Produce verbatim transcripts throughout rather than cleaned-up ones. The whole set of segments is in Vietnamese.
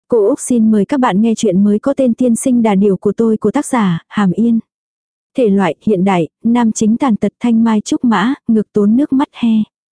Cô Úc xin mời các bạn nghe chuyện mới có tên Tiên sinh đà điểu của tôi của tác giả Hàm Yên. Thể loại hiện đại, nam chính tàn tật thanh mai trúc mã, ngực tốn nước mắt he.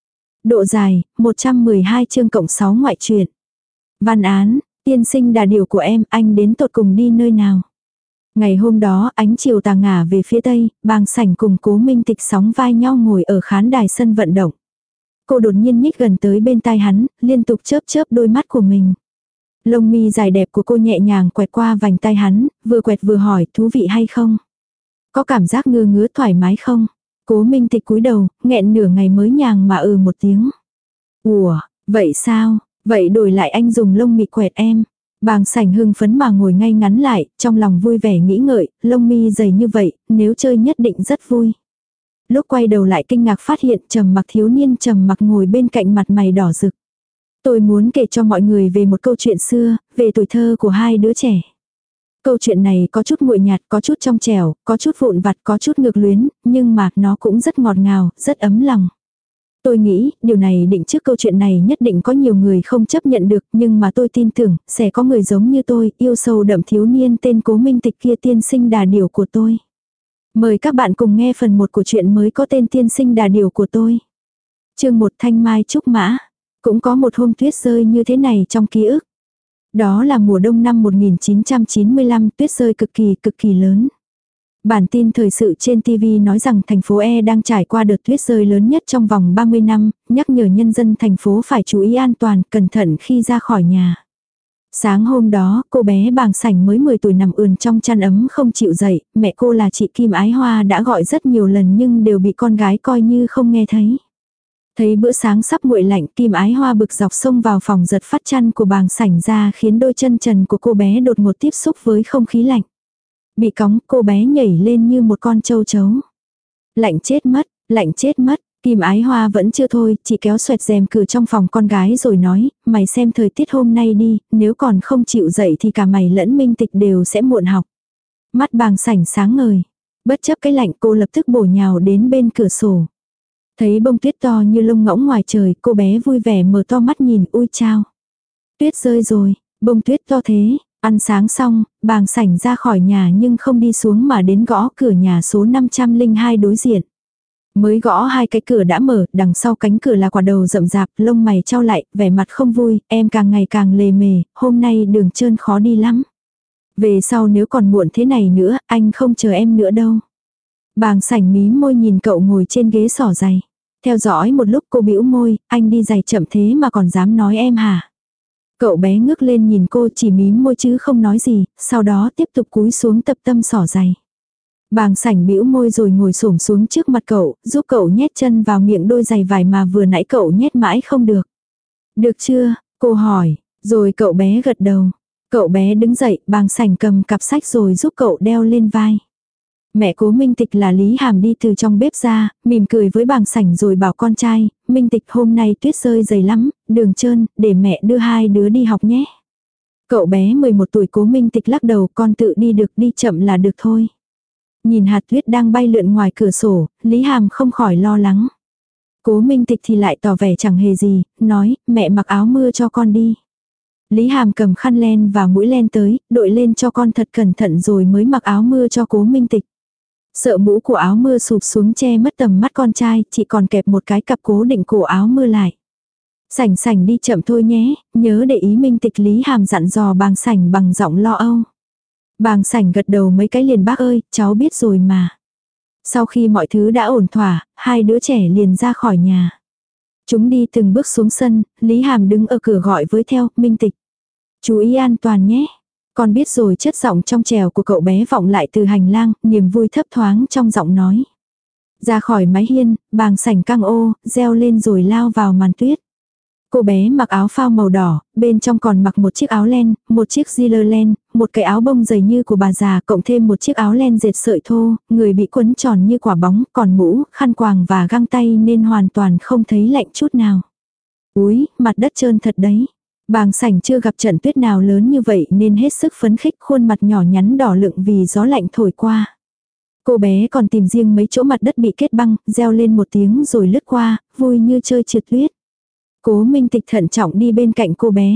Độ dài, một trăm mười hai chương cộng sáu ngoại truyện. Văn án, tiên sinh đà điểu của em, anh đến tột cùng đi nơi nào? Ngày hôm đó, ánh chiều tà ngả về phía tây, Bàng Sảnh cùng Cố Minh Tịch sóng vai nhau ngồi ở khán đài sân vận động. Cô đột nhiên nhích gần tới bên tai hắn, liên tục chớp chớp đôi mắt của mình. Lông mi dài đẹp của cô nhẹ nhàng quẹt qua vành tai hắn, vừa quẹt vừa hỏi thú vị hay không? Có cảm giác ngơ ngứa thoải mái không? Cố Minh Tịch cúi đầu, nghẹn nửa ngày mới nhàng mà ừ một tiếng. Ủa, vậy sao? Vậy đổi lại anh dùng lông mi quẹt em. Bàng Sảnh hưng phấn mà ngồi ngay ngắn lại, trong lòng vui vẻ nghĩ ngợi, lông mi dày như vậy, nếu chơi nhất định rất vui. Lúc quay đầu lại kinh ngạc phát hiện trầm mặc thiếu niên trầm mặc ngồi bên cạnh mặt mày đỏ rực. Tôi muốn kể cho mọi người về một câu chuyện xưa, về tuổi thơ của hai đứa trẻ. Câu chuyện này có chút nguội nhạt, có chút trong trẻo, có chút vụn vặt, có chút ngược luyến, nhưng mà nó cũng rất ngọt ngào, rất ấm lòng. Tôi nghĩ, điều này định trước câu chuyện này nhất định có nhiều người không chấp nhận được, nhưng mà tôi tin tưởng, sẽ có người giống như tôi, yêu sâu đậm thiếu niên tên Cố Minh Tịch kia tiên sinh đà điểu của tôi. Mời các bạn cùng nghe phần một của chuyện mới có tên tiên sinh đà điểu của tôi. Chương một Thanh Mai Trúc Mã. Cũng có một hôm tuyết rơi như thế này trong ký ức. Đó là mùa đông năm một nghìn chín trăm chín mươi lăm, tuyết rơi cực kỳ cực kỳ lớn. Bản tin thời sự trên ti vi nói rằng thành phố E đang trải qua đợt tuyết rơi lớn nhất trong vòng ba mươi năm, nhắc nhở nhân dân thành phố phải chú ý an toàn, cẩn thận khi ra khỏi nhà. Sáng hôm đó, cô bé Bàng Sảnh mới mười tuổi nằm ườn trong chăn ấm không chịu dậy, mẹ cô là chị Kim Ái Hoa đã gọi rất nhiều lần nhưng đều bị con gái coi như không nghe thấy. Thấy bữa sáng sắp nguội lạnh, Kim Ái Hoa bực dọc xông vào phòng giật phát chăn của Bàng Sảnh ra khiến đôi chân trần của cô bé đột ngột tiếp xúc với không khí lạnh. Bị cóng, cô bé nhảy lên như một con châu chấu. Lạnh chết mất, lạnh chết mất, Kim Ái Hoa vẫn chưa thôi, chị kéo xoẹt rèm cửa trong phòng con gái rồi nói, mày xem thời tiết hôm nay đi, nếu còn không chịu dậy thì cả mày lẫn Minh Tịch đều sẽ muộn học. Mắt Bàng Sảnh sáng ngời, bất chấp cái lạnh cô lập tức bổ nhào đến bên cửa sổ. Thấy bông tuyết to như lông ngỗng ngoài trời, cô bé vui vẻ mở to mắt nhìn, ui chao. Tuyết rơi rồi, bông tuyết to thế, ăn sáng xong, Bàng Sảnh ra khỏi nhà nhưng không đi xuống mà đến gõ cửa nhà số năm trăm lẻ hai đối diện. Mới gõ hai cái cửa đã mở, đằng sau cánh cửa là quả đầu rậm rạp, lông mày trao lại, vẻ mặt không vui, em càng ngày càng lề mề, hôm nay đường trơn khó đi lắm. Về sau nếu còn muộn thế này nữa, anh không chờ em nữa đâu. Bàng Sảnh mím môi nhìn cậu ngồi trên ghế xỏ giày. Theo dõi một lúc cô bĩu môi, anh đi giày chậm thế mà còn dám nói em hả? Cậu bé ngước lên nhìn cô chỉ mím môi chứ không nói gì, sau đó tiếp tục cúi xuống tập tâm xỏ giày. Bàng Sảnh bĩu môi rồi ngồi xổm xuống trước mặt cậu, giúp cậu nhét chân vào miệng đôi giày vải mà vừa nãy cậu nhét mãi không được. Được chưa? Cô hỏi, rồi cậu bé gật đầu. Cậu bé đứng dậy, Bàng Sảnh cầm cặp sách rồi giúp cậu đeo lên vai. Mẹ Cố Minh Tịch là Lý Hàm đi từ trong bếp ra, mỉm cười với Bàng Sảnh rồi bảo con trai, Minh Tịch hôm nay tuyết rơi dày lắm, đường trơn, để mẹ đưa hai đứa đi học nhé. Cậu bé mười một tuổi Cố Minh Tịch lắc đầu, con tự đi được, đi chậm là được thôi. Nhìn hạt tuyết đang bay lượn ngoài cửa sổ, Lý Hàm không khỏi lo lắng. Cố Minh Tịch thì lại tỏ vẻ chẳng hề gì, nói, mẹ mặc áo mưa cho con đi. Lý Hàm cầm khăn len và mũi len tới, đội lên cho con thật cẩn thận rồi mới mặc áo mưa cho Cố Minh Tịch. Sợ mũ của áo mưa sụp xuống che mất tầm mắt con trai, chị còn kẹp một cái cặp cố định cổ áo mưa lại. Sảnh Sảnh đi chậm thôi nhé, nhớ để ý Minh Tịch, Lý Hàm dặn dò Bàng Sảnh bằng giọng lo âu. Bàng Sảnh gật đầu mấy cái liền, bác ơi, cháu biết rồi mà. Sau khi mọi thứ đã ổn thỏa, hai đứa trẻ liền ra khỏi nhà. Chúng đi từng bước xuống sân, Lý Hàm đứng ở cửa gọi với theo, Minh Tịch. Chú ý an toàn nhé. Con biết rồi, chất giọng trong trèo của cậu bé vọng lại từ hành lang, niềm vui thấp thoáng trong giọng nói. Ra khỏi mái hiên, Bàng Sảnh căng ô, reo lên rồi lao vào màn tuyết. Cô bé mặc áo phao màu đỏ, bên trong còn mặc một chiếc áo len, một chiếc jean len, một cái áo bông dày như của bà già, cộng thêm một chiếc áo len dệt sợi thô, người bị quấn tròn như quả bóng, còn mũ, khăn quàng và găng tay nên hoàn toàn không thấy lạnh chút nào. Úi, mặt đất trơn thật đấy. Bàng Sảnh chưa gặp trận tuyết nào lớn như vậy nên hết sức phấn khích, khuôn mặt nhỏ nhắn đỏ lựng vì gió lạnh thổi qua. Cô bé còn tìm riêng mấy chỗ mặt đất bị kết băng, reo lên một tiếng rồi lướt qua, vui như chơi trượt tuyết. Cố Minh Tịch thận trọng đi bên cạnh cô bé.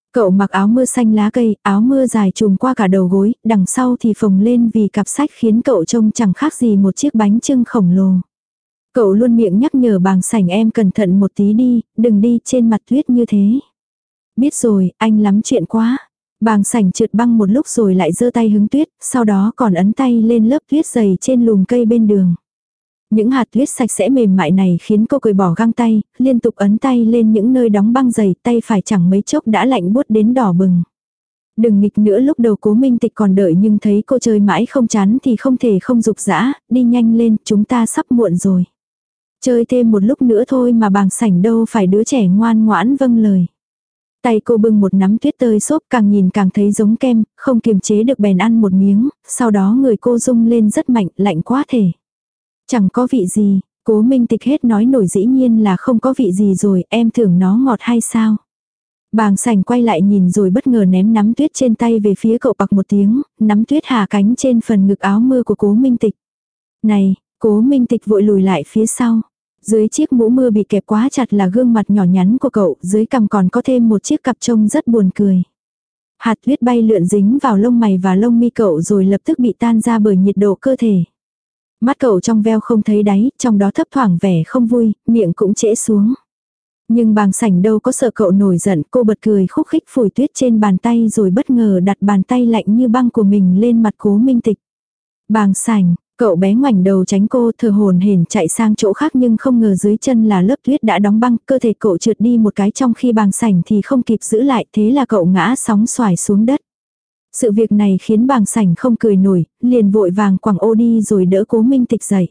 Cậu mặc áo mưa xanh lá cây, áo mưa dài trùm qua cả đầu gối, đằng sau thì phồng lên vì cặp sách khiến cậu trông chẳng khác gì một chiếc bánh chưng khổng lồ. Cậu luôn miệng nhắc nhở Bàng Sảnh em cẩn thận một tí đi, đừng đi trên mặt tuyết như thế. Biết rồi, anh lắm chuyện quá. Bàng Sảnh trượt băng một lúc rồi lại giơ tay hứng tuyết, sau đó còn ấn tay lên lớp tuyết dày trên lùm cây bên đường. Những hạt tuyết sạch sẽ mềm mại này khiến cô cởi bỏ găng tay, liên tục ấn tay lên những nơi đóng băng dày, tay phải chẳng mấy chốc đã lạnh buốt đến đỏ bừng. Đừng nghịch nữa, lúc đầu Cố Minh Tịch còn đợi nhưng thấy cô chơi mãi không chán thì không thể không dục dã, đi nhanh lên, chúng ta sắp muộn rồi. Chơi thêm một lúc nữa thôi mà Bàng Sảnh đâu phải đứa trẻ ngoan ngoãn vâng lời. Tay cô bưng một nắm tuyết tơi xốp, càng nhìn càng thấy giống kem, không kiềm chế được bèn ăn một miếng, sau đó người cô rung lên rất mạnh, lạnh quá thể. Chẳng có vị gì, Cố Minh Tịch hết nói nổi, dĩ nhiên là không có vị gì rồi, em tưởng nó ngọt hay sao? Bàng Sảnh quay lại nhìn rồi bất ngờ ném nắm tuyết trên tay về phía cậu, bặc một tiếng, nắm tuyết hạ cánh trên phần ngực áo mưa của Cố Minh Tịch. Này, Cố Minh Tịch vội lùi lại phía sau. Dưới chiếc mũ mưa bị kẹp quá chặt là gương mặt nhỏ nhắn của cậu, dưới cằm còn có thêm một chiếc cặp trông rất buồn cười. Hạt tuyết bay lượn dính vào lông mày và lông mi cậu rồi lập tức bị tan ra bởi nhiệt độ cơ thể. Mắt cậu trong veo không thấy đáy, trong đó thấp thoảng vẻ không vui, miệng cũng trễ xuống. Nhưng Bàng Sảnh đâu có sợ cậu nổi giận, cô bật cười khúc khích phủi tuyết trên bàn tay rồi bất ngờ đặt bàn tay lạnh như băng của mình lên mặt Cố Minh Tịch. Bàng Sảnh, cậu bé ngoảnh đầu tránh cô, thở hổn hển chạy sang chỗ khác nhưng không ngờ dưới chân là lớp tuyết đã đóng băng, cơ thể cậu trượt đi một cái trong khi Bàng Sảnh thì không kịp giữ lại, thế là cậu ngã sóng xoài xuống đất. Sự việc này khiến Bàng Sảnh không cười nổi, liền vội vàng quẳng ô đi rồi đỡ Cố Minh Tịch dậy.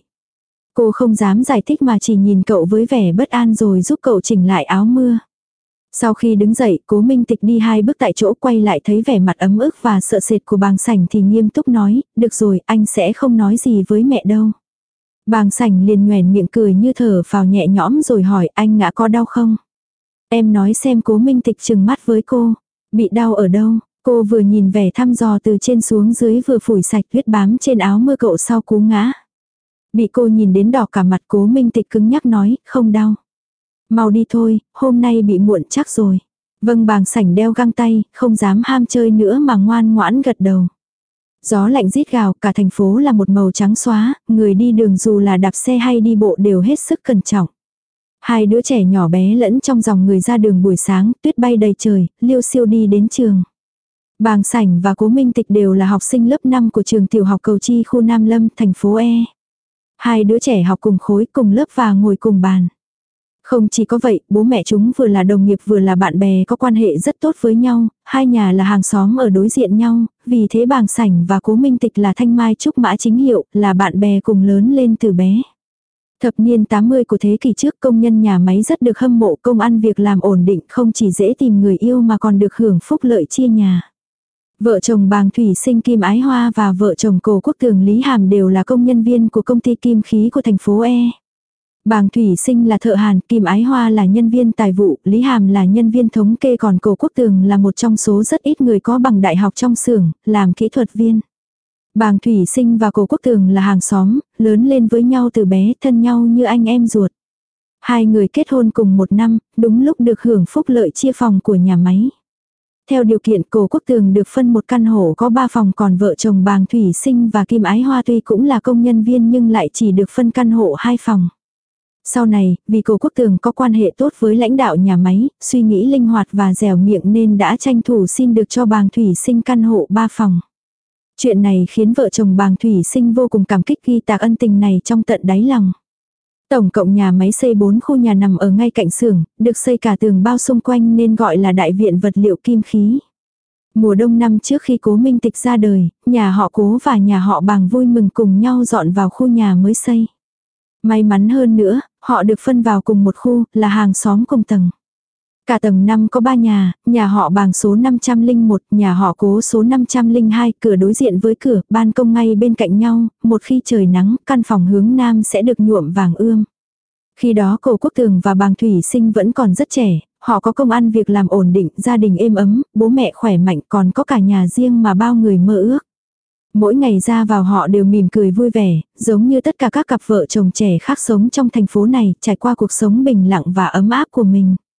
Cô không dám giải thích mà chỉ nhìn cậu với vẻ bất an rồi giúp cậu chỉnh lại áo mưa. Sau khi đứng dậy, Cố Minh Tịch đi hai bước tại chỗ, quay lại thấy vẻ mặt ấm ức và sợ sệt của Bàng Sảnh thì nghiêm túc nói, được rồi, anh sẽ không nói gì với mẹ đâu. Bàng Sảnh liền nhoẻn miệng cười như thở phào nhẹ nhõm rồi hỏi, anh ngã có đau không? Em nói xem. Cố Minh Tịch trừng mắt với cô, bị đau ở đâu? Cô vừa nhìn vẻ thăm dò từ trên xuống dưới vừa phủi sạch tuyết bám trên áo mưa cậu sau cú ngã. Bị cô nhìn đến đỏ cả mặt, Cố Minh Tịch cứng nhắc nói, không đau. Mau đi thôi, hôm nay bị muộn chắc rồi. Vâng. Bàng Sảnh đeo găng tay, không dám ham chơi nữa mà ngoan ngoãn gật đầu. Gió lạnh rít gào, cả thành phố là một màu trắng xóa, người đi đường dù là đạp xe hay đi bộ đều hết sức cẩn trọng. Hai đứa trẻ nhỏ bé lẫn trong dòng người ra đường buổi sáng, tuyết bay đầy trời, liêu xiêu đi đến trường. Bàng Sảnh và Cố Minh Tịch đều là học sinh lớp năm của trường tiểu học Cầu Chi, khu Nam Lâm, thành phố E. Hai đứa trẻ học cùng khối, cùng lớp và ngồi cùng bàn. Không chỉ có vậy, bố mẹ chúng vừa là đồng nghiệp vừa là bạn bè, có quan hệ rất tốt với nhau, hai nhà là hàng xóm ở đối diện nhau, vì thế Bàng Sảnh và Cố Minh Tịch là thanh mai trúc mã chính hiệu, là bạn bè cùng lớn lên từ bé. Thập niên tám mươi của thế kỷ trước, công nhân nhà máy rất được hâm mộ, công ăn việc làm ổn định, không chỉ dễ tìm người yêu mà còn được hưởng phúc lợi chia nhà. Vợ chồng Bàng Thủy Sinh Kim Ái Hoa và vợ chồng Cố Quốc Tường Lý Hàm đều là công nhân viên của công ty kim khí của thành phố E. Bàng Thủy Sinh là thợ hàn, Kim Ái Hoa là nhân viên tài vụ, Lý Hàm là nhân viên thống kê, còn Cố Quốc Tường là một trong số rất ít người có bằng đại học trong xưởng, làm kỹ thuật viên. Bàng Thủy Sinh và Cố Quốc Tường là hàng xóm, lớn lên với nhau từ bé, thân nhau như anh em ruột. Hai người kết hôn cùng một năm, đúng lúc được hưởng phúc lợi chia phòng của nhà máy. Theo điều kiện, Cố Quốc Tường được phân một căn hộ có ba phòng, còn vợ chồng Bàng Thủy Sinh và Kim Ái Hoa tuy cũng là công nhân viên nhưng lại chỉ được phân căn hộ hai phòng. Sau này, vì Cố Quốc Tường có quan hệ tốt với lãnh đạo nhà máy, suy nghĩ linh hoạt và dẻo miệng nên đã tranh thủ xin được cho Bàng Thủy Sinh căn hộ ba phòng. Chuyện này khiến vợ chồng Bàng Thủy Sinh vô cùng cảm kích, ghi tạc ân tình này trong tận đáy lòng. Tổng cộng nhà máy xây bốn khu nhà nằm ở ngay cạnh xưởng, được xây cả tường bao xung quanh nên gọi là đại viện vật liệu kim khí. Mùa đông năm trước khi Cố Minh Tịch ra đời, nhà họ Cố và nhà họ Bàng vui mừng cùng nhau dọn vào khu nhà mới xây. May mắn hơn nữa, họ được phân vào cùng một khu, là hàng xóm cùng tầng. Cả tầng năm có ba nhà, nhà họ Bàng số năm trăm lẻ một, nhà họ Cố số năm trăm lẻ hai, cửa đối diện với cửa, ban công ngay bên cạnh nhau, một khi trời nắng, căn phòng hướng nam sẽ được nhuộm vàng ươm. Khi đó Cố Quốc Tường và Bàng Thủy Sinh vẫn còn rất trẻ, họ có công ăn việc làm ổn định, gia đình êm ấm, bố mẹ khỏe mạnh, còn có cả nhà riêng mà bao người mơ ước. Mỗi ngày ra vào họ đều mỉm cười vui vẻ, giống như tất cả các cặp vợ chồng trẻ khác sống trong thành phố này, trải qua cuộc sống bình lặng và ấm áp của mình.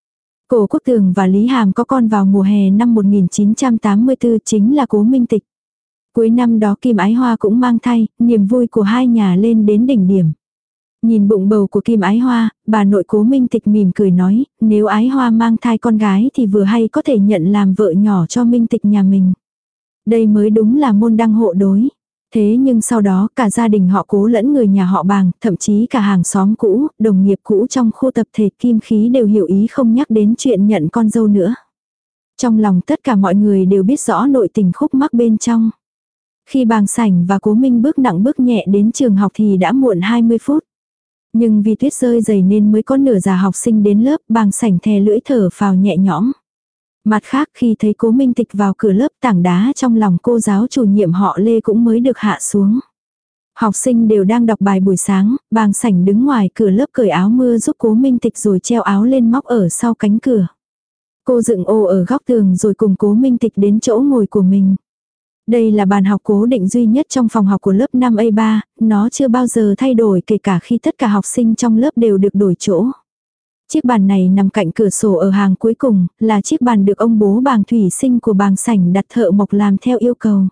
Cổ Quốc Tường và Lý Hàm có con vào mùa hè năm một nghìn chín trăm tám mươi tư, chính là Cố Minh Tịch. Cuối năm đó Kim Ái Hoa cũng mang thai, niềm vui của hai nhà lên đến đỉnh điểm. Nhìn bụng bầu của Kim Ái Hoa, bà nội Cố Minh Tịch mỉm cười nói, nếu Ái Hoa mang thai con gái thì vừa hay có thể nhận làm vợ nhỏ cho Minh Tịch nhà mình. Đây mới đúng là môn đăng hộ đối. Thế nhưng sau đó cả gia đình họ Cố lẫn người nhà họ Bàng, thậm chí cả hàng xóm cũ, đồng nghiệp cũ trong khu tập thể Kim Khí đều hiểu ý không nhắc đến chuyện nhận con dâu nữa. Trong lòng tất cả mọi người đều biết rõ nội tình khúc mắc bên trong. Khi Bàng Sảnh và Cố Minh bước nặng bước nhẹ đến trường học thì đã muộn hai mươi phút. Nhưng vì tuyết rơi dày nên mới có nửa già học sinh đến lớp, Bàng Sảnh thè lưỡi thở phào nhẹ nhõm. Mặt khác khi thấy Cố Minh Tịch vào cửa lớp, tảng đá trong lòng cô giáo chủ nhiệm họ Lê cũng mới được hạ xuống. Học sinh đều đang đọc bài buổi sáng, Bàng Sảnh đứng ngoài cửa lớp cởi áo mưa giúp Cố Minh Tịch rồi treo áo lên móc ở sau cánh cửa. Cô dựng ô ở góc tường rồi cùng Cố Minh Tịch đến chỗ ngồi của mình. Đây là bàn học cố định duy nhất trong phòng học của lớp năm A ba, nó chưa bao giờ thay đổi kể cả khi tất cả học sinh trong lớp đều được đổi chỗ. Chiếc bàn này nằm cạnh cửa sổ ở hàng cuối cùng, là chiếc bàn được ông bố Bàng thủy sinh của Bàng Sảnh đặt thợ mộc làm theo yêu cầu.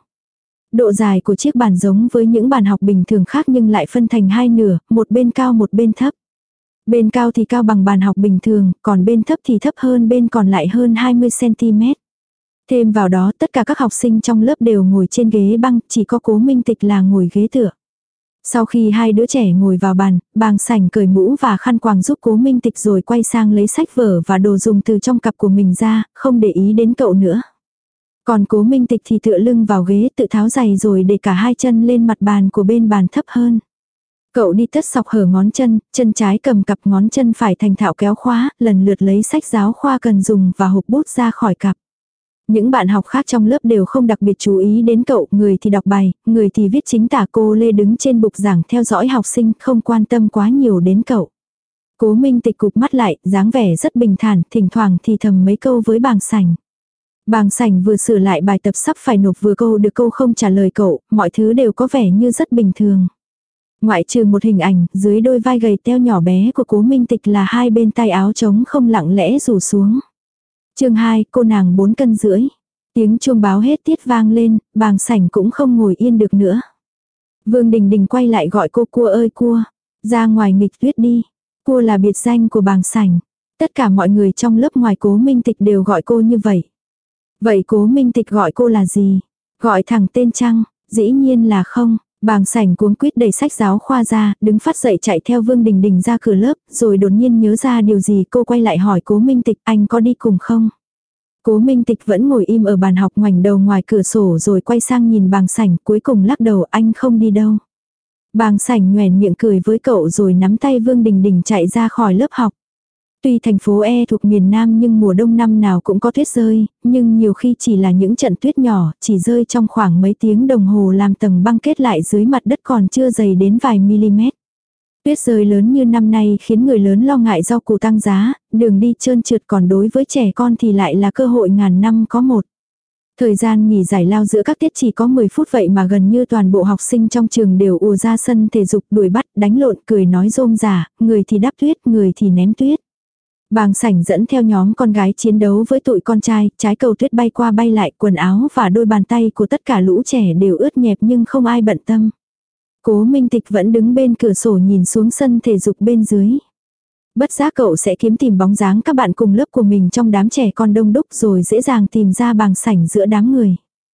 Độ dài của chiếc bàn giống với những bàn học bình thường khác nhưng lại phân thành hai nửa, một bên cao một bên thấp. Bên cao thì cao bằng bàn học bình thường, còn bên thấp thì thấp hơn bên còn lại hơn hai mươi xăng-ti-mét. Thêm vào đó tất cả các học sinh trong lớp đều ngồi trên ghế băng, chỉ có Cố Minh Tịch là ngồi ghế tựa. Sau khi hai đứa trẻ ngồi vào bàn, Bàng Sảnh cởi mũ và khăn quàng giúp Cố Minh Tịch rồi quay sang lấy sách vở và đồ dùng từ trong cặp của mình ra, không để ý đến cậu nữa. Còn Cố Minh Tịch thì tựa lưng vào ghế tự tháo giày rồi để cả hai chân lên mặt bàn của bên bàn thấp hơn. Cậu đi tất sọc hở ngón chân, chân trái cầm cặp ngón chân phải thành thạo kéo khóa, lần lượt lấy sách giáo khoa cần dùng và hộp bút ra khỏi cặp. Những bạn học khác trong lớp đều không đặc biệt chú ý đến cậu, người thì đọc bài, người thì viết chính tả. Cô Lê đứng trên bục giảng theo dõi học sinh, không quan tâm quá nhiều đến cậu. Cố Minh Tịch cụp mắt lại, dáng vẻ rất bình thản, thỉnh thoảng thì thầm mấy câu với Bàng Sảnh. Bàng Sảnh vừa sửa lại bài tập sắp phải nộp vừa câu được câu không trả lời cậu, mọi thứ đều có vẻ như rất bình thường. Ngoại trừ một hình ảnh, dưới đôi vai gầy teo nhỏ bé của Cố Minh Tịch là hai bên tay áo trống không lặng lẽ rủ xuống. Chương hai, cô nàng bốn cân rưỡi. Tiếng chuông báo hết tiết vang lên, Bàng Sảnh cũng không ngồi yên được nữa. Vương Đình Đình quay lại gọi cô: Cua ơi cua, ra ngoài nghịch tuyết đi. Cua là biệt danh của Bàng Sảnh. Tất cả mọi người trong lớp ngoài Cố Minh Tịch đều gọi cô như vậy. Vậy Cố Minh Tịch gọi cô là gì? Gọi thẳng tên chăng? Dĩ nhiên là không. Bàng Sảnh cuống quýt đẩy sách giáo khoa ra, đứng phát dậy chạy theo Vương Đình Đình ra cửa lớp, rồi đột nhiên nhớ ra điều gì, cô quay lại hỏi Cố Minh Tịch: anh có đi cùng không? Cố Minh Tịch vẫn ngồi im ở bàn học, ngoảnh đầu ngoài cửa sổ rồi quay sang nhìn Bàng Sảnh, cuối cùng lắc đầu: anh không đi đâu. Bàng Sảnh nhoẻn miệng cười với cậu rồi nắm tay Vương Đình Đình chạy ra khỏi lớp học. Tuy thành phố E thuộc miền Nam nhưng mùa đông năm nào cũng có tuyết rơi, nhưng nhiều khi chỉ là những trận tuyết nhỏ, chỉ rơi trong khoảng mấy tiếng đồng hồ làm tầng băng kết lại dưới mặt đất còn chưa dày đến vài mm. Tuyết rơi lớn như năm nay khiến người lớn lo ngại rau củ tăng giá, đường đi trơn trượt, còn đối với trẻ con thì lại là cơ hội ngàn năm có một. Thời gian nghỉ giải lao giữa các tiết chỉ có mười phút, vậy mà gần như toàn bộ học sinh trong trường đều ùa ra sân thể dục đuổi bắt, đánh lộn, cười nói rôm rả, người thì đắp tuyết, người thì ném tuyết. Bàng Sảnh dẫn theo nhóm con gái chiến đấu với tụi con trai, trái cầu tuyết bay qua bay lại, quần áo và đôi bàn tay của tất cả lũ trẻ đều ướt nhẹp nhưng không ai bận tâm. Cố Minh Tịch vẫn đứng bên cửa sổ nhìn xuống sân thể dục bên dưới. Bất giác cậu sẽ kiếm tìm bóng dáng các bạn cùng lớp của mình trong đám trẻ con đông đúc rồi dễ dàng tìm ra Bàng Sảnh giữa đám người.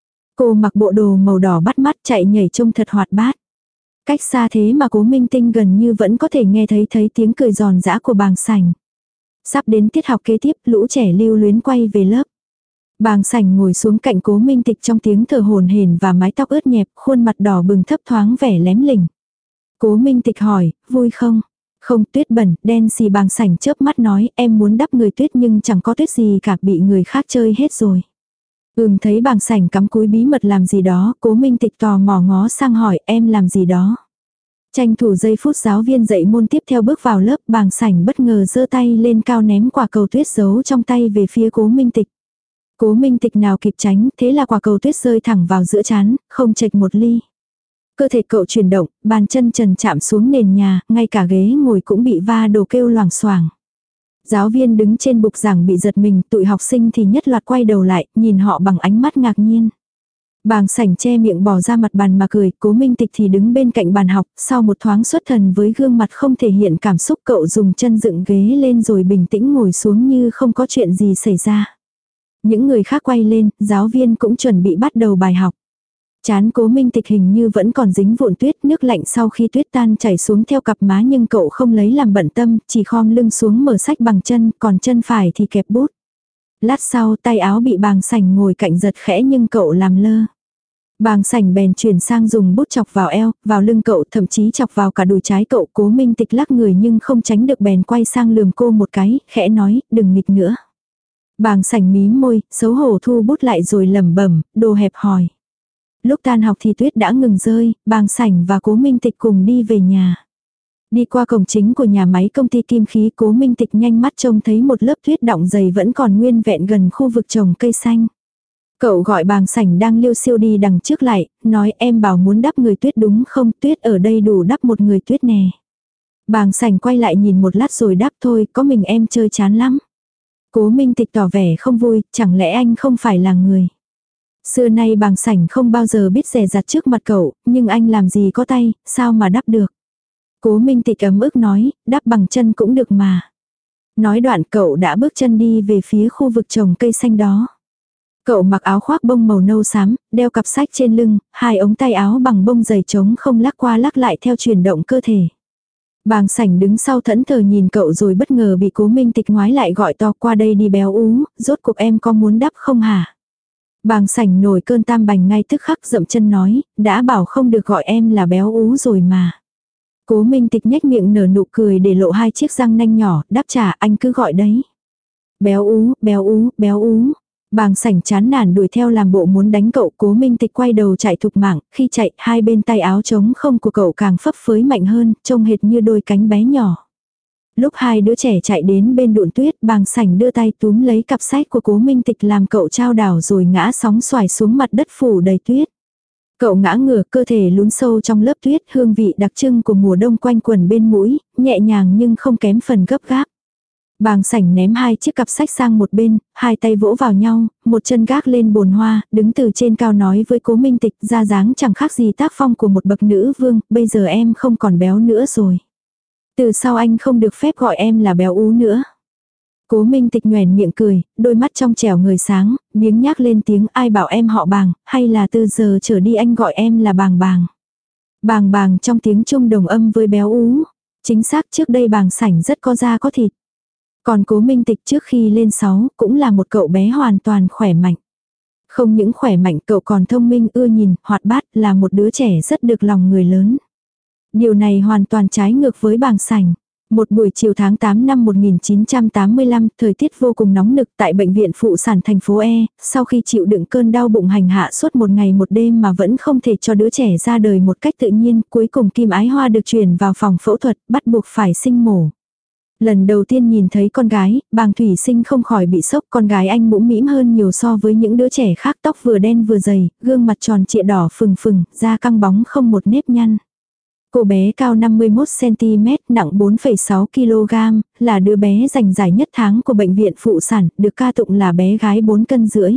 Cô mặc bộ đồ màu đỏ bắt mắt, chạy nhảy trông thật hoạt bát. Cách xa thế mà Cố Minh Tinh gần như vẫn có thể nghe thấy thấy tiếng cười giòn giã của Bàng Sảnh. Sắp đến tiết học kế tiếp, lũ trẻ lưu luyến quay về lớp. Bàng Sảnh ngồi xuống cạnh Cố Minh Tịch trong tiếng thở hổn hển và mái tóc ướt nhẹp, khuôn mặt đỏ bừng thấp thoáng vẻ lém lỉnh. Cố Minh Tịch hỏi: vui không? Không, tuyết bẩn, đen xì. Bàng Sảnh chớp mắt nói: em muốn đắp người tuyết nhưng chẳng có tuyết gì cả, bị người khác chơi hết rồi. Ừm, thấy Bàng Sảnh cắm cúi bí mật làm gì đó, Cố Minh Tịch tò mò ngó sang hỏi: em làm gì đó? Tranh thủ giây phút giáo viên dạy môn tiếp theo bước vào lớp, Bàng Sảnh bất ngờ giơ tay lên cao ném quả cầu tuyết giấu trong tay về phía Cố Minh Tịch. Cố Minh Tịch nào kịp tránh, thế là quả cầu tuyết rơi thẳng vào giữa trán, không chệch một ly. Cơ thể cậu chuyển động, bàn chân trần chạm xuống nền nhà, ngay cả ghế ngồi cũng bị va đổ kêu loảng xoảng. Giáo viên đứng trên bục giảng bị giật mình, tụi học sinh thì nhất loạt quay đầu lại, nhìn họ bằng ánh mắt ngạc nhiên. Bàng Sảnh che miệng bỏ ra mặt bàn mà cười, Cố Minh Tịch thì đứng bên cạnh bàn học, sau một thoáng xuất thần với gương mặt không thể hiện cảm xúc, cậu dùng chân dựng ghế lên rồi bình tĩnh ngồi xuống như không có chuyện gì xảy ra. Những người khác quay lên, giáo viên cũng chuẩn bị bắt đầu bài học. Chán Cố Minh Tịch hình như vẫn còn dính vụn tuyết, nước lạnh sau khi tuyết tan chảy xuống theo cặp má, nhưng cậu không lấy làm bận tâm, chỉ khom lưng xuống mở sách bằng chân, còn chân phải thì kẹp bút. Lát sau tay áo bị Bàng Sảnh ngồi cạnh giật khẽ nhưng cậu làm lơ. Bàng Sảnh bèn chuyển sang dùng bút chọc vào eo, vào lưng cậu, thậm chí chọc vào cả đùi trái cậu. Cố Minh Tịch lắc người nhưng không tránh được, bèn quay sang lườm cô một cái, khẽ nói, đừng nghịch nữa. Bàng Sảnh mím môi, xấu hổ thu bút lại rồi lẩm bẩm, đồ hẹp hòi. Lúc tan học thì tuyết đã ngừng rơi, Bàng Sảnh và Cố Minh Tịch cùng đi về nhà. Đi qua cổng chính của nhà máy công ty kim khí, Cố Minh Tịch nhanh mắt trông thấy một lớp tuyết đọng dày vẫn còn nguyên vẹn gần khu vực trồng cây xanh. Cậu gọi Bàng Sảnh đang liêu xiêu đi đằng trước lại, nói em bảo muốn đắp người tuyết đúng không, tuyết ở đây đủ đắp một người tuyết nè. Bàng Sảnh quay lại nhìn một lát rồi đáp, thôi, có mình em chơi chán lắm. Cố Minh Tịch tỏ vẻ không vui, chẳng lẽ anh không phải là người. Xưa nay Bàng Sảnh không bao giờ biết dè dặt trước mặt cậu, nhưng anh làm gì có tay, sao mà đắp được. Cố Minh Tịch ấm ức nói, đắp bằng chân cũng được mà. Nói đoạn cậu đã bước chân đi về phía khu vực trồng cây xanh đó. Cậu mặc áo khoác bông màu nâu xám, đeo cặp sách trên lưng, hai ống tay áo bằng bông dày trống không lắc qua lắc lại theo chuyển động cơ thể. Bàng Sảnh đứng sau thẫn thờ nhìn cậu rồi bất ngờ bị Cố Minh Tịch ngoái lại gọi to, qua đây đi béo ú, rốt cuộc em có muốn đắp không hả? Bàng Sảnh nổi cơn tam bành ngay tức khắc, dậm chân nói, đã bảo không được gọi em là béo ú rồi mà. Cố Minh Tịch nhếch miệng nở nụ cười để lộ hai chiếc răng nanh nhỏ, đáp trả, anh cứ gọi đấy. Béo ú, béo ú, béo ú. Bàng Sảnh chán nản đuổi theo làm bộ muốn đánh cậu. Cố Minh Tịch quay đầu chạy thục mạng, khi chạy hai bên tay áo trống không của cậu càng phấp phới mạnh hơn, trông hệt như đôi cánh bé nhỏ. Lúc hai đứa trẻ chạy đến bên đụn tuyết, Bàng Sảnh đưa tay túm lấy cặp sách của Cố Minh Tịch làm cậu chao đảo rồi ngã sóng xoài xuống mặt đất phủ đầy tuyết. Cậu ngã ngửa, cơ thể lún sâu trong lớp tuyết, hương vị đặc trưng của mùa đông quanh quẩn bên mũi, nhẹ nhàng nhưng không kém phần gấp gáp. Bàng Sảnh ném hai chiếc cặp sách sang một bên, hai tay vỗ vào nhau, một chân gác lên bồn hoa, đứng từ trên cao nói với Cố Minh Tịch, ra dáng chẳng khác gì tác phong của một bậc nữ vương, bây giờ em không còn béo nữa rồi. Từ sau anh không được phép gọi em là béo ú nữa. Cố Minh Tịch nhoẻn miệng cười, đôi mắt trong trẻo người sáng, biếng nhác lên tiếng, ai bảo em họ Bàng, hay là từ giờ trở đi anh gọi em là Bàng Bàng. Bàng Bàng trong tiếng Trung đồng âm với béo ú. Chính xác, trước đây Bàng Sảnh rất có da có thịt. Còn Cố Minh Tịch trước khi lên sáu cũng là một cậu bé hoàn toàn khỏe mạnh. Không những khỏe mạnh, cậu còn thông minh, ưa nhìn, hoạt bát, là một đứa trẻ rất được lòng người lớn. Điều này hoàn toàn trái ngược với Bàng Sảnh. Một buổi chiều tháng tám năm một nghìn chín trăm tám mươi lăm, thời tiết vô cùng nóng nực tại bệnh viện phụ sản thành phố E, sau khi chịu đựng cơn đau bụng hành hạ suốt một ngày một đêm mà vẫn không thể cho đứa trẻ ra đời một cách tự nhiên, cuối cùng Kim Ái Hoa được chuyển vào phòng phẫu thuật, bắt buộc phải sinh mổ. Lần đầu tiên nhìn thấy con gái, Bàng Thủy Sinh không khỏi bị sốc, con gái anh mũm mĩm hơn nhiều so với những đứa trẻ khác, tóc vừa đen vừa dày, gương mặt tròn trịa đỏ phừng phừng, da căng bóng không một nếp nhăn. Cô bé cao năm mươi mốt xăng-ti-mét, nặng bốn phẩy sáu ki lô gam, là đứa bé giành giải nhất tháng của bệnh viện phụ sản, được ca tụng là bé gái bốn cân rưỡi.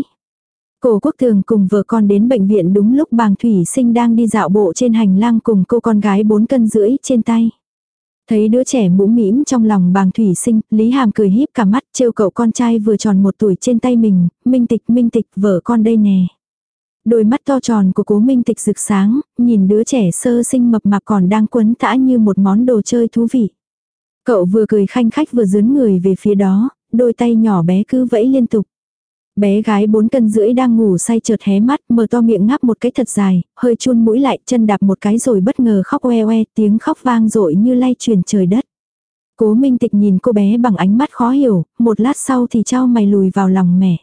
Cổ Quốc Tường cùng vợ con đến bệnh viện đúng lúc Bàng Thủy Sinh đang đi dạo bộ trên hành lang cùng cô con gái bốn cân rưỡi trên tay. Thấy đứa trẻ mũm mĩm trong lòng Bàng Thủy Sinh, Lý Hàm cười híp cả mắt trêu cậu con trai vừa tròn một tuổi trên tay mình, Minh Tịch, Minh Tịch, vợ con đây nè. Đôi mắt to tròn của Cố Minh Tịch rực sáng, nhìn đứa trẻ sơ sinh mập mạp còn đang quấn tã như một món đồ chơi thú vị. Cậu vừa cười khanh khách vừa dướn người về phía đó, đôi tay nhỏ bé cứ vẫy liên tục. Bé gái bốn cân rưỡi đang ngủ say chợt hé mắt, mở to miệng ngáp một cái thật dài, hơi chun mũi lại, chân đạp một cái rồi bất ngờ khóc oe oe, tiếng khóc vang dội như lay truyền trời đất. Cố Minh Tịch nhìn cô bé bằng ánh mắt khó hiểu, một lát sau thì chau mày lùi vào lòng mẹ.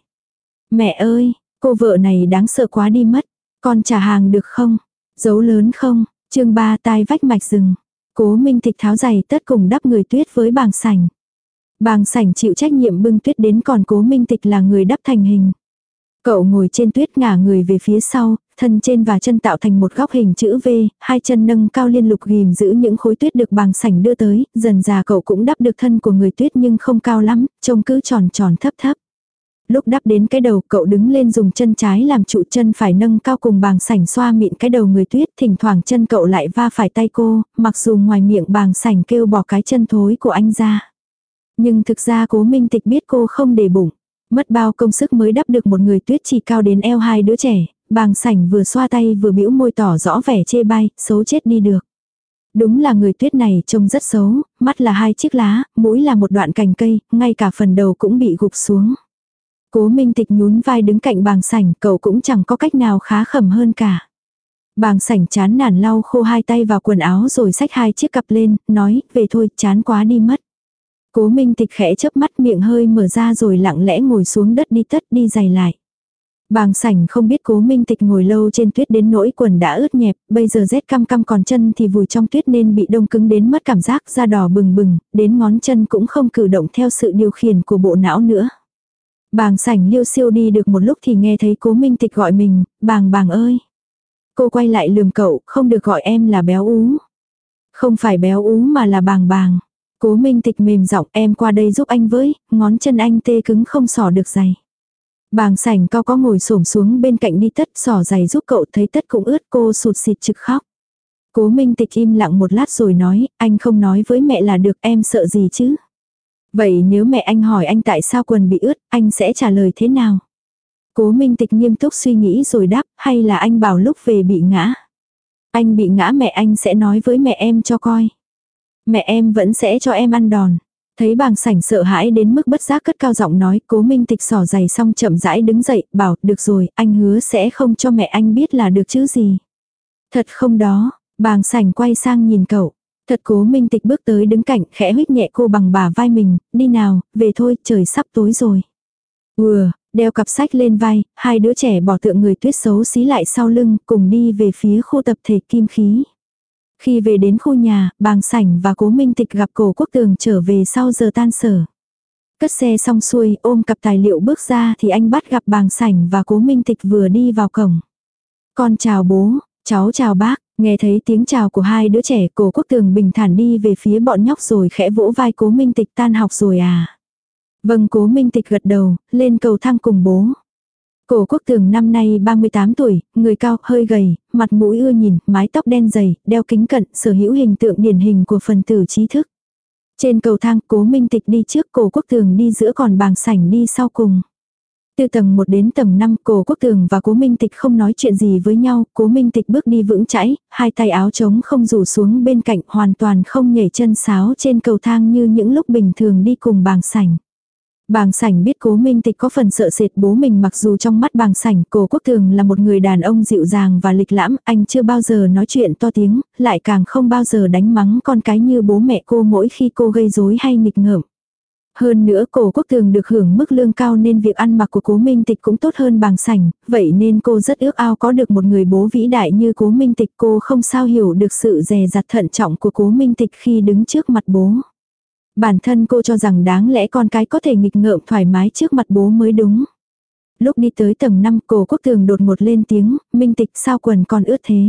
Mẹ ơi, cô vợ này đáng sợ quá đi mất, con trả hàng được không? Dấu lớn không? Chương ba tai vách mạch rừng. Cố Minh Tịch tháo giày tất cùng đắp người tuyết với Bàng Sảnh. Bàng Sảnh chịu trách nhiệm bưng tuyết đến, còn Cố Minh Tịch là người đắp thành hình. Cậu ngồi trên tuyết ngả người về phía sau, thân trên và chân tạo thành một góc hình chữ V, hai chân nâng cao liên lục ghim giữ những khối tuyết được bàng sảnh đưa tới, dần già cậu cũng đắp được thân của người tuyết nhưng không cao lắm, trông cứ tròn tròn thấp thấp. Lúc đắp đến cái đầu cậu đứng lên dùng chân trái làm trụ, chân phải nâng cao cùng bàng sảnh xoa mịn cái đầu người tuyết, thỉnh thoảng chân cậu lại va phải tay cô, mặc dù ngoài miệng bàng sảnh kêu bỏ cái chân thối của anh ra. Nhưng thực ra Cố Minh Tịch biết cô không để bụng. Mất bao công sức mới đắp được một người tuyết chỉ cao đến eo hai đứa trẻ, bàng sảnh vừa xoa tay vừa bĩu môi tỏ rõ vẻ chê bai, xấu chết đi được. Đúng là người tuyết này trông rất xấu, mắt là hai chiếc lá, mũi là một đoạn cành cây, ngay cả phần đầu cũng bị gục xuống. Cố Minh Tịch nhún vai đứng cạnh bàng sảnh, cậu cũng chẳng có cách nào khá khẩm hơn cả. Bàng sảnh chán nản lau khô hai tay vào quần áo rồi xách hai chiếc cặp lên, nói, về thôi, chán quá đi mất. Cố Minh Tịch khẽ chớp mắt, miệng hơi mở ra rồi lặng lẽ ngồi xuống đất đi tất đi giày lại. Bàng sảnh không biết Cố Minh Tịch ngồi lâu trên tuyết đến nỗi quần đã ướt nhẹp, bây giờ rét căm căm còn chân thì vùi trong tuyết nên bị đông cứng đến mất cảm giác, da đỏ bừng bừng, đến ngón chân cũng không cử động theo sự điều khiển của bộ não nữa. Bàng sảnh liêu xiêu đi được một lúc thì nghe thấy Cố Minh Tịch gọi mình, bàng bàng ơi. Cô quay lại lườm cậu, không được gọi em là béo ú. Không phải béo ú mà là bàng bàng. Cố Minh Tịch mềm giọng, em qua đây giúp anh với, ngón chân anh tê cứng không xỏ được giày. Bàng sảnh cao có ngồi xổm xuống bên cạnh đi tất xỏ giày giúp cậu, thấy tất cũng ướt, cô sụt sịt trực khóc. Cố Minh Tịch im lặng một lát rồi nói, anh không nói với mẹ là được, em sợ gì chứ. Vậy nếu mẹ anh hỏi anh tại sao quần bị ướt, anh sẽ trả lời thế nào? Cố Minh Tịch nghiêm túc suy nghĩ rồi đáp, hay là anh bảo lúc về bị ngã. Anh bị ngã mẹ anh sẽ nói với mẹ em cho coi. Mẹ em vẫn sẽ cho em ăn đòn. Thấy bàng sảnh sợ hãi đến mức bất giác cất cao giọng nói, Cố Minh Tịch xỏ giày xong chậm rãi đứng dậy, bảo, được rồi, anh hứa sẽ không cho mẹ anh biết là được chứ gì. Thật không đó, bàng sảnh quay sang nhìn cậu. Thật. Cố Minh Tịch bước tới đứng cạnh, khẽ huých nhẹ cô bằng bả vai mình, đi nào, về thôi, trời sắp tối rồi. Ùa, đeo cặp sách lên vai, hai đứa trẻ bỏ tượng người tuyết xấu xí lại sau lưng, cùng đi về phía khu tập thể Kim Khí. Khi về đến khu nhà, bàng sảnh và Cố Minh Tịch gặp Cổ Quốc Tường trở về sau giờ tan sở. Cất xe xong xuôi, ôm cặp tài liệu bước ra thì anh bắt gặp bàng sảnh và Cố Minh Tịch vừa đi vào cổng. Con chào bố, cháu chào bác. Nghe thấy tiếng chào của hai đứa trẻ, Cổ Quốc Tường bình thản đi về phía bọn nhóc rồi khẽ vỗ vai Cố Minh Tịch, tan học rồi à. Vâng, Cố Minh Tịch gật đầu, lên cầu thang cùng bố. Cổ Quốc Tường năm nay ba mươi tám tuổi, người cao, hơi gầy, mặt mũi ưa nhìn, mái tóc đen dày, đeo kính cận, sở hữu hình tượng điển hình của phần tử trí thức. Trên cầu thang, Cố Minh Tịch đi trước, Cổ Quốc Tường đi giữa, còn bàng sảnh đi sau cùng. Từ tầng một đến tầng năm, Cổ Quốc Tường và Cố Minh Tịch không nói chuyện gì với nhau, Cố Minh Tịch bước đi vững chãi, hai tay áo trống không rủ xuống bên cạnh, hoàn toàn không nhảy chân sáo trên cầu thang như những lúc bình thường đi cùng bàng sảnh. Bàng sảnh biết Cố Minh Tịch có phần sợ sệt bố mình, mặc dù trong mắt bàng sảnh, Cổ Quốc Tường là một người đàn ông dịu dàng và lịch lãm, anh chưa bao giờ nói chuyện to tiếng, lại càng không bao giờ đánh mắng con cái như bố mẹ cô mỗi khi cô gây rối hay nghịch ngợm. Hơn nữa Cổ Quốc Tường được hưởng mức lương cao nên việc ăn mặc của Cố Minh Tịch cũng tốt hơn bàng sảnh, vậy nên cô rất ước ao có được một người bố vĩ đại như Cố Minh Tịch. Cô không sao hiểu được sự dè dặt thận trọng của Cố Minh Tịch khi đứng trước mặt bố. Bản thân cô cho rằng đáng lẽ con cái có thể nghịch ngợm thoải mái trước mặt bố mới đúng. Lúc đi tới tầng năm, Cổ Quốc Tường đột ngột lên tiếng, Minh Tịch sao quần con ướt thế?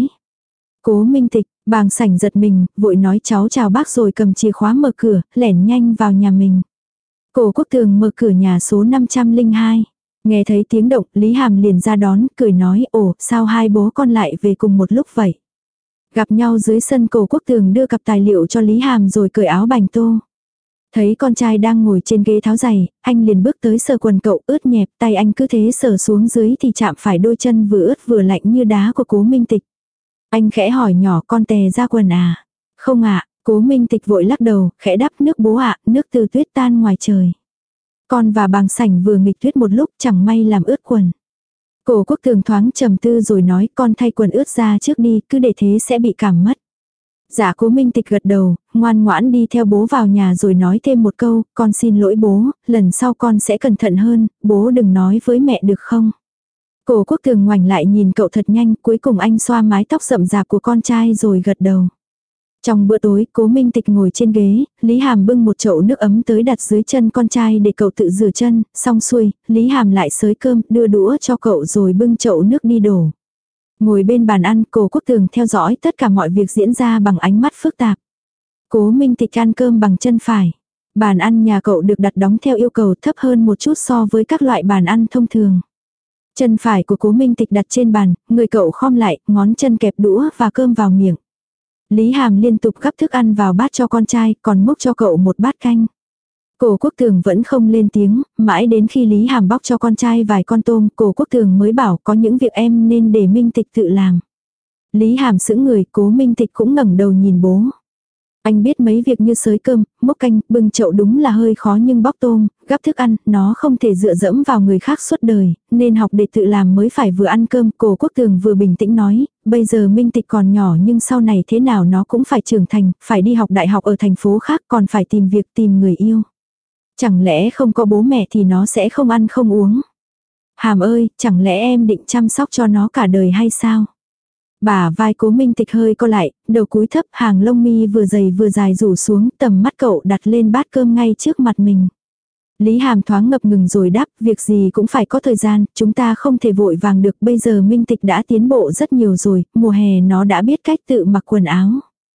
Cố Minh Tịch, bàng sảnh giật mình, vội nói cháu chào bác rồi cầm chìa khóa mở cửa, lẻn nhanh vào nhà mình. Cổ Quốc Tường mở cửa nhà số năm trăm lẻ hai. Nghe thấy tiếng động, Lý Hàm liền ra đón, cười nói, ồ, sao hai bố con lại về cùng một lúc vậy? Gặp nhau dưới sân, Cổ Quốc Tường đưa cặp tài liệu cho Lý Hàm rồi cởi áo bành tô. Thấy con trai đang ngồi trên ghế tháo giày, anh liền bước tới sờ quần cậu ướt nhẹp, tay anh cứ thế sờ xuống dưới thì chạm phải đôi chân vừa ướt vừa lạnh như đá của Cố Minh Tịch. Anh khẽ hỏi nhỏ, con tè ra quần à? Không ạ. Cố Minh Tịch vội lắc đầu, khẽ đáp, nước bố ạ, nước từ tuyết tan ngoài trời. Con và bàng sảnh vừa nghịch tuyết một lúc, chẳng may làm ướt quần. Cổ Quốc Tường thoáng trầm tư rồi nói, con thay quần ướt ra trước đi, cứ để thế sẽ bị cảm mất. Dạ. Cố Minh Tịch gật đầu, ngoan ngoãn đi theo bố vào nhà rồi nói thêm một câu, con xin lỗi bố, lần sau con sẽ cẩn thận hơn, bố đừng nói với mẹ được không? Cổ Quốc Tường ngoảnh lại nhìn cậu thật nhanh, cuối cùng anh xoa mái tóc rậm rạp của con trai rồi gật đầu. Trong bữa tối, Cố Minh Tịch ngồi trên ghế, Lý Hàm bưng một chậu nước ấm tới đặt dưới chân con trai để cậu tự rửa chân, xong xuôi, Lý Hàm lại xới cơm, đưa đũa cho cậu rồi bưng chậu nước đi đổ. Ngồi bên bàn ăn, Cố Quốc Tường theo dõi tất cả mọi việc diễn ra bằng ánh mắt phức tạp. Cố Minh Tịch ăn cơm bằng chân phải. Bàn ăn nhà cậu được đặt đóng theo yêu cầu thấp hơn một chút so với các loại bàn ăn thông thường. Chân phải của Cố Minh Tịch đặt trên bàn, người cậu khom lại, ngón chân kẹp đũa và cơm vào miệng. Lý Hàm liên tục gắp thức ăn vào bát cho con trai, còn múc cho cậu một bát canh. Cố Quốc Tường vẫn không lên tiếng, mãi đến khi Lý Hàm bóc cho con trai vài con tôm, Cố Quốc Tường mới bảo có những việc em nên để Minh Tịch tự làm. Lý Hàm sững người, Cố Minh Tịch cũng ngẩng đầu nhìn bố. Anh biết mấy việc như xới cơm, múc canh, bưng chậu đúng là hơi khó nhưng bóc tôm, gắp thức ăn, nó không thể dựa dẫm vào người khác suốt đời, nên học để tự làm mới phải vừa ăn cơm. Cố Quốc Tường vừa bình tĩnh nói, bây giờ Minh Tịch còn nhỏ nhưng sau này thế nào nó cũng phải trưởng thành, phải đi học đại học ở thành phố khác còn phải tìm việc tìm người yêu. Chẳng lẽ không có bố mẹ thì nó sẽ không ăn không uống. Hàm ơi, chẳng lẽ em định chăm sóc cho nó cả đời hay sao? Bả vai Cố Minh Tịch hơi co lại, đầu cúi thấp, hàng lông mi vừa dày vừa dài rủ xuống, tầm mắt cậu đặt lên bát cơm ngay trước mặt mình. Lý Hàm thoáng ngập ngừng rồi đáp, việc gì cũng phải có thời gian, chúng ta không thể vội vàng được, bây giờ Minh Tịch đã tiến bộ rất nhiều rồi, mùa hè nó đã biết cách tự mặc quần áo.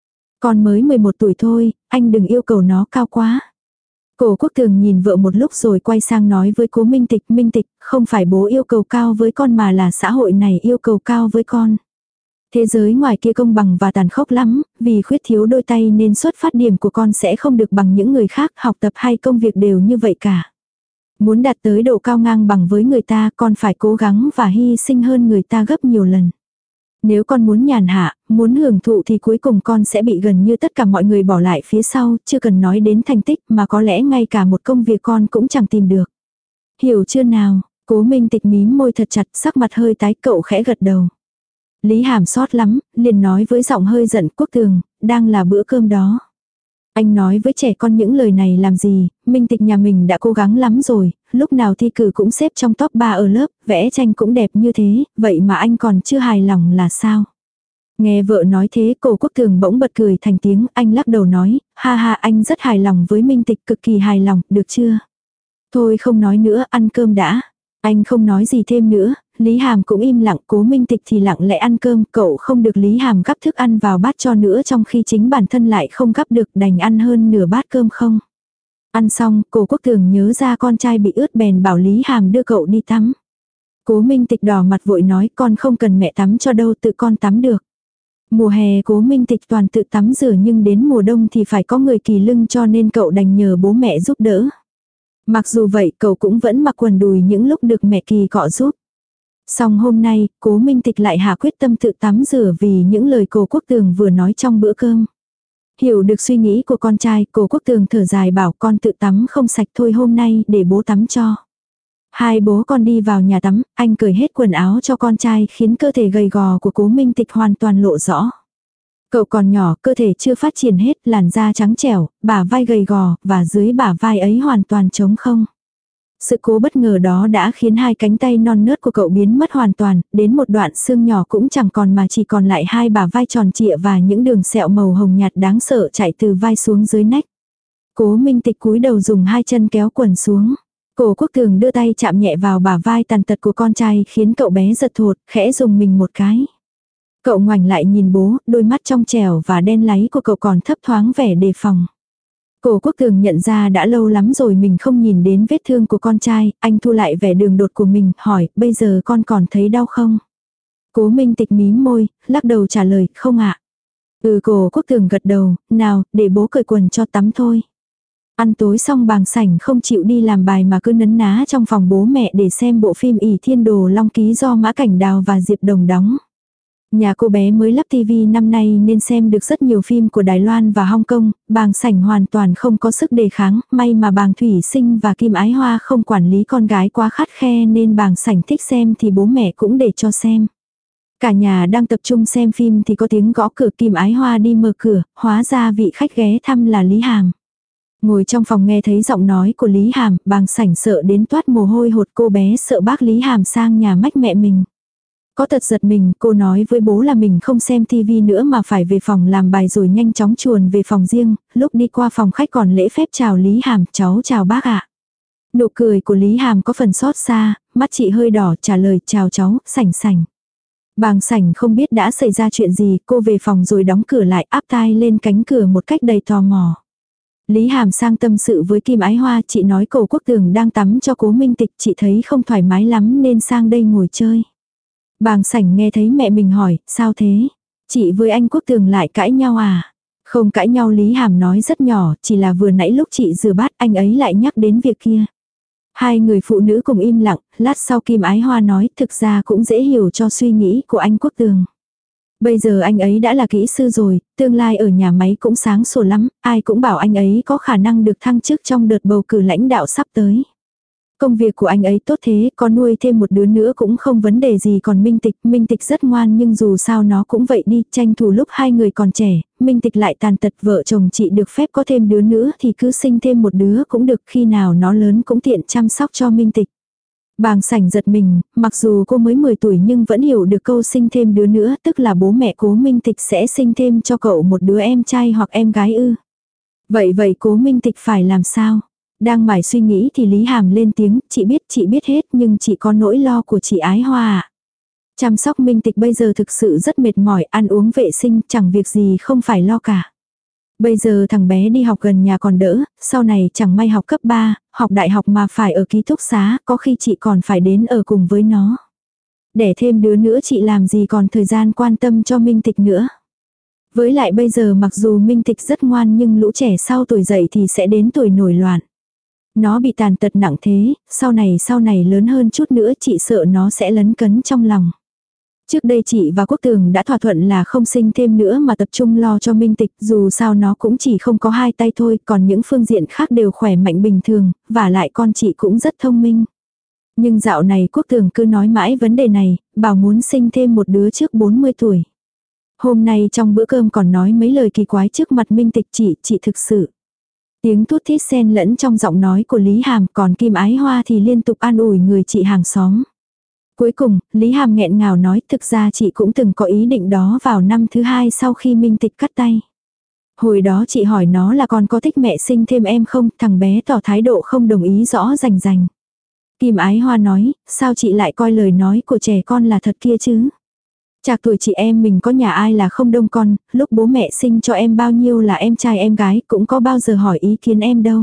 Còn mới mười một tuổi thôi, anh đừng yêu cầu nó cao quá. Cố Quốc Tường nhìn vợ một lúc rồi quay sang nói với Cố Minh Tịch, Minh Tịch, không phải bố yêu cầu cao với con mà là xã hội này yêu cầu cao với con. Thế giới ngoài kia công bằng và tàn khốc lắm, vì khuyết thiếu đôi tay nên xuất phát điểm của con sẽ không được bằng những người khác, học tập hay công việc đều như vậy cả. Muốn đạt tới độ cao ngang bằng với người ta, con phải cố gắng và hy sinh hơn người ta gấp nhiều lần. Nếu con muốn nhàn hạ, muốn hưởng thụ thì cuối cùng con sẽ bị gần như tất cả mọi người bỏ lại phía sau, chưa cần nói đến thành tích mà có lẽ ngay cả một công việc con cũng chẳng tìm được. Hiểu chưa nào? Cố Minh Tịch mím môi thật chặt, sắc mặt hơi tái, cậu khẽ gật đầu. Lý Hàm sót lắm, liền nói với giọng hơi giận, Quốc Tường, đang là bữa cơm đó. Anh nói với trẻ con những lời này làm gì, Minh Tịch nhà mình đã cố gắng lắm rồi, lúc nào thi cử cũng xếp trong top ba ở lớp, vẽ tranh cũng đẹp như thế, vậy mà anh còn chưa hài lòng là sao? Nghe vợ nói thế, Cố Quốc Tường bỗng bật cười thành tiếng, anh lắc đầu nói, ha ha anh rất hài lòng với Minh Tịch, cực kỳ hài lòng, được chưa? Thôi không nói nữa, ăn cơm đã. Anh không nói gì thêm nữa, Lý Hàm cũng im lặng, Cố Minh Tịch thì lặng lẽ ăn cơm, cậu không được Lý Hàm gắp thức ăn vào bát cho nữa trong khi chính bản thân lại không gắp được, đành ăn hơn nửa bát cơm không. Ăn xong, Cố Quốc Tường nhớ ra con trai bị ướt bèn bảo Lý Hàm đưa cậu đi tắm. Cố Minh Tịch đỏ mặt vội nói con không cần mẹ tắm cho đâu, tự con tắm được. Mùa hè Cố Minh Tịch toàn tự tắm rửa nhưng đến mùa đông thì phải có người kỳ lưng cho nên cậu đành nhờ bố mẹ giúp đỡ. Mặc dù vậy cậu cũng vẫn mặc quần đùi những lúc được mẹ kỳ cọ giúp. Xong hôm nay, Cố Minh Tịch lại hạ quyết tâm tự tắm rửa vì những lời Cố Quốc Tường vừa nói trong bữa cơm. Hiểu được suy nghĩ của con trai, Cố Quốc Tường thở dài bảo con tự tắm không sạch thôi, hôm nay để bố tắm cho. Hai bố con đi vào nhà tắm, anh cởi hết quần áo cho con trai khiến cơ thể gầy gò của Cố Minh Tịch hoàn toàn lộ rõ. Cậu còn nhỏ, cơ thể chưa phát triển hết, làn da trắng trẻo, bả vai gầy gò, và dưới bả vai ấy hoàn toàn trống không. Sự cố bất ngờ đó đã khiến hai cánh tay non nớt của cậu biến mất hoàn toàn, đến một đoạn xương nhỏ cũng chẳng còn mà chỉ còn lại hai bả vai tròn trịa và những đường sẹo màu hồng nhạt đáng sợ chạy từ vai xuống dưới nách. Cố Minh Tịch cúi đầu dùng hai chân kéo quần xuống. Cố Quốc Tường đưa tay chạm nhẹ vào bả vai tàn tật của con trai khiến cậu bé giật thột, khẽ dùng mình một cái. Cậu ngoảnh lại nhìn bố, đôi mắt trong trẻo và đen láy của cậu còn thấp thoáng vẻ đề phòng. Cố Quốc Tường nhận ra đã lâu lắm rồi mình không nhìn đến vết thương của con trai, anh thu lại vẻ đường đột của mình, hỏi, bây giờ con còn thấy đau không? Cố Minh Tịch mím môi, lắc đầu trả lời, không ạ. Ừ, Cố Quốc Tường gật đầu, nào, để bố cởi quần cho tắm thôi. Ăn tối xong Bàng Sảnh không chịu đi làm bài mà cứ nấn ná trong phòng bố mẹ để xem bộ phim ỷ Thiên Đồ Long Ký do Mã Cảnh Đào và Diệp Đồng đóng. Nhà cô bé mới lắp tivi năm nay nên xem được rất nhiều phim của Đài Loan và Hong Kong, Bàng Sảnh hoàn toàn không có sức đề kháng, may mà Bàng Thủy Sinh và Kim Ái Hoa không quản lý con gái quá khắt khe nên Bàng Sảnh thích xem thì bố mẹ cũng để cho xem. Cả nhà đang tập trung xem phim thì có tiếng gõ cửa, Kim Ái Hoa đi mở cửa, hóa ra vị khách ghé thăm là Lý Hàm. Ngồi trong phòng nghe thấy giọng nói của Lý Hàm, Bàng Sảnh sợ đến toát mồ hôi hột, cô bé sợ bác Lý Hàm sang nhà mách mẹ mình. Có tật giật mình, cô nói với bố là mình không xem tivi nữa mà phải về phòng làm bài rồi nhanh chóng chuồn về phòng riêng, lúc đi qua phòng khách còn lễ phép chào Lý Hàm, cháu chào bác ạ. Nụ cười của Lý Hàm có phần xót xa, mắt chị hơi đỏ trả lời chào cháu, sảnh sảnh. Bàng sảnh không biết đã xảy ra chuyện gì, cô về phòng rồi đóng cửa lại áp tai lên cánh cửa một cách đầy tò mò. Lý Hàm sang tâm sự với Kim Ái Hoa, chị nói Cổ Quốc Tường đang tắm cho Cố Minh Tịch, chị thấy không thoải mái lắm nên sang đây ngồi chơi. Bàng sảnh nghe thấy mẹ mình hỏi, sao thế? Chị với anh Quốc Tường lại cãi nhau à? Không cãi nhau, Lý Hàm nói rất nhỏ, chỉ là vừa nãy lúc chị rửa bát anh ấy lại nhắc đến việc kia. Hai người phụ nữ cùng im lặng, lát sau Kim Ái Hoa nói thực ra cũng dễ hiểu cho suy nghĩ của anh Quốc Tường. Bây giờ anh ấy đã là kỹ sư rồi, tương lai ở nhà máy cũng sáng sủa lắm, ai cũng bảo anh ấy có khả năng được thăng chức trong đợt bầu cử lãnh đạo sắp tới. Công việc của anh ấy tốt thế, có nuôi thêm một đứa nữa cũng không vấn đề gì, còn Minh Tịch, Minh Tịch rất ngoan nhưng dù sao nó cũng vậy đi, tranh thủ lúc hai người còn trẻ, Minh Tịch lại tàn tật, vợ chồng chị được phép có thêm đứa nữa thì cứ sinh thêm một đứa cũng được, khi nào nó lớn cũng tiện chăm sóc cho Minh Tịch. Bàng sảnh giật mình, mặc dù cô mới mười tuổi nhưng vẫn hiểu được câu sinh thêm đứa nữa, tức là bố mẹ Cố Minh Tịch sẽ sinh thêm cho cậu một đứa em trai hoặc em gái ư. Vậy vậy Cố Minh Tịch phải làm sao? Đang mải suy nghĩ thì Lý Hàm lên tiếng, chị biết chị biết hết nhưng chị có nỗi lo của chị Ái Hoa ạ. Chăm sóc Minh Tịch bây giờ thực sự rất mệt mỏi, ăn uống vệ sinh chẳng việc gì không phải lo cả. Bây giờ thằng bé đi học gần nhà còn đỡ, sau này chẳng may học cấp ba, học đại học mà phải ở ký túc xá, có khi chị còn phải đến ở cùng với nó. Đẻ thêm đứa nữa chị làm gì còn thời gian quan tâm cho Minh Tịch nữa. Với lại bây giờ mặc dù Minh Tịch rất ngoan nhưng lũ trẻ sau tuổi dậy thì sẽ đến tuổi nổi loạn. Nó bị tàn tật nặng thế, sau này sau này lớn hơn chút nữa chị sợ nó sẽ lấn cấn trong lòng. Trước đây chị và Quốc Tường đã thỏa thuận là không sinh thêm nữa mà tập trung lo cho Minh Tịch, dù sao nó cũng chỉ không có hai tay thôi, còn những phương diện khác đều khỏe mạnh bình thường, và lại con chị cũng rất thông minh. Nhưng dạo này Quốc Tường cứ nói mãi vấn đề này, bảo muốn sinh thêm một đứa trước bốn mươi tuổi. Hôm nay trong bữa cơm còn nói mấy lời kỳ quái trước mặt Minh Tịch, chị, chị thực sự. Tiếng thút thít xen lẫn trong giọng nói của Lý Hàm, còn Kim Ái Hoa thì liên tục an ủi người chị hàng xóm. Cuối cùng, Lý Hàm nghẹn ngào nói thực ra chị cũng từng có ý định đó vào năm thứ hai sau khi Minh Tịch cắt tay. Hồi đó chị hỏi nó là con có thích mẹ sinh thêm em không, thằng bé tỏ thái độ không đồng ý rõ rành rành. Kim Ái Hoa nói, sao chị lại coi lời nói của trẻ con là thật kia chứ? Chạc tuổi chị em mình có nhà ai là không đông con, lúc bố mẹ sinh cho em bao nhiêu là em trai em gái cũng có bao giờ hỏi ý kiến em đâu.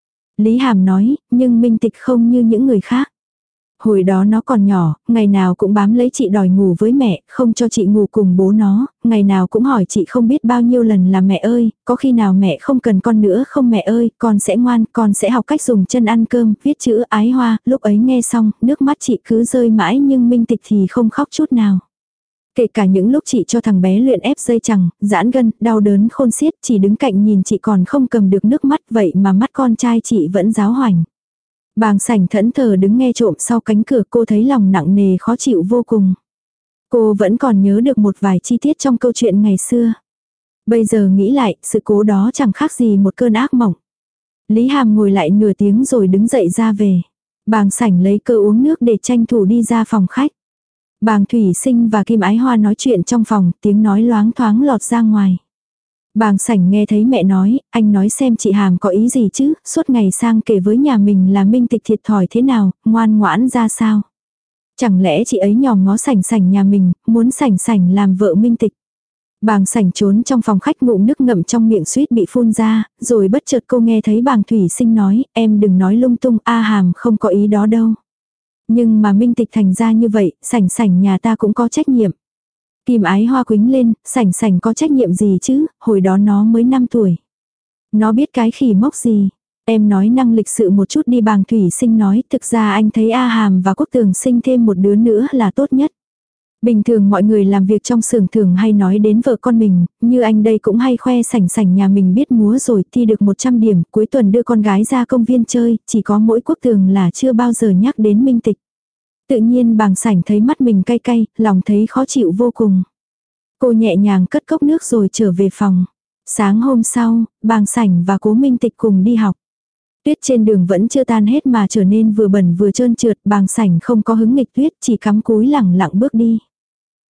Lý Hàm nói, nhưng Minh Tịch không như những người khác. Hồi đó nó còn nhỏ, ngày nào cũng bám lấy chị đòi ngủ với mẹ, không cho chị ngủ cùng bố nó, ngày nào cũng hỏi chị không biết bao nhiêu lần là mẹ ơi, có khi nào mẹ không cần con nữa không mẹ ơi, con sẽ ngoan, con sẽ học cách dùng chân ăn cơm, viết chữ Ái Hoa, lúc ấy nghe xong, nước mắt chị cứ rơi mãi nhưng Minh Tịch thì không khóc chút nào. Kể cả những lúc chị cho thằng bé luyện ép dây chằng, giãn gân, đau đớn khôn xiết, chỉ đứng cạnh nhìn chị còn không cầm được nước mắt, vậy mà mắt con trai chị vẫn giáo hoành. Bàng sảnh thẫn thờ đứng nghe trộm sau cánh cửa, cô thấy lòng nặng nề khó chịu vô cùng. Cô vẫn còn nhớ được một vài chi tiết trong câu chuyện ngày xưa. Bây giờ nghĩ lại, sự cố đó chẳng khác gì một cơn ác mộng. Lý Hàm ngồi lại nửa tiếng rồi đứng dậy ra về. Bàng sảnh lấy cơ uống nước để tranh thủ đi ra phòng khách. Bàng Thủy Sinh và Kim Ái Hoa nói chuyện trong phòng, tiếng nói loáng thoáng lọt ra ngoài. Bàng sảnh nghe thấy mẹ nói, anh nói xem chị Hàm có ý gì chứ, suốt ngày sang kể với nhà mình là Minh Tịch thiệt thòi thế nào, ngoan ngoãn ra sao. Chẳng lẽ chị ấy nhòm ngó sảnh sảnh nhà mình, muốn sảnh sảnh làm vợ Minh Tịch. Bàng sảnh trốn trong phòng khách ngụm nước ngậm trong miệng suýt bị phun ra, rồi bất chợt cô nghe thấy Bàng Thủy Sinh nói, em đừng nói lung tung, A Hàm không có ý đó đâu. Nhưng mà Minh Tịch thành ra như vậy, sảnh sảnh nhà ta cũng có trách nhiệm. Kim Ái Hoa quính lên, sảnh sảnh có trách nhiệm gì chứ, hồi đó nó mới năm tuổi. Nó biết cái khỉ mốc gì. Em nói năng lịch sự một chút đi. Bàng Thủy Sinh nói, thực ra anh thấy A Hàm và Quốc Tường sinh thêm một đứa nữa là tốt nhất. Bình thường mọi người làm việc trong xưởng thường hay nói đến vợ con mình, như anh đây cũng hay khoe sảnh sảnh nhà mình biết múa rồi, thi được một trăm điểm, cuối tuần đưa con gái ra công viên chơi, chỉ có mỗi Quốc Tường là chưa bao giờ nhắc đến Minh Tịch. Tự nhiên Bàng sảnh thấy mắt mình cay cay, lòng thấy khó chịu vô cùng. Cô nhẹ nhàng cất cốc nước rồi trở về phòng. Sáng hôm sau, Bàng sảnh và Cố Minh Tịch cùng đi học. Tuyết trên đường vẫn chưa tan hết mà trở nên vừa bẩn vừa trơn trượt, Bàng sảnh không có hứng nghịch tuyết, chỉ cắm cúi lẳng lặng bước đi.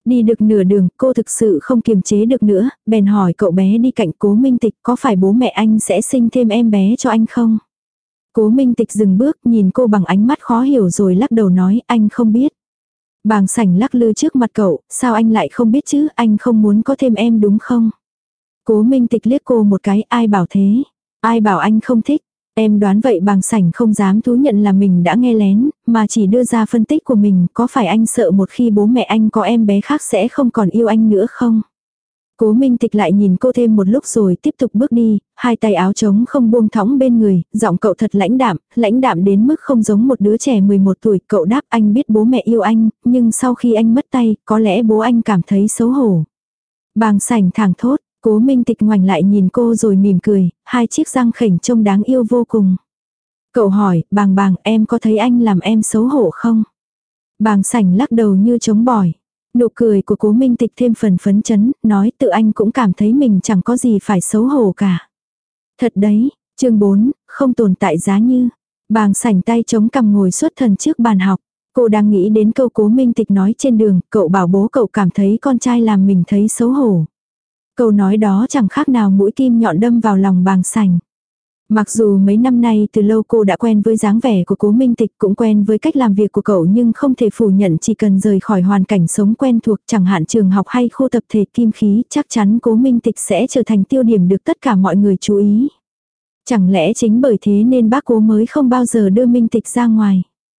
Đi được nửa đường, cô thực sự không kiềm chế được nữa, bèn hỏi cậu bé đi cạnh Cố Minh Tịch có phải bố mẹ anh sẽ sinh thêm em bé cho anh không? Cố Minh Tịch dừng bước nhìn cô bằng ánh mắt khó hiểu rồi lắc đầu nói anh không biết. Bàng Sảnh lắc lư trước mặt cậu, sao anh lại không biết chứ, anh không muốn có thêm em đúng không? Cố Minh Tịch liếc cô một cái, ai bảo thế? Ai bảo anh không thích? Em đoán vậy. Bàng Sảnh không dám thú nhận là mình đã nghe lén, mà chỉ đưa ra phân tích của mình, có phải anh sợ một khi bố mẹ anh có em bé khác sẽ không còn yêu anh nữa không? Cố Minh Tịch lại nhìn cô thêm một lúc rồi tiếp tục bước đi, hai tay áo trống không buông thõng bên người, giọng cậu thật lãnh đạm, lãnh đạm đến mức không giống một đứa trẻ mười một tuổi. Cậu đáp anh biết bố mẹ yêu anh, nhưng sau khi anh mất tay, có lẽ bố anh cảm thấy xấu hổ. Bàng Sảnh thẳng thốt. Cố Minh Tịch ngoảnh lại nhìn cô rồi mỉm cười, hai chiếc răng khểnh trông đáng yêu vô cùng. Cậu hỏi, Bàng Bàng em có thấy anh làm em xấu hổ không? Bàng Sảnh lắc đầu như trống bỏi. Nụ cười của Cố Minh Tịch thêm phần phấn chấn, nói tự anh cũng cảm thấy mình chẳng có gì phải xấu hổ cả. Thật đấy, chương bốn, không tồn tại giá như. Bàng Sảnh tay chống cằm ngồi xuất thần trước bàn học. Cô đang nghĩ đến câu Cố Minh Tịch nói trên đường, cậu bảo bố cậu cảm thấy con trai làm mình thấy xấu hổ. Câu nói đó chẳng khác nào mũi kim nhọn đâm vào lòng Bàng Sảnh. Mặc dù mấy năm nay từ lâu cô đã quen với dáng vẻ của Cố Minh Tịch, cũng quen với cách làm việc của cậu, nhưng không thể phủ nhận chỉ cần rời khỏi hoàn cảnh sống quen thuộc, chẳng hạn trường học hay khu tập thể Kim Khí, chắc chắn Cố Minh Tịch sẽ trở thành tiêu điểm được tất cả mọi người chú ý. Chẳng lẽ chính bởi thế nên bác Cố mới không bao giờ đưa Minh Tịch ra ngoài.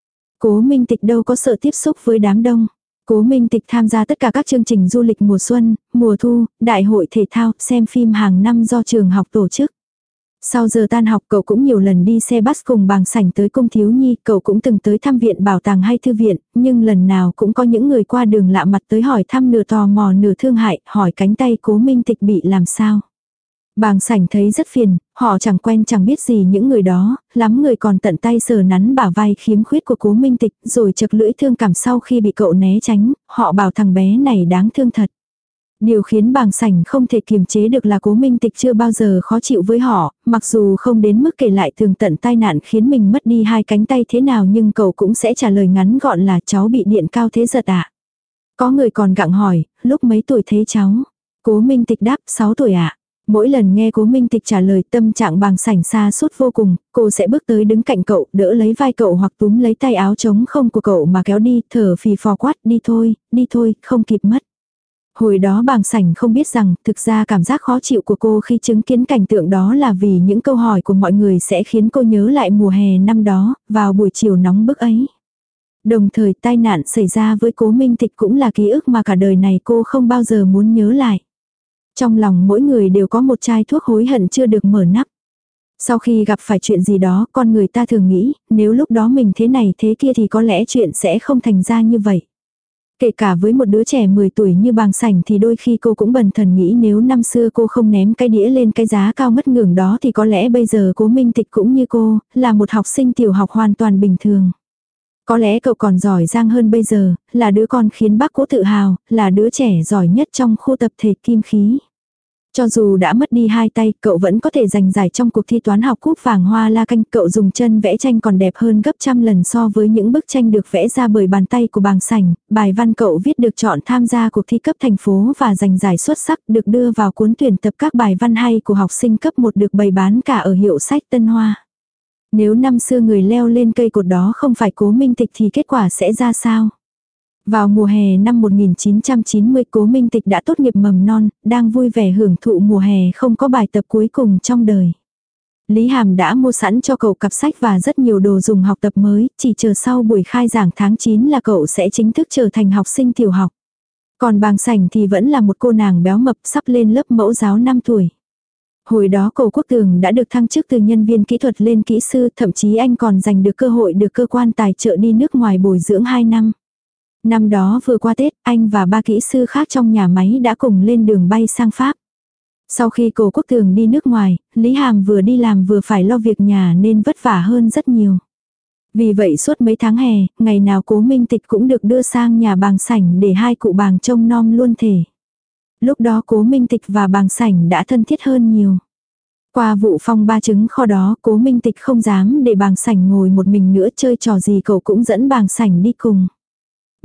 Cố Minh Tịch đâu có sợ tiếp xúc với đám đông. Cố Minh Tịch tham gia tất cả các chương trình du lịch mùa xuân, mùa thu, đại hội thể thao, xem phim hàng năm do trường học tổ chức. Sau giờ tan học cậu cũng nhiều lần đi xe bus cùng Bàng Sảnh tới cung thiếu nhi, cậu cũng từng tới thăm viện bảo tàng hay thư viện, nhưng lần nào cũng có những người qua đường lạ mặt tới hỏi thăm, nửa tò mò nửa thương hại, hỏi cánh tay Cố Minh Tịch bị làm sao. Bàng Sảnh thấy rất phiền, họ chẳng quen chẳng biết gì những người đó, lắm người còn tận tay sờ nắn bả vai khiếm khuyết của Cố Minh Tịch, rồi chật lưỡi thương cảm sau khi bị cậu né tránh, họ bảo thằng bé này đáng thương thật. Điều khiến Bàng Sảnh không thể kiềm chế được là Cố Minh Tịch chưa bao giờ khó chịu với họ, mặc dù không đến mức kể lại tường tận tai nạn khiến mình mất đi hai cánh tay thế nào, nhưng cậu cũng sẽ trả lời ngắn gọn là cháu bị điện cao thế giật ạ. À? Có người còn gặng hỏi, lúc mấy tuổi thế cháu? Cố Minh Tịch đáp, sáu tuổi ạ. À? Mỗi lần nghe Cố Minh Tịch trả lời, tâm trạng Bàng Sảnh xa sút vô cùng, cô sẽ bước tới đứng cạnh cậu, đỡ lấy vai cậu hoặc túm lấy tay áo trống không của cậu mà kéo đi, thở phì phò quát, đi thôi, đi thôi, không kịp mất. Hồi đó Bàng Sảnh không biết rằng, thực ra cảm giác khó chịu của cô khi chứng kiến cảnh tượng đó là vì những câu hỏi của mọi người sẽ khiến cô nhớ lại mùa hè năm đó, vào buổi chiều nóng bức ấy. Đồng thời tai nạn xảy ra với Cố Minh Tịch cũng là ký ức mà cả đời này cô không bao giờ muốn nhớ lại. Trong lòng mỗi người đều có một chai thuốc hối hận chưa được mở nắp. Sau khi gặp phải chuyện gì đó, con người ta thường nghĩ, nếu lúc đó mình thế này thế kia thì có lẽ chuyện sẽ không thành ra như vậy. Kể cả với một đứa trẻ mười tuổi như Bàng Sảnh thì đôi khi cô cũng bần thần nghĩ nếu năm xưa cô không ném cái đĩa lên cái giá cao ngất ngưởng đó thì có lẽ bây giờ Cố Minh Tịch cũng như cô, là một học sinh tiểu học hoàn toàn bình thường. Có lẽ cậu còn giỏi giang hơn bây giờ, là đứa con khiến bác Cố tự hào, là đứa trẻ giỏi nhất trong khu tập thể Kim Khí. Cho dù đã mất đi hai tay, cậu vẫn có thể giành giải trong cuộc thi toán học cúp vàng Hoa La Canh. Cậu dùng chân vẽ tranh còn đẹp hơn gấp trăm lần so với những bức tranh được vẽ ra bởi bàn tay của Bàng Sảnh. Bài văn cậu viết được chọn tham gia cuộc thi cấp thành phố và giành giải xuất sắc, được đưa vào cuốn tuyển tập các bài văn hay của học sinh cấp một được bày bán cả ở hiệu sách Tân Hoa. Nếu năm xưa người leo lên cây cột đó không phải Cố Minh Tịch thì kết quả sẽ ra sao? Vào mùa hè năm một nghìn chín trăm chín mươi, Cố Minh Tịch đã tốt nghiệp mầm non, đang vui vẻ hưởng thụ mùa hè không có bài tập cuối cùng trong đời. Lý Hàm đã mua sẵn cho cậu cặp sách và rất nhiều đồ dùng học tập mới, chỉ chờ sau buổi khai giảng tháng chín là cậu sẽ chính thức trở thành học sinh tiểu học. Còn Bàng Sảnh thì vẫn là một cô nàng béo mập sắp lên lớp mẫu giáo năm tuổi. Hồi đó Cố Quốc Tường đã được thăng chức từ nhân viên kỹ thuật lên kỹ sư, thậm chí anh còn giành được cơ hội được cơ quan tài trợ đi nước ngoài bồi dưỡng hai năm. Năm đó vừa qua Tết, anh và ba kỹ sư khác trong nhà máy đã cùng lên đường bay sang Pháp. Sau khi Cố Quốc Tường đi nước ngoài, Lý Hàm vừa đi làm vừa phải lo việc nhà nên vất vả hơn rất nhiều. Vì vậy suốt mấy tháng hè, ngày nào Cố Minh Tịch cũng được đưa sang nhà Bàng Sảnh để hai cụ Bàng trông nom luôn thể. Lúc đó Cố Minh Tịch và Bàng Sảnh đã thân thiết hơn nhiều. Qua vụ phong ba trứng kho đó, Cố Minh Tịch không dám để Bàng Sảnh ngồi một mình nữa, chơi trò gì cậu cũng dẫn Bàng Sảnh đi cùng.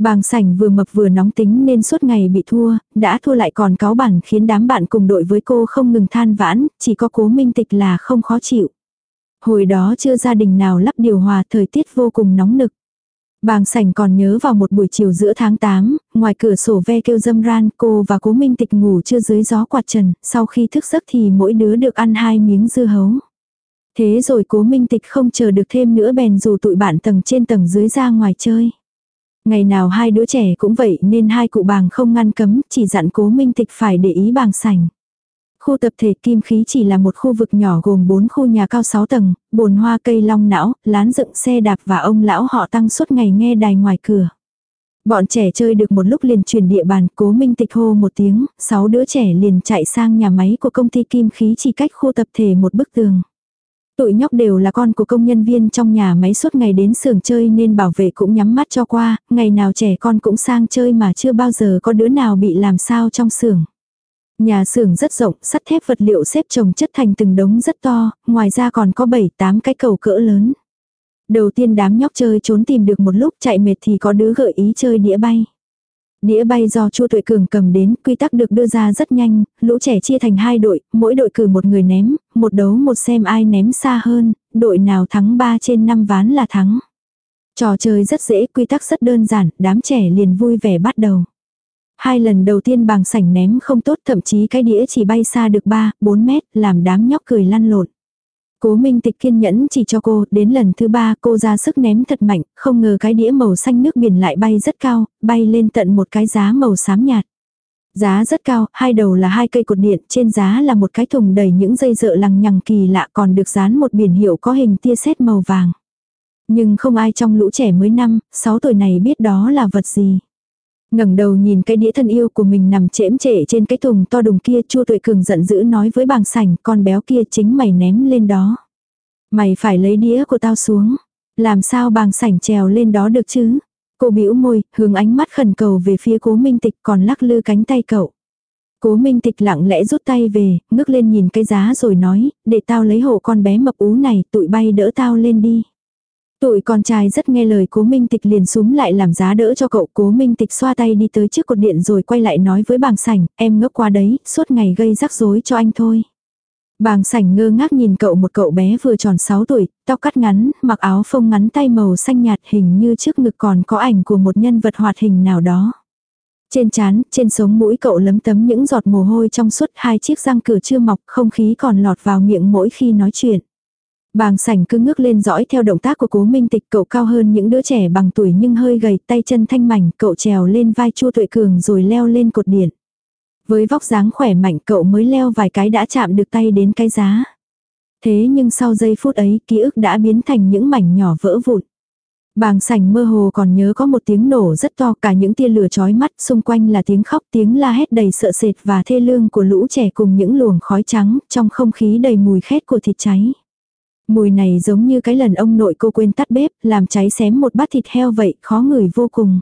Bàng sảnh vừa mập vừa nóng tính nên suốt ngày bị thua, đã thua lại còn cáu bẳn khiến đám bạn cùng đội với cô không ngừng than vãn, chỉ có Cố Minh Tịch là không khó chịu. Hồi đó chưa gia đình nào lắp điều hòa, thời tiết vô cùng nóng nực. Bàng sảnh còn nhớ vào một buổi chiều giữa tháng tám, ngoài cửa sổ ve kêu râm ran, cô và Cố Minh Tịch ngủ chưa dưới gió quạt trần, sau khi thức giấc thì mỗi đứa được ăn hai miếng dưa hấu. Thế rồi Cố Minh Tịch không chờ được thêm nữa bèn rủ tụi bạn tầng trên tầng dưới ra ngoài chơi. Ngày nào hai đứa trẻ cũng vậy nên hai cụ Bàng không ngăn cấm, chỉ dặn Cố Minh Tịch phải để ý Bàng sảnh. Khu tập thể Kim Khí chỉ là một khu vực nhỏ gồm bốn khu nhà cao sáu tầng, bồn hoa cây long não, lán dựng xe đạp và ông lão họ Tăng suốt ngày nghe đài ngoài cửa. Bọn trẻ chơi được một lúc liền chuyển địa bàn, Cố Minh Tịch hô một tiếng, sáu đứa trẻ liền chạy sang nhà máy của công ty Kim Khí chỉ cách khu tập thể một bức tường. Tụi nhóc đều là con của công nhân viên trong nhà máy suốt ngày đến xưởng chơi nên bảo vệ cũng nhắm mắt cho qua, ngày nào trẻ con cũng sang chơi mà chưa bao giờ có đứa nào bị làm sao trong xưởng. Nhà xưởng rất rộng, sắt thép vật liệu xếp chồng chất thành từng đống rất to, ngoài ra còn có bảy tám cái cầu cỡ lớn. Đầu tiên đám nhóc chơi trốn tìm được một lúc, chạy mệt thì có đứa gợi ý chơi đĩa bay. Đĩa bay do Chu Tuệ Cường cầm đến, quy tắc được đưa ra rất nhanh, lũ trẻ chia thành hai đội, mỗi đội cử một người ném, một đấu một xem ai ném xa hơn, đội nào thắng ba trên năm ván là thắng. Trò chơi rất dễ, quy tắc rất đơn giản, đám trẻ liền vui vẻ bắt đầu. Hai lần đầu tiên Bàng sảnh ném không tốt, thậm chí cái đĩa chỉ bay xa được ba, bốn mét, làm đám nhóc cười lăn lộn. Cố Minh Tịch kiên nhẫn chỉ cho cô, đến lần thứ ba cô ra sức ném thật mạnh, không ngờ cái đĩa màu xanh nước biển lại bay rất cao, bay lên tận một cái giá màu xám nhạt. Giá rất cao, hai đầu là hai cây cột điện, trên giá là một cái thùng đầy những dây dợ lằng nhằng kỳ lạ, còn được dán một biển hiệu có hình tia sét màu vàng. Nhưng không ai trong lũ trẻ mới năm, sáu tuổi này biết đó là vật gì. Ngẩng đầu nhìn cái đĩa thân yêu của mình nằm chễm chệ trên cái thùng to đùng kia, Chu Tuệ Cường giận dữ nói với Bàng sảnh, con béo kia chính mày ném lên đó. Mày phải lấy đĩa của tao xuống. Làm sao Bàng sảnh trèo lên đó được chứ? Cô bĩu môi, hướng ánh mắt khẩn cầu về phía Cố Minh Tịch, còn lắc lư cánh tay cậu. Cố Minh Tịch lặng lẽ rút tay về, ngước lên nhìn cái giá rồi nói, để tao lấy hộ con bé mập ú này, tụi bay đỡ tao lên đi. Tụi con trai rất nghe lời, Cố Minh Tịch liền súm lại làm giá đỡ cho cậu. Cố Minh Tịch xoa tay đi tới trước cột điện rồi quay lại nói với Bàng sảnh, em ngốc quá đấy, suốt ngày gây rắc rối cho anh thôi. Bàng sảnh ngơ ngác nhìn cậu, một cậu bé vừa tròn sáu tuổi, tóc cắt ngắn, mặc áo phông ngắn tay màu xanh nhạt, hình như trước ngực còn có ảnh của một nhân vật hoạt hình nào đó. Trên trán, trên sống mũi cậu lấm tấm những giọt mồ hôi trong suốt, hai chiếc răng cửa chưa mọc, không khí còn lọt vào miệng mỗi khi nói chuyện. Bàng sảnh cứ ngước lên dõi theo động tác của Cố Minh Tịch, cậu cao hơn những đứa trẻ bằng tuổi nhưng hơi gầy, tay chân thanh mảnh, cậu trèo lên vai Chu Tuệ Cường rồi leo lên cột điện. Với vóc dáng khỏe mạnh cậu mới leo vài cái đã chạm được tay đến cái giá. Thế nhưng sau giây phút ấy ký ức đã biến thành những mảnh nhỏ vỡ vụn. Bàng sảnh mơ hồ còn nhớ có một tiếng nổ rất to, cả những tia lửa chói mắt, xung quanh là tiếng khóc, tiếng la hét đầy sợ sệt và thê lương của lũ trẻ cùng những luồng khói trắng, trong không khí đầy mùi khét của thịt cháy. Mùi này giống như cái lần ông nội cô quên tắt bếp, làm cháy xém một bát thịt heo vậy, khó ngửi vô cùng.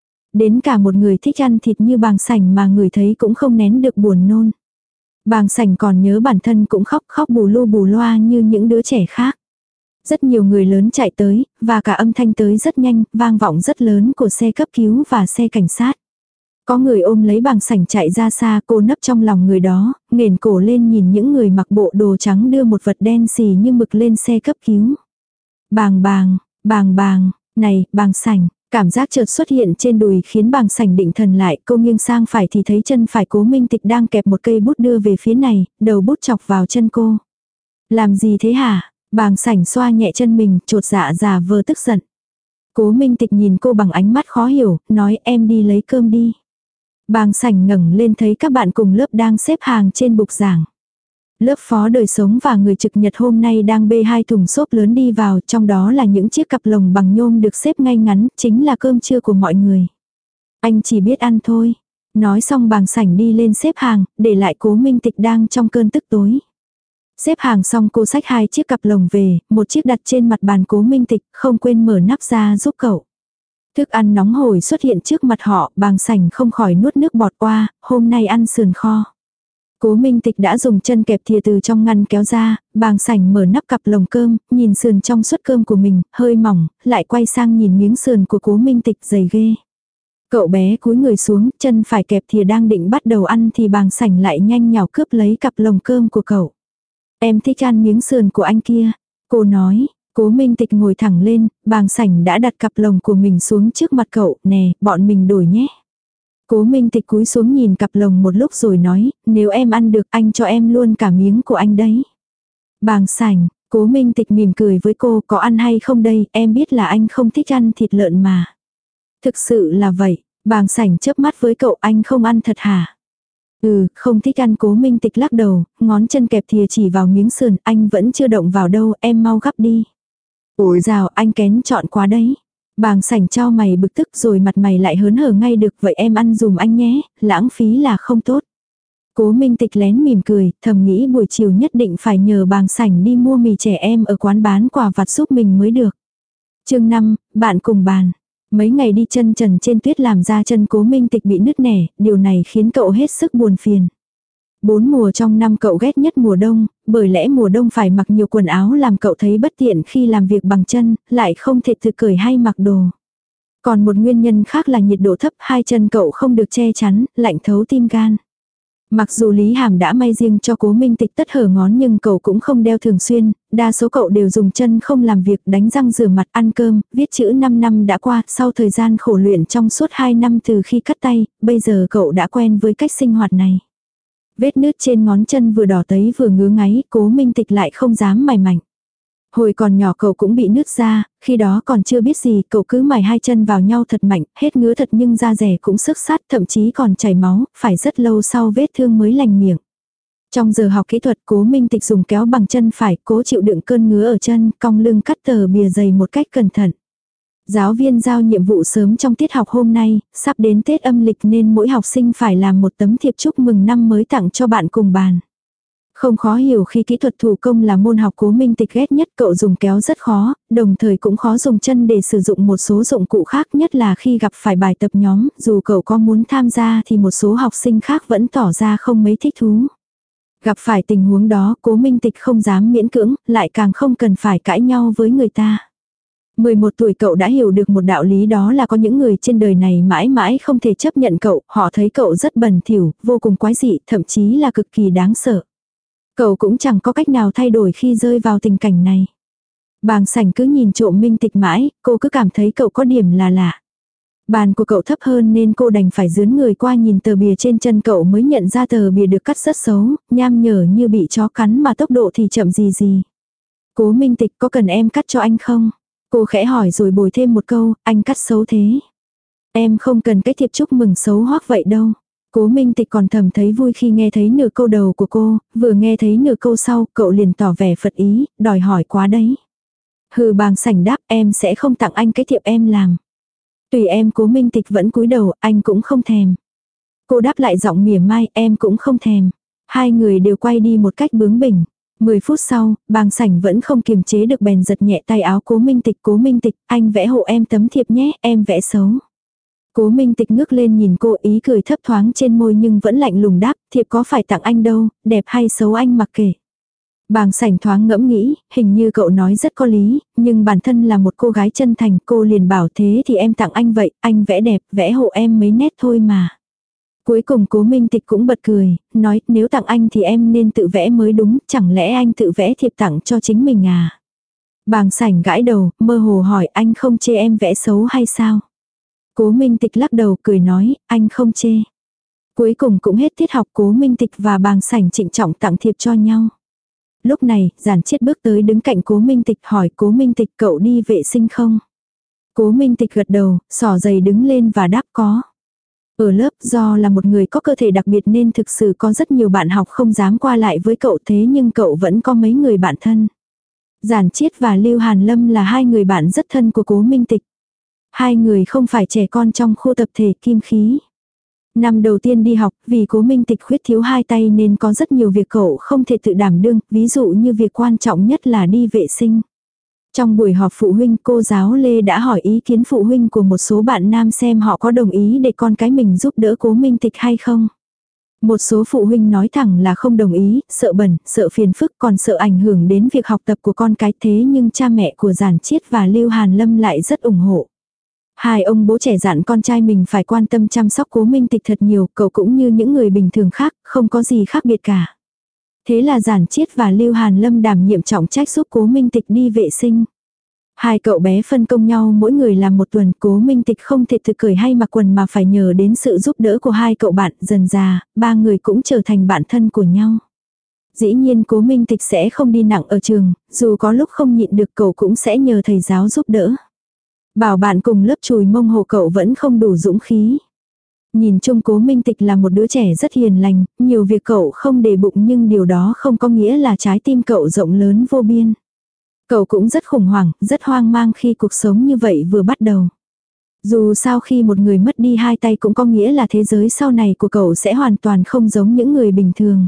Đến cả một người thích ăn thịt như Bàng sảnh mà người thấy cũng không nén được buồn nôn. Bàng sảnh còn nhớ bản thân cũng khóc khóc bù lu bù loa như những đứa trẻ khác. Rất nhiều người lớn chạy tới, và cả âm thanh tới rất nhanh, vang vọng rất lớn của xe cấp cứu và xe cảnh sát. Có người ôm lấy Bàng sảnh chạy ra xa, cô nấp trong lòng người đó, nghển cổ lên nhìn những người mặc bộ đồ trắng đưa một vật đen xì như mực lên xe cấp cứu. Bàng bàng, bàng bàng, này, Bàng sảnh. Cảm giác chợt xuất hiện trên đùi khiến Bàng sảnh định thần lại, cô nghiêng sang phải thì thấy chân phải Cố Minh Tịch đang kẹp một cây bút đưa về phía này, đầu bút chọc vào chân cô. Làm gì thế hả? Bàng sảnh xoa nhẹ chân mình, chột dạ giả vờ tức giận. Cố Minh Tịch nhìn cô bằng ánh mắt khó hiểu, nói em đi lấy cơm đi. Bàng sảnh ngẩng lên thấy các bạn cùng lớp đang xếp hàng trên bục giảng. Lớp phó đời sống và người trực nhật hôm nay đang bê hai thùng xốp lớn đi vào, trong đó là những chiếc cặp lồng bằng nhôm được xếp ngay ngắn, chính là cơm trưa của mọi người. Anh chỉ biết ăn thôi. Nói xong Bàng sảnh đi lên xếp hàng, để lại Cố Minh Tịch đang trong cơn tức tối. Xếp hàng xong cô xách hai chiếc cặp lồng về, một chiếc đặt trên mặt bàn Cố Minh Tịch, không quên mở nắp ra giúp cậu. Thức ăn nóng hổi xuất hiện trước mặt họ, Bàng sảnh không khỏi nuốt nước bọt qua, hôm nay ăn sườn kho. Cố Minh Tịch đã dùng chân kẹp thìa từ trong ngăn kéo ra, Bàng sảnh mở nắp cặp lồng cơm, nhìn sườn trong suất cơm của mình, hơi mỏng, lại quay sang nhìn miếng sườn của Cố Minh Tịch dày ghê. Cậu bé cúi người xuống, chân phải kẹp thìa đang định bắt đầu ăn thì bàng sảnh lại nhanh nhào cướp lấy cặp lồng cơm của cậu. Em thích ăn miếng sườn của anh kia. Cô nói, Cố Minh Tịch ngồi thẳng lên, bàng sảnh đã đặt cặp lồng của mình xuống trước mặt cậu, nè, bọn mình đổi nhé. Cố Minh Tịch cúi xuống nhìn cặp lồng một lúc rồi nói, nếu em ăn được anh cho em luôn cả miếng của anh đấy. Bàng sảnh, Cố Minh Tịch mỉm cười với cô, có ăn hay không đây, em biết là anh không thích ăn thịt lợn mà. Thực sự là vậy, bàng sảnh chớp mắt với cậu, anh không ăn thật hả? Ừ, không thích ăn. Cố Minh Tịch lắc đầu, ngón chân kẹp thìa chỉ vào miếng sườn, anh vẫn chưa động vào đâu, em mau gắp đi. Ôi dào, anh kén chọn quá đấy. Bàng sảnh trao mày bực tức rồi mặt mày lại hớn hở ngay được, vậy em ăn dùm anh nhé, lãng phí là không tốt. Cố Minh Tịch lén mỉm cười, thầm nghĩ buổi chiều nhất định phải nhờ bàng sảnh đi mua mì trẻ em ở quán bán quà vặt giúp mình mới được. Chương năm, bạn cùng bàn. Mấy ngày đi chân trần trên tuyết làm ra chân Cố Minh Tịch bị nứt nẻ, điều này khiến cậu hết sức buồn phiền. Bốn mùa trong năm cậu ghét nhất mùa đông, bởi lẽ mùa đông phải mặc nhiều quần áo làm cậu thấy bất tiện khi làm việc bằng chân, lại không thể tự cởi hay mặc đồ. Còn một nguyên nhân khác là nhiệt độ thấp, hai chân cậu không được che chắn, lạnh thấu tim gan. Mặc dù Lý Hàm đã may riêng cho Cố Minh Tịch tất hở ngón nhưng cậu cũng không đeo thường xuyên, đa số cậu đều dùng chân không làm việc, đánh răng rửa mặt, ăn cơm, viết chữ năm năm đã qua, sau thời gian khổ luyện trong suốt hai năm từ khi cắt tay, bây giờ cậu đã quen với cách sinh hoạt này. Vết nứt trên ngón chân vừa đỏ tấy vừa ngứa ngáy, Cố Minh Tịch lại không dám mài mảnh. Hồi còn nhỏ cậu cũng bị nứt ra, khi đó còn chưa biết gì, cậu cứ mài hai chân vào nhau thật mạnh, hết ngứa thật nhưng da rẻ cũng xước sát, thậm chí còn chảy máu, phải rất lâu sau vết thương mới lành miệng. Trong giờ học kỹ thuật, Cố Minh Tịch dùng kéo bằng chân phải, cố chịu đựng cơn ngứa ở chân, cong lưng cắt tờ bìa dày một cách cẩn thận. Giáo viên giao nhiệm vụ sớm trong tiết học hôm nay, sắp đến Tết âm lịch nên mỗi học sinh phải làm một tấm thiệp chúc mừng năm mới tặng cho bạn cùng bàn. Không khó hiểu khi kỹ thuật thủ công là môn học Cố Minh Tịch ghét nhất, cậu dùng kéo rất khó, đồng thời cũng khó dùng chân để sử dụng một số dụng cụ khác, nhất là khi gặp phải bài tập nhóm, dù cậu có muốn tham gia thì một số học sinh khác vẫn tỏ ra không mấy thích thú. Gặp phải tình huống đó, Cố Minh Tịch không dám miễn cưỡng, lại càng không cần phải cãi nhau với người ta. mười một tuổi cậu đã hiểu được một đạo lý, đó là có những người trên đời này mãi mãi không thể chấp nhận cậu, họ thấy cậu rất bẩn thỉu, vô cùng quái dị, thậm chí là cực kỳ đáng sợ. Cậu cũng chẳng có cách nào thay đổi khi rơi vào tình cảnh này. Bàng sảnh cứ nhìn trộm Minh Tịch mãi, cô cứ cảm thấy cậu có điểm là lạ. Bàn của cậu thấp hơn nên cô đành phải dướn người qua nhìn tờ bìa trên chân cậu mới nhận ra tờ bìa được cắt rất xấu, nham nhở như bị chó cắn mà tốc độ thì chậm gì gì. Cố Minh Tịch, có cần em cắt cho anh không? Cô khẽ hỏi rồi bồi thêm một câu, anh cắt xấu thế. Em không cần cái thiệp chúc mừng xấu hoắc vậy đâu. Cố Minh Tịch còn thầm thấy vui khi nghe thấy nửa câu đầu của cô, vừa nghe thấy nửa câu sau, cậu liền tỏ vẻ phật ý, đòi hỏi quá đấy. Hừ, bàng sảnh đáp, em sẽ không tặng anh cái thiệp em làm. Tùy em. Cố Minh Tịch vẫn cúi đầu, anh cũng không thèm. Cô đáp lại giọng mỉa mai, em cũng không thèm. Hai người đều quay đi một cách bướng bỉnh. Mười phút sau, bàng sảnh vẫn không kiềm chế được bèn giật nhẹ tay áo Cố Minh Tịch. Cố Minh Tịch, anh vẽ hộ em tấm thiệp nhé, em vẽ xấu. Cố Minh Tịch ngước lên nhìn cô, ý cười thấp thoáng trên môi nhưng vẫn lạnh lùng đáp, thiệp có phải tặng anh đâu, đẹp hay xấu anh mặc kệ. Bàng sảnh thoáng ngẫm nghĩ, hình như cậu nói rất có lý, nhưng bản thân là một cô gái chân thành, cô liền bảo thế thì em tặng anh vậy, anh vẽ đẹp, vẽ hộ em mấy nét thôi mà. Cuối cùng Cố Minh Tịch cũng bật cười, nói nếu tặng anh thì em nên tự vẽ mới đúng, chẳng lẽ anh tự vẽ thiệp tặng cho chính mình à? Bàng sảnh gãi đầu, mơ hồ hỏi anh không chê em vẽ xấu hay sao? Cố Minh Tịch lắc đầu cười nói, anh không chê. Cuối cùng cũng hết tiết học, Cố Minh Tịch và bàng sảnh trịnh trọng tặng thiệp cho nhau. Lúc này, Giản Chiết bước tới đứng cạnh Cố Minh Tịch hỏi Cố Minh Tịch cậu đi vệ sinh không? Cố Minh Tịch gật đầu, xỏ giày đứng lên và đáp có. Ở lớp do là một người có cơ thể đặc biệt nên thực sự có rất nhiều bạn học không dám qua lại với cậu, thế nhưng cậu vẫn có mấy người bạn thân. Giản Chiết và Lưu Hàn Lâm là hai người bạn rất thân của Cố Minh Tịch. Hai người không phải trẻ con trong khu tập thể kim khí. Năm đầu tiên đi học, vì Cố Minh Tịch khuyết thiếu hai tay nên có rất nhiều việc cậu không thể tự đảm đương, ví dụ như việc quan trọng nhất là đi vệ sinh. Trong buổi họp phụ huynh, cô giáo Lê đã hỏi ý kiến phụ huynh của một số bạn nam xem họ có đồng ý để con cái mình giúp đỡ Cố Minh Tịch hay không. Một số phụ huynh nói thẳng là không đồng ý, sợ bẩn, sợ phiền phức, còn sợ ảnh hưởng đến việc học tập của con cái, thế nhưng cha mẹ của Giản Chiết và Lưu Hàn Lâm lại rất ủng hộ. Hai ông bố trẻ dặn con trai mình phải quan tâm chăm sóc Cố Minh Tịch thật nhiều, cậu cũng như những người bình thường khác, không có gì khác biệt cả. Thế là Giản Chiết và Lưu Hàn Lâm đảm nhiệm trọng trách giúp Cố Minh Tịch đi vệ sinh. Hai cậu bé phân công nhau mỗi người làm một tuần, Cố Minh Tịch không thể tự cởi hay mặc quần mà phải nhờ đến sự giúp đỡ của hai cậu bạn, dần dà, ba người cũng trở thành bạn thân của nhau. Dĩ nhiên Cố Minh Tịch sẽ không đi nặng ở trường, dù có lúc không nhịn được cậu cũng sẽ nhờ thầy giáo giúp đỡ. Bảo bạn cùng lớp chùi mông hộ cậu vẫn không đủ dũng khí. Nhìn chung Cố Minh Tịch là một đứa trẻ rất hiền lành, nhiều việc cậu không để bụng nhưng điều đó không có nghĩa là trái tim cậu rộng lớn vô biên. Cậu cũng rất khủng hoảng, rất hoang mang khi cuộc sống như vậy vừa bắt đầu. Dù sao khi một người mất đi hai tay cũng có nghĩa là thế giới sau này của cậu sẽ hoàn toàn không giống những người bình thường.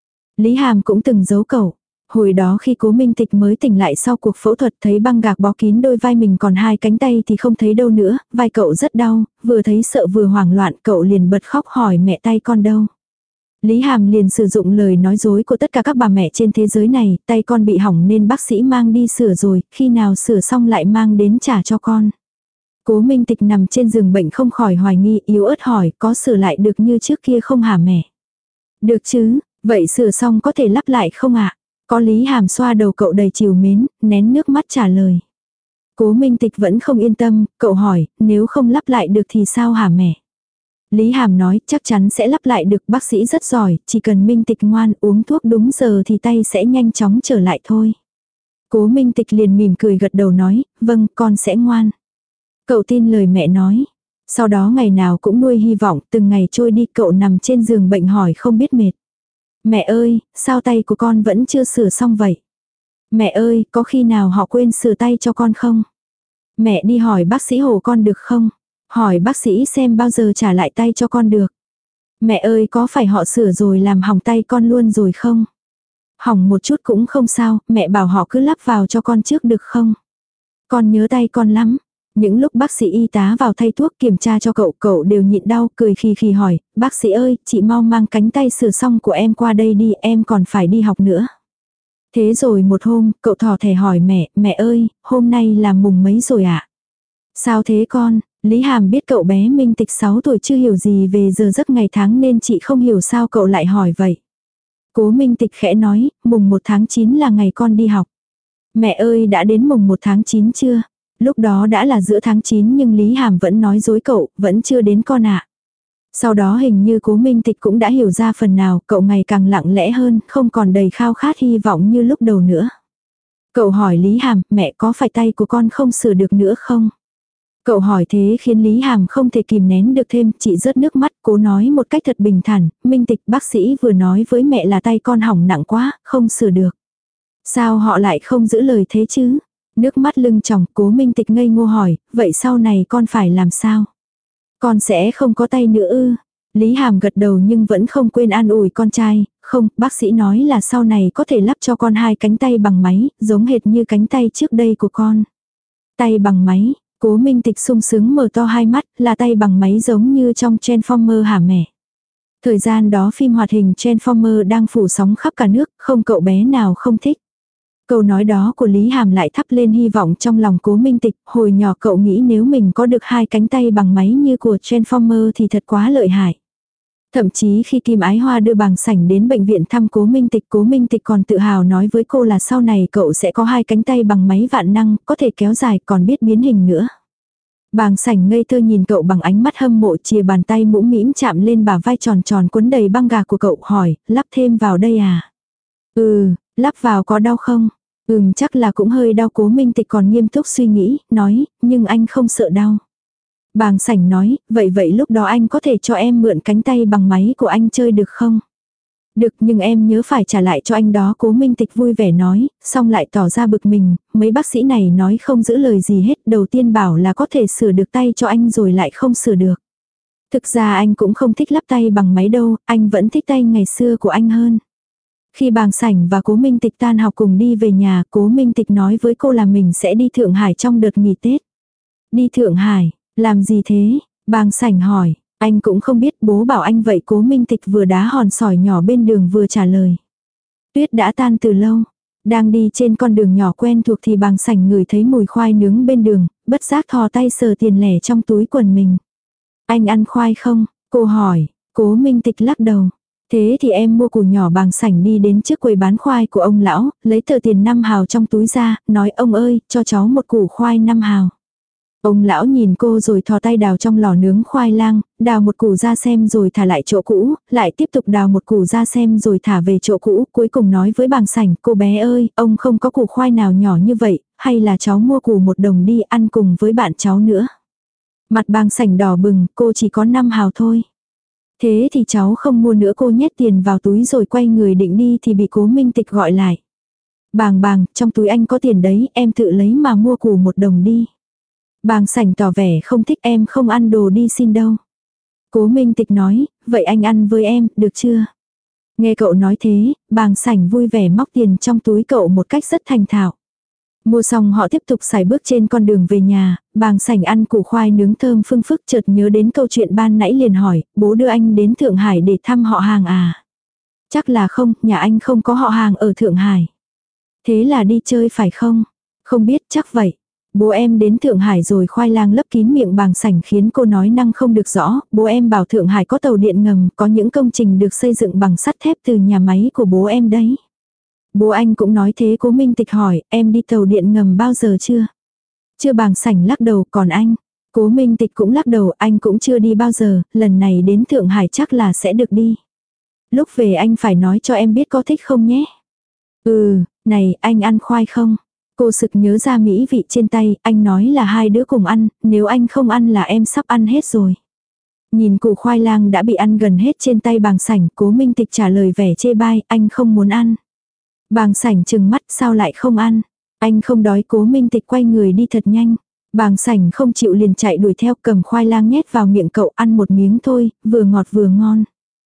Lý Hàm cũng từng giấu cậu. Hồi đó khi Cố Minh Tịch mới tỉnh lại sau cuộc phẫu thuật thấy băng gạc bó kín đôi vai mình còn hai cánh tay thì không thấy đâu nữa, vai cậu rất đau, vừa thấy sợ vừa hoảng loạn cậu liền bật khóc hỏi mẹ tay con đâu. Lý Hàm liền sử dụng lời nói dối của tất cả các bà mẹ trên thế giới này, tay con bị hỏng nên bác sĩ mang đi sửa rồi, khi nào sửa xong lại mang đến trả cho con. Cố Minh Tịch nằm trên giường bệnh không khỏi hoài nghi, yếu ớt hỏi có sửa lại được như trước kia không hả mẹ? Được chứ, vậy sửa xong có thể lắp lại không ạ? Có. Lý Hàm xoa đầu cậu đầy trìu mến, nén nước mắt trả lời. Cố Minh Tịch vẫn không yên tâm, cậu hỏi, nếu không lắp lại được thì sao hả mẹ? Lý Hàm nói, chắc chắn sẽ lắp lại được, bác sĩ rất giỏi, chỉ cần Minh Tịch ngoan uống thuốc đúng giờ thì tay sẽ nhanh chóng trở lại thôi. Cố Minh Tịch liền mỉm cười gật đầu nói, vâng, con sẽ ngoan. Cậu tin lời mẹ nói. Sau đó ngày nào cũng nuôi hy vọng, từng ngày trôi đi cậu nằm trên giường bệnh hỏi không biết mệt. Mẹ ơi, sao tay của con vẫn chưa sửa xong vậy? Mẹ ơi, có khi nào họ quên sửa tay cho con không? Mẹ đi hỏi bác sĩ hộ con được không? Hỏi bác sĩ xem bao giờ trả lại tay cho con được. Mẹ ơi, có phải họ sửa rồi làm hỏng tay con luôn rồi không? Hỏng một chút cũng không sao, mẹ bảo họ cứ lắp vào cho con trước được không? Con nhớ tay con lắm. Những lúc bác sĩ y tá vào thay thuốc kiểm tra cho cậu, cậu đều nhịn đau, cười khì khì hỏi, bác sĩ ơi, chị mau mang cánh tay sửa xong của em qua đây đi, em còn phải đi học nữa. Thế rồi một hôm, cậu thỏ thẻ hỏi mẹ, mẹ ơi, hôm nay là mùng mấy rồi ạ? À? Sao thế con? Lý Hàm biết cậu bé Minh Tịch sáu tuổi chưa hiểu gì về giờ giấc ngày tháng nên chị không hiểu sao cậu lại hỏi vậy. Cố Minh Tịch khẽ nói, mùng một tháng chín là ngày con đi học. Mẹ ơi, đã đến mùng một tháng chín chưa? Lúc đó đã là giữa tháng chín nhưng Lý Hàm vẫn nói dối cậu, vẫn chưa đến con ạ. À. Sau đó hình như Cố Minh Tịch cũng đã hiểu ra phần nào, cậu ngày càng lặng lẽ hơn, không còn đầy khao khát hy vọng như lúc đầu nữa. Cậu hỏi Lý Hàm, mẹ có phải tay của con không sửa được nữa không? Cậu hỏi thế khiến Lý Hàm không thể kìm nén được thêm, chị rớt nước mắt, cố nói một cách thật bình thản, Minh Tịch bác sĩ vừa nói với mẹ là tay con hỏng nặng quá, không sửa được. Sao họ lại không giữ lời thế chứ? Nước mắt lưng tròng, Cố Minh Tịch ngây ngô hỏi, vậy sau này con phải làm sao? Con sẽ không có tay nữa ư? Lý Hàm gật đầu nhưng vẫn không quên an ủi con trai, không, bác sĩ nói là sau này có thể lắp cho con hai cánh tay bằng máy, giống hệt như cánh tay trước đây của con. Tay bằng máy, Cố Minh Tịch sung sướng mở to hai mắt, là tay bằng máy giống như trong Transformer hả mẹ? Thời gian đó phim hoạt hình Transformer đang phủ sóng khắp cả nước, không cậu bé nào không thích. Câu nói đó của Lý Hàm lại thắp lên hy vọng trong lòng Cố Minh Tịch, hồi nhỏ cậu nghĩ nếu mình có được hai cánh tay bằng máy như của Transformer thì thật quá lợi hại. Thậm chí khi Kim Ái Hoa đưa Bàng Sảnh đến bệnh viện thăm Cố Minh Tịch, Cố Minh Tịch còn tự hào nói với cô là sau này cậu sẽ có hai cánh tay bằng máy vạn năng, có thể kéo dài còn biết biến hình nữa. Bàng Sảnh ngây thơ nhìn cậu bằng ánh mắt hâm mộ, chìa bàn tay mũm mĩm chạm lên bả vai tròn tròn quấn đầy băng gạc của cậu, hỏi, lắp thêm vào đây à? Ừ, lắp vào có đau không? Ừm chắc là cũng hơi đau. Cố Minh Tịch còn nghiêm túc suy nghĩ, nói, nhưng anh không sợ đau. Bàng Sảnh nói, vậy vậy lúc đó anh có thể cho em mượn cánh tay bằng máy của anh chơi được không? Được, nhưng em nhớ phải trả lại cho anh đó. Cố Minh Tịch vui vẻ nói, xong lại tỏ ra bực mình, mấy bác sĩ này nói không giữ lời gì hết, đầu tiên bảo là có thể sửa được tay cho anh rồi lại không sửa được. Thực ra anh cũng không thích lắp tay bằng máy đâu, anh vẫn thích tay ngày xưa của anh hơn. Khi Bàng Sảnh và Cố Minh Tịch tan học cùng đi về nhà, Cố Minh Tịch nói với cô là mình sẽ đi Thượng Hải trong đợt nghỉ Tết. Đi Thượng Hải, làm gì thế? Bàng Sảnh hỏi, anh cũng không biết, bố bảo anh vậy. Cố Minh Tịch vừa đá hòn sỏi nhỏ bên đường vừa trả lời. Tuyết đã tan từ lâu. Đang đi trên con đường nhỏ quen thuộc thì Bàng Sảnh ngửi thấy mùi khoai nướng bên đường, bất giác thò tay sờ tiền lẻ trong túi quần mình. Anh ăn khoai không? Cô hỏi, Cố Minh Tịch lắc đầu. Thế thì em mua củ nhỏ. Bàng Sảnh đi đến trước quầy bán khoai của ông lão, lấy tờ tiền năm hào trong túi ra, nói ông ơi, cho cháu một củ khoai năm hào. Ông lão nhìn cô rồi thò tay đào trong lò nướng khoai lang, đào một củ ra xem rồi thả lại chỗ cũ, lại tiếp tục đào một củ ra xem rồi thả về chỗ cũ, cuối cùng nói với Bàng Sảnh, cô bé ơi, ông không có củ khoai nào nhỏ như vậy, hay là cháu mua củ một đồng đi ăn cùng với bạn cháu nữa. Mặt Bàng Sảnh đỏ bừng, cô chỉ có năm hào thôi. Thế thì cháu không mua nữa. Cô nhét tiền vào túi rồi quay người định đi thì bị Cố Minh Tịch gọi lại. Bàng bàng, trong túi anh có tiền đấy, em tự lấy mà mua củ một đồng đi. Bàng Sảnh tỏ vẻ không thích, em không ăn đồ đi xin đâu. Cố Minh Tịch nói, vậy anh ăn với em, được chưa? Nghe cậu nói thế, Bàng Sảnh vui vẻ móc tiền trong túi cậu một cách rất thành thạo. Mua xong họ tiếp tục xài bước trên con đường về nhà, Bàng Sảnh ăn củ khoai nướng thơm phưng phức, chợt nhớ đến câu chuyện ban nãy liền hỏi, bố đưa anh đến Thượng Hải để thăm họ hàng à? Chắc là không, nhà anh không có họ hàng ở Thượng Hải. Thế là đi chơi phải không? Không biết, chắc vậy. Bố em đến Thượng Hải rồi. Khoai lang lấp kín miệng Bàng Sảnh khiến cô nói năng không được rõ. Bố em bảo Thượng Hải có tàu điện ngầm, có những công trình được xây dựng bằng sắt thép từ nhà máy của bố em đấy. Bố anh cũng nói thế. Cố Minh Tịch hỏi, em đi tàu điện ngầm bao giờ chưa? Chưa. Bàng Sảnh lắc đầu. Còn anh? Cố Minh Tịch cũng lắc đầu, anh cũng chưa đi bao giờ, lần này đến Thượng Hải chắc là sẽ được đi. Lúc về anh phải nói cho em biết có thích không nhé. Ừ, này, anh ăn khoai không? Cô sực nhớ ra mỹ vị trên tay, anh nói là hai đứa cùng ăn, nếu anh không ăn là em sắp ăn hết rồi. Nhìn củ khoai lang đã bị ăn gần hết trên tay Bàng Sảnh, Cố Minh Tịch trả lời vẻ chê bai, anh không muốn ăn. Bàng Sảnh trừng mắt, sao lại không ăn? Anh không đói. Cố Minh Tịch quay người đi thật nhanh. Bàng Sảnh không chịu liền chạy đuổi theo, cầm khoai lang nhét vào miệng cậu, ăn một miếng thôi, vừa ngọt vừa ngon.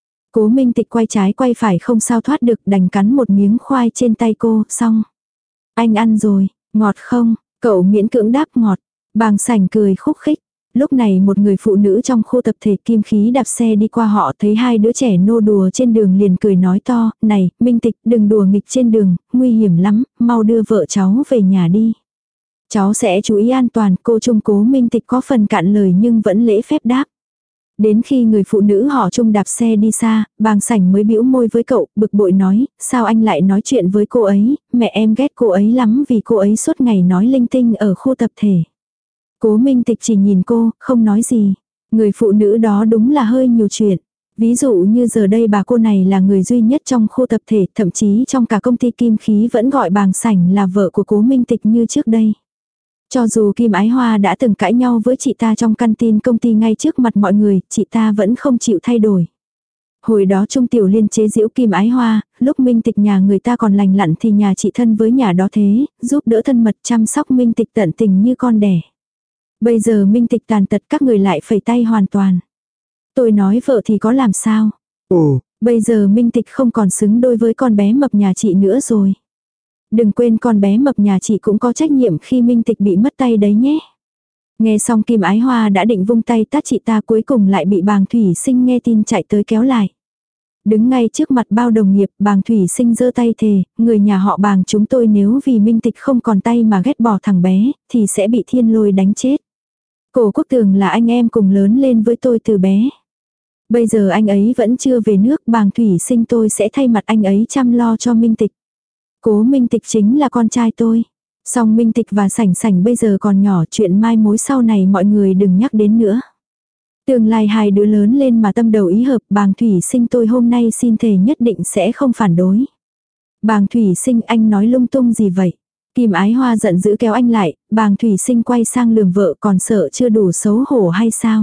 Cố Minh Tịch quay trái quay phải không sao thoát được, đành cắn một miếng khoai trên tay cô, xong. Anh ăn rồi, ngọt không? Cậu miễn cưỡng đáp ngọt. Bàng Sảnh cười khúc khích. Lúc này một người phụ nữ trong khu tập thể Kim Khí đạp xe đi qua, họ thấy hai đứa trẻ nô đùa trên đường liền cười nói to, này, Minh Tịch, đừng đùa nghịch trên đường, nguy hiểm lắm, mau đưa vợ cháu về nhà đi. Cháu sẽ chú ý an toàn. Cô Trung Cố Minh Tịch có phần cạn lời nhưng vẫn lễ phép đáp. Đến khi người phụ nữ họ Trung đạp xe đi xa, Bàng Sảnh mới bĩu môi với cậu, bực bội nói, sao anh lại nói chuyện với cô ấy, mẹ em ghét cô ấy lắm vì cô ấy suốt ngày nói linh tinh ở khu tập thể. Cố Minh Tịch chỉ nhìn cô, không nói gì. Người phụ nữ đó đúng là hơi nhiều chuyện. Ví dụ như giờ đây bà cô này là người duy nhất trong khu tập thể, thậm chí trong cả công ty Kim Khí vẫn gọi Bàng Sảnh là vợ của Cố Minh Tịch như trước đây. Cho dù Kim Ái Hoa đã từng cãi nhau với chị ta trong canteen công ty ngay trước mặt mọi người, chị ta vẫn không chịu thay đổi. Hồi đó Trung Tiểu Liên chế giễu Kim Ái Hoa, lúc Minh Tịch nhà người ta còn lành lặn thì nhà chị thân với nhà đó thế, giúp đỡ thân mật chăm sóc Minh Tịch tận tình như con đẻ. Bây giờ Minh Tịch tàn tật các người lại phẩy tay hoàn toàn. Tôi nói vợ thì có làm sao? Ồ, bây giờ Minh Tịch không còn xứng đôi với con bé mập nhà chị nữa rồi. Đừng quên con bé mập nhà chị cũng có trách nhiệm khi Minh Tịch bị mất tay đấy nhé. Nghe xong Kim Ái Hoa đã định vung tay tát chị ta, cuối cùng lại bị Bàng Thủy Sinh nghe tin chạy tới kéo lại. Đứng ngay trước mặt bao đồng nghiệp, Bàng Thủy Sinh giơ tay thề, người nhà họ Bàng chúng tôi nếu vì Minh Tịch không còn tay mà ghét bỏ thằng bé, thì sẽ bị thiên lôi đánh chết. Cổ Quốc Tường là anh em cùng lớn lên với tôi từ bé. Bây giờ anh ấy vẫn chưa về nước, Bàng Thủy Sinh tôi sẽ thay mặt anh ấy chăm lo cho Minh Tịch. Cố Minh Tịch chính là con trai tôi. Song Minh Tịch và Sảnh Sảnh bây giờ còn nhỏ, chuyện mai mối sau này mọi người đừng nhắc đến nữa. Tương lai hai đứa lớn lên mà tâm đầu ý hợp, Bàng Thủy Sinh tôi hôm nay xin thề nhất định sẽ không phản đối. Bàng Thủy Sinh, anh nói lung tung gì vậy? Kim Ái Hoa giận dữ kéo anh lại, Bàng Thủy Sinh quay sang lườm vợ, còn sợ chưa đủ xấu hổ hay sao?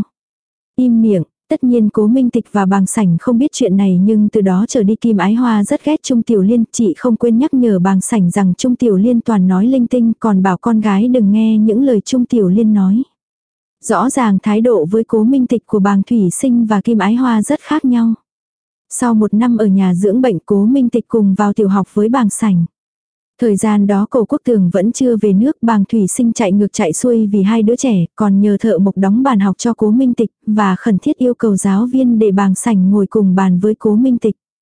Im miệng. Tất nhiên Cố Minh Tịch và Bàng Sảnh không biết chuyện này, nhưng từ đó trở đi Kim Ái Hoa rất ghét Trung Tiểu Liên. Chị không quên nhắc nhở Bàng Sảnh rằng Trung Tiểu Liên toàn nói linh tinh, còn bảo con gái đừng nghe những lời Trung Tiểu Liên nói. Rõ ràng thái độ với Cố Minh Tịch của Bàng Thủy Sinh và Kim Ái Hoa rất khác nhau. Sau một năm ở nhà dưỡng bệnh, Cố Minh Tịch cùng vào tiểu học với Bàng Sảnh. Thời gian đó Cổ Quốc Tường vẫn chưa về nước, Bàng Thủy Sinh chạy ngược chạy xuôi vì hai đứa trẻ, còn nhờ thợ mộc đóng bàn học cho Cố Minh Tịch, và khẩn thiết yêu cầu giáo viên để Bàng Sảnh ngồi cùng bàn với Cố Minh Tịch.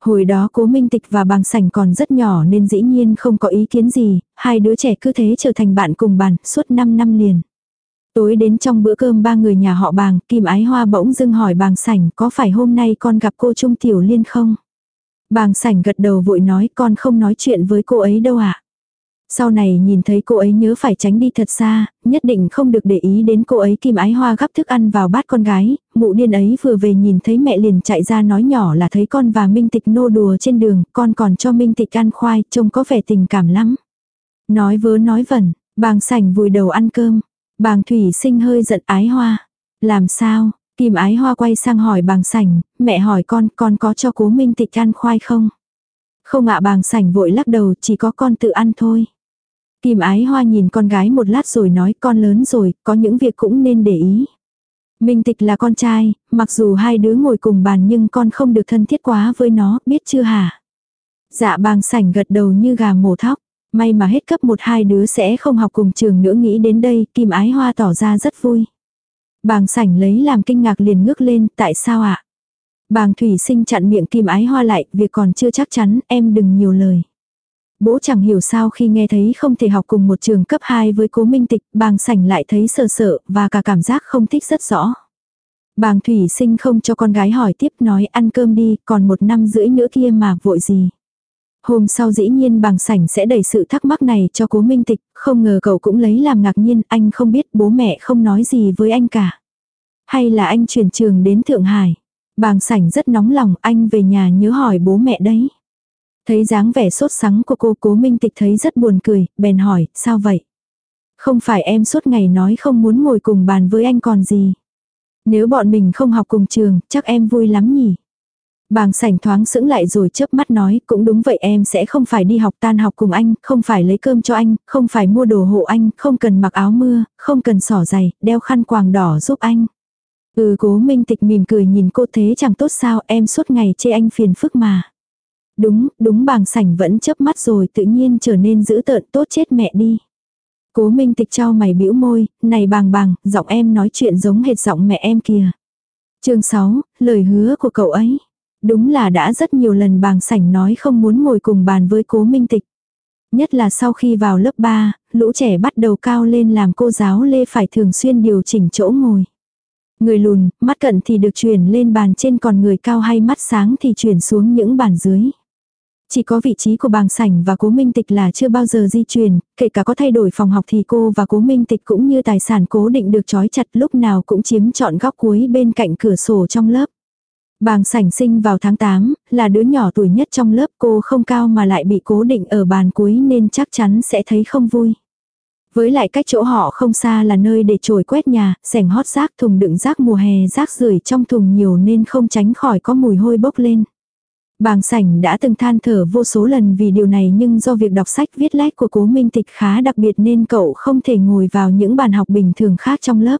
Hồi đó Cố Minh Tịch và Bàng Sảnh còn rất nhỏ nên dĩ nhiên không có ý kiến gì, hai đứa trẻ cứ thế trở thành bạn cùng bàn suốt năm năm liền. Tối đến trong bữa cơm ba người nhà họ Bàng, Kim Ái Hoa bỗng dưng hỏi Bàng Sảnh có phải hôm nay con gặp cô Trung Tiểu Liên không? Bàng Sảnh gật đầu vội nói con không nói chuyện với cô ấy đâu ạ. Sau này nhìn thấy cô ấy nhớ phải tránh đi thật xa, nhất định không được để ý đến cô ấy. Kim Ái Hoa gắp thức ăn vào bát con gái, mụ điên ấy vừa về nhìn thấy mẹ liền chạy ra nói nhỏ là thấy con và Minh Tịch nô đùa trên đường, con còn cho Minh Tịch ăn khoai, trông có vẻ tình cảm lắm. Nói vớ nói vẩn, Bàng Sảnh vùi đầu ăn cơm. Bàng Thủy Sinh hơi giận Ái Hoa. Làm sao? Kim Ái Hoa quay sang hỏi Bàng Sảnh, mẹ hỏi con, con có cho Cố Minh Tịch ăn khoai không? Không ạ. Bàng Sảnh vội lắc đầu, chỉ có con tự ăn thôi. Kim Ái Hoa nhìn con gái một lát rồi nói con lớn rồi, có những việc cũng nên để ý. Minh Tịch là con trai, mặc dù hai đứa ngồi cùng bàn nhưng con không được thân thiết quá với nó, biết chưa hả? Dạ. Bàng Sảnh gật đầu như gà mổ thóc. May mà hết cấp một hai đứa sẽ không học cùng trường nữa. Nghĩ đến đây, Kim Ái Hoa tỏ ra rất vui. Bàng Sảnh lấy làm kinh ngạc liền ngước lên, tại sao ạ? Bàng Thủy Sinh chặn miệng Kim Ái Hoa lại, việc còn chưa chắc chắn, em đừng nhiều lời. Bố chẳng hiểu sao khi nghe thấy không thể học cùng một trường cấp hai với Cố Minh Tịch, Bàng Sảnh lại thấy sợ sợ và cả cảm giác không thích rất rõ. Bàng Thủy Sinh không cho con gái hỏi tiếp, nói ăn cơm đi, còn một năm rưỡi nữa kia mà vội gì. Hôm sau dĩ nhiên Bàng Sảnh sẽ đẩy sự thắc mắc này cho Cố Minh Tịch, không ngờ cậu cũng lấy làm ngạc nhiên, anh không biết bố mẹ không nói gì với anh cả. Hay là anh chuyển trường đến Thượng Hải. Bàng Sảnh rất nóng lòng, anh về nhà nhớ hỏi bố mẹ đấy. Thấy dáng vẻ sốt sắng của cô, Cố Minh Tịch thấy rất buồn cười, bèn hỏi, sao vậy? Không phải em suốt ngày nói không muốn ngồi cùng bàn với anh còn gì. Nếu bọn mình không học cùng trường, chắc em vui lắm nhỉ? Bàng Sảnh thoáng sững lại rồi chớp mắt nói, cũng đúng vậy, em sẽ không phải đi học tan học cùng anh, không phải lấy cơm cho anh, không phải mua đồ hộ anh, không cần mặc áo mưa, không cần xỏ giày, đeo khăn quàng đỏ giúp anh. Ừ. Cố Minh Tịch mỉm cười nhìn cô, thế chẳng tốt sao, em suốt ngày chê anh phiền phức mà. Đúng, đúng. Bàng Sảnh vẫn chớp mắt rồi tự nhiên trở nên dữ tợn, tốt chết mẹ đi. Cố Minh Tịch chau mày bĩu môi, này Bàng Bàng, giọng em nói chuyện giống hệt giọng mẹ em kìa. Chương sáu, lời hứa của cậu ấy. Đúng là đã rất nhiều lần Bàng Sảnh nói không muốn ngồi cùng bàn với Cố Minh Tịch. Nhất là sau khi vào lớp ba, lũ trẻ bắt đầu cao lên làm cô giáo Lê phải thường xuyên điều chỉnh chỗ ngồi. Người lùn, mắt cận thì được chuyển lên bàn trên, còn người cao hay mắt sáng thì chuyển xuống những bàn dưới. Chỉ có vị trí của Bàng Sảnh và Cố Minh Tịch là chưa bao giờ di chuyển, kể cả có thay đổi phòng học thì cô và Cố Minh Tịch cũng như tài sản cố định được trói chặt, lúc nào cũng chiếm trọn góc cuối bên cạnh cửa sổ trong lớp. Bàng Sảnh sinh vào tháng tám, là đứa nhỏ tuổi nhất trong lớp, cô không cao mà lại bị cố định ở bàn cuối nên chắc chắn sẽ thấy không vui. Với lại cách chỗ họ không xa là nơi để chổi quét nhà, xẻng hót rác, thùng đựng rác mùa hè, rác rưởi trong thùng nhiều nên không tránh khỏi có mùi hôi bốc lên. Bàng Sảnh đã từng than thở vô số lần vì điều này, nhưng do việc đọc sách viết lách của Cố Minh Tịch khá đặc biệt nên cậu không thể ngồi vào những bàn học bình thường khác trong lớp.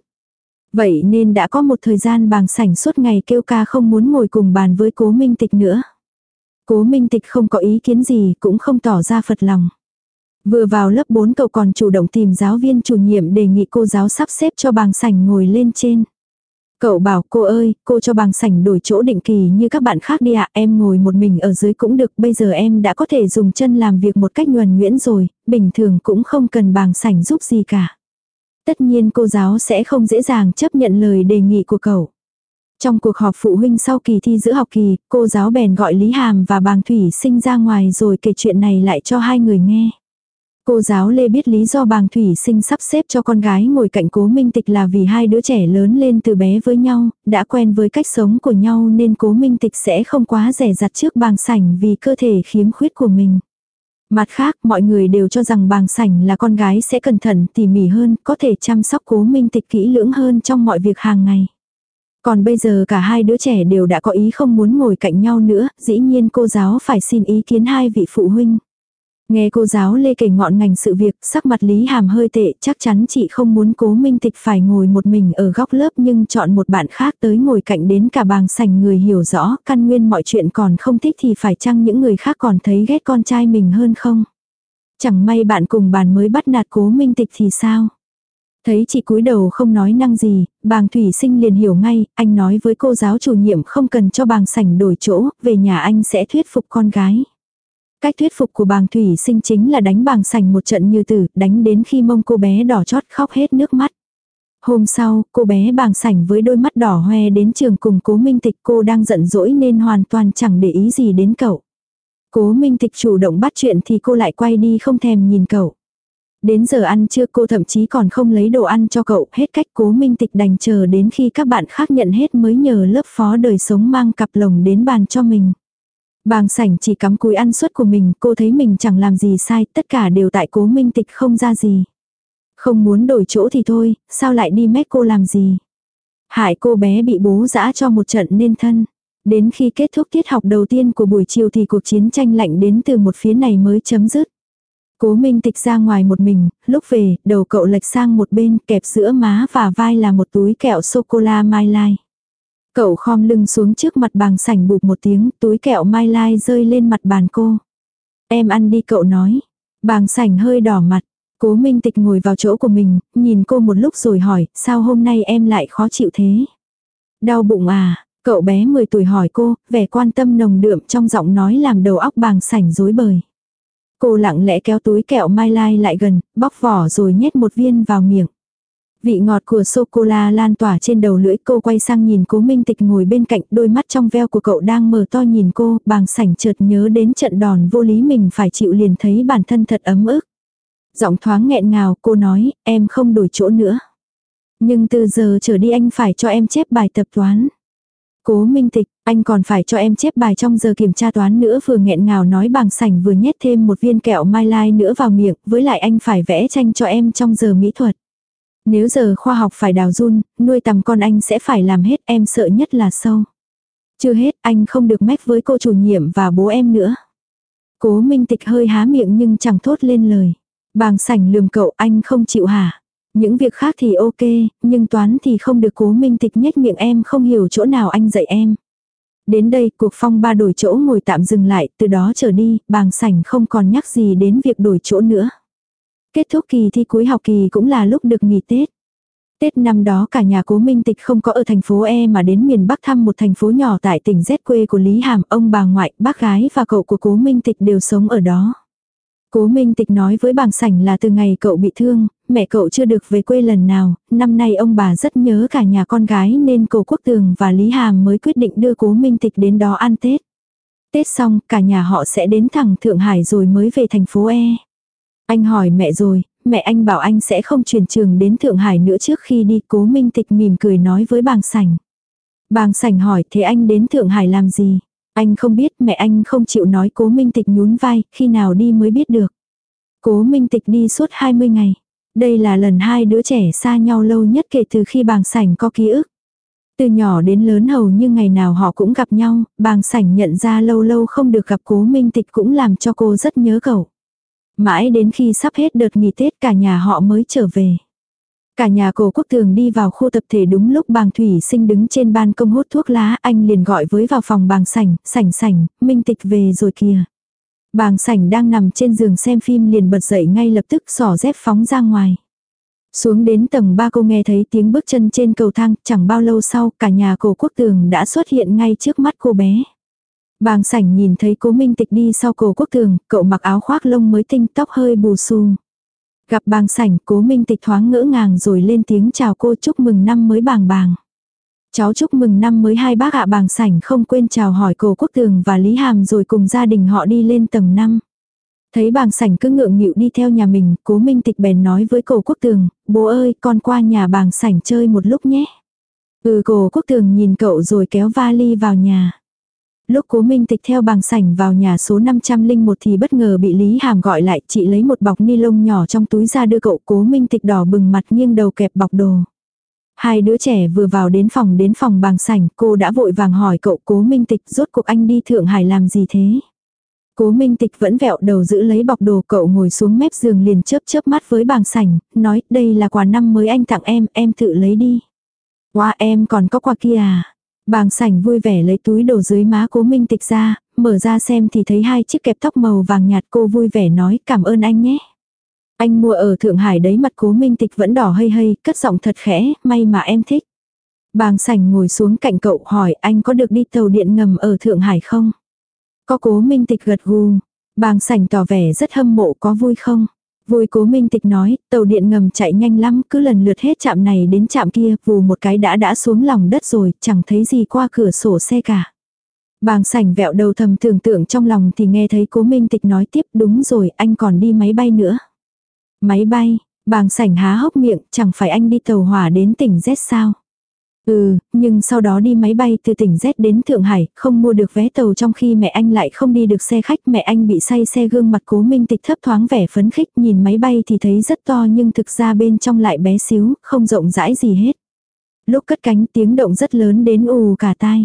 Vậy nên đã có một thời gian Bàng Sảnh suốt ngày kêu ca không muốn ngồi cùng bàn với Cố Minh Tịch nữa. Cố Minh Tịch không có ý kiến gì, cũng không tỏ ra phật lòng. Vừa vào lớp bốn cậu còn chủ động tìm giáo viên chủ nhiệm đề nghị cô giáo sắp xếp cho Bàng Sảnh ngồi lên trên. Cậu bảo, cô ơi, cô cho Bàng Sảnh đổi chỗ định kỳ như các bạn khác đi ạ, em ngồi một mình ở dưới cũng được, bây giờ em đã có thể dùng chân làm việc một cách nhuần nhuyễn rồi, bình thường cũng không cần Bàng Sảnh giúp gì cả. Tất nhiên cô giáo sẽ không dễ dàng chấp nhận lời đề nghị của cậu. Trong cuộc họp phụ huynh sau kỳ thi giữa học kỳ, cô giáo bèn gọi Lý Hàm và Bàng Thủy Sinh ra ngoài rồi kể chuyện này lại cho hai người nghe. Cô giáo Lê biết lý do Bàng Thủy Sinh sắp xếp cho con gái ngồi cạnh Cố Minh Tịch là vì hai đứa trẻ lớn lên từ bé với nhau, đã quen với cách sống của nhau nên Cố Minh Tịch sẽ không quá dè dặt trước Bàng Sảnh vì cơ thể khiếm khuyết của mình. Mặt khác, mọi người đều cho rằng Bàng Sảnh là con gái sẽ cẩn thận tỉ mỉ hơn, có thể chăm sóc Cố Minh Tịch kỹ lưỡng hơn trong mọi việc hàng ngày. Còn bây giờ cả hai đứa trẻ đều đã có ý không muốn ngồi cạnh nhau nữa, dĩ nhiên cô giáo phải xin ý kiến hai vị phụ huynh. Nghe cô giáo Lê kể ngọn ngành sự việc, sắc mặt Lý Hàm hơi tệ, chắc chắn chị không muốn Cố Minh Tịch phải ngồi một mình ở góc lớp nhưng chọn một bạn khác tới ngồi cạnh, đến cả Bàng Sảnh người hiểu rõ căn nguyên mọi chuyện còn không thích thì phải chăng những người khác còn thấy ghét con trai mình hơn không? Chẳng may bạn cùng bàn mới bắt nạt Cố Minh Tịch thì sao? Thấy chị cúi đầu không nói năng gì, bàng thủy sinh liền hiểu ngay, anh nói với cô giáo chủ nhiệm không cần cho bàng sảnh đổi chỗ, về nhà anh sẽ thuyết phục con gái. Cách thuyết phục của bàng thủy sinh chính là đánh bàng sảnh một trận như tử, đánh đến khi mông cô bé đỏ chót khóc hết nước mắt. Hôm sau, cô bé bàng sảnh với đôi mắt đỏ hoe đến trường cùng Cố Minh Tịch, cô đang giận dỗi nên hoàn toàn chẳng để ý gì đến cậu. Cố Minh Tịch chủ động bắt chuyện thì cô lại quay đi không thèm nhìn cậu. Đến giờ ăn trưa cô thậm chí còn không lấy đồ ăn cho cậu, hết cách Cố Minh Tịch đành chờ đến khi các bạn khác nhận hết mới nhờ lớp phó đời sống mang cặp lồng đến bàn cho mình. Bàng sảnh chỉ cắm cúi ăn suất của mình, cô thấy mình chẳng làm gì sai, tất cả đều tại Cố Minh Tịch không ra gì. Không muốn đổi chỗ thì thôi, sao lại đi mét cô làm gì. Hại cô bé bị bố dã cho một trận nên thân. Đến khi kết thúc tiết học đầu tiên của buổi chiều thì cuộc chiến tranh lạnh đến từ một phía này mới chấm dứt. Cố Minh Tịch ra ngoài một mình, lúc về, đầu cậu lệch sang một bên, kẹp giữa má và vai là một túi kẹo sô-cô-la Mai Lai. Cậu khom lưng xuống trước mặt bàng sảnh bụp một tiếng, túi kẹo Mai Lai rơi lên mặt bàn cô. Em ăn đi cậu nói. Bàng sảnh hơi đỏ mặt. Cố Minh Tịch ngồi vào chỗ của mình, nhìn cô một lúc rồi hỏi, sao hôm nay em lại khó chịu thế? Đau bụng à? Cậu bé mười tuổi hỏi cô, vẻ quan tâm nồng đượm trong giọng nói làm đầu óc bàng sảnh rối bời. Cô lặng lẽ kéo túi kẹo Mai Lai lại gần, bóc vỏ rồi nhét một viên vào miệng. Vị ngọt của sô-cô-la lan tỏa trên đầu lưỡi, cô quay sang nhìn Cố Minh Tịch ngồi bên cạnh, đôi mắt trong veo của cậu đang mở to nhìn cô, bàng sảnh chợt nhớ đến trận đòn vô lý mình phải chịu liền thấy bản thân thật ấm ức. Giọng thoáng nghẹn ngào, cô nói, em không đổi chỗ nữa. Nhưng từ giờ trở đi anh phải cho em chép bài tập toán. Cố Minh Tịch, anh còn phải cho em chép bài trong giờ kiểm tra toán nữa, vừa nghẹn ngào nói bàng sảnh vừa nhét thêm một viên kẹo Mai Lai nữa vào miệng, với lại anh phải vẽ tranh cho em trong giờ mỹ thuật. Nếu giờ khoa học phải đào giun, nuôi tầm con anh sẽ phải làm hết, em sợ nhất là sâu. Chưa hết, anh không được mách với cô chủ nhiệm và bố em nữa. Cố Minh Tịch hơi há miệng nhưng chẳng thốt lên lời. Bàng sảnh lườm cậu, anh không chịu hả? Những việc khác thì ok, nhưng toán thì không được. Cố Minh Tịch nhếch miệng, em không hiểu chỗ nào anh dạy em. Đến đây, cuộc phong ba đổi chỗ ngồi tạm dừng lại, từ đó trở đi, bàng sảnh không còn nhắc gì đến việc đổi chỗ nữa. Kết thúc kỳ thi cuối học kỳ cũng là lúc được nghỉ Tết. Tết năm đó cả nhà Cố Minh Tịch không có ở thành phố E mà đến miền Bắc thăm một thành phố nhỏ tại tỉnh Z quê của Lý Hàm, ông bà ngoại, bác gái và cậu của Cố Minh Tịch đều sống ở đó. Cố Minh Tịch nói với bàng sảnh là từ ngày cậu bị thương, mẹ cậu chưa được về quê lần nào, năm nay ông bà rất nhớ cả nhà con gái nên Cố Quốc Tường và Lý Hàm mới quyết định đưa Cố Minh Tịch đến đó ăn Tết. Tết xong, cả nhà họ sẽ đến thẳng Thượng Hải rồi mới về thành phố E. Anh hỏi mẹ rồi, mẹ anh bảo anh sẽ không chuyển trường đến Thượng Hải nữa trước khi đi. Cố Minh Tịch mỉm cười nói với bàng sảnh. Bàng sảnh hỏi, thế anh đến Thượng Hải làm gì? Anh không biết, mẹ anh không chịu nói. Cố Minh Tịch nhún vai, khi nào đi mới biết được. Cố Minh Tịch đi suốt hai mươi ngày. Đây là lần hai đứa trẻ xa nhau lâu nhất kể từ khi bàng sảnh có ký ức. Từ nhỏ đến lớn hầu như ngày nào họ cũng gặp nhau, bàng sảnh nhận ra lâu lâu không được gặp Cố Minh Tịch cũng làm cho cô rất nhớ cậu. Mãi đến khi sắp hết đợt nghỉ Tết cả nhà họ mới trở về. Cả nhà Cố Quốc Tường đi vào khu tập thể đúng lúc bàng thủy sinh đứng trên ban công hút thuốc lá, anh liền gọi với vào phòng bàng sảnh, sảnh sảnh, Minh Tịch về rồi kìa. Bàng sảnh đang nằm trên giường xem phim liền bật dậy ngay lập tức xỏ dép phóng ra ngoài. Xuống đến tầng ba cô nghe thấy tiếng bước chân trên cầu thang, chẳng bao lâu sau cả nhà Cố Quốc Tường đã xuất hiện ngay trước mắt cô bé. Bàng sảnh nhìn thấy Cố Minh Tịch đi sau Cố Quốc Tường, cậu mặc áo khoác lông mới tinh, tóc hơi bù xù. Gặp bàng sảnh, Cố Minh Tịch thoáng ngỡ ngàng rồi lên tiếng chào cô, chúc mừng năm mới bàng bàng. Cháu chúc mừng năm mới hai bác ạ. Bàng sảnh không quên chào hỏi Cố Quốc Tường và Lý Hàm rồi cùng gia đình họ đi lên tầng năm. Thấy bàng sảnh cứ ngượng nghịu đi theo nhà mình, Cố Minh Tịch bèn nói với Cố Quốc Tường, bố ơi con qua nhà bàng sảnh chơi một lúc nhé. Ừ. Cố Quốc Tường nhìn cậu rồi kéo vali vào nhà. Lúc Cố Minh Tịch theo bàng sảnh vào nhà số năm trăm lẻ một thì bất ngờ bị Lý Hàm gọi lại, chị lấy một bọc ni lông nhỏ trong túi ra đưa cậu. Cố Minh Tịch đỏ bừng mặt nghiêng đầu kẹp bọc đồ. Hai đứa trẻ vừa vào đến phòng đến phòng bàng sảnh, cô đã vội vàng hỏi cậu, Cố Minh Tịch rốt cuộc anh đi Thượng Hải làm gì thế? Cố Minh Tịch vẫn vẹo đầu giữ lấy bọc đồ, cậu ngồi xuống mép giường liền chớp chớp mắt với bàng sảnh, nói đây là quà năm mới anh tặng em, em tự lấy đi. Wow, em còn có quà kia à? Bàng sảnh vui vẻ lấy túi đồ dưới má Cố Minh Tịch ra, mở ra xem thì thấy hai chiếc kẹp tóc màu vàng nhạt. Cô vui vẻ nói cảm ơn anh nhé. Anh mua ở Thượng Hải đấy. Mặt Cố Minh Tịch vẫn đỏ hây hây, cất giọng thật khẽ, may mà em thích. Bàng Sảnh ngồi xuống cạnh cậu hỏi anh có được đi tàu điện ngầm ở Thượng Hải không? Có. Cố Minh Tịch gật gù. Bàng Sảnh tỏ vẻ rất hâm mộ. Có vui không? Vui. Cố Minh Tịch nói, tàu điện ngầm chạy nhanh lắm, cứ lần lượt hết trạm này đến trạm kia, vù một cái đã đã xuống lòng đất rồi, chẳng thấy gì qua cửa sổ xe cả. Bàng Sảnh vẹo đầu thầm tưởng tượng trong lòng thì nghe thấy Cố Minh Tịch nói tiếp, đúng rồi, anh còn đi máy bay nữa. Máy bay? Bàng Sảnh há hốc miệng, chẳng phải anh đi tàu hỏa đến tỉnh Z sao? Ừ, nhưng sau đó đi máy bay từ tỉnh Z đến Thượng Hải, không mua được vé tàu trong khi mẹ anh lại không đi được xe khách. Mẹ anh bị say xe. Gương mặt Cố Minh Tịch thấp thoáng vẻ phấn khích, nhìn máy bay thì thấy rất to nhưng thực ra bên trong lại bé xíu, không rộng rãi gì hết. Lúc cất cánh tiếng động rất lớn đến ù cả tai.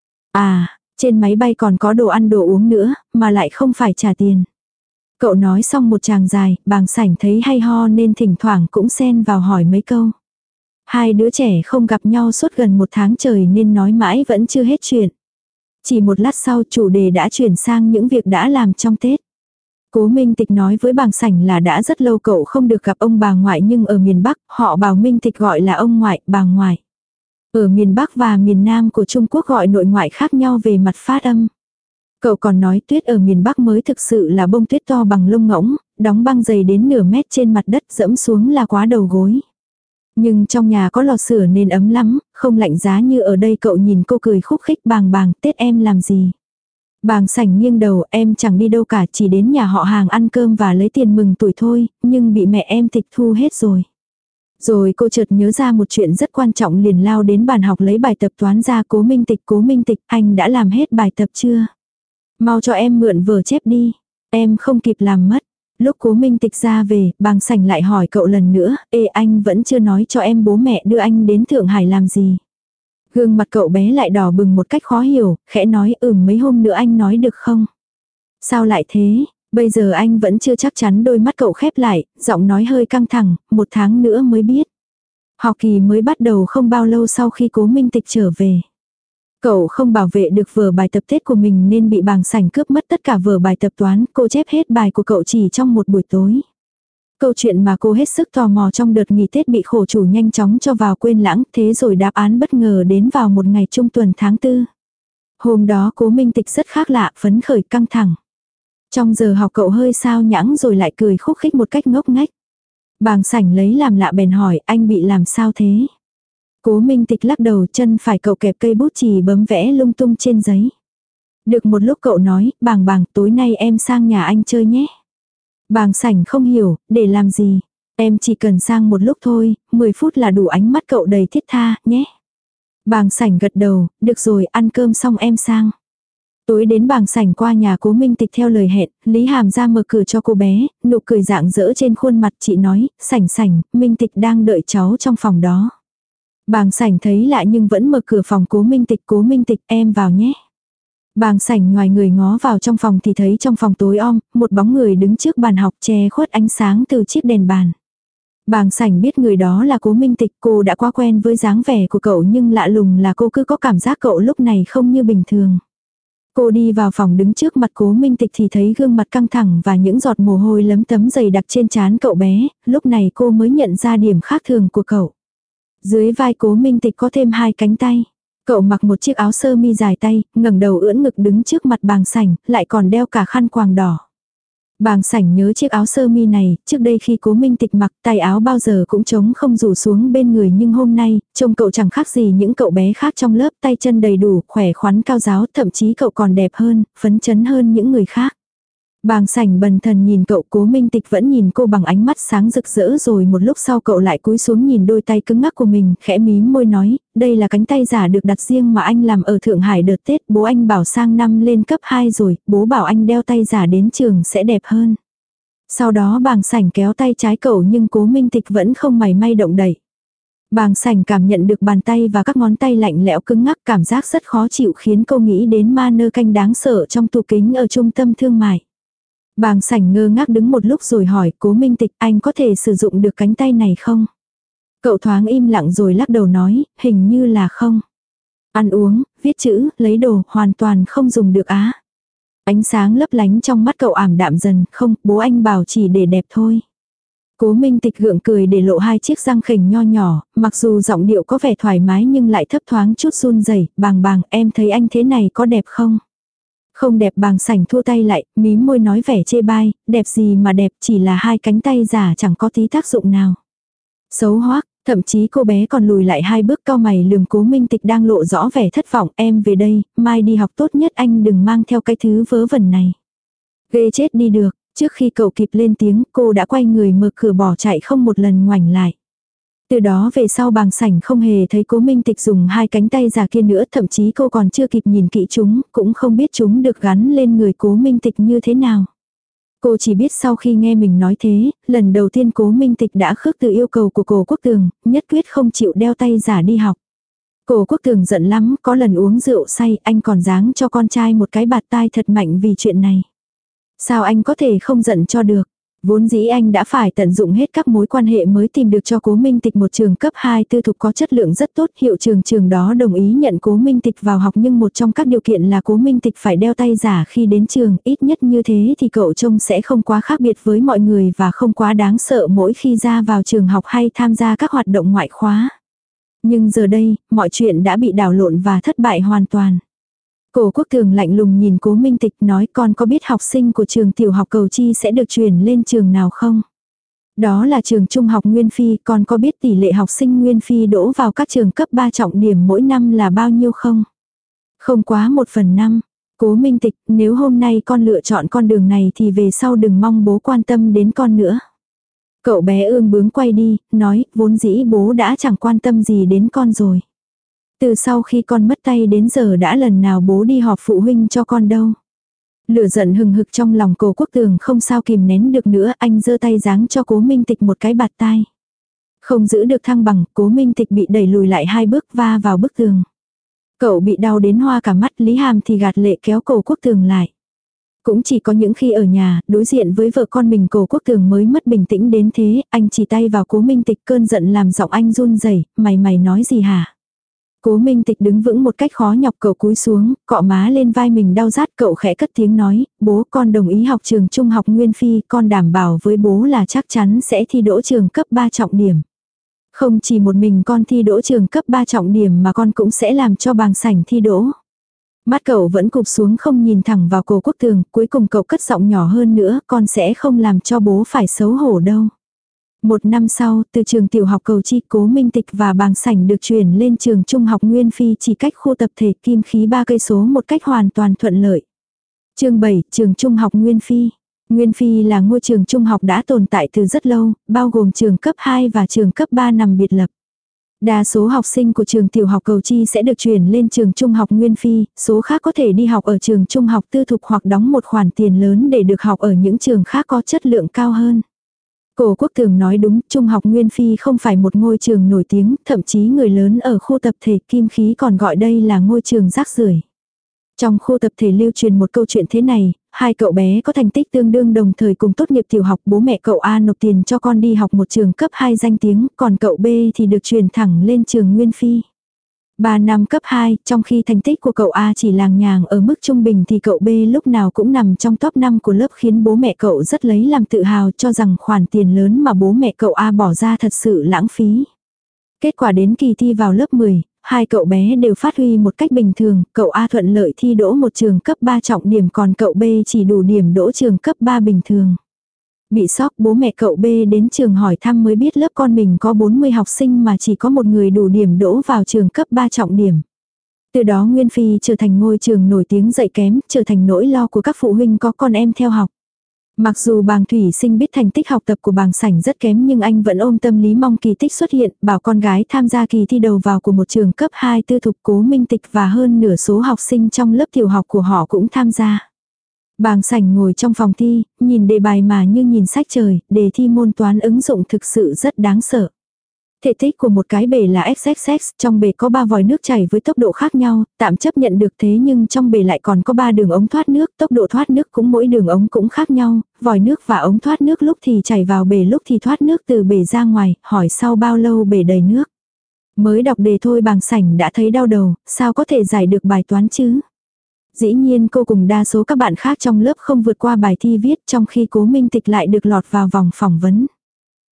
À, trên máy bay còn có đồ ăn đồ uống nữa, mà lại không phải trả tiền. Cậu nói xong một tràng dài, Bàng Sảnh thấy hay ho nên thỉnh thoảng cũng xen vào hỏi mấy câu. Hai đứa trẻ không gặp nhau suốt gần một tháng trời nên nói mãi vẫn chưa hết chuyện. Chỉ một lát sau chủ đề đã chuyển sang những việc đã làm trong Tết. Cố Minh Tịch nói với Bàng Sảnh là đã rất lâu cậu không được gặp ông bà ngoại, nhưng ở miền Bắc họ bảo Minh Tịch gọi là ông ngoại, bà ngoại. Ở miền Bắc và miền Nam của Trung Quốc gọi nội ngoại khác nhau về mặt phát âm. Cậu còn nói tuyết ở miền Bắc mới thực sự là bông tuyết to bằng lông ngỗng, đóng băng dày đến nửa mét trên mặt đất, dẫm xuống là quá đầu gối. Nhưng trong nhà có lò sưởi nên ấm lắm, không lạnh giá như ở đây. Cậu nhìn cô cười khúc khích. Bàng bàng, Tết em làm gì? Bàng Sảnh nghiêng đầu, em chẳng đi đâu cả, chỉ đến nhà họ Hàng ăn cơm và lấy tiền mừng tuổi thôi, nhưng bị mẹ em tịch thu hết rồi. Rồi cô chợt nhớ ra một chuyện rất quan trọng, liền lao đến bàn học lấy bài tập toán ra. Cố Minh Tịch, Cố Minh Tịch, anh đã làm hết bài tập chưa? Mau cho em mượn vở chép đi, em không kịp làm mất. Lúc Cố Minh Tịch ra về, Bàng Sảnh lại hỏi cậu lần nữa, ê anh vẫn chưa nói cho em bố mẹ đưa anh đến Thượng Hải làm gì. Gương mặt cậu bé lại đỏ bừng một cách khó hiểu, khẽ nói ừm mấy hôm nữa anh nói được không? Sao lại thế? Bây giờ anh vẫn chưa chắc chắn. Đôi mắt cậu khép lại, giọng nói hơi căng thẳng, một tháng nữa mới biết. Học kỳ mới bắt đầu không bao lâu sau khi Cố Minh Tịch trở về. Cậu không bảo vệ được vở bài tập Tết của mình nên bị Bàng Sảnh cướp mất tất cả vở bài tập toán. Cô chép hết bài của cậu chỉ trong một buổi tối. Câu chuyện mà cô hết sức tò mò trong đợt nghỉ Tết bị khổ chủ nhanh chóng cho vào quên lãng. Thế rồi đáp án bất ngờ đến vào một ngày trung tuần tháng tư. Hôm đó Cố Minh Tịch rất khác lạ, phấn khởi căng thẳng. Trong giờ học cậu hơi sao nhãng rồi lại cười khúc khích một cách ngốc nghếch. Bàng Sảnh lấy làm lạ bèn hỏi anh bị làm sao thế? Cố Minh Tịch lắc đầu, chân phải cậu kẹp cây bút chì bấm vẽ lung tung trên giấy. Được một lúc cậu nói, Bàng Bàng, tối nay em sang nhà anh chơi nhé. Bàng Sảnh không hiểu, để làm gì? Em chỉ cần sang một lúc thôi, mười phút là đủ. Ánh mắt cậu đầy thiết tha, nhé. Bàng Sảnh gật đầu, được rồi, ăn cơm xong em sang. Tối đến Bàng Sảnh qua nhà Cố Minh Tịch theo lời hẹn, Lý Hàm ra mở cửa cho cô bé, nụ cười rạng rỡ trên khuôn mặt. Chị nói, Sảnh Sảnh, Minh Tịch đang đợi cháu trong phòng đó. Bàng Sảnh thấy lạ nhưng vẫn mở cửa phòng Cố Minh Tịch. Cố Minh Tịch, em vào nhé. Bàng Sảnh ngoài người ngó vào trong phòng thì thấy trong phòng tối om, một bóng người đứng trước bàn học che khuất ánh sáng từ chiếc đèn bàn. Bàng Sảnh biết người đó là Cố Minh Tịch. Cô đã quá quen với dáng vẻ của cậu, nhưng lạ lùng là cô cứ có cảm giác cậu lúc này không như bình thường. Cô đi vào phòng đứng trước mặt Cố Minh Tịch thì thấy gương mặt căng thẳng và những giọt mồ hôi lấm tấm dày đặc trên trán cậu bé. Lúc này cô mới nhận ra điểm khác thường của cậu. Dưới vai Cố Minh Tịch có thêm hai cánh tay. Cậu mặc một chiếc áo sơ mi dài tay, ngẩng đầu ưỡn ngực đứng trước mặt Bàng Sảnh, lại còn đeo cả khăn quàng đỏ. Bàng Sảnh nhớ chiếc áo sơ mi này, trước đây khi Cố Minh Tịch mặc, tay áo bao giờ cũng trống không rủ xuống bên người, nhưng hôm nay, trông cậu chẳng khác gì những cậu bé khác trong lớp, tay chân đầy đủ, khỏe khoắn cao ráo, thậm chí cậu còn đẹp hơn, phấn chấn hơn những người khác. Bàng Sảnh bần thần nhìn cậu. Cố Minh Tịch vẫn nhìn cô bằng ánh mắt sáng rực rỡ, rồi một lúc sau cậu lại cúi xuống nhìn đôi tay cứng ngắc của mình, khẽ mím môi nói, đây là cánh tay giả được đặt riêng mà anh làm ở Thượng Hải đợt Tết, bố anh bảo sang năm lên cấp hai rồi, bố bảo anh đeo tay giả đến trường sẽ đẹp hơn. Sau đó Bàng Sảnh kéo tay trái cậu nhưng Cố Minh Tịch vẫn không mảy may động đậy. Bàng Sảnh cảm nhận được bàn tay và các ngón tay lạnh lẽo cứng ngắc, cảm giác rất khó chịu khiến cô nghĩ đến ma nơ canh đáng sợ trong tủ kính ở trung tâm thương mại. Bàng Sảnh ngơ ngác đứng một lúc rồi hỏi, Cố Minh Tịch, anh có thể sử dụng được cánh tay này không? Cậu thoáng im lặng rồi lắc đầu nói, hình như là không. Ăn uống, viết chữ, lấy đồ, hoàn toàn không dùng được á. Ánh sáng lấp lánh trong mắt cậu ảm đạm dần, không, bố anh bảo chỉ để đẹp thôi. Cố Minh Tịch gượng cười để lộ hai chiếc răng khểnh nho nhỏ, mặc dù giọng điệu có vẻ thoải mái nhưng lại thấp thoáng chút run rẩy. Bàng bàng, em thấy anh thế này có đẹp không? Không đẹp. Bàng sảnh thua tay lại, mím môi nói vẻ chê bai, đẹp gì mà đẹp, chỉ là hai cánh tay giả chẳng có tí tác dụng nào. Xấu hoắc, thậm chí cô bé còn lùi lại hai bước cau mày lườm Cố Minh Tịch đang lộ rõ vẻ thất vọng. Em về đây, mai đi học tốt nhất anh đừng mang theo cái thứ vớ vẩn này. Ghê chết đi được. Trước khi cậu kịp lên tiếng, cô đã quay người mở cửa bỏ chạy không một lần ngoảnh lại. Từ đó về sau Bàng sảnh không hề thấy Cố Minh Tịch dùng hai cánh tay già kia nữa, thậm chí cô còn chưa kịp nhìn kỹ chúng, cũng không biết chúng được gắn lên người Cố Minh Tịch như thế nào. Cô chỉ biết sau khi nghe mình nói thế, lần đầu tiên Cố Minh Tịch đã khước từ yêu cầu của Cố Quốc Tường, nhất quyết không chịu đeo tay giả đi học. Cố Quốc Tường giận lắm, có lần uống rượu say, anh còn giáng cho con trai một cái bạt tai thật mạnh vì chuyện này. Sao anh có thể không giận cho được? Vốn dĩ anh đã phải tận dụng hết các mối quan hệ mới tìm được cho Cố Minh Tịch một trường cấp hai tư thục có chất lượng rất tốt. Hiệu trường trường đó đồng ý nhận Cố Minh Tịch vào học, nhưng một trong các điều kiện là Cố Minh Tịch phải đeo tay giả khi đến trường. Ít nhất như thế thì cậu trông sẽ không quá khác biệt với mọi người và không quá đáng sợ mỗi khi ra vào trường học hay tham gia các hoạt động ngoại khóa. Nhưng giờ đây, mọi chuyện đã bị đảo lộn và thất bại hoàn toàn. Cố Quốc Tường lạnh lùng nhìn Cố Minh Tịch nói, con có biết học sinh của trường tiểu học Cầu Chi sẽ được chuyển lên trường nào không? Đó là trường trung học Nguyên Phi, con có biết tỷ lệ học sinh Nguyên Phi đỗ vào các trường cấp ba trọng điểm mỗi năm là bao nhiêu không? Không quá một phần năm. Cố Minh Tịch, nếu hôm nay con lựa chọn con đường này thì về sau đừng mong bố quan tâm đến con nữa. Cậu bé ương bướng quay đi, nói, vốn dĩ bố đã chẳng quan tâm gì đến con rồi. Từ sau khi con mất tay đến giờ đã lần nào bố đi họp phụ huynh cho con đâu. Lửa giận hừng hực trong lòng Cố Quốc Tường không sao kìm nén được nữa, anh giơ tay giáng cho Cố Minh Tịch một cái bạt tai. Không giữ được thăng bằng, Cố Minh Tịch bị đẩy lùi lại hai bước va vào bức tường. Cậu bị đau đến hoa cả mắt, Lý Hàm thì gạt lệ kéo Cố Quốc Tường lại. Cũng chỉ có những khi ở nhà, đối diện với vợ con mình Cố Quốc Tường mới mất bình tĩnh đến thế, anh chỉ tay vào Cố Minh Tịch, cơn giận làm giọng anh run rẩy, mày mày nói gì hả? Cố Minh Tịch đứng vững một cách khó nhọc, cậu cúi xuống, cọ má lên vai mình đau rát, cậu khẽ cất tiếng nói, bố con đồng ý học trường trung học Nguyên Phi, con đảm bảo với bố là chắc chắn sẽ thi đỗ trường cấp ba trọng điểm. Không chỉ một mình con thi đỗ trường cấp ba trọng điểm mà con cũng sẽ làm cho Bàng sảnh thi đỗ. Mắt cậu vẫn cụp xuống không nhìn thẳng vào Cố Quốc Tường, cuối cùng cậu cất giọng nhỏ hơn nữa, con sẽ không làm cho bố phải xấu hổ đâu. Một năm sau, từ trường tiểu học Cầu Chi, Cố Minh Tịch và Bàng sảnh được chuyển lên trường trung học Nguyên Phi chỉ cách khu tập thể Kim Khí ba cây số một cách hoàn toàn thuận lợi. Chương bảy, trường trung học Nguyên Phi. Nguyên Phi là ngôi trường trung học đã tồn tại từ rất lâu, bao gồm trường cấp hai và trường cấp ba nằm biệt lập. Đa số học sinh của trường tiểu học Cầu Chi sẽ được chuyển lên trường trung học Nguyên Phi, số khác có thể đi học ở trường trung học tư thục hoặc đóng một khoản tiền lớn để được học ở những trường khác có chất lượng cao hơn. Cố Quốc Tường nói đúng, trung học Nguyên Phi không phải một ngôi trường nổi tiếng, thậm chí người lớn ở khu tập thể Kim Khí còn gọi đây là ngôi trường rác rưởi. Trong khu tập thể lưu truyền một câu chuyện thế này, hai cậu bé có thành tích tương đương đồng thời cùng tốt nghiệp tiểu học, bố mẹ cậu A nộp tiền cho con đi học một trường cấp hai danh tiếng, còn cậu B thì được truyền thẳng lên trường Nguyên Phi. Ba năm cấp hai, trong khi thành tích của cậu A chỉ làng nhàng ở mức trung bình thì cậu B lúc nào cũng nằm trong top năm của lớp, khiến bố mẹ cậu rất lấy làm tự hào, cho rằng khoản tiền lớn mà bố mẹ cậu A bỏ ra thật sự lãng phí. Kết quả đến kỳ thi vào lớp mười, hai cậu bé đều phát huy một cách bình thường, cậu A thuận lợi thi đỗ một trường cấp ba trọng điểm, còn cậu B chỉ đủ điểm đỗ trường cấp ba bình thường. Bị sốc, bố mẹ cậu B đến trường hỏi thăm mới biết lớp con mình có bốn mươi học sinh mà chỉ có một người đủ điểm đỗ vào trường cấp ba trọng điểm. Từ đó Nguyên Phi trở thành ngôi trường nổi tiếng dạy kém, trở thành nỗi lo của các phụ huynh có con em theo học. Mặc dù Bàng Thủy Sinh biết thành tích học tập của Bàng sảnh rất kém, nhưng anh vẫn ôm tâm lý mong kỳ tích xuất hiện, bảo con gái tham gia kỳ thi đầu vào của một trường cấp hai tư thục. Cố Minh Tịch và hơn nửa số học sinh trong lớp tiểu học của họ cũng tham gia. Bàng sảnh ngồi trong phòng thi, nhìn đề bài mà như nhìn sách trời, đề thi môn toán ứng dụng thực sự rất đáng sợ. Thể tích của một cái bể là xx xx, trong bể có ba vòi nước chảy với tốc độ khác nhau, tạm chấp nhận được, thế nhưng trong bể lại còn có ba đường ống thoát nước, tốc độ thoát nước cũng mỗi đường ống cũng khác nhau, vòi nước và ống thoát nước lúc thì chảy vào bể lúc thì thoát nước từ bể ra ngoài, hỏi sau bao lâu bể đầy nước. Mới đọc đề thôi Bàng sảnh đã thấy đau đầu, sao có thể giải được bài toán chứ? Dĩ nhiên cô cùng đa số các bạn khác trong lớp không vượt qua bài thi viết, trong khi Cố Minh Tịch lại được lọt vào vòng phỏng vấn.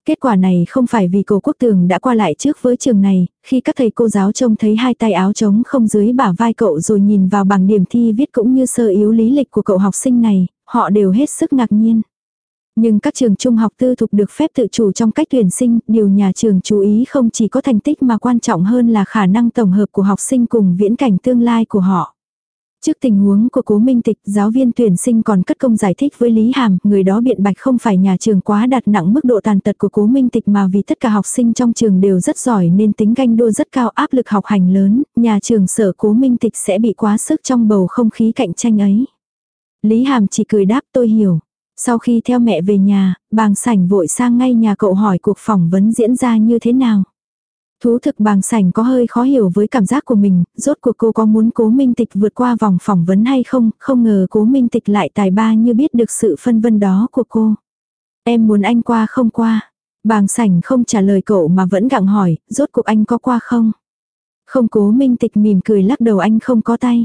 Kết quả này không phải vì Cổ Quốc Tường đã qua lại trước với trường này, khi các thầy cô giáo trông thấy hai tay áo trống không dưới bả vai cậu rồi nhìn vào bảng điểm thi viết cũng như sơ yếu lý lịch của cậu học sinh này, họ đều hết sức ngạc nhiên. Nhưng các trường trung học tư thục được phép tự chủ trong cách tuyển sinh, điều nhà trường chú ý không chỉ có thành tích mà quan trọng hơn là khả năng tổng hợp của học sinh cùng viễn cảnh tương lai của họ. Trước tình huống của Cố Minh Tịch, giáo viên tuyển sinh còn cất công giải thích với Lý Hàm, người đó biện bạch không phải nhà trường quá đặt nặng mức độ tàn tật của Cố Minh Tịch mà vì tất cả học sinh trong trường đều rất giỏi nên tính ganh đua rất cao, áp lực học hành lớn, nhà trường sợ Cố Minh Tịch sẽ bị quá sức trong bầu không khí cạnh tranh ấy. Lý Hàm chỉ cười đáp tôi hiểu. Sau khi theo mẹ về nhà, Bàng Sảnh vội sang ngay nhà cậu hỏi cuộc phỏng vấn diễn ra như thế nào. Thú thực Bàng Sảnh có hơi khó hiểu với cảm giác của mình, rốt cuộc cô có muốn Cố Minh Tịch vượt qua vòng phỏng vấn hay không, không ngờ Cố Minh Tịch lại tài ba như biết được sự phân vân đó của cô. Em muốn anh qua không qua? Bàng Sảnh không trả lời cậu mà vẫn gặng hỏi, rốt cuộc anh có qua không? Không, Cố Minh Tịch mỉm cười lắc đầu, anh không có tay.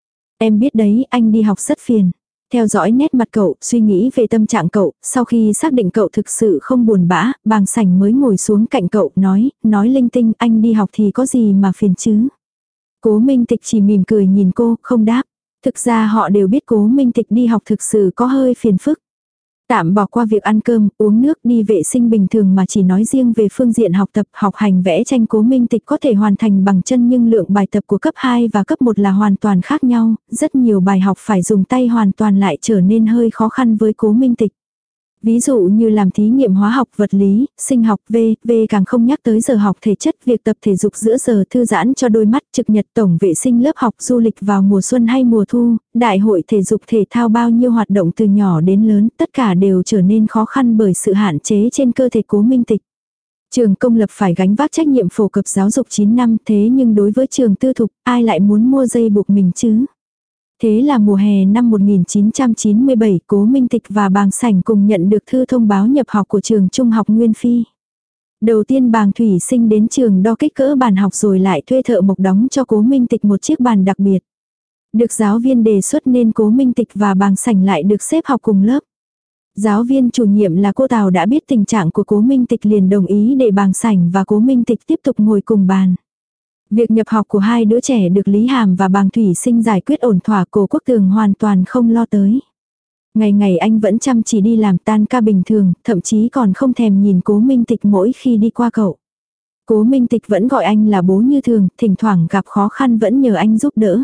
Em biết đấy, anh đi học rất phiền. Theo dõi nét mặt cậu, suy nghĩ về tâm trạng cậu, sau khi xác định cậu thực sự không buồn bã, Bàng Sảnh mới ngồi xuống cạnh cậu, nói, nói linh tinh, anh đi học thì có gì mà phiền chứ. Cố Minh Tịch chỉ mỉm cười nhìn cô, không đáp. Thực ra họ đều biết Cố Minh Tịch đi học thực sự có hơi phiền phức. Tạm bỏ qua việc ăn cơm, uống nước, đi vệ sinh bình thường mà chỉ nói riêng về phương diện học tập, học hành vẽ tranh Cố Minh Tịch có thể hoàn thành bằng chân, nhưng lượng bài tập của cấp hai và cấp một là hoàn toàn khác nhau, rất nhiều bài học phải dùng tay hoàn toàn lại trở nên hơi khó khăn với Cố Minh Tịch. Ví dụ như làm thí nghiệm hóa học, vật lý, sinh học, V, V càng không nhắc tới giờ học thể chất, việc tập thể dục giữa giờ thư giãn cho đôi mắt, trực nhật tổng vệ sinh lớp học, du lịch vào mùa xuân hay mùa thu, đại hội thể dục thể thao, bao nhiêu hoạt động từ nhỏ đến lớn, tất cả đều trở nên khó khăn bởi sự hạn chế trên cơ thể Cố Minh Tịch. Trường công lập phải gánh vác trách nhiệm phổ cập giáo dục chín năm, thế nhưng đối với trường tư thục, ai lại muốn mua dây buộc mình chứ? Thế là mùa hè năm một nghìn chín trăm chín mươi bảy, Cố Minh Tịch và Bàng Sảnh cùng nhận được thư thông báo nhập học của trường trung học Nguyên Phi. Đầu tiên Bàng Thủy Sinh đến trường đo kích cỡ bàn học rồi lại thuê thợ mộc đóng cho Cố Minh Tịch một chiếc bàn đặc biệt. Được giáo viên đề xuất nên Cố Minh Tịch và Bàng Sảnh lại được xếp học cùng lớp. Giáo viên chủ nhiệm là cô Tào đã biết tình trạng của Cố Minh Tịch liền đồng ý để Bàng Sảnh và Cố Minh Tịch tiếp tục ngồi cùng bàn. Việc nhập học của hai đứa trẻ được Lý Hàm và Bàng Thủy Sinh giải quyết ổn thỏa, Cố Quốc Tường hoàn toàn không lo tới. Ngày ngày anh vẫn chăm chỉ đi làm, tan ca bình thường, thậm chí còn không thèm nhìn Cố Minh Tịch mỗi khi đi qua cậu. Cố Minh Tịch vẫn gọi anh là bố như thường, thỉnh thoảng gặp khó khăn vẫn nhờ anh giúp đỡ.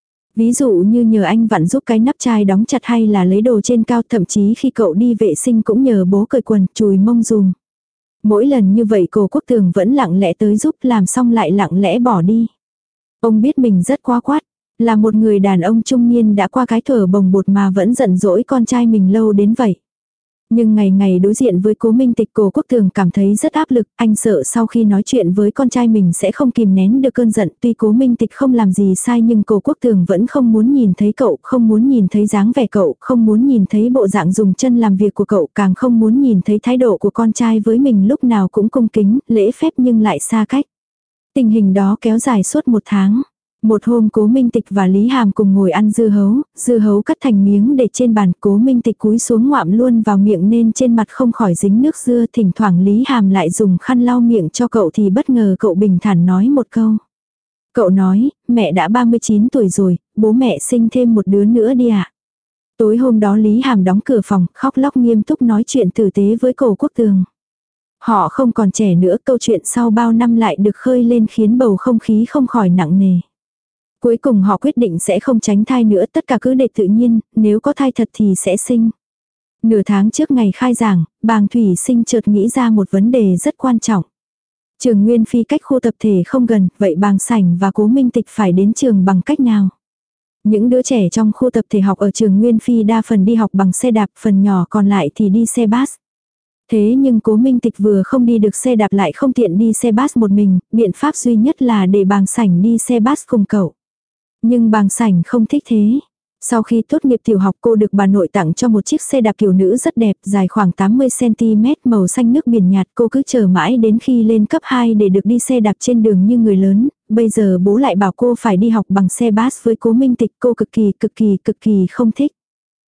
Ví dụ như nhờ anh vặn giúp cái nắp chai đóng chặt hay là lấy đồ trên cao, thậm chí khi cậu đi vệ sinh cũng nhờ bố cởi quần, chùi mông dùm. Mỗi lần như vậy Cố Quốc Tường vẫn lặng lẽ tới giúp, làm xong lại lặng lẽ bỏ đi. Ông biết mình rất quá quát, là một người đàn ông trung niên đã qua cái thuở bồng bột mà vẫn giận dỗi con trai mình lâu đến vậy. Nhưng ngày ngày đối diện với Cố Minh Tịch, Cố Quốc Tường cảm thấy rất áp lực, anh sợ sau khi nói chuyện với con trai mình sẽ không kìm nén được cơn giận. Tuy Cố Minh Tịch không làm gì sai nhưng Cố Quốc Tường vẫn không muốn nhìn thấy cậu, không muốn nhìn thấy dáng vẻ cậu, không muốn nhìn thấy bộ dạng dùng chân làm việc của cậu, càng không muốn nhìn thấy thái độ của con trai với mình lúc nào cũng cung kính, lễ phép nhưng lại xa cách. Tình hình đó kéo dài suốt một tháng. Một hôm Cố Minh Tịch và Lý Hàm cùng ngồi ăn dưa hấu, dưa hấu cắt thành miếng để trên bàn, Cố Minh Tịch cúi xuống ngoạm luôn vào miệng nên trên mặt không khỏi dính nước dưa, thỉnh thoảng Lý Hàm lại dùng khăn lau miệng cho cậu thì bất ngờ cậu bình thản nói một câu. Cậu nói, mẹ đã ba mươi chín tuổi rồi, bố mẹ sinh thêm một đứa nữa đi ạ. À? Tối hôm đó Lý Hàm đóng cửa phòng, khóc lóc nghiêm túc nói chuyện tử tế với Cố Quốc Tường. Họ không còn trẻ nữa, câu chuyện sau bao năm lại được khơi lên khiến bầu không khí không khỏi nặng nề. Cuối cùng họ quyết định sẽ không tránh thai nữa, tất cả cứ để tự nhiên, nếu có thai thật thì sẽ sinh. Nửa tháng trước ngày khai giảng, Bàng Thủy Sinh chợt nghĩ ra một vấn đề rất quan trọng. Trường Nguyên Phi cách khu tập thể không gần, vậy Bàng Sảnh và Cố Minh Tịch phải đến trường bằng cách nào? Những đứa trẻ trong khu tập thể học ở trường Nguyên Phi đa phần đi học bằng xe đạp, phần nhỏ còn lại thì đi xe bus. Thế nhưng Cố Minh Tịch vừa không đi được xe đạp lại không tiện đi xe bus một mình, biện pháp duy nhất là để Bàng Sảnh đi xe bus cùng cậu. Nhưng Bàng Sảnh không thích thế. Sau khi tốt nghiệp tiểu học cô được bà nội tặng cho một chiếc xe đạp kiểu nữ rất đẹp, dài khoảng tám mươi xăng ti mét, màu xanh nước biển nhạt. Cô cứ chờ mãi đến khi lên cấp hai để được đi xe đạp trên đường như người lớn. Bây giờ bố lại bảo cô phải đi học bằng xe bus với Cố Minh Tịch, cô cực kỳ cực kỳ cực kỳ không thích.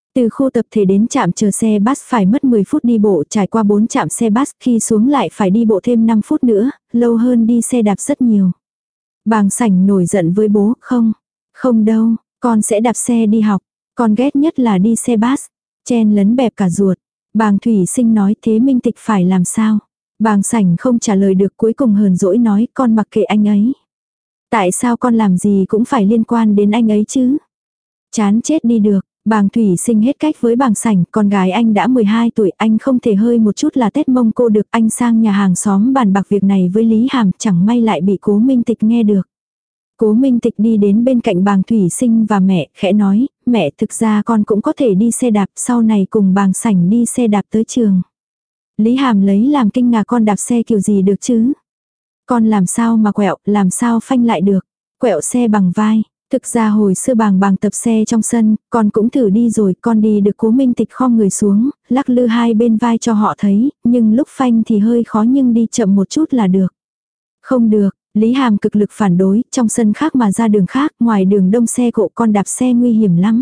Từ khu tập thể đến trạm chờ xe bus phải mất mười phút đi bộ, trải qua bốn trạm xe bus, khi xuống lại phải đi bộ thêm năm phút nữa, lâu hơn đi xe đạp rất nhiều. Bàng Sảnh nổi giận với bố, không, không đâu, con sẽ đạp xe đi học, con ghét nhất là đi xe bus, chen lấn bẹp cả ruột. Bàng Thủy Sinh nói thế Minh Tịch phải làm sao? Bàng Sảnh không trả lời được, cuối cùng hờn dỗi nói con mặc kệ anh ấy. Tại sao con làm gì cũng phải liên quan đến anh ấy chứ? Chán chết đi được. Bàng Thủy Sinh hết cách với Bàng Sảnh, con gái anh đã mười hai tuổi, anh không thể hơi một chút là tét mông cô được. Anh sang nhà hàng xóm bàn bạc việc này với Lý Hàm, chẳng may lại bị Cố Minh Tịch nghe được. Cố Minh Tịch đi đến bên cạnh Bàng Thủy Sinh và mẹ, khẽ nói, mẹ thực ra con cũng có thể đi xe đạp, sau này cùng Bàng Sảnh đi xe đạp tới trường. Lý Hàm lấy làm kinh ngạc, con đạp xe kiểu gì được chứ? Con làm sao mà quẹo, làm sao phanh lại được? Quẹo xe bằng vai. Thực ra hồi xưa Bàng Bàng tập xe trong sân, con cũng thử đi rồi, con đi được Cố Minh Tịch khom người xuống, lắc lư hai bên vai cho họ thấy, nhưng lúc phanh thì hơi khó, nhưng đi chậm một chút là được. Không được, Lý Hàm cực lực phản đối, trong sân khác mà ra đường khác, ngoài đường đông xe cộ con đạp xe nguy hiểm lắm.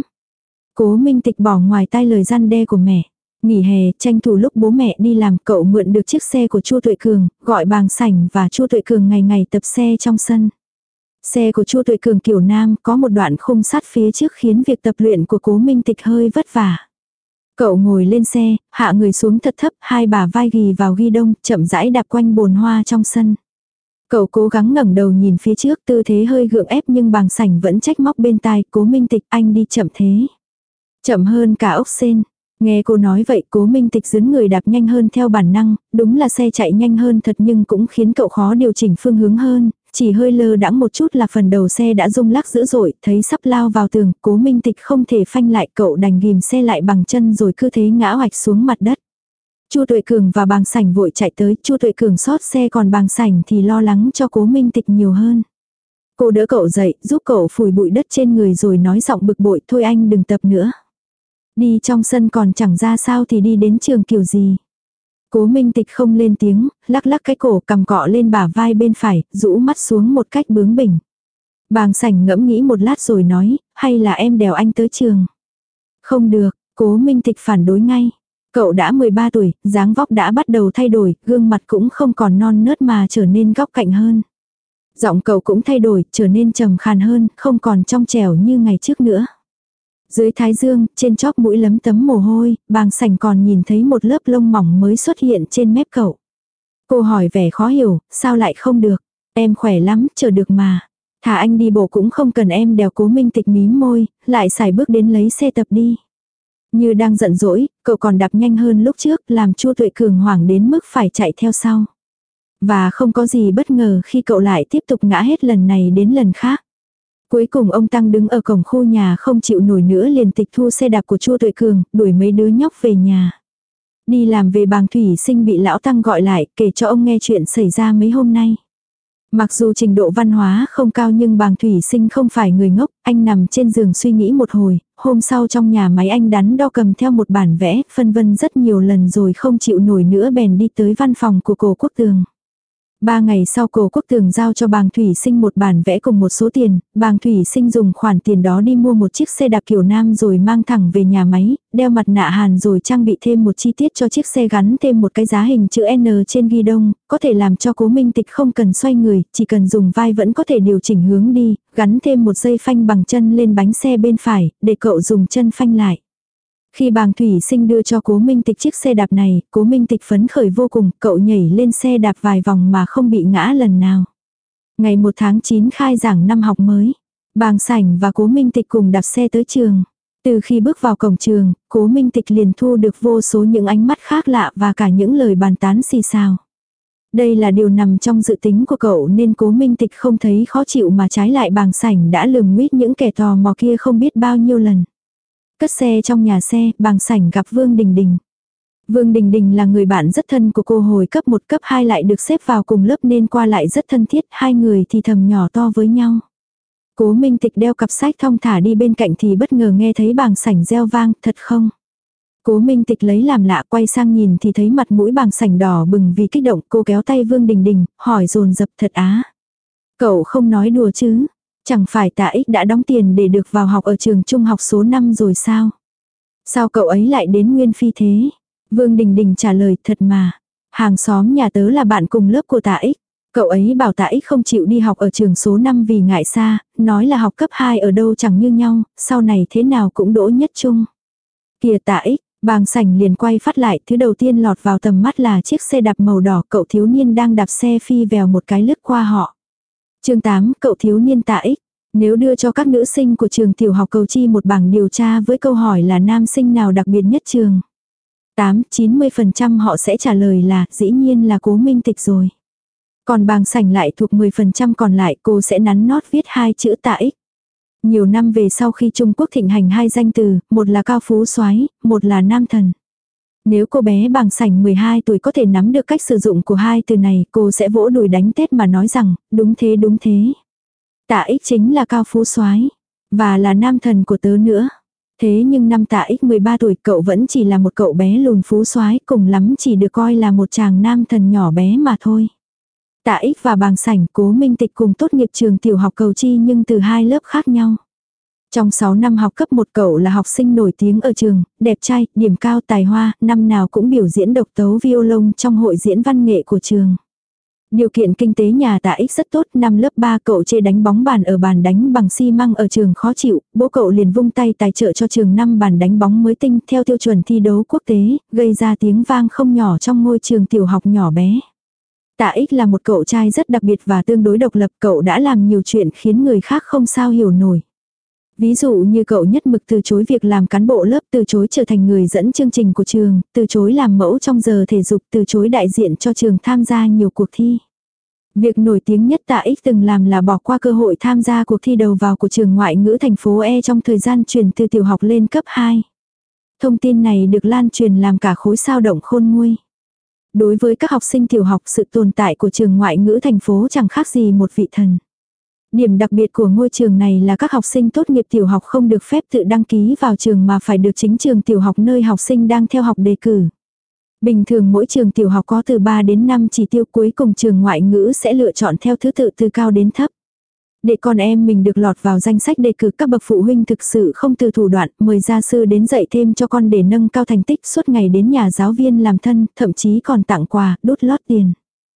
Cố Minh Tịch bỏ ngoài tai lời răn đe của mẹ. Nghỉ hè, tranh thủ lúc bố mẹ đi làm, cậu mượn được chiếc xe của Chu Tuệ Cường, gọi Bàng Sảnh và Chu Tuệ Cường ngày ngày tập xe trong sân. Xe của Chu Tuệ Cường kiểu nam có một đoạn khung sắt phía trước khiến việc tập luyện của Cố Minh Tịch hơi vất vả. Cậu ngồi lên xe, hạ người xuống thật thấp, hai bả vai ghì vào ghi đông, chậm rãi đạp quanh bồn hoa trong sân. Cậu cố gắng ngẩng đầu nhìn phía trước, tư thế hơi gượng ép, nhưng Bàng Sảnh vẫn trách móc bên tai, Cố Minh Tịch anh đi chậm thế. Chậm hơn cả ốc sên. Nghe cô nói vậy, Cố Minh Tịch dướn người đạp nhanh hơn theo bản năng, đúng là xe chạy nhanh hơn thật nhưng cũng khiến cậu khó điều chỉnh phương hướng hơn, chỉ hơi lơ đãng một chút là phần đầu xe đã rung lắc dữ dội, thấy sắp lao vào tường, Cố Minh Tịch không thể phanh lại, cậu đành ghim xe lại bằng chân rồi cứ thế ngã oạch xuống mặt đất. Chu Tuệ Cường và Bàng Sảnh vội chạy tới, Chu Tuệ Cường xót xe còn Bàng Sảnh thì lo lắng cho Cố Minh Tịch nhiều hơn. Cô đỡ cậu dậy, giúp cậu phủi bụi đất trên người rồi nói giọng bực bội, thôi anh đừng tập nữa. Đi trong sân còn chẳng ra sao thì đi đến trường kiểu gì. Cố Minh Tịch không lên tiếng, lắc lắc cái cổ, cằm cọ lên bả vai bên phải, rũ mắt xuống một cách bướng bỉnh. Bàng Sảnh ngẫm nghĩ một lát rồi nói, hay là em đèo anh tới trường. Không được, Cố Minh Tịch phản đối ngay. Cậu đã mười ba tuổi, dáng vóc đã bắt đầu thay đổi, gương mặt cũng không còn non nớt mà trở nên góc cạnh hơn. Giọng cậu cũng thay đổi, trở nên trầm khàn hơn, không còn trong trẻo như ngày trước nữa. Dưới thái dương, trên chóp mũi lấm tấm mồ hôi, Bàng Sảnh còn nhìn thấy một lớp lông mỏng mới xuất hiện trên mép cậu. Cô hỏi vẻ khó hiểu, sao lại không được? Em khỏe lắm, chờ được mà. Thả anh đi bộ cũng không cần em đèo. Cố Minh Tịch mím môi, lại xài bước đến lấy xe tập đi. Như đang giận dỗi, cậu còn đạp nhanh hơn lúc trước, làm Chu Tuệ Cường hoảng đến mức phải chạy theo sau. Và không có gì bất ngờ khi cậu lại tiếp tục ngã hết lần này đến lần khác. Cuối cùng ông Tăng đứng ở cổng khu nhà không chịu nổi nữa liền tịch thu xe đạp của Chu Tuệ Cường, đuổi mấy đứa nhóc về nhà. Đi làm về Bàng Thủy Sinh bị lão Tăng gọi lại, kể cho ông nghe chuyện xảy ra mấy hôm nay. Mặc dù trình độ văn hóa không cao nhưng Bàng Thủy Sinh không phải người ngốc, anh nằm trên giường suy nghĩ một hồi, hôm sau trong nhà máy anh đắn đo cầm theo một bản vẽ, phân vân rất nhiều lần rồi không chịu nổi nữa bèn đi tới văn phòng của Cố Quốc Tường. Ba ngày sau Cố Quốc Tường giao cho Bàng Thủy Sinh một bản vẽ cùng một số tiền, Bàng Thủy Sinh dùng khoản tiền đó đi mua một chiếc xe đạp kiểu nam rồi mang thẳng về nhà máy, đeo mặt nạ hàn rồi trang bị thêm một chi tiết cho chiếc xe gắn thêm một cái giá hình chữ N trên ghi đông, có thể làm cho Cố Minh Tịch không cần xoay người, chỉ cần dùng vai vẫn có thể điều chỉnh hướng đi, gắn thêm một dây phanh bằng chân lên bánh xe bên phải, để cậu dùng chân phanh lại. Khi Bàng Thủy Sinh đưa cho Cố Minh Tịch chiếc xe đạp này, Cố Minh Tịch phấn khởi vô cùng, cậu nhảy lên xe đạp vài vòng mà không bị ngã lần nào. Ngày một tháng chín khai giảng năm học mới, Bàng Sảnh và Cố Minh Tịch cùng đạp xe tới trường. Từ khi bước vào cổng trường, Cố Minh Tịch liền thu được vô số những ánh mắt khác lạ và cả những lời bàn tán xì xào. Đây là điều nằm trong dự tính của cậu nên Cố Minh Tịch không thấy khó chịu mà trái lại Bàng Sảnh đã lườm nguýt những kẻ tò mò kia không biết bao nhiêu lần. Cất xe trong nhà xe, Bàng Sảnh gặp Vương Đình Đình. Vương Đình Đình là người bạn rất thân của cô hồi cấp một cấp hai lại được xếp vào cùng lớp nên qua lại rất thân thiết, hai người thì thầm nhỏ to với nhau. Cố Minh Tịch đeo cặp sách thong thả đi bên cạnh thì bất ngờ nghe thấy Bàng Sảnh reo vang, thật không? Cố Minh Tịch lấy làm lạ quay sang nhìn thì thấy mặt mũi Bàng Sảnh đỏ bừng vì kích động, cô kéo tay Vương Đình Đình, hỏi dồn dập thật á. Cậu không nói đùa chứ? Chẳng phải Tạ Ích đã đóng tiền để được vào học ở trường trung học số năm rồi sao? Sao cậu ấy lại đến Nguyên Phi thế? Vương Đình Đình trả lời, thật mà. Hàng xóm nhà tớ là bạn cùng lớp của Tạ Ích. Cậu ấy bảo Tạ Ích không chịu đi học ở trường số năm vì ngại xa, nói là học cấp hai ở đâu chẳng như nhau, sau này thế nào cũng đỗ nhất chung. Kìa Tạ Ích, Bàng Sảnh liền quay phát lại, thứ đầu tiên lọt vào tầm mắt là chiếc xe đạp màu đỏ, cậu thiếu niên đang đạp xe phi vèo một cái lướt qua họ. Chương tám, cậu thiếu niên Tạ Ích. Nếu đưa cho các nữ sinh của trường tiểu học Cầu Chi một bảng điều tra với câu hỏi là nam sinh nào đặc biệt nhất trường, tám chín mươi phần trăm họ sẽ trả lời là dĩ nhiên là Cố Minh Tịch rồi. Còn Bàng Sảnh lại thuộc mười phần trăm còn lại, cô sẽ nắn nót viết hai chữ Tạ Ích. Nhiều năm về sau khi Trung Quốc thịnh hành hai danh từ, một là cao phú soái, một là nam thần. Nếu cô bé Bàng Sảnh mười hai tuổi có thể nắm được cách sử dụng của hai từ này, cô sẽ vỗ đùi đánh tết mà nói rằng, đúng thế đúng thế. Tạ Ích chính là cao phú soái và là nam thần của tớ nữa. Thế nhưng năm Tạ Ích mười ba tuổi, cậu vẫn chỉ là một cậu bé lùn phú soái, cùng lắm chỉ được coi là một chàng nam thần nhỏ bé mà thôi. Tạ Ích và Bàng Sảnh, Cố Minh Tịch cùng tốt nghiệp trường tiểu học Cầu Chi nhưng từ hai lớp khác nhau. Trong sáu năm học cấp một, cậu là học sinh nổi tiếng ở trường, đẹp trai, điểm cao, tài hoa, năm nào cũng biểu diễn độc tấu violon trong hội diễn văn nghệ của trường. Điều kiện kinh tế nhà Tạ Ích rất tốt, năm lớp ba cậu chê đánh bóng bàn ở bàn đánh bằng xi măng ở trường khó chịu, bố cậu liền vung tay tài trợ cho trường năm bàn đánh bóng mới tinh theo tiêu chuẩn thi đấu quốc tế, gây ra tiếng vang không nhỏ trong ngôi trường tiểu học nhỏ bé. Tạ Ích là một cậu trai rất đặc biệt và tương đối độc lập, cậu đã làm nhiều chuyện khiến người khác không sao hiểu nổi. Ví dụ như cậu nhất mực từ chối việc làm cán bộ lớp, từ chối trở thành người dẫn chương trình của trường, từ chối làm mẫu trong giờ thể dục, từ chối đại diện cho trường tham gia nhiều cuộc thi. Việc nổi tiếng nhất Tạ Ích từng làm là bỏ qua cơ hội tham gia cuộc thi đầu vào của trường ngoại ngữ thành phố E trong thời gian chuyển từ tiểu học lên cấp hai. Thông tin này được lan truyền làm cả khối sao động khôn nguôi. Đối với các học sinh tiểu học, sự tồn tại của trường ngoại ngữ thành phố chẳng khác gì một vị thần. Điểm đặc biệt của ngôi trường này là các học sinh tốt nghiệp tiểu học không được phép tự đăng ký vào trường mà phải được chính trường tiểu học nơi học sinh đang theo học đề cử. Bình thường mỗi trường tiểu học có từ ba đến năm chỉ tiêu, cuối cùng trường ngoại ngữ sẽ lựa chọn theo thứ tự từ cao đến thấp. Để con em mình được lọt vào danh sách đề cử, các bậc phụ huynh thực sự không từ thủ đoạn, mời gia sư đến dạy thêm cho con để nâng cao thành tích, suốt ngày đến nhà giáo viên làm thân, thậm chí còn tặng quà, đút lót tiền.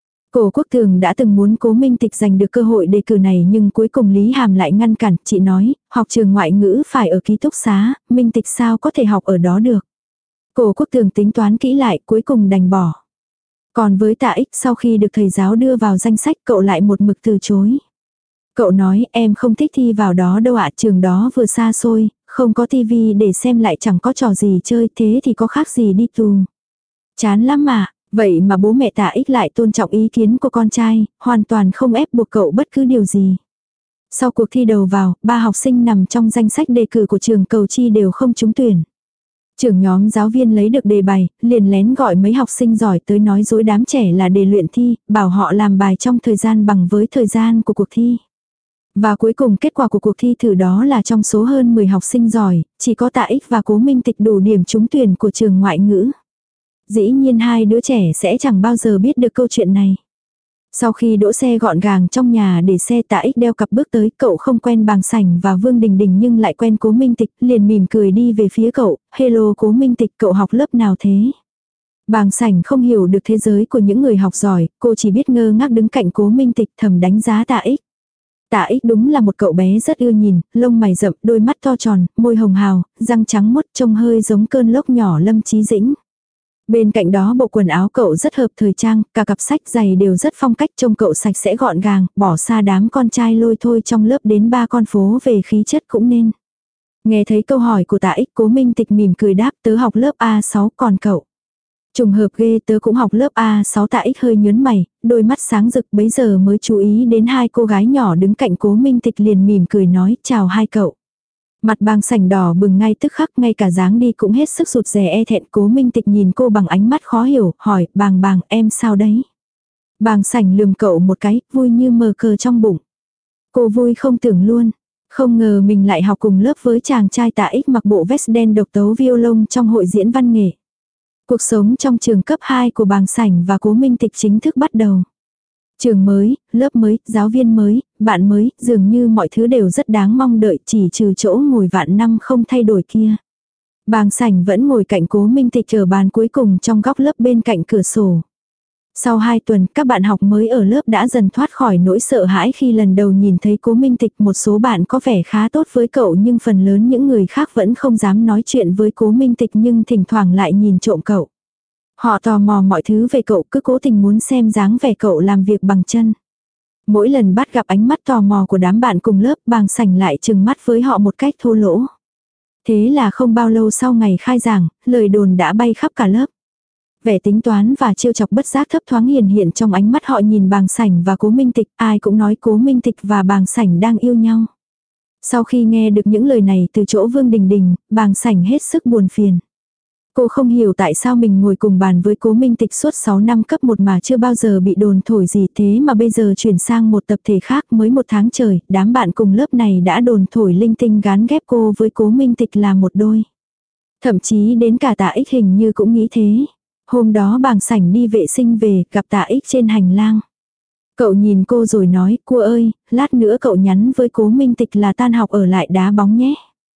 Cổ Quốc Thường đã từng muốn Cố Minh Tịch giành được cơ hội đề cử này nhưng cuối cùng Lý Hàm lại ngăn cản, chị nói, học trường ngoại ngữ phải ở ký túc xá, Minh Tịch sao có thể học ở đó được. Cổ Quốc Thường tính toán kỹ lại, cuối cùng đành bỏ. Còn với Tạ Ích, sau khi được thầy giáo đưa vào danh sách, cậu lại một mực từ chối. Cậu nói, em không thích thi vào đó đâu ạ, trường đó vừa xa xôi, không có tivi để xem lại chẳng có trò gì chơi, thế thì có khác gì đi tù. Chán lắm mà. Vậy mà bố mẹ Tạ Ích lại tôn trọng ý kiến của con trai, hoàn toàn không ép buộc cậu bất cứ điều gì. Sau cuộc thi đầu vào, ba học sinh nằm trong danh sách đề cử của trường Cầu Chi đều không trúng tuyển. Trưởng nhóm giáo viên lấy được đề bài, liền lén gọi mấy học sinh giỏi tới nói dối đám trẻ là đề luyện thi, bảo họ làm bài trong thời gian bằng với thời gian của cuộc thi. Và cuối cùng kết quả của cuộc thi thử đó là trong số hơn mười học sinh giỏi, chỉ có Tạ Ích và Cố Minh Tịch đủ điểm trúng tuyển của trường ngoại ngữ. Dĩ nhiên hai đứa trẻ sẽ chẳng bao giờ biết được câu chuyện này. Sau khi đỗ xe gọn gàng trong nhà để xe, Tạ Ích đeo cặp bước tới, cậu không quen Bàng Sảnh và Vương Đình Đình nhưng lại quen Cố Minh Tịch, liền mỉm cười đi về phía cậu, hello Cố Minh Tịch, cậu học lớp nào thế? Bàng Sảnh không hiểu được thế giới của những người học giỏi, cô chỉ biết ngơ ngác đứng cạnh Cố Minh Tịch thầm đánh giá Tạ Ích. Tạ Ích đúng là một cậu bé rất ưa nhìn, lông mày rậm, đôi mắt to tròn, môi hồng hào, răng trắng muốt, trông hơi giống cơn lốc nhỏ Lâm Chí Dĩnh. Bên cạnh đó bộ quần áo cậu rất hợp thời trang, cả cặp sách giày đều rất phong cách, trông cậu sạch sẽ gọn gàng, bỏ xa đám con trai lôi thôi trong lớp đến ba con phố về khí chất cũng nên. Nghe thấy câu hỏi của Tạ Ích, Cố Minh Tịch mỉm cười đáp, tớ học lớp A sáu, còn cậu? Trùng hợp ghê, tớ cũng học lớp A sáu. Tạ Ích hơi nhớn mày, đôi mắt sáng rực, bấy giờ mới chú ý đến hai cô gái nhỏ đứng cạnh Cố Minh Tịch, liền mỉm cười nói, chào hai cậu. Mặt Bàng Sảnh đỏ bừng ngay tức khắc, ngay cả dáng đi cũng hết sức rụt rè e thẹn. Cố Minh Tịch nhìn cô bằng ánh mắt khó hiểu, hỏi, Bàng Bàng, em sao đấy? Bàng Sảnh lườm cậu một cái, vui như mờ cờ trong bụng. Cô vui không tưởng luôn, không ngờ mình lại học cùng lớp với chàng trai Tạ Ích mặc bộ vest đen độc tấu violon trong hội diễn văn nghệ. Cuộc sống trong trường cấp hai của Bàng Sảnh và Cố Minh Tịch chính thức bắt đầu. Trường mới, lớp mới, giáo viên mới, bạn mới, dường như mọi thứ đều rất đáng mong đợi, chỉ trừ chỗ ngồi vạn năm không thay đổi kia. Bàng Sảnh vẫn ngồi cạnh Cố Minh Tịch ở bàn cuối cùng trong góc lớp bên cạnh cửa sổ. Sau hai tuần, các bạn học mới ở lớp đã dần thoát khỏi nỗi sợ hãi khi lần đầu nhìn thấy Cố Minh Tịch. Một số bạn có vẻ khá tốt với cậu nhưng phần lớn những người khác vẫn không dám nói chuyện với Cố Minh Tịch nhưng thỉnh thoảng lại nhìn trộm cậu. Họ tò mò mọi thứ về cậu, cứ cố tình muốn xem dáng vẻ cậu làm việc bằng chân. Mỗi lần bắt gặp ánh mắt tò mò của đám bạn cùng lớp, Bàng Sảnh lại trừng mắt với họ một cách thô lỗ. Thế là không bao lâu sau ngày khai giảng, lời đồn đã bay khắp cả lớp. Vẻ tính toán và trêu chọc bất giác thấp thoáng hiển hiện trong ánh mắt họ nhìn Bàng Sảnh và Cố Minh Tịch, ai cũng nói Cố Minh Tịch và Bàng Sảnh đang yêu nhau. Sau khi nghe được những lời này từ chỗ Vương Đình Đình, Bàng Sảnh hết sức buồn phiền. Cô không hiểu tại sao mình ngồi cùng bàn với Cố Minh Tịch suốt sáu năm cấp một mà chưa bao giờ bị đồn thổi gì, thế mà bây giờ chuyển sang một tập thể khác mới một tháng trời, đám bạn cùng lớp này đã đồn thổi linh tinh gán ghép cô với Cố Minh Tịch là một đôi. Thậm chí đến cả Tạ Ích hình như cũng nghĩ thế. Hôm đó Bàng Sảnh đi vệ sinh về, gặp Tạ Ích trên hành lang. Cậu nhìn cô rồi nói, cô ơi, lát nữa cậu nhắn với Cố Minh Tịch là tan học ở lại đá bóng nhé.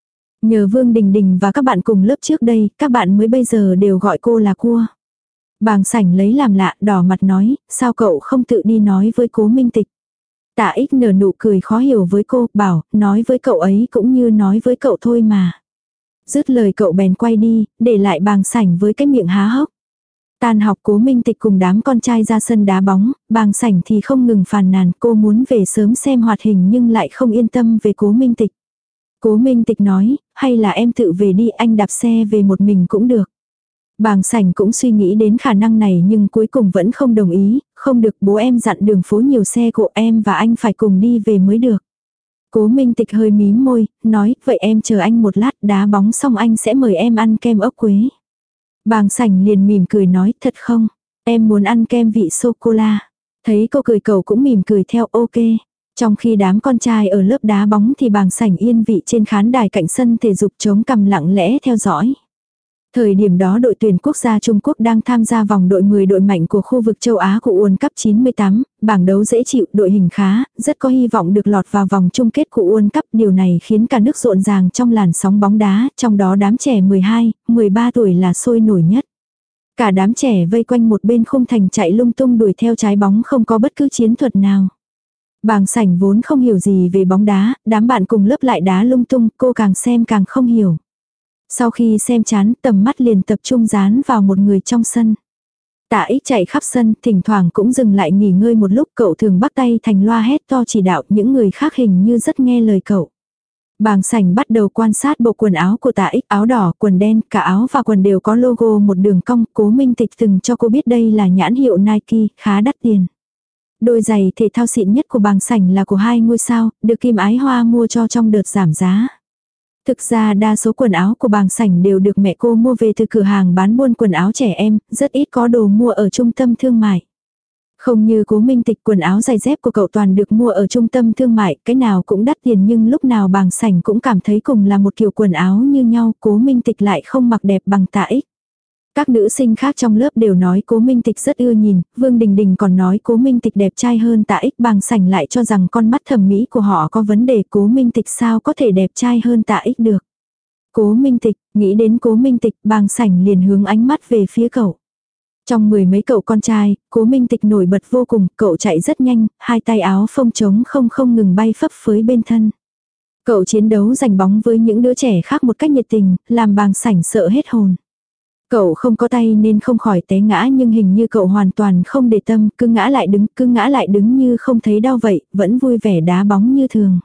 Nhờ Vương Đình Đình và các bạn cùng lớp trước đây, các bạn mới bây giờ đều gọi cô là cua. Bàng Sảnh lấy làm lạ, đỏ mặt nói, sao cậu không tự đi nói với Cố Minh Tịch. Tạ Ích nở nụ cười khó hiểu với cô, bảo, nói với cậu ấy cũng như nói với cậu thôi mà. Dứt lời cậu bèn quay đi, để lại Bàng Sảnh với cái miệng há hốc. Tan học Cố Minh Tịch cùng đám con trai ra sân đá bóng, Bàng Sảnh thì không ngừng phàn nàn, cô muốn về sớm xem hoạt hình nhưng lại không yên tâm về Cố Minh Tịch. Cố Minh Tịch nói, hay là em tự về đi, anh đạp xe về một mình cũng được. Bàng Sảnh cũng suy nghĩ đến khả năng này nhưng cuối cùng vẫn không đồng ý, không được, bố em dặn đường phố nhiều xe cộ, em và anh phải cùng đi về mới được. Cố Minh Tịch hơi mím môi, nói, vậy em chờ anh một lát, đá bóng xong anh sẽ mời em ăn kem ốc quế. Bàng Sảnh liền mỉm cười nói, thật không, em muốn ăn kem vị sô-cô-la. Thấy cô cười cậu cũng mỉm cười theo, ok. Trong khi đám con trai ở lớp đá bóng thì Bàng Sảnh yên vị trên khán đài cạnh sân thể dục chống cằm lặng lẽ theo dõi. Thời điểm đó đội tuyển quốc gia Trung Quốc đang tham gia vòng đội mười đội mạnh của khu vực châu Á của World Cup chín mươi tám, bảng đấu dễ chịu, đội hình khá, rất có hy vọng được lọt vào vòng chung kết của World Cup. Điều này khiến cả nước rộn ràng trong làn sóng bóng đá, trong đó đám trẻ mười hai, mười ba tuổi là sôi nổi nhất. Cả đám trẻ vây quanh một bên khung thành chạy lung tung đuổi theo trái bóng không có bất cứ chiến thuật nào. Bàng Sảnh vốn không hiểu gì về bóng đá, đám bạn cùng lớp lại đá lung tung, cô càng xem càng không hiểu. Sau khi xem chán, tầm mắt liền tập trung dán vào một người trong sân. Tạ Ích chạy khắp sân, thỉnh thoảng cũng dừng lại nghỉ ngơi một lúc, cậu thường bắt tay thành loa hét to chỉ đạo, những người khác hình như rất nghe lời cậu. Bàng Sảnh bắt đầu quan sát bộ quần áo của Tạ Ích, áo đỏ, quần đen, cả áo và quần đều có logo một đường cong, Cố Minh Tịch từng cho cô biết đây là nhãn hiệu Nike, khá đắt tiền. Đôi giày thể thao xịn nhất của Bàng Sảnh là của hai ngôi sao, được Kim Ái Hoa mua cho trong đợt giảm giá. Thực ra đa số quần áo của Bàng Sảnh đều được mẹ cô mua về từ cửa hàng bán buôn quần áo trẻ em, rất ít có đồ mua ở trung tâm thương mại. Không như Cố Minh Tịch, quần áo giày dép của cậu toàn được mua ở trung tâm thương mại, cái nào cũng đắt tiền nhưng lúc nào Bàng Sảnh cũng cảm thấy cùng là một kiểu quần áo như nhau, Cố Minh Tịch lại không mặc đẹp bằng Tạ Ích. Các nữ sinh khác trong lớp đều nói Cố Minh Tịch rất ưa nhìn, Vương Đình Đình còn nói Cố Minh Tịch đẹp trai hơn Tạ Ích. Bàng Sảnh lại cho rằng con mắt thẩm mỹ của họ có vấn đề, Cố Minh Tịch sao có thể đẹp trai hơn Tạ Ích được. Cố Minh Tịch, nghĩ đến Cố Minh Tịch, Bàng Sảnh liền hướng ánh mắt về phía cậu. Trong mười mấy cậu con trai, Cố Minh Tịch nổi bật vô cùng, cậu chạy rất nhanh, hai tay áo phông trống không không ngừng bay phấp phới bên thân. Cậu chiến đấu giành bóng với những đứa trẻ khác một cách nhiệt tình, làm Bàng Sảnh sợ hết hồn. Cậu không có tay nên không khỏi té ngã nhưng hình như cậu hoàn toàn không để tâm, cứ ngã lại đứng, cứ ngã lại đứng như không thấy đau vậy, vẫn vui vẻ đá bóng như thường.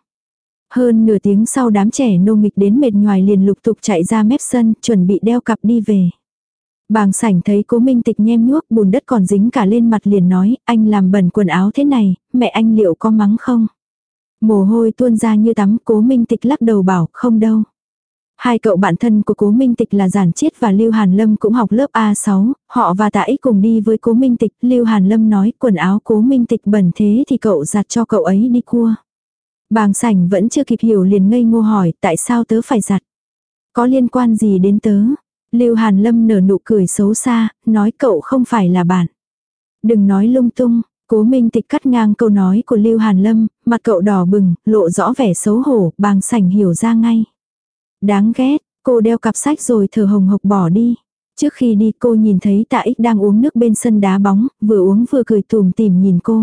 Hơn nửa tiếng sau đám trẻ nô nghịch đến mệt nhoài liền lục tục chạy ra mép sân, chuẩn bị đeo cặp đi về. Bàng Sảnh thấy Cố Minh Tịch nhem nhuốc, bùn đất còn dính cả lên mặt liền nói, anh làm bẩn quần áo thế này, mẹ anh liệu có mắng không? Mồ hôi tuôn ra như tắm, Cố Minh Tịch lắc đầu bảo, không đâu. Hai cậu bạn thân của Cố Minh Tịch là Giản Chiết và Lưu Hàn Lâm cũng học lớp A sáu, họ và Tạ Ích cùng đi với Cố Minh Tịch. Lưu Hàn Lâm nói quần áo Cố Minh Tịch bẩn thế thì cậu giặt cho cậu ấy đi cua. Bàng Sảnh vẫn chưa kịp hiểu liền ngây ngô hỏi tại sao tớ phải giặt. Có liên quan gì đến tớ? Lưu Hàn Lâm nở nụ cười xấu xa, nói cậu không phải là bạn. Đừng nói lung tung. Cố Minh Tịch cắt ngang câu nói của Lưu Hàn Lâm, mặt cậu đỏ bừng, lộ rõ vẻ xấu hổ, Bàng Sảnh hiểu ra ngay. Đáng ghét, Cô đeo cặp sách rồi thở hồng hộc bỏ đi. Trước khi đi cô nhìn thấy Tạ Ích đang uống nước bên sân đá bóng, vừa uống vừa cười tủm tỉm nhìn cô.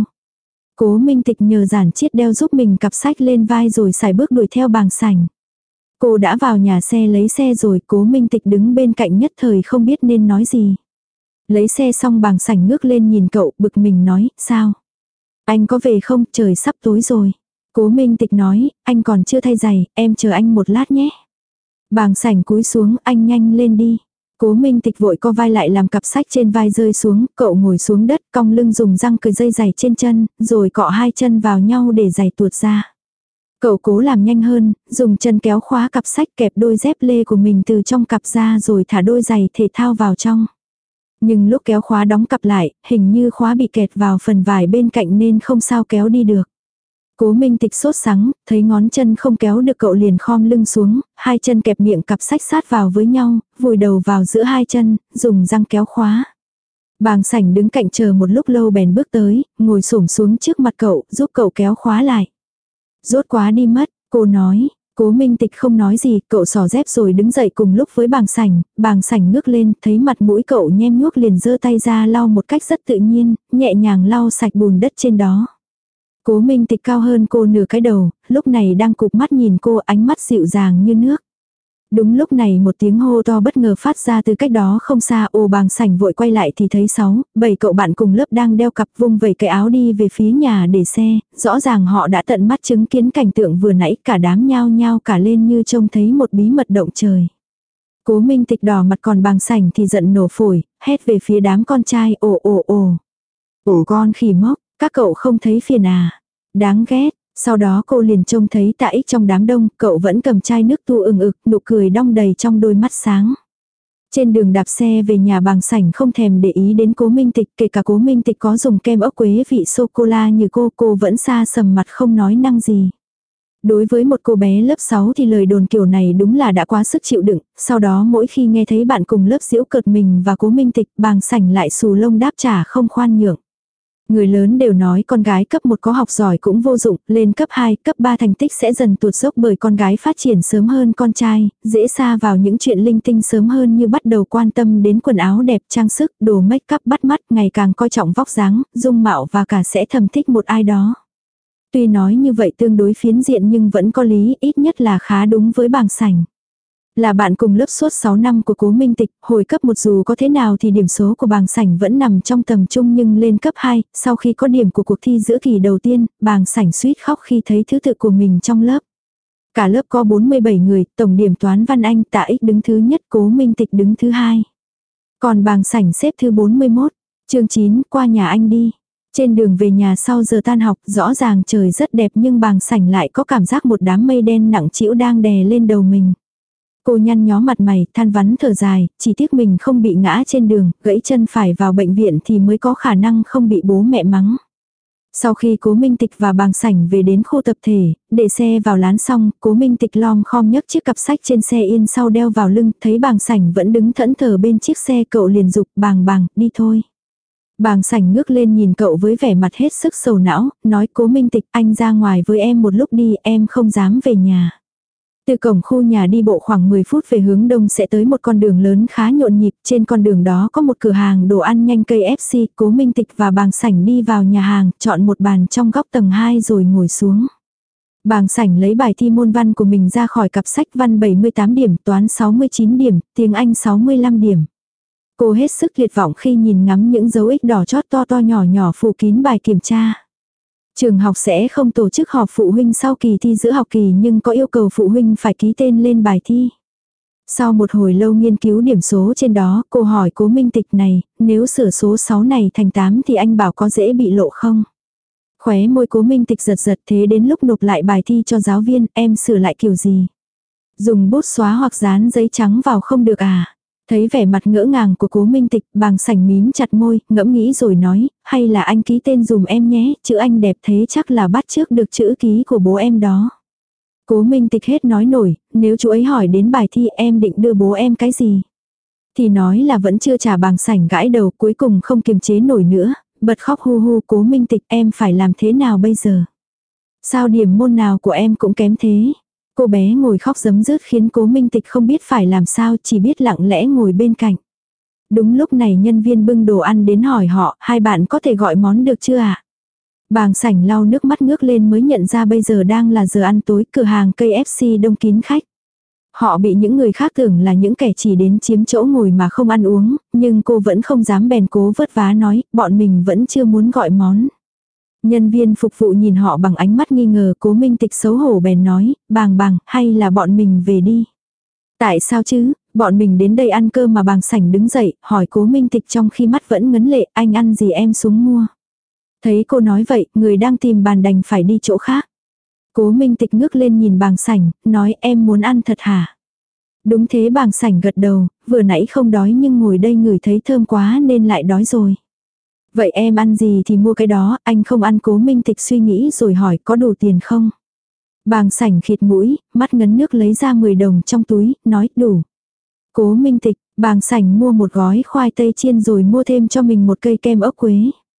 Cố Minh Tịch nhờ Giản Chiết đeo giúp mình cặp sách lên vai rồi sải bước đuổi theo Bàng Sảnh. Cô đã vào nhà xe lấy xe rồi, Cố Minh Tịch đứng bên cạnh nhất thời không biết nên nói gì. Lấy xe xong Bàng Sảnh ngước lên nhìn cậu, bực mình nói, sao? Anh có về không, trời sắp tối rồi. Cố Minh Tịch nói, anh còn chưa thay giày, em chờ anh một lát nhé. Bàng Sảnh cúi xuống, anh nhanh lên đi. Cố Minh Tịch vội co vai lại làm cặp sách trên vai rơi xuống, cậu ngồi xuống đất, cong lưng dùng răng cười dây giày trên chân, rồi cọ hai chân vào nhau để giày tuột ra. Cậu cố làm nhanh hơn, dùng chân kéo khóa cặp sách kẹp đôi dép lê của mình từ trong cặp ra rồi thả đôi giày thể thao vào trong. Nhưng lúc kéo khóa đóng cặp lại, hình như khóa bị kẹt vào phần vải bên cạnh nên không sao kéo đi được. Cố Minh Tịch sốt sắng, thấy ngón chân không kéo được cậu liền khom lưng xuống, hai chân kẹp miệng cặp sách sát vào với nhau, vùi đầu vào giữa hai chân, dùng răng kéo khóa. Bàng Sảnh đứng cạnh chờ một lúc lâu bèn bước tới, ngồi xổm xuống trước mặt cậu, giúp cậu kéo khóa lại. Rốt quá đi mất, cô nói. Cố Minh Tịch không nói gì, cậu xỏ dép rồi đứng dậy cùng lúc với Bàng Sảnh, Bàng Sảnh ngước lên, thấy mặt mũi cậu nhem nhuốc liền giơ tay ra lau một cách rất tự nhiên, nhẹ nhàng lau sạch bùn đất trên đó. Cố Minh Tịch cao hơn cô nửa cái đầu, lúc này đang cụp mắt nhìn cô, ánh mắt dịu dàng như nước. Đúng lúc này một tiếng hô to bất ngờ phát ra từ cách đó không xa, ồ. Bàng Sảnh vội quay lại thì thấy sáu, bảy cậu bạn cùng lớp đang đeo cặp vung vẩy cái áo đi về phía nhà để xe, rõ ràng họ đã tận mắt chứng kiến cảnh tượng vừa nãy, cả đám nhao nhao cả lên như trông thấy một bí mật động trời. Cố Minh Tịch đỏ mặt còn Bàng Sảnh thì giận nổ phổi, hét về phía đám con trai, ồ ồ ồ. Ồ con khỉ mốc, các cậu không thấy phiền à? Đáng ghét. Sau đó cô liền trông thấy Tạ Ích trong đám đông, cậu vẫn cầm chai nước tu ừng ực, nụ cười đong đầy trong đôi mắt sáng. Trên đường đạp xe về nhà Bàng Sảnh không thèm để ý đến Cố Minh Tịch, kể cả Cố Minh Tịch có dùng kem ốc quế vị sô-cô-la như cô, cô vẫn xa sầm mặt không nói năng gì. Đối với một cô bé lớp sáu thì lời đồn kiểu này đúng là đã quá sức chịu đựng, sau đó mỗi khi nghe thấy bạn cùng lớp giễu cợt mình và Cố Minh Tịch, Bàng Sảnh lại xù lông đáp trả không khoan nhượng. Người lớn đều nói con gái cấp một có học giỏi cũng vô dụng, lên cấp hai, cấp ba thành tích sẽ dần tụt dốc bởi con gái phát triển sớm hơn con trai, dễ sa vào những chuyện linh tinh sớm hơn như bắt đầu quan tâm đến quần áo đẹp, trang sức, đồ make up bắt mắt, ngày càng coi trọng vóc dáng, dung mạo và cả sẽ thầm thích một ai đó. Tuy nói như vậy tương đối phiến diện nhưng vẫn có lý, ít nhất là khá đúng với Bàng Sảnh. Là bạn cùng lớp suốt sáu năm của Cố Minh Tịch, hồi cấp một dù có thế nào thì điểm số của Bàng Sảnh vẫn nằm trong tầm trung, nhưng lên cấp hai, sau khi có điểm của cuộc thi giữa kỳ đầu tiên, Bàng Sảnh suýt khóc khi thấy thứ tự của mình trong lớp. Cả lớp có bốn mươi bảy người, tổng điểm toán văn Anh, Tạ Ích đứng thứ nhất, Cố Minh Tịch đứng thứ hai. Còn Bàng Sảnh xếp thứ bốn mươi mốt. Chương chín, qua nhà anh đi. Trên đường về nhà sau giờ tan học, rõ ràng trời rất đẹp nhưng Bàng Sảnh lại có cảm giác một đám mây đen nặng trĩu đang đè lên đầu mình. Cô nhăn nhó mặt mày, than vắn thở dài, chỉ tiếc mình không bị ngã trên đường, gãy chân phải vào bệnh viện thì mới có khả năng không bị bố mẹ mắng. Sau khi Cố Minh Tịch và Bàng Sảnh về đến khu tập thể, để xe vào lán xong, Cố Minh Tịch lom khom nhấc chiếc cặp sách trên xe yên sau đeo vào lưng, thấy Bàng Sảnh vẫn đứng thẫn thờ bên chiếc xe, cậu liền dục, Bàng Bàng, đi thôi. Bàng Sảnh ngước lên nhìn cậu với vẻ mặt hết sức sầu não, nói Cố Minh Tịch, anh ra ngoài với em một lúc đi, em không dám về nhà. Từ cổng khu nhà đi bộ khoảng mười phút về hướng đông sẽ tới một con đường lớn khá nhộn nhịp, trên con đường đó có một cửa hàng đồ ăn nhanh cây ép xê, Cố Minh Tịch và Bàng Sảnh đi vào nhà hàng, chọn một bàn trong góc tầng hai rồi ngồi xuống. Bàng Sảnh lấy bài thi môn văn của mình ra khỏi cặp sách, văn bảy mươi tám điểm, toán sáu mươi chín điểm, tiếng Anh sáu mươi lăm điểm. Cô hết sức tuyệt vọng khi nhìn ngắm những dấu ích đỏ chót to to nhỏ nhỏ phủ kín bài kiểm tra. Trường học sẽ không tổ chức họp phụ huynh sau kỳ thi giữa học kỳ nhưng có yêu cầu phụ huynh phải ký tên lên bài thi. Sau một hồi lâu nghiên cứu điểm số trên đó, cô hỏi Cố Minh Tịch này, nếu sửa số sáu này thành tám thì anh bảo có dễ bị lộ không? Khóe môi Cố Minh Tịch giật giật, thế đến lúc nộp lại bài thi cho giáo viên, em sửa lại kiểu gì? Dùng bút xóa hoặc dán giấy trắng vào không được à? Thấy vẻ mặt ngỡ ngàng của Cố Minh Tịch, Bàng Sảnh mím chặt môi, ngẫm nghĩ rồi nói, hay là anh ký tên dùm em nhé, chữ anh đẹp thế chắc là bắt chước được chữ ký của bố em đó. Cố Minh Tịch hết nói nổi, nếu chú ấy hỏi đến bài thi em định đưa bố em cái gì? Thì nói là vẫn chưa trả. Bàng Sảnh gãi đầu, cuối cùng không kiềm chế nổi nữa, bật khóc hu hu. Cố Minh Tịch, em phải làm thế nào bây giờ? Sao điểm môn nào của em cũng kém thế? Cô bé ngồi khóc giấm dứt khiến Cố Minh Tịch không biết phải làm sao, chỉ biết lặng lẽ ngồi bên cạnh. Đúng lúc này nhân viên bưng đồ ăn đến hỏi họ, hai bạn có thể gọi món được chưa ạ? Bàng sảnh lau nước mắt ngước lên mới nhận ra bây giờ đang là giờ ăn tối, cửa hàng ca ép xê đông kín khách. Họ bị những người khác tưởng là những kẻ chỉ đến chiếm chỗ ngồi mà không ăn uống, nhưng cô vẫn không dám bèn cố vớt vá nói, bọn mình vẫn chưa muốn gọi món. Nhân viên phục vụ nhìn họ bằng ánh mắt nghi ngờ, Cố Minh Tịch xấu hổ bèn nói, Bàng Bàng, hay là bọn mình về đi. Tại sao chứ, bọn mình đến đây ăn cơm mà Bàng sảnh đứng dậy, hỏi Cố Minh Tịch trong khi mắt vẫn ngấn lệ, anh ăn gì em xuống mua. Thấy cô nói vậy, người đang tìm bàn đành phải đi chỗ khác. Cố Minh Tịch ngước lên nhìn Bàng sảnh, nói em muốn ăn thật hả? Đúng thế, Bàng sảnh gật đầu, vừa nãy không đói nhưng ngồi đây ngửi thấy thơm quá nên lại đói rồi. Vậy em ăn gì thì mua cái đó, anh không ăn. Cố Minh Tịch suy nghĩ rồi hỏi có đủ tiền không? Bàng sảnh khịt mũi, mắt ngấn nước lấy ra mười đồng trong túi, nói đủ. Cố Minh Tịch, Bàng sảnh mua một gói khoai tây chiên rồi mua thêm cho mình một cây kem ốc quế.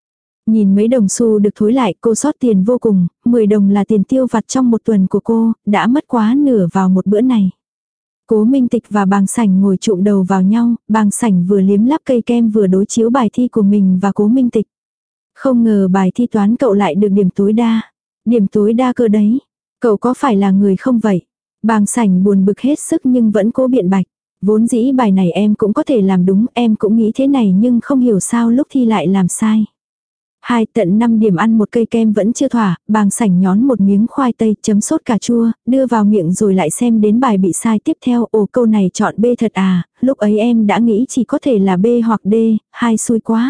Nhìn mấy đồng xu được thối lại, cô sót tiền vô cùng, mười đồng là tiền tiêu vặt trong một tuần của cô, đã mất quá nửa vào một bữa này. Cố Minh Tịch và Bàng sảnh ngồi trụm đầu vào nhau, Bàng sảnh vừa liếm láp cây kem vừa đối chiếu bài thi của mình và Cố Minh Tịch. Không ngờ bài thi toán cậu lại được điểm tối đa. Điểm tối đa cơ đấy. Cậu có phải là người không vậy? Bàng sảnh buồn bực hết sức nhưng vẫn cố biện bạch. Vốn dĩ bài này em cũng có thể làm đúng, em cũng nghĩ thế này nhưng không hiểu sao lúc thi lại làm sai. Hai tận năm điểm ăn một cây kem vẫn chưa thỏa, Bàng sảnh nhón một miếng khoai tây chấm sốt cà chua, đưa vào miệng rồi lại xem đến bài bị sai tiếp theo. Ồ, câu này chọn B thật à, lúc ấy em đã nghĩ chỉ có thể là B hoặc D, hai xui quá.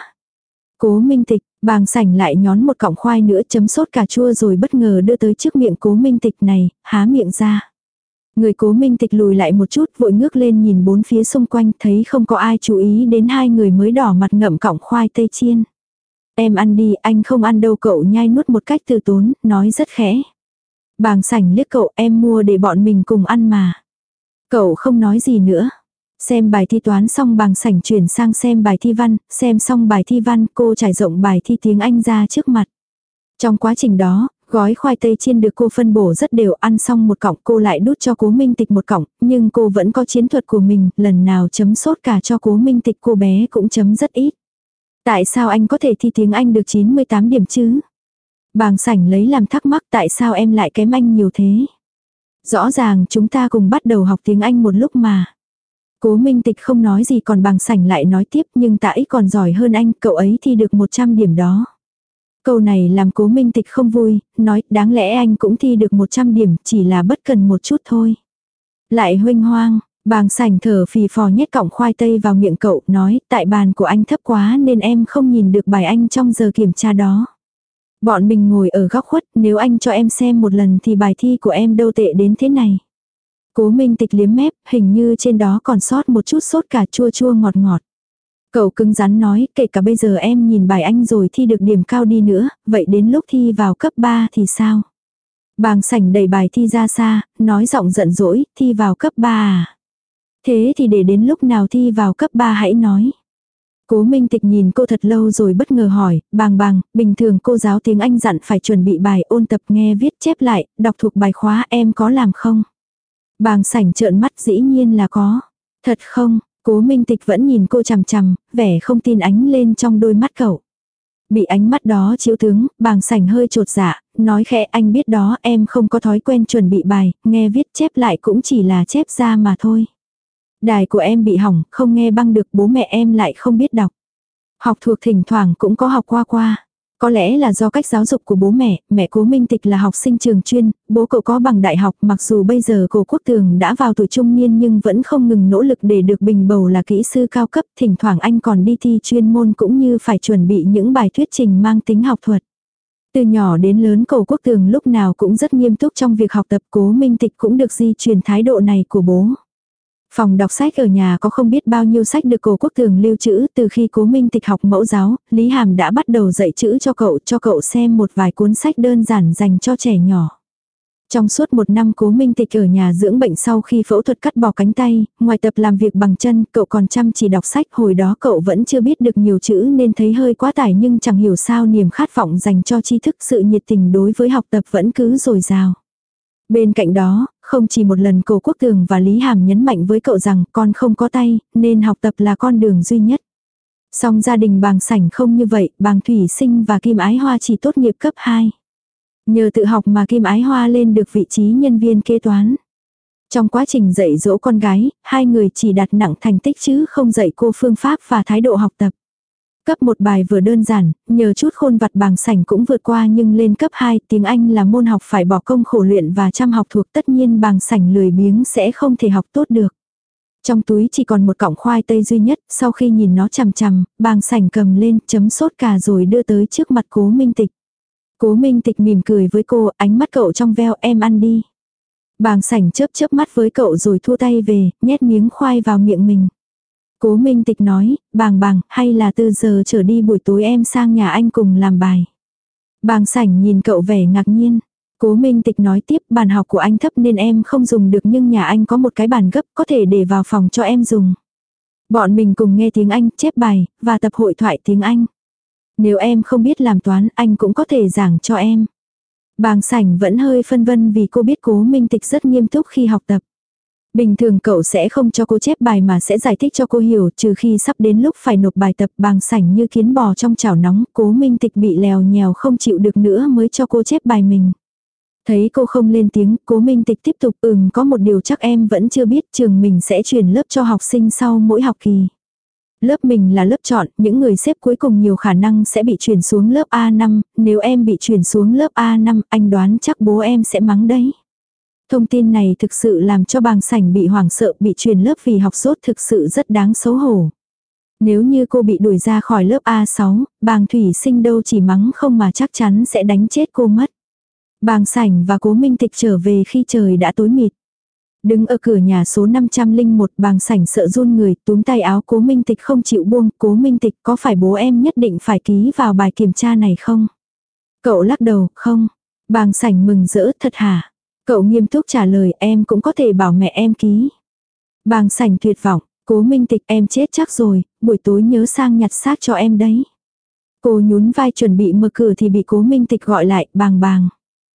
Cố Minh Tịch, Bàng sảnh lại nhón một cọng khoai nữa chấm sốt cà chua rồi bất ngờ đưa tới trước miệng Cố Minh Tịch này, há miệng ra. Người Cố Minh Tịch lùi lại một chút vội ngước lên nhìn bốn phía xung quanh thấy không có ai chú ý đến hai người mới đỏ mặt ngậm cọng khoai tây chiên. Em ăn đi, anh không ăn đâu. Cậu nhai nuốt một cách từ tốn, nói rất khẽ. Bàng sảnh liếc cậu, em mua để bọn mình cùng ăn mà. Cậu không nói gì nữa. Xem bài thi toán xong Bàng sảnh chuyển sang xem bài thi văn, xem xong bài thi văn cô trải rộng bài thi tiếng Anh ra trước mặt. Trong quá trình đó, gói khoai tây chiên được cô phân bổ rất đều, ăn xong một cọng cô lại đút cho Cố Minh Tịch một cọng, nhưng cô vẫn có chiến thuật của mình, lần nào chấm sốt cả cho Cố Minh Tịch cô bé cũng chấm rất ít. Tại sao anh có thể thi tiếng Anh được chín mươi tám điểm chứ? Bàng sảnh lấy làm thắc mắc, tại sao em lại kém anh nhiều thế? Rõ ràng chúng ta cùng bắt đầu học tiếng Anh một lúc mà. Cố Minh Tịch không nói gì còn Bàng sảnh lại nói tiếp, nhưng Tạ Ích còn giỏi hơn anh, cậu ấy thi được một trăm điểm đó. Câu này làm Cố Minh Tịch không vui, nói đáng lẽ anh cũng thi được một trăm điểm, chỉ là bất cần một chút thôi. Lại huênh hoang. Bàng sảnh thở phì phò nhét cọng khoai tây vào miệng cậu, nói, tại bàn của anh thấp quá nên em không nhìn được bài anh trong giờ kiểm tra đó. Bọn mình ngồi ở góc khuất, nếu anh cho em xem một lần thì bài thi của em đâu tệ đến thế này. Cố Minh Tịch liếm mép, hình như trên đó còn sót một chút sốt cà chua chua ngọt ngọt. Cậu cứng rắn nói, kể cả bây giờ em nhìn bài anh rồi thi được điểm cao đi nữa, vậy đến lúc thi vào cấp ba thì sao? Bàng sảnh đẩy bài thi ra xa, nói giọng giận dỗi, thi vào cấp ba à? Thế thì để đến lúc nào thi vào cấp ba hãy nói. Cố Minh Tịch nhìn cô thật lâu rồi bất ngờ hỏi, Bàng Bàng, bình thường cô giáo tiếng Anh dặn phải chuẩn bị bài ôn tập nghe viết chép lại, đọc thuộc bài khóa em có làm không? Bàng sảnh trợn mắt, dĩ nhiên là có. Thật không? Cố Minh Tịch vẫn nhìn cô chằm chằm, vẻ không tin ánh lên trong đôi mắt cậu. Bị ánh mắt đó chiếu tướng, Bàng sảnh hơi trột dạ, nói khẽ, anh biết đó, em không có thói quen chuẩn bị bài, nghe viết chép lại cũng chỉ là chép ra mà thôi. Đài của em bị hỏng, không nghe băng được, bố mẹ em lại không biết đọc. Học thuộc thỉnh thoảng cũng có học qua qua. Có lẽ là do cách giáo dục của bố mẹ, mẹ Cố Minh Tịch là học sinh trường chuyên, bố cậu có bằng đại học, mặc dù bây giờ Cố Quốc Tường đã vào tuổi trung niên nhưng vẫn không ngừng nỗ lực để được bình bầu là kỹ sư cao cấp, thỉnh thoảng anh còn đi thi chuyên môn cũng như phải chuẩn bị những bài thuyết trình mang tính học thuật. Từ nhỏ đến lớn Cố Quốc Tường lúc nào cũng rất nghiêm túc trong việc học tập, Cố Minh Tịch cũng được di truyền thái độ này của bố. Phòng đọc sách ở nhà có không biết bao nhiêu sách được Cố Quốc Tường lưu trữ, từ khi Cố Minh Tịch học mẫu giáo, Lý Hàm đã bắt đầu dạy chữ cho cậu, cho cậu xem một vài cuốn sách đơn giản dành cho trẻ nhỏ. Trong suốt một năm Cố Minh Tịch ở nhà dưỡng bệnh sau khi phẫu thuật cắt bỏ cánh tay, ngoài tập làm việc bằng chân, cậu còn chăm chỉ đọc sách, hồi đó cậu vẫn chưa biết được nhiều chữ nên thấy hơi quá tải nhưng chẳng hiểu sao niềm khát vọng dành cho tri thức, sự nhiệt tình đối với học tập vẫn cứ dồi dào. Bên cạnh đó, Không chỉ một lần Cổ Quốc Tường và Lý Hàm nhấn mạnh với cậu rằng con không có tay, nên học tập là con đường duy nhất. Song gia đình Bàng Sảnh không như vậy, Bàng Thủy Sinh và Kim Ái Hoa chỉ tốt nghiệp cấp hai. Nhờ tự học mà Kim Ái Hoa lên được vị trí nhân viên kế toán. Trong quá trình dạy dỗ con gái, hai người chỉ đặt nặng thành tích chứ không dạy cô phương pháp và thái độ học tập. Cấp một bài vừa đơn giản, nhờ chút khôn vặt Bàng Sảnh cũng vượt qua, nhưng lên cấp hai tiếng Anh là môn học phải bỏ công khổ luyện và chăm học thuộc, tất nhiên Bàng Sảnh lười biếng sẽ không thể học tốt được. Trong túi chỉ còn một cọng khoai tây duy nhất, sau khi nhìn nó chằm chằm, Bàng Sảnh cầm lên chấm sốt cà rồi đưa tới trước mặt Cố Minh Tịch. Cố Minh Tịch mỉm cười với cô, ánh mắt cậu trong veo, em ăn đi. Bàng Sảnh chớp chớp mắt với cậu rồi thua tay về, nhét miếng khoai vào miệng mình. Cố Minh Tịch nói, Bàng Bàng, hay là từ giờ trở đi buổi tối em sang nhà anh cùng làm bài. Bàng Sảnh nhìn cậu vẻ ngạc nhiên. Cố Minh Tịch nói tiếp, bàn học của anh thấp nên em không dùng được, nhưng nhà anh có một cái bàn gấp có thể để vào phòng cho em dùng. Bọn mình cùng nghe tiếng Anh, chép bài, và tập hội thoại tiếng Anh. Nếu em không biết làm toán, anh cũng có thể giảng cho em. Bàng Sảnh vẫn hơi phân vân vì cô biết Cố Minh Tịch rất nghiêm túc khi học tập. Bình thường cậu sẽ không cho cô chép bài mà sẽ giải thích cho cô hiểu, trừ khi sắp đến lúc phải nộp bài tập. Bàng Sảnh như kiến bò trong chảo nóng, Cố Minh Tịch bị lèo nhèo không chịu được nữa mới cho cô chép bài mình. Thấy cô không lên tiếng, Cố Minh Tịch tiếp tục, ừm có một điều chắc em vẫn chưa biết, trường mình sẽ chuyển lớp cho học sinh sau mỗi học kỳ. Lớp mình là lớp chọn, những người xếp cuối cùng nhiều khả năng sẽ bị chuyển xuống lớp A năm, nếu em bị chuyển xuống lớp A năm, anh đoán chắc bố em sẽ mắng đấy. Thông tin này thực sự làm cho Bàng Sảnh bị hoảng sợ, bị chuyển lớp vì học dốt thực sự rất đáng xấu hổ. Nếu như cô bị đuổi ra khỏi lớp A sáu, Bàng Thủy Sinh đâu chỉ mắng không mà chắc chắn sẽ đánh chết cô mất. Bàng Sảnh và Cố Minh Tịch trở về khi trời đã tối mịt. Đứng ở cửa nhà số năm trăm lẻ một, Bàng Sảnh sợ run người, túm tay áo Cố Minh Tịch không chịu buông. Cố Minh Tịch, có phải bố em nhất định phải ký vào bài kiểm tra này không? Cậu lắc đầu, không. Bàng Sảnh mừng rỡ, thật hả? Cậu nghiêm túc trả lời, em cũng có thể bảo mẹ em ký. Bàng Sảnh tuyệt vọng, Cố Minh Tịch, em chết chắc rồi, buổi tối nhớ sang nhặt xác cho em đấy. Cô nhún vai chuẩn bị mở cửa thì bị Cố Minh Tịch gọi lại, Bàng Bàng.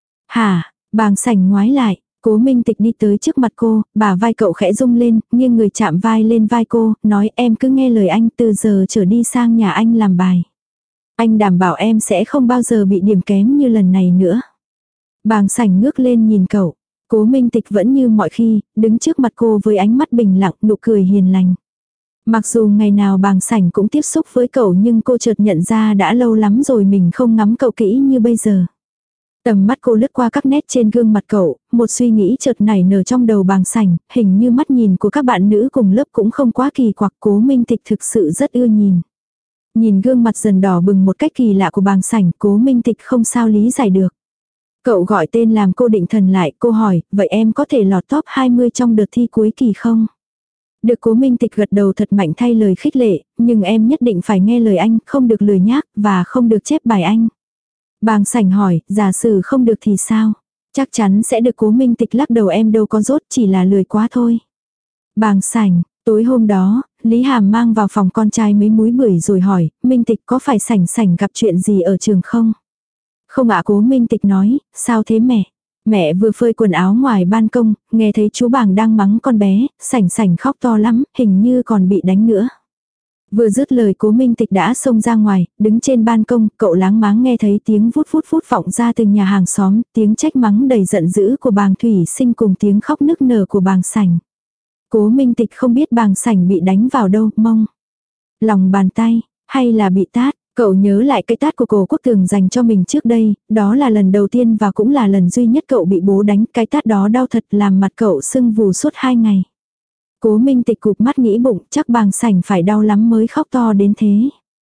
Hả? Bàng Sảnh ngoái lại, Cố Minh Tịch đi tới trước mặt cô, bả vai cậu khẽ rung lên, nghiêng người chạm vai lên vai cô, nói em cứ nghe lời anh, từ giờ trở đi sang nhà anh làm bài. Anh đảm bảo em sẽ không bao giờ bị điểm kém như lần này nữa. Bàng Sảnh ngước lên nhìn cậu. Cố Minh Tịch vẫn như mọi khi, đứng trước mặt cô với ánh mắt bình lặng, nụ cười hiền lành. Mặc dù ngày nào Bàng Sảnh cũng tiếp xúc với cậu, nhưng cô chợt nhận ra đã lâu lắm rồi mình không ngắm cậu kỹ như bây giờ. Tầm mắt cô lướt qua các nét trên gương mặt cậu, một suy nghĩ chợt nảy nở trong đầu Bàng Sảnh, hình như mắt nhìn của các bạn nữ cùng lớp cũng không quá kỳ quặc. Cố Minh Tịch thực sự rất ưa nhìn. Nhìn gương mặt dần đỏ bừng một cách kỳ lạ của Bàng Sảnh, Cố Minh Tịch không sao lý giải được. Cậu gọi tên làm cô định thần lại, cô hỏi, vậy em có thể lọt top hai mươi trong đợt thi cuối kỳ không? Được. Cố Minh Tịch gật đầu thật mạnh thay lời khích lệ, nhưng em nhất định phải nghe lời anh, không được lười nhác, và không được chép bài anh. Bàng Sảnh hỏi, giả sử không được thì sao? Chắc chắn sẽ được. Cố Minh Tịch lắc đầu, em đâu có dốt, chỉ là lười quá thôi. Bàng Sảnh, tối hôm đó, Lý Hàm mang vào phòng con trai mấy múi bưởi rồi hỏi, Minh Tịch có phải Sảnh Sảnh gặp chuyện gì ở trường không? Không ạ. Cố Minh Tịch nói, sao thế mẹ? Mẹ vừa phơi quần áo ngoài ban công, nghe thấy chú Bàng đang mắng con bé, Sảnh Sảnh khóc to lắm, hình như còn bị đánh nữa. Vừa dứt lời Cố Minh Tịch đã xông ra ngoài, đứng trên ban công, cậu láng máng nghe thấy tiếng vút vút vút vọng ra từ nhà hàng xóm, tiếng trách mắng đầy giận dữ của Bàng Thủy Sinh cùng tiếng khóc nức nở của Bàng Sảnh. Cố Minh Tịch không biết Bàng Sảnh bị đánh vào đâu, mông, lòng bàn tay, hay là bị tát. Cậu nhớ lại cái tát của Cố Quốc Tường dành cho mình trước đây, đó là lần đầu tiên và cũng là lần duy nhất cậu bị bố đánh, cái tát đó đau thật làm mặt cậu sưng vù suốt hai ngày. Cố Minh Tịch cụp mắt nghĩ bụng, chắc Bàng Sảnh phải đau lắm mới khóc to đến thế.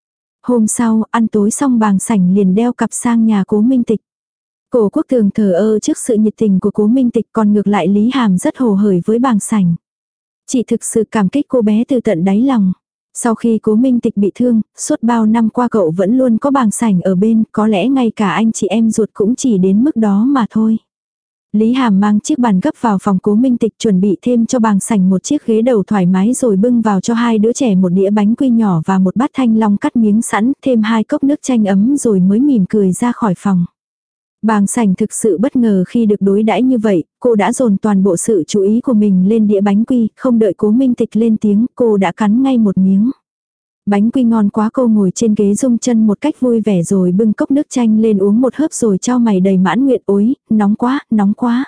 Hôm sau, ăn tối xong Bàng Sảnh liền đeo cặp sang nhà Cố Minh Tịch. Cố Quốc Tường thờ ơ trước sự nhiệt tình của Cố Minh Tịch, còn ngược lại Lý Hàm rất hồ hởi với Bàng Sảnh. Chị thực sự cảm kích cô bé từ tận đáy lòng. Sau khi Cố Minh Tịch bị thương, suốt bao năm qua cậu vẫn luôn có Bàng Sảnh ở bên, có lẽ ngay cả anh chị em ruột cũng chỉ đến mức đó mà thôi. Lý Hàm mang chiếc bàn gấp vào phòng Cố Minh Tịch, chuẩn bị thêm cho Bàng Sảnh một chiếc ghế đầu thoải mái rồi bưng vào cho hai đứa trẻ một đĩa bánh quy nhỏ và một bát thanh long cắt miếng sẵn, thêm hai cốc nước chanh ấm rồi mới mỉm cười ra khỏi phòng. Bàng Sảnh thực sự bất ngờ khi được đối đãi như vậy, cô đã dồn toàn bộ sự chú ý của mình lên đĩa bánh quy, không đợi Cố Minh Tịch lên tiếng, cô đã cắn ngay một miếng. Bánh quy ngon quá, cô ngồi trên ghế rung chân một cách vui vẻ rồi bưng cốc nước chanh lên uống một hớp rồi chau mày đầy mãn nguyện, ối, nóng quá, nóng quá.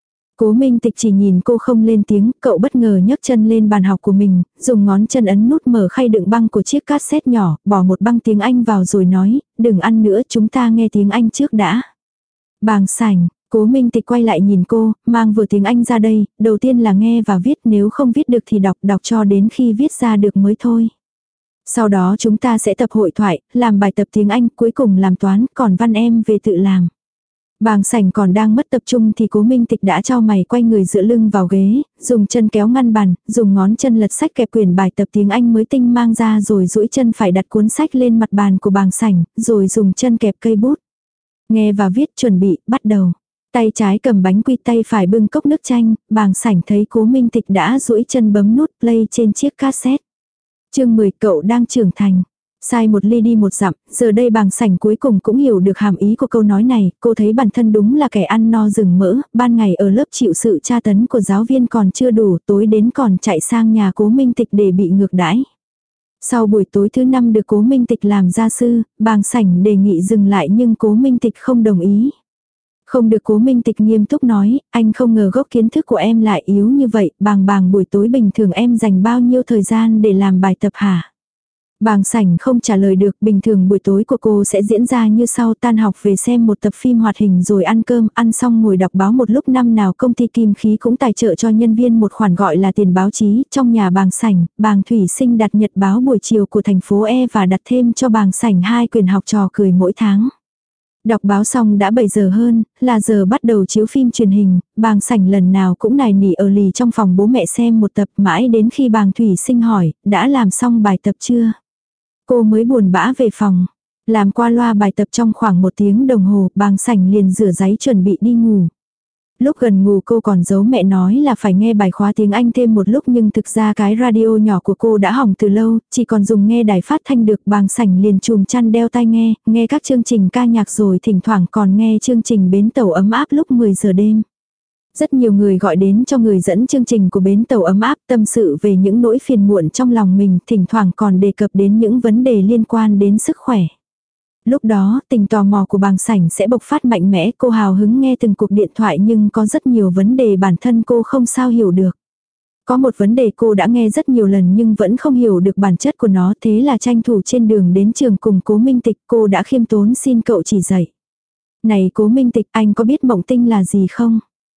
Cố Minh Tịch chỉ nhìn cô không lên tiếng, cậu bất ngờ nhấc chân lên bàn học của mình, dùng ngón chân ấn nút mở khay đựng băng của chiếc cassette nhỏ, bỏ một băng tiếng Anh vào rồi nói, đừng ăn nữa, chúng ta nghe tiếng Anh trước đã. Bàng Sảnh, Cố Minh Tịch quay lại nhìn cô, mang vừa tiếng Anh ra đây, đầu tiên là nghe và viết, nếu không viết được thì đọc, đọc cho đến khi viết ra được mới thôi. Sau đó chúng ta sẽ tập hội thoại, làm bài tập tiếng Anh, cuối cùng làm toán, còn văn em về tự làm. Bàng Sảnh còn đang mất tập trung thì Cố Minh Tịch đã chau mày quay người dựa lưng vào ghế, dùng chân kéo ngăn bàn, dùng ngón chân lật sách kẹp quyển bài tập tiếng Anh mới tinh mang ra rồi duỗi chân phải đặt cuốn sách lên mặt bàn của Bàng Sảnh, rồi dùng chân kẹp cây bút. Nghe và viết, chuẩn bị, bắt đầu. Tay trái cầm bánh quy, tay phải bưng cốc nước chanh, Bàng Sảnh thấy Cố Minh Tịch đã duỗi chân bấm nút play trên chiếc cassette. Chương mười, cậu đang trưởng thành. Sai một ly đi một dặm, giờ đây Bàng Sảnh cuối cùng cũng hiểu được hàm ý của câu nói này, cô thấy bản thân đúng là kẻ ăn no rừng mỡ, ban ngày ở lớp chịu sự tra tấn của giáo viên còn chưa đủ, tối đến còn chạy sang nhà Cố Minh Tịch để bị ngược đãi. Sau buổi tối thứ năm được Cố Minh Tịch làm gia sư, Bàng Sảnh đề nghị dừng lại nhưng Cố Minh Tịch không đồng ý. Không được, Cố Minh Tịch nghiêm túc nói, anh không ngờ gốc kiến thức của em lại yếu như vậy, Bàng Bàng buổi tối bình thường em dành bao nhiêu thời gian để làm bài tập hả? Bàng Sảnh không trả lời được, bình thường buổi tối của cô sẽ diễn ra như sau: tan học về xem một tập phim hoạt hình rồi ăn cơm, ăn xong ngồi đọc báo, một lúc năm nào công ty Kim Khí cũng tài trợ cho nhân viên một khoản gọi là tiền báo chí. Trong nhà Bàng Sảnh, Bàng Thủy Sinh đặt nhật báo buổi chiều của thành phố E và đặt thêm cho Bàng Sảnh hai quyển học trò cười mỗi tháng. Đọc báo xong đã bảy giờ hơn, là giờ bắt đầu chiếu phim truyền hình, Bàng Sảnh lần nào cũng nài nỉ ở lì trong phòng bố mẹ xem một tập, mãi đến khi Bàng Thủy Sinh hỏi, đã làm xong bài tập chưa? Cô mới buồn bã về phòng. Làm qua loa bài tập trong khoảng một tiếng đồng hồ, Bàng Sảnh liền rửa ráy chuẩn bị đi ngủ. Lúc gần ngủ cô còn giấu mẹ nói là phải nghe bài khóa tiếng Anh thêm một lúc, nhưng thực ra cái radio nhỏ của cô đã hỏng từ lâu, chỉ còn dùng nghe đài phát thanh được. Bàng Sảnh liền chùm chăn đeo tai nghe, nghe các chương trình ca nhạc rồi thỉnh thoảng còn nghe chương trình Bến Tàu Ấm Áp lúc mười giờ đêm. Rất nhiều người gọi đến cho người dẫn chương trình của Bến Tàu Ấm Áp, tâm sự về những nỗi phiền muộn trong lòng mình, thỉnh thoảng còn đề cập đến những vấn đề liên quan đến sức khỏe. Lúc đó, tình tò mò của Bàng Sảnh sẽ bộc phát mạnh mẽ, cô hào hứng nghe từng cuộc điện thoại nhưng có rất nhiều vấn đề bản thân cô không sao hiểu được. Có một vấn đề cô đã nghe rất nhiều lần nhưng vẫn không hiểu được bản chất của nó, thế là tranh thủ trên đường đến trường cùng Cố Minh Tịch, cô đã khiêm tốn xin cậu chỉ dạy. Này Cố Minh Tịch, anh có biết mộng tinh là gì không?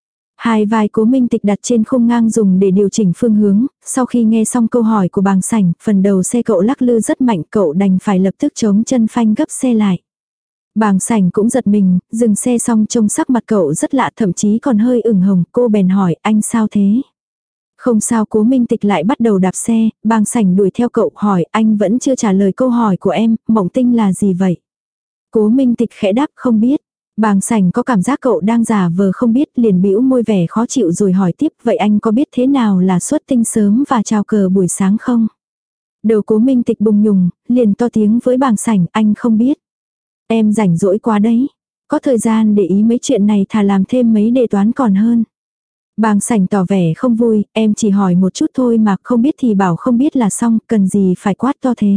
Hai vai Cố Minh Tịch đặt trên khung ngang dùng để điều chỉnh phương hướng, sau khi nghe xong câu hỏi của Bàng Sảnh, phần đầu xe cậu lắc lư rất mạnh, cậu đành phải lập tức chống chân phanh gấp xe lại. Bàng Sảnh cũng giật mình, dừng xe xong trông sắc mặt cậu rất lạ, thậm chí còn hơi ửng hồng, cô bèn hỏi, anh sao thế? Không sao. Cố Minh Tịch lại bắt đầu đạp xe, Bàng Sảnh đuổi theo cậu hỏi, anh vẫn chưa trả lời câu hỏi của em, mộng tinh là gì vậy? Cố Minh Tịch khẽ đáp không biết. Bàng Sảnh có cảm giác cậu đang giả vờ không biết, liền bĩu môi vẻ khó chịu rồi hỏi tiếp, vậy anh có biết thế nào là xuất tinh sớm và chào cờ buổi sáng không? Đầu Cố Minh Tịch bùng nhùng, liền to tiếng với Bàng Sảnh, anh không biết. Em rảnh rỗi quá đấy. Có thời gian để ý mấy chuyện này, thà làm thêm mấy đề toán còn hơn. Bàng Sảnh tỏ vẻ không vui, em chỉ hỏi một chút thôi mà, không biết thì bảo không biết là xong, cần gì phải quát to thế.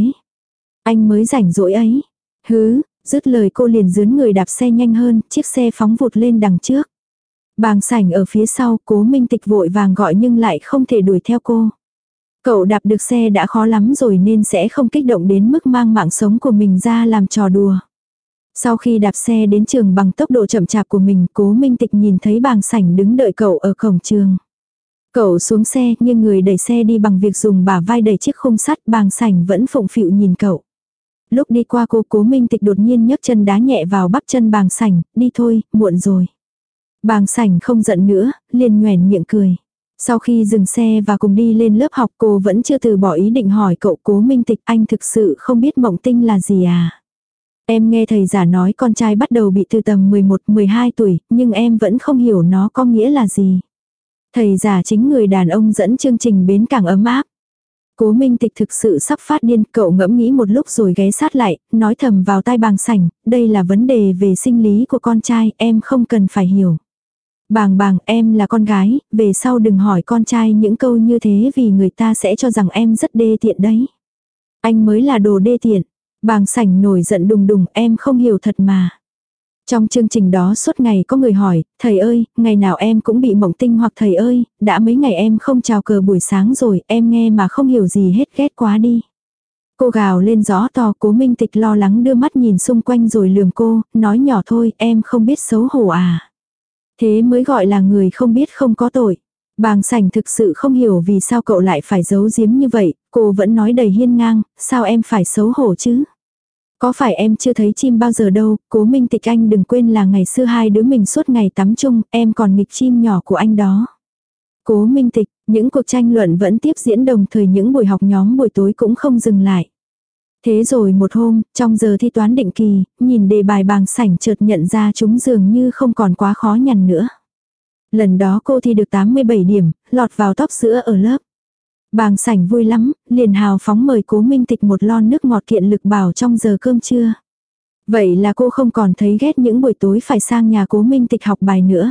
Anh mới rảnh rỗi ấy. Hứ. Dứt lời cô liền dướn người đạp xe nhanh hơn, chiếc xe phóng vụt lên đằng trước. Bàng Sảnh ở phía sau, Cố Minh Tịch vội vàng gọi nhưng lại không thể đuổi theo cô. Cậu đạp được xe đã khó lắm rồi nên sẽ không kích động đến mức mang mạng sống của mình ra làm trò đùa. Sau khi đạp xe đến trường bằng tốc độ chậm chạp của mình, Cố Minh Tịch nhìn thấy Bàng Sảnh đứng đợi cậu ở cổng trường. Cậu xuống xe nhưng người đẩy xe đi bằng việc dùng bả vai đẩy chiếc khung sắt, Bàng Sảnh vẫn phụng phịu nhìn cậu. Lúc đi qua cô, Cố Minh Tịch đột nhiên nhấc chân đá nhẹ vào bắp chân Bàng Sảnh, đi thôi, muộn rồi. Bàng Sảnh không giận nữa, liền nhoẻn miệng cười. Sau khi dừng xe và cùng đi lên lớp học, cô vẫn chưa từ bỏ ý định hỏi cậu, Cố Minh Tịch, anh thực sự không biết mộng tinh là gì à? Em nghe thầy giả nói con trai bắt đầu bị từ tầm mười một mười hai tuổi, nhưng em vẫn không hiểu nó có nghĩa là gì. Thầy giả chính người đàn ông dẫn chương trình Bến Cảng Ấm Áp. Cố Minh Tịch thực sự sắp phát điên, cậu ngẫm nghĩ một lúc rồi ghé sát lại, nói thầm vào tai Bàng Sảnh, đây là vấn đề về sinh lý của con trai, em không cần phải hiểu. Bàng bàng, em là con gái, về sau đừng hỏi con trai những câu như thế vì người ta sẽ cho rằng em rất đê tiện đấy. Anh mới là đồ đê tiện. Bàng Sảnh nổi giận đùng đùng, em không hiểu thật mà. Trong chương trình đó suốt ngày có người hỏi, thầy ơi, ngày nào em cũng bị mộng tinh, hoặc thầy ơi, đã mấy ngày em không chào cờ buổi sáng rồi, em nghe mà không hiểu gì hết, ghét quá đi. Cô gào lên gió to. Cố Minh Tịch lo lắng đưa mắt nhìn xung quanh rồi lườm cô, nói nhỏ thôi, em không biết xấu hổ à. Thế mới gọi là người không biết không có tội. Bàng Sảnh thực sự không hiểu vì sao cậu lại phải giấu giếm như vậy, cô vẫn nói đầy hiên ngang, sao em phải xấu hổ chứ? Có phải em chưa thấy chim bao giờ đâu, Cố Minh Tịch anh đừng quên là ngày xưa hai đứa mình suốt ngày tắm chung, em còn nghịch chim nhỏ của anh đó. Cố Minh Tịch, những cuộc tranh luận vẫn tiếp diễn, đồng thời những buổi học nhóm buổi tối cũng không dừng lại. Thế rồi một hôm, trong giờ thi toán định kỳ, nhìn đề bài Bàng Sảnh chợt nhận ra chúng dường như không còn quá khó nhằn nữa. Lần đó cô thi được tám mươi bảy điểm, lọt vào top sữa ở lớp. Bàng Sảnh vui lắm, liền hào phóng mời Cố Minh Tịch một lon nước ngọt kiện lực bảo trong giờ cơm trưa. Vậy là cô không còn thấy ghét những buổi tối phải sang nhà Cố Minh Tịch học bài nữa.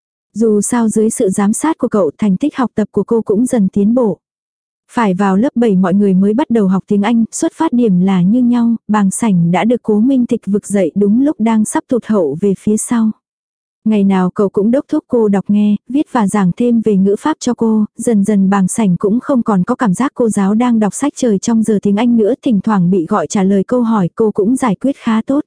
Dù sao dưới sự giám sát của cậu, thành tích học tập của cô cũng dần tiến bộ. Phải vào lớp bảy mọi người mới bắt đầu học tiếng Anh, xuất phát điểm là như nhau, Bàng Sảnh đã được Cố Minh Tịch vực dậy đúng lúc đang sắp tụt hậu về phía sau. Ngày nào cậu cũng đốc thúc cô đọc nghe, viết và giảng thêm về ngữ pháp cho cô, dần dần Bàng Sảnh cũng không còn có cảm giác cô giáo đang đọc sách trời trong giờ tiếng Anh nữa, thỉnh thoảng bị gọi trả lời câu hỏi cô cũng giải quyết khá tốt.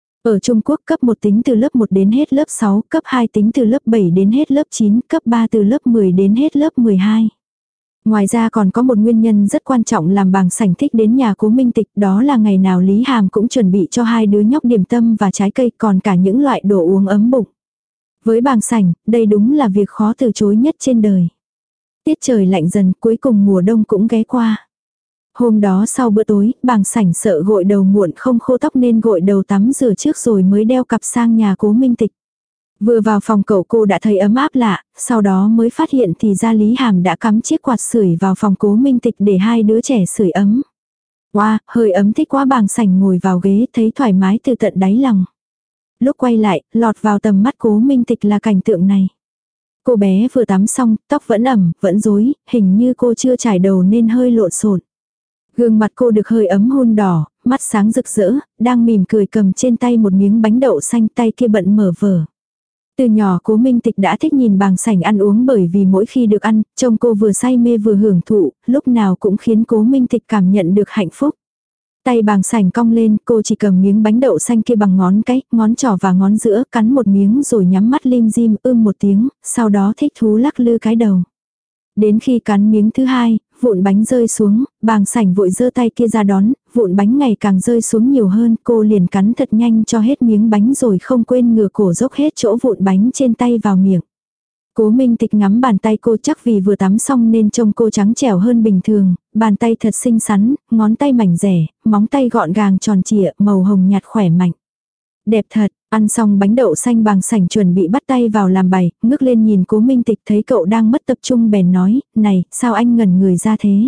Ở Trung Quốc cấp một tính từ lớp một đến hết lớp sáu, cấp hai tính từ lớp bảy đến hết lớp chín, cấp ba từ lớp mười đến hết lớp mười hai. Ngoài ra còn có một nguyên nhân rất quan trọng làm Bàng Sảnh thích đến nhà Cố Minh Tịch, đó là ngày nào Lý Hàm cũng chuẩn bị cho hai đứa nhóc điểm tâm và trái cây, còn cả những loại đồ uống ấm bụng. Với Bàng Sảnh, đây đúng là việc khó từ chối nhất trên đời. Tiết trời lạnh dần, cuối cùng mùa đông cũng ghé qua. Hôm đó sau bữa tối, Bàng Sảnh sợ gội đầu muộn không khô tóc nên gội đầu tắm rửa trước rồi mới đeo cặp sang nhà Cố Minh Tịch. Vừa vào phòng cậu cô đã thấy ấm áp lạ, sau đó mới phát hiện thì ra Lý Hàm đã cắm chiếc quạt sưởi vào phòng Cố Minh Tịch để hai đứa trẻ sưởi ấm. Wow, hơi ấm thích quá. Bàng Sảnh ngồi vào ghế thấy thoải mái từ tận đáy lòng. Lúc quay lại, lọt vào tầm mắt Cố Minh Tịch là cảnh tượng này. Cô bé vừa tắm xong, tóc vẫn ẩm, vẫn rối, hình như cô chưa chải đầu nên hơi lộn xộn. Gương mặt cô được hơi ấm hun đỏ, mắt sáng rực rỡ, đang mỉm cười cầm trên tay một miếng bánh đậu xanh, tay kia bận mở vở. Từ nhỏ Cố Minh Tịch đã thích nhìn Bàng Sảnh ăn uống bởi vì mỗi khi được ăn, trông cô vừa say mê vừa hưởng thụ, lúc nào cũng khiến Cố Minh Tịch cảm nhận được hạnh phúc. Tay Bàng Sảnh cong lên, cô chỉ cầm miếng bánh đậu xanh kia bằng ngón cái, ngón trỏ và ngón giữa, cắn một miếng rồi nhắm mắt lim dim ưm một tiếng, sau đó thích thú lắc lư cái đầu. Đến khi cắn miếng thứ hai, vụn bánh rơi xuống, Bàng Sảnh vội giơ tay kia ra đón, vụn bánh ngày càng rơi xuống nhiều hơn, cô liền cắn thật nhanh cho hết miếng bánh rồi không quên ngửa cổ dốc hết chỗ vụn bánh trên tay vào miệng. Cố Minh Tịch ngắm bàn tay cô, chắc vì vừa tắm xong nên trông cô trắng trẻo hơn bình thường, bàn tay thật xinh xắn, ngón tay mảnh rẻ, móng tay gọn gàng tròn trịa, màu hồng nhạt khỏe mạnh. Đẹp thật. Ăn xong bánh đậu xanh, Bàng Sảnh chuẩn bị bắt tay vào làm bài, ngước lên nhìn Cố Minh Tịch thấy cậu đang mất tập trung bèn nói, này, sao anh ngẩn người ra thế?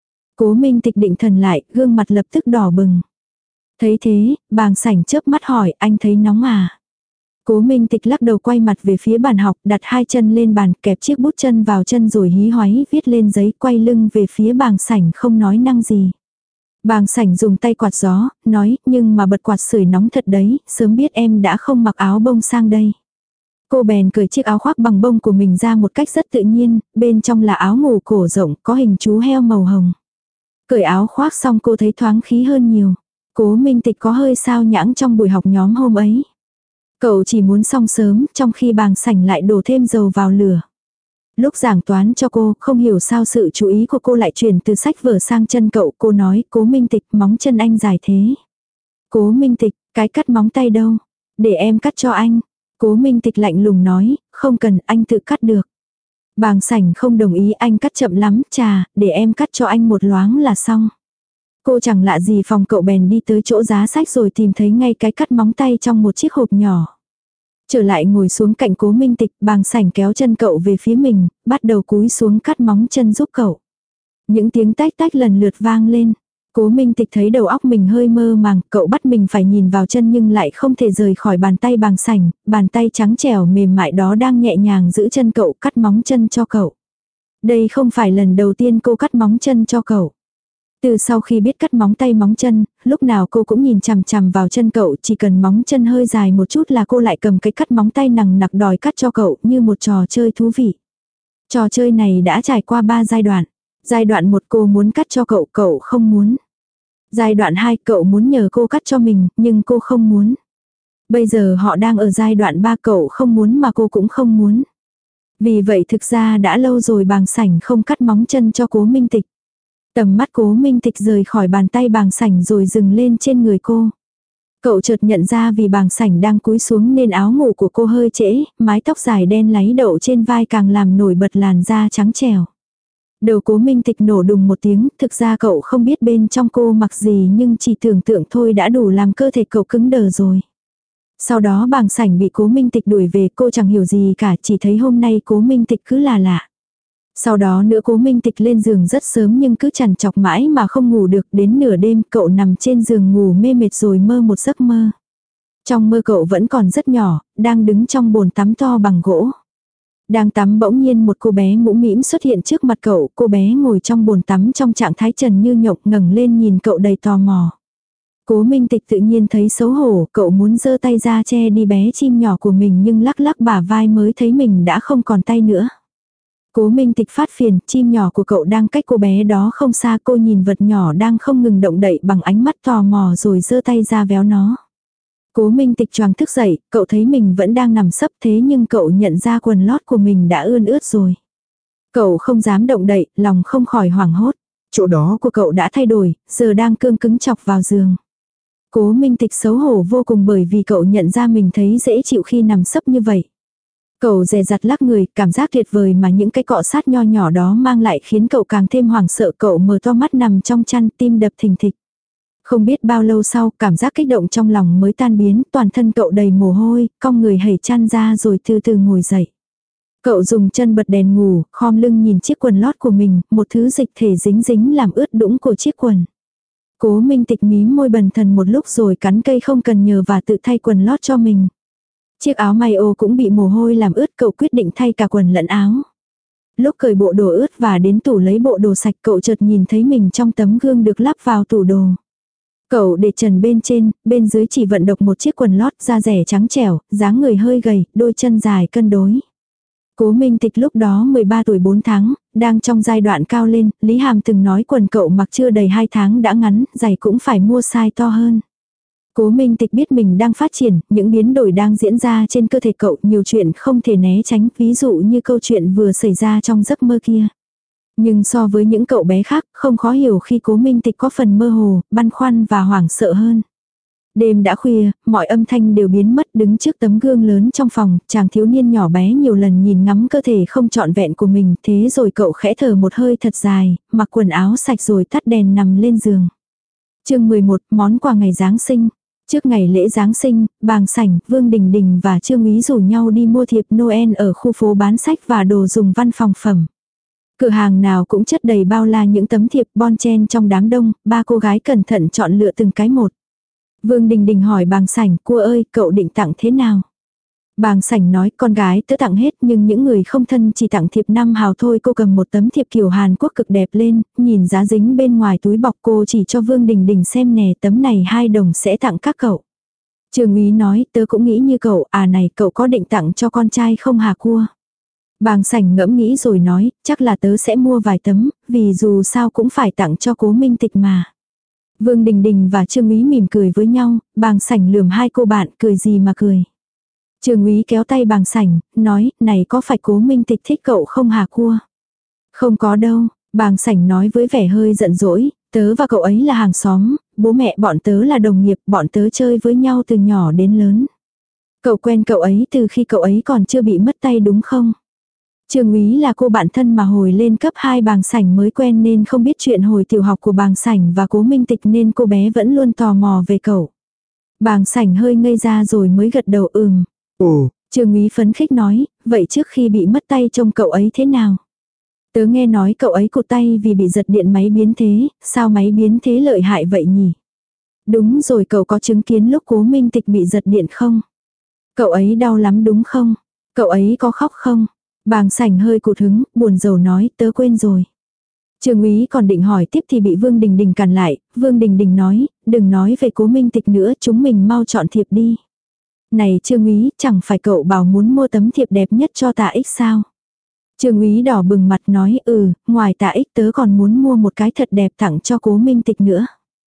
Cố Minh Tịch định thần lại, gương mặt lập tức đỏ bừng. Thấy thế, Bàng Sảnh chớp mắt hỏi, anh thấy nóng à? Cố Minh Tịch lắc đầu quay mặt về phía bàn học, đặt hai chân lên bàn, kẹp chiếc bút chân vào chân rồi hí hoáy viết lên giấy, quay lưng về phía Bàng Sảnh không nói năng gì. Bàng Sảnh dùng tay quạt gió, nói, nhưng mà bật quạt sưởi nóng thật đấy, sớm biết em đã không mặc áo bông sang đây. Cô bèn cởi chiếc áo khoác bằng bông của mình ra một cách rất tự nhiên, bên trong là áo ngủ cổ rộng, có hình chú heo màu hồng. Cởi áo khoác xong cô thấy thoáng khí hơn nhiều. Cố Minh Tịch có hơi sao nhãng trong buổi học nhóm hôm ấy. Cậu chỉ muốn xong sớm, trong khi Bàng Sảnh lại đổ thêm dầu vào lửa. Lúc giảng toán cho cô, không hiểu sao sự chú ý của cô lại chuyển từ sách vở sang chân cậu. Cô nói, Cố Minh Tịch, móng chân anh dài thế. Cố Minh Tịch, cái cắt móng tay đâu? Để em cắt cho anh. Cố Minh Tịch lạnh lùng nói, không cần, anh tự cắt được. Bàng Sảnh không đồng ý, anh cắt chậm lắm, chà, để em cắt cho anh một loáng là xong. Cô chẳng lạ gì phòng cậu bèn đi tới chỗ giá sách rồi tìm thấy ngay cái cắt móng tay trong một chiếc hộp nhỏ. Trở lại ngồi xuống cạnh Cố Minh Tịch, Bàng Sảnh kéo chân cậu về phía mình, bắt đầu cúi xuống cắt móng chân giúp cậu. Những tiếng tách tách lần lượt vang lên. Cố Minh Tịch thấy đầu óc mình hơi mơ màng, cậu bắt mình phải nhìn vào chân nhưng lại không thể rời khỏi bàn tay Bàng Sảnh, bàn tay trắng trẻo mềm mại đó đang nhẹ nhàng giữ chân cậu, cắt móng chân cho cậu. Đây không phải lần đầu tiên cô cắt móng chân cho cậu. Từ sau khi biết cắt móng tay móng chân, lúc nào cô cũng nhìn chằm chằm vào chân cậu, chỉ cần móng chân hơi dài một chút là cô lại cầm cái cắt móng tay nằng nặc đòi cắt cho cậu như một trò chơi thú vị. Trò chơi này đã trải qua ba giai đoạn. Giai đoạn một cô muốn cắt cho cậu, cậu không muốn. Giai đoạn hai cậu muốn nhờ cô cắt cho mình, nhưng cô không muốn. Bây giờ họ đang ở giai đoạn ba, cậu không muốn mà cô cũng không muốn. Vì vậy thực ra đã lâu rồi Bàng Sảnh không cắt móng chân cho Cố Minh Tịch. Tầm mắt Cố Minh Tịch rời khỏi bàn tay Bàng Sảnh rồi dừng lên trên người cô. Cậu chợt nhận ra vì Bàng Sảnh đang cúi xuống nên áo ngủ của cô hơi trễ, mái tóc dài đen láy đậu trên vai càng làm nổi bật làn da trắng trẻo. Đầu Cố Minh Tịch nổ đùng một tiếng, thực ra cậu không biết bên trong cô mặc gì nhưng chỉ tưởng tượng thôi đã đủ làm cơ thể cậu cứng đờ rồi. Sau đó Bàng Sảnh bị Cố Minh Tịch đuổi về, cô chẳng hiểu gì cả, chỉ thấy hôm nay Cố Minh Tịch cứ là lạ. Sau đó nữa Cố Minh Tịch lên giường rất sớm nhưng cứ trằn trọc mãi mà không ngủ được, đến nửa đêm cậu nằm trên giường ngủ mê mệt rồi mơ một giấc mơ. Trong mơ cậu vẫn còn rất nhỏ, đang đứng trong bồn tắm to bằng gỗ. Đang tắm bỗng nhiên một cô bé mũm mĩm xuất hiện trước mặt cậu, cô bé ngồi trong bồn tắm trong trạng thái trần như nhộng, ngẩng lên nhìn cậu đầy tò mò. Cố Minh Tịch tự nhiên thấy xấu hổ, cậu muốn giơ tay ra che đi bé chim nhỏ của mình nhưng lắc lắc bả vai mới thấy mình đã không còn tay nữa. Cố Minh Tịch phát phiền, chim nhỏ của cậu đang cách cô bé đó không xa, cô nhìn vật nhỏ đang không ngừng động đậy bằng ánh mắt tò mò rồi giơ tay ra véo nó. Cố Minh Tịch choàng thức dậy, cậu thấy mình vẫn đang nằm sấp thế nhưng cậu nhận ra quần lót của mình đã ươn ướt rồi. Cậu không dám động đậy, lòng không khỏi hoảng hốt. Chỗ đó của cậu đã thay đổi, giờ đang cương cứng chọc vào giường. Cố Minh Tịch xấu hổ vô cùng bởi vì cậu nhận ra mình thấy dễ chịu khi nằm sấp như vậy. Cậu dè dặt lắc người, cảm giác tuyệt vời mà những cái cọ sát nho nhỏ đó mang lại khiến cậu càng thêm hoảng sợ. Cậu mở to mắt nằm trong chăn, tim đập thình thịch. Không biết bao lâu sau, cảm giác kích động trong lòng mới tan biến, toàn thân cậu đầy mồ hôi, cong người hẩy chăn ra rồi từ từ ngồi dậy. Cậu dùng chân bật đèn ngủ, khom lưng nhìn chiếc quần lót của mình, một thứ dịch thể dính dính làm ướt đũng của chiếc quần. Cố Minh Tịch mím môi bần thần một lúc rồi cắn cây không cần nhờ và tự thay quần lót cho mình. Chiếc áo may ô cũng bị mồ hôi làm ướt, cậu quyết định thay cả quần lẫn áo. Lúc cởi bộ đồ ướt và đến tủ lấy bộ đồ sạch, cậu chợt nhìn thấy mình trong tấm gương được lắp vào tủ đồ. Cậu để trần bên trên, bên dưới chỉ vận động một chiếc quần lót, da rẻ trắng trẻo, dáng người hơi gầy, đôi chân dài cân đối. Cố Minh Tịch lúc đó mười ba tuổi bốn tháng, đang trong giai đoạn cao lên, Lý Hàm từng nói quần cậu mặc chưa đầy hai tháng đã ngắn, giày cũng phải mua size to hơn. Cố Minh Tịch biết mình đang phát triển, những biến đổi đang diễn ra trên cơ thể cậu, nhiều chuyện không thể né tránh, ví dụ như câu chuyện vừa xảy ra trong giấc mơ kia. Nhưng so với những cậu bé khác, không khó hiểu khi Cố Minh Tịch có phần mơ hồ, băn khoăn và hoảng sợ hơn. Đêm đã khuya, mọi âm thanh đều biến mất, đứng trước tấm gương lớn trong phòng, chàng thiếu niên nhỏ bé nhiều lần nhìn ngắm cơ thể không trọn vẹn của mình, thế rồi cậu khẽ thở một hơi thật dài, mặc quần áo sạch rồi tắt đèn nằm lên giường. Chương mười một, món quà ngày Giáng sinh. Trước ngày lễ Giáng sinh, Bàng Sảnh, Vương Đình Đình và Trương Úy rủ nhau đi mua thiệp Noel ở khu phố bán sách và đồ dùng văn phòng phẩm. Cửa hàng nào cũng chất đầy bao la những tấm thiệp bon chen trong đám đông, ba cô gái cẩn thận chọn lựa từng cái một. Vương Đình Đình hỏi Bàng Sảnh, cua ơi, cậu định tặng thế nào? Bàng Sảnh nói, con gái tớ tặng hết nhưng những người không thân chỉ tặng thiệp năm hào thôi. Cô cầm một tấm thiệp kiểu Hàn Quốc cực đẹp lên, nhìn giá dính bên ngoài túi bọc, cô chỉ cho Vương Đình Đình xem nè, tấm này hai đồng sẽ tặng các cậu. Trương Úy nói, tớ cũng nghĩ như cậu, à này, cậu có định tặng cho con trai không hả cua? Bàng Sảnh ngẫm nghĩ rồi nói, chắc là tớ sẽ mua vài tấm, vì dù sao cũng phải tặng cho Cố Minh Tịch mà. Vương Đình Đình và Trương Úy mỉm cười với nhau, Bàng Sảnh lườm hai cô bạn, cười gì mà cười. Trương Úy kéo tay Bàng Sảnh, nói, này có phải Cố Minh Tịch thích cậu không hả cua? Không có đâu, Bàng Sảnh nói với vẻ hơi giận dỗi, tớ và cậu ấy là hàng xóm, bố mẹ bọn tớ là đồng nghiệp, bọn tớ chơi với nhau từ nhỏ đến lớn. Cậu quen cậu ấy từ khi cậu ấy còn chưa bị mất tay đúng không? Trương Úy là cô bạn thân mà hồi lên cấp hai Bàng Sảnh mới quen nên không biết chuyện hồi tiểu học của Bàng Sảnh và Cố Minh Tịch nên cô bé vẫn luôn tò mò về cậu. Bàng Sảnh hơi ngây ra rồi mới gật đầu ừm. Ồ, Trương Úy phấn khích nói, vậy trước khi bị mất tay trông cậu ấy thế nào? Tớ nghe nói cậu ấy cụt tay vì bị giật điện máy biến thế, sao máy biến thế lợi hại vậy nhỉ? Đúng rồi, cậu có chứng kiến lúc Cố Minh Tịch bị giật điện không? Cậu ấy đau lắm đúng không? Cậu ấy có khóc không? Bàng Sảnh hơi cụt hứng, buồn rầu nói, tớ quên rồi. Trương úy còn định hỏi tiếp thì bị Vương Đình Đình cản lại, Vương Đình Đình nói, đừng nói về Cố Minh Tịch nữa, chúng mình mau chọn thiệp đi. Này Trương úy, chẳng phải cậu bảo muốn mua tấm thiệp đẹp nhất cho Tạ Ích sao? Trương úy đỏ bừng mặt nói, ừ, ngoài Tạ Ích tớ còn muốn mua một cái thật đẹp tặng cho Cố Minh Tịch nữa.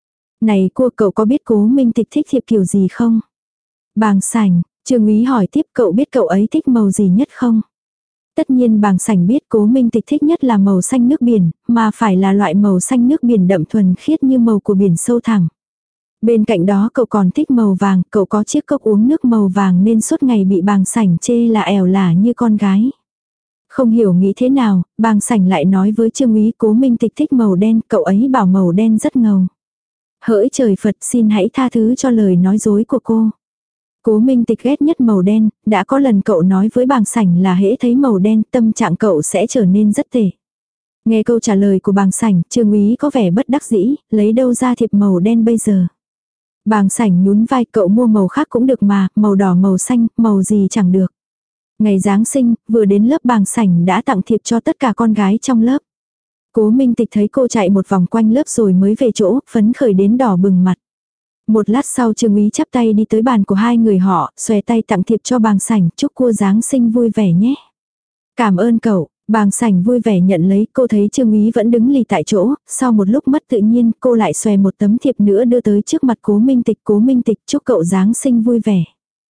Này cô, cậu có biết Cố Minh Tịch thích thiệp kiểu gì không? Bàng Sảnh, Trương úy hỏi tiếp, cậu biết cậu ấy thích màu gì nhất không? Tất nhiên Bàng Sảnh biết Cố Minh Tịch thích nhất là màu xanh nước biển, mà phải là loại màu xanh nước biển đậm thuần khiết như màu của biển sâu thẳm. Bên cạnh đó cậu còn thích màu vàng, cậu có chiếc cốc uống nước màu vàng nên suốt ngày bị Bàng Sảnh chê là ẻo lả như con gái. Không hiểu nghĩ thế nào, Bàng Sảnh lại nói với Trương úy Cố Minh Tịch thích màu đen, cậu ấy bảo màu đen rất ngầu. Hỡi trời Phật, xin hãy tha thứ cho lời nói dối của cô. Cố Minh Tịch ghét nhất màu đen, đã có lần cậu nói với Bàng Sảnh là hễ thấy màu đen tâm trạng cậu sẽ trở nên rất tệ. Nghe câu trả lời của Bàng Sảnh, Trương úy có vẻ bất đắc dĩ, lấy đâu ra thiệp màu đen bây giờ. Bàng Sảnh nhún vai, cậu mua màu khác cũng được mà, màu đỏ màu xanh, màu gì chẳng được. Ngày Giáng sinh, vừa đến lớp Bàng Sảnh đã tặng thiệp cho tất cả con gái trong lớp. Cố Minh Tịch thấy cô chạy một vòng quanh lớp rồi mới về chỗ, phấn khởi đến đỏ bừng mặt. Một lát sau Trương úy chắp tay đi tới bàn của hai người họ, xòe tay tặng thiệp cho Bàng Sảnh, chúc cô Giáng sinh vui vẻ nhé. Cảm ơn cậu, Bàng Sảnh vui vẻ nhận lấy, cô thấy Trương úy vẫn đứng lì tại chỗ, sau một lúc mất tự nhiên cô lại xòe một tấm thiệp nữa đưa tới trước mặt Cố Minh Tịch. Cố Minh Tịch, chúc cậu Giáng sinh vui vẻ.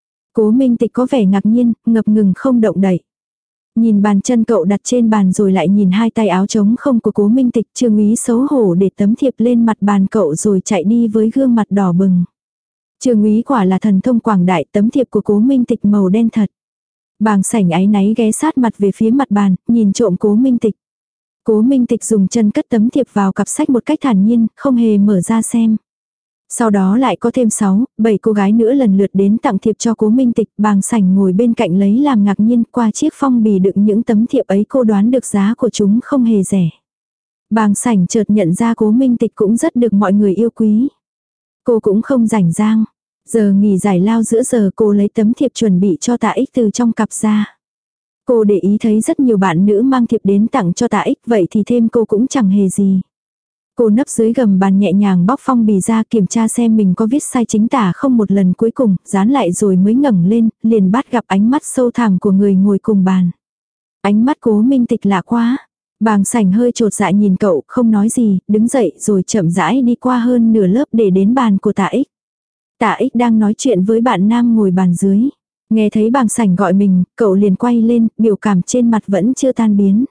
Cố Minh Tịch có vẻ ngạc nhiên, ngập ngừng không động đậy. Nhìn bàn chân cậu đặt trên bàn rồi lại nhìn hai tay áo trống không của Cố Minh Tịch, Trương úy xấu hổ để tấm thiệp lên mặt bàn cậu rồi chạy đi với gương mặt đỏ bừng. Trương úy quả là thần thông quảng đại, tấm thiệp của Cố Minh Tịch màu đen thật. Bàng Sảnh áy náy ghé sát mặt về phía mặt bàn, nhìn trộm Cố Minh Tịch. Cố Minh Tịch dùng chân cất tấm thiệp vào cặp sách một cách thản nhiên, không hề mở ra xem. Sau đó lại có thêm sáu, bảy cô gái nữa lần lượt đến tặng thiệp cho Cố Minh Tịch. Bàng Sảnh ngồi bên cạnh lấy làm ngạc nhiên, qua chiếc phong bì đựng những tấm thiệp ấy cô đoán được giá của chúng không hề rẻ. Bàng Sảnh chợt nhận ra Cố Minh Tịch cũng rất được mọi người yêu quý. Cô cũng không rảnh rang. Giờ nghỉ giải lao giữa giờ cô lấy tấm thiệp chuẩn bị cho Tạ Ích từ trong cặp ra. Cô để ý thấy rất nhiều bạn nữ mang thiệp đến tặng cho Tạ Ích, vậy thì thêm cô cũng chẳng hề gì. Cô nấp dưới gầm bàn nhẹ nhàng bóc phong bì ra kiểm tra xem mình có viết sai chính tả không một lần cuối cùng, dán lại rồi mới ngẩng lên, liền bắt gặp ánh mắt sâu thẳm của người ngồi cùng bàn. Ánh mắt Cố Minh Tịch lạ quá. Bàng Sảnh hơi chột dạ nhìn cậu, không nói gì, đứng dậy rồi chậm rãi đi qua hơn nửa lớp để đến bàn của Tạ Ích. Tạ Ích đang nói chuyện với bạn nam ngồi bàn dưới. Nghe thấy Bàng Sảnh gọi mình, cậu liền quay lên, biểu cảm trên mặt vẫn chưa tan biến.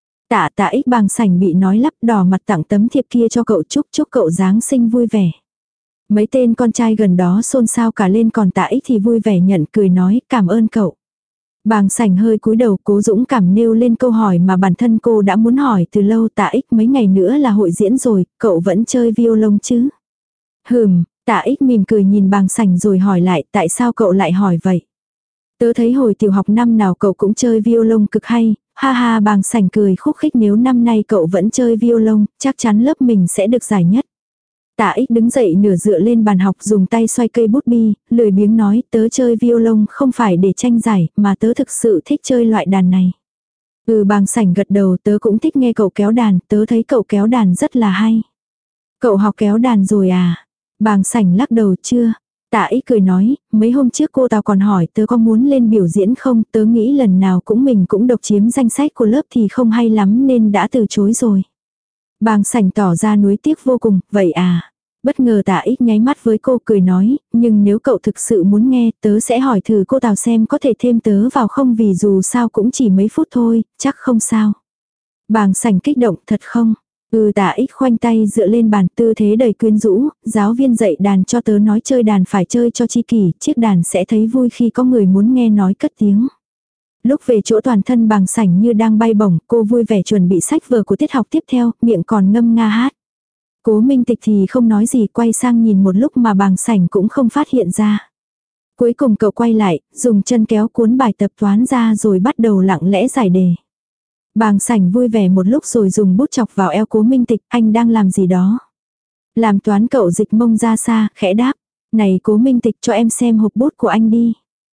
Tạ Tạ Ích. Bàng Sảnh bị nói lắp, đỏ mặt tặng tấm thiệp kia cho cậu, chúc chúc cậu Giáng sinh vui vẻ. Mấy tên con trai gần đó xôn xao cả lên, còn Tạ Ích thì vui vẻ nhận, cười nói cảm ơn cậu. Bàng Sảnh hơi cúi đầu, cố dũng cảm nêu lên câu hỏi mà bản thân cô đã muốn hỏi từ lâu. Tạ Ích, mấy ngày nữa là hội diễn rồi, cậu vẫn chơi violon chứ? Hừm. Tạ Ích mỉm cười nhìn Bàng Sảnh rồi hỏi lại, tại sao cậu lại hỏi vậy? Tớ thấy hồi tiểu học năm nào cậu cũng chơi violon cực hay, ha ha. Bàng Sảnh cười khúc khích, nếu năm nay cậu vẫn chơi violon, chắc chắn lớp mình sẽ được giải nhất. Tạ Ích đứng dậy nửa dựa lên bàn học, dùng tay xoay cây bút bi, lười biếng nói, tớ chơi violon không phải để tranh giải, mà tớ thực sự thích chơi loại đàn này. Ừ. Bàng Sảnh gật đầu, tớ cũng thích nghe cậu kéo đàn, tớ thấy cậu kéo đàn rất là hay. Cậu học kéo đàn rồi à? Bàng Sảnh lắc đầu, chưa. Tạ Ích cười nói, mấy hôm trước cô tao còn hỏi tớ có muốn lên biểu diễn không, tớ nghĩ lần nào cũng mình cũng độc chiếm danh sách của lớp thì không hay lắm nên đã từ chối rồi. Bàng Sảnh tỏ ra nuối tiếc vô cùng, vậy à. Bất ngờ Tạ Ích nháy mắt với cô cười nói, nhưng nếu cậu thực sự muốn nghe, tớ sẽ hỏi thử cô tao xem có thể thêm tớ vào không, vì dù sao cũng chỉ mấy phút thôi, chắc không sao. Bàng Sảnh kích động, thật không? Ừ. Tạ Ích khoanh tay dựa lên bàn, tư thế đầy quyến rũ, giáo viên dạy đàn cho tớ nói chơi đàn phải chơi cho chi kỷ, chiếc đàn sẽ thấy vui khi có người muốn nghe nói cất tiếng. Lúc về chỗ toàn thân Bàng Sảnh như đang bay bổng, cô vui vẻ chuẩn bị sách vở của tiết học tiếp theo, miệng còn ngâm nga hát. Cố Minh Tịch thì không nói gì, quay sang nhìn một lúc mà Bàng Sảnh cũng không phát hiện ra. Cuối cùng cậu quay lại, dùng chân kéo cuốn bài tập toán ra rồi bắt đầu lặng lẽ giải đề. Bàng Sảnh vui vẻ một lúc rồi dùng bút chọc vào eo Cố Minh Tịch, anh đang làm gì đó. Làm toán cậu dịch mông ra xa, khẽ đáp. Này Cố Minh Tịch, cho em xem hộp bút của anh đi.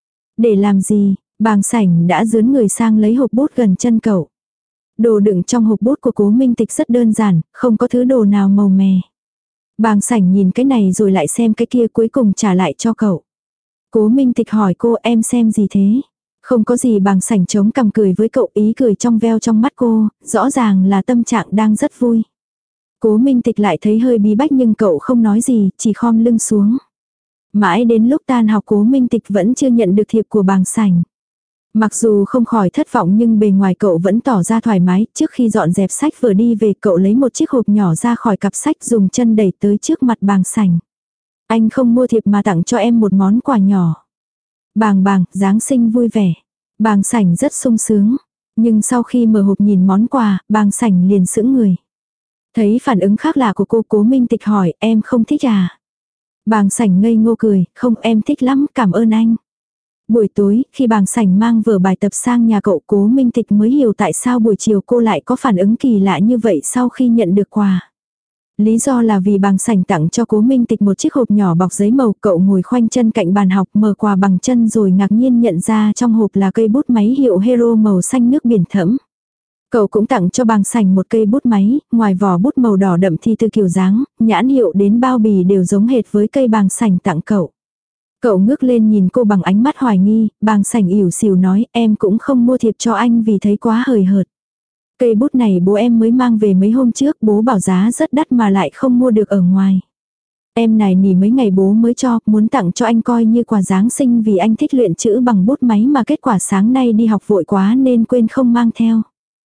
Để làm gì? Bàng Sảnh đã dướn người sang lấy hộp bút gần chân cậu. Đồ đựng trong hộp bút của Cố Minh Tịch rất đơn giản, không có thứ đồ nào màu mè. Bàng Sảnh nhìn cái này rồi lại xem cái kia, cuối cùng trả lại cho cậu. Cố Minh Tịch hỏi cô, em xem gì thế? Không có gì. Bàng Sảnh chống cằm cười với cậu, ý cười trong veo trong mắt cô, rõ ràng là tâm trạng đang rất vui. Cố Minh Tịch lại thấy hơi bí bách nhưng cậu không nói gì, chỉ khom lưng xuống. Mãi đến lúc tan học Cố Minh Tịch vẫn chưa nhận được thiệp của Bàng Sảnh. Mặc dù không khỏi thất vọng nhưng bề ngoài cậu vẫn tỏ ra thoải mái. Trước khi dọn dẹp sách vừa đi về, cậu lấy một chiếc hộp nhỏ ra khỏi cặp sách, dùng chân đẩy tới trước mặt Bàng Sảnh. Anh không mua thiệp mà tặng cho em một món quà nhỏ. Bàng bàng, Giáng sinh vui vẻ. Bàng Sảnh rất sung sướng. Nhưng sau khi mở hộp nhìn món quà, Bàng Sảnh liền sững người. Thấy phản ứng khác lạ của cô, Cố Minh Tịch hỏi, em không thích à? Bàng Sảnh ngây ngô cười, không, em thích lắm, cảm ơn anh. Buổi tối, khi Bàng Sảnh mang vở bài tập sang nhà cậu, Cố Minh Tịch mới hiểu tại sao buổi chiều cô lại có phản ứng kỳ lạ như vậy sau khi nhận được quà. Lý do là vì Bàng Sảnh tặng cho Cố Minh Tịch một chiếc hộp nhỏ bọc giấy màu, cậu ngồi khoanh chân cạnh bàn học mở quà bằng chân rồi ngạc nhiên nhận ra trong hộp là cây bút máy hiệu Hero màu xanh nước biển thẫm. Cậu cũng tặng cho Bàng Sảnh một cây bút máy, ngoài vỏ bút màu đỏ đậm thì từ kiểu dáng, nhãn hiệu đến bao bì đều giống hệt với cây Bàng Sảnh tặng cậu. Cậu ngước lên nhìn cô bằng ánh mắt hoài nghi, Bàng Sảnh ỉu xìu nói, em cũng không mua thiệp cho anh vì thấy quá hời hợt. Cây bút này bố em mới mang về mấy hôm trước, bố bảo giá rất đắt mà lại không mua được ở ngoài. Em này nỉ mấy ngày bố mới cho, muốn tặng cho anh coi như quà Giáng sinh vì anh thích luyện chữ bằng bút máy mà kết quả sáng nay đi học vội quá nên quên không mang theo.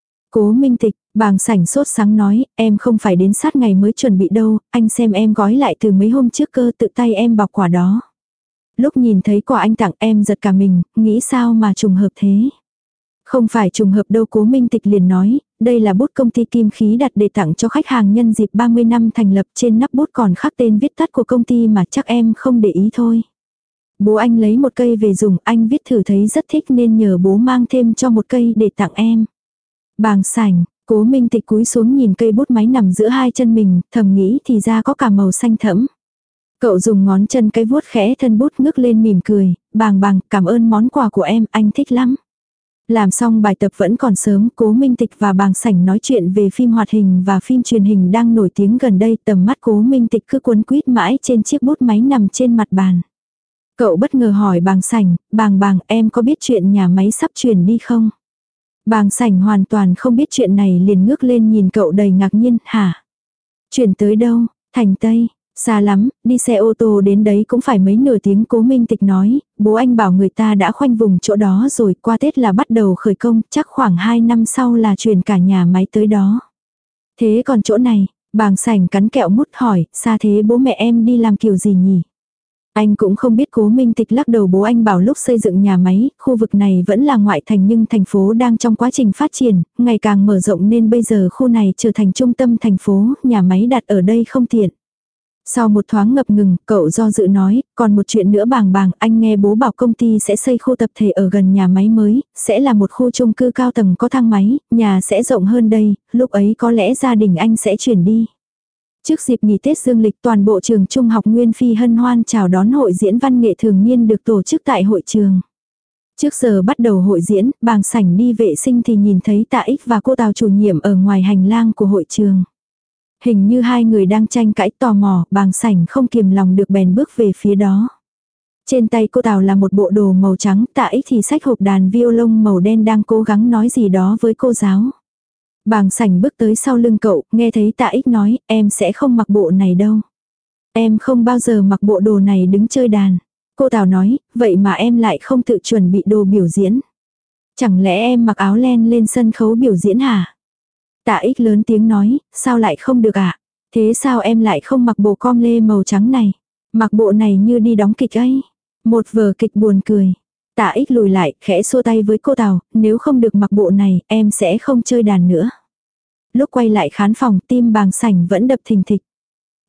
Cố Minh Tịch, Bàng Sảnh sốt sáng nói, em không phải đến sát ngày mới chuẩn bị đâu, anh xem em gói lại từ mấy hôm trước cơ, tự tay em bọc quả đó. Lúc nhìn thấy quà anh tặng em giật cả mình, nghĩ sao mà trùng hợp thế. Không phải trùng hợp đâu, Cố Minh Tịch liền nói, đây là bút công ty Kim Khí đặt để tặng cho khách hàng nhân dịp ba mươi năm thành lập, trên nắp bút còn khắc tên viết tắt của công ty mà chắc em không để ý thôi. Bố anh lấy một cây về dùng, anh viết thử thấy rất thích nên nhờ bố mang thêm cho một cây để tặng em. Bàng Sảnh, Cố Minh Tịch cúi xuống nhìn cây bút máy nằm giữa hai chân mình, thầm nghĩ thì ra có cả màu xanh thẫm. Cậu dùng ngón chân cái vuốt khẽ thân bút, ngước lên mỉm cười, Bàng bàng, cảm ơn món quà của em, anh thích lắm. Làm xong bài tập vẫn còn sớm, Cố Minh Tịch và Bàng Sảnh nói chuyện về phim hoạt hình và phim truyền hình đang nổi tiếng gần đây, tầm mắt Cố Minh Tịch cứ cuốn quýt mãi trên chiếc bút máy nằm trên mặt bàn. Cậu bất ngờ hỏi Bàng Sảnh, Bàng bàng, em có biết chuyện nhà máy sắp chuyển đi không? Bàng Sảnh hoàn toàn không biết chuyện này liền ngước lên nhìn cậu đầy ngạc nhiên, hả? Chuyển tới đâu? Thành Tây. Xa lắm, đi xe ô tô đến đấy cũng phải mấy nửa tiếng. Cố Minh Tịch nói, bố anh bảo người ta đã khoanh vùng chỗ đó rồi, qua Tết là bắt đầu khởi công, chắc khoảng hai năm sau là chuyển cả nhà máy tới đó. Thế còn chỗ này, Bàng Sảnh cắn kẹo mút hỏi, xa thế bố mẹ em đi làm kiểu gì nhỉ? Anh cũng không biết. Cố Minh Tịch lắc đầu, bố anh bảo lúc xây dựng nhà máy, khu vực này vẫn là ngoại thành nhưng thành phố đang trong quá trình phát triển, ngày càng mở rộng nên bây giờ khu này trở thành trung tâm thành phố, nhà máy đặt ở đây không tiện. Sau một thoáng ngập ngừng, cậu do dự nói, còn một chuyện nữa Bàng bàng, anh nghe bố bảo công ty sẽ xây khu tập thể ở gần nhà máy mới, sẽ là một khu chung cư cao tầng có thang máy, nhà sẽ rộng hơn đây, lúc ấy có lẽ gia đình anh sẽ chuyển đi. Trước dịp nghỉ Tết dương lịch, toàn bộ trường trung học Nguyên Phi hân hoan chào đón hội diễn văn nghệ thường niên được tổ chức tại hội trường. Trước giờ bắt đầu hội diễn, Bàng Sảnh đi vệ sinh thì nhìn thấy Tạ Ích và cô Tào chủ nhiệm ở ngoài hành lang của hội trường. Hình như hai người đang tranh cãi, tò mò, Bàng Sảnh không kiềm lòng được bèn bước về phía đó. Trên tay cô Tào là một bộ đồ màu trắng, Tạ Ích thì xách hộp đàn violon màu đen đang cố gắng nói gì đó với cô giáo. Bàng Sảnh bước tới sau lưng cậu, nghe thấy Tạ Ích nói, em sẽ không mặc bộ này đâu. Em không bao giờ mặc bộ đồ này đứng chơi đàn. Cô Tào nói, vậy mà em lại không tự chuẩn bị đồ biểu diễn. Chẳng lẽ em mặc áo len lên sân khấu biểu diễn hả? Tạ Ích lớn tiếng nói, sao lại không được ạ? À? Thế sao em lại không mặc bộ com lê màu trắng này? Mặc bộ này như đi đóng kịch ấy. Một vở kịch buồn cười. Tạ Ích lùi lại, khẽ xua tay với cô Tào, nếu không được mặc bộ này, em sẽ không chơi đàn nữa. Lúc quay lại khán phòng, tim Bàng Sảnh vẫn đập thình thịch.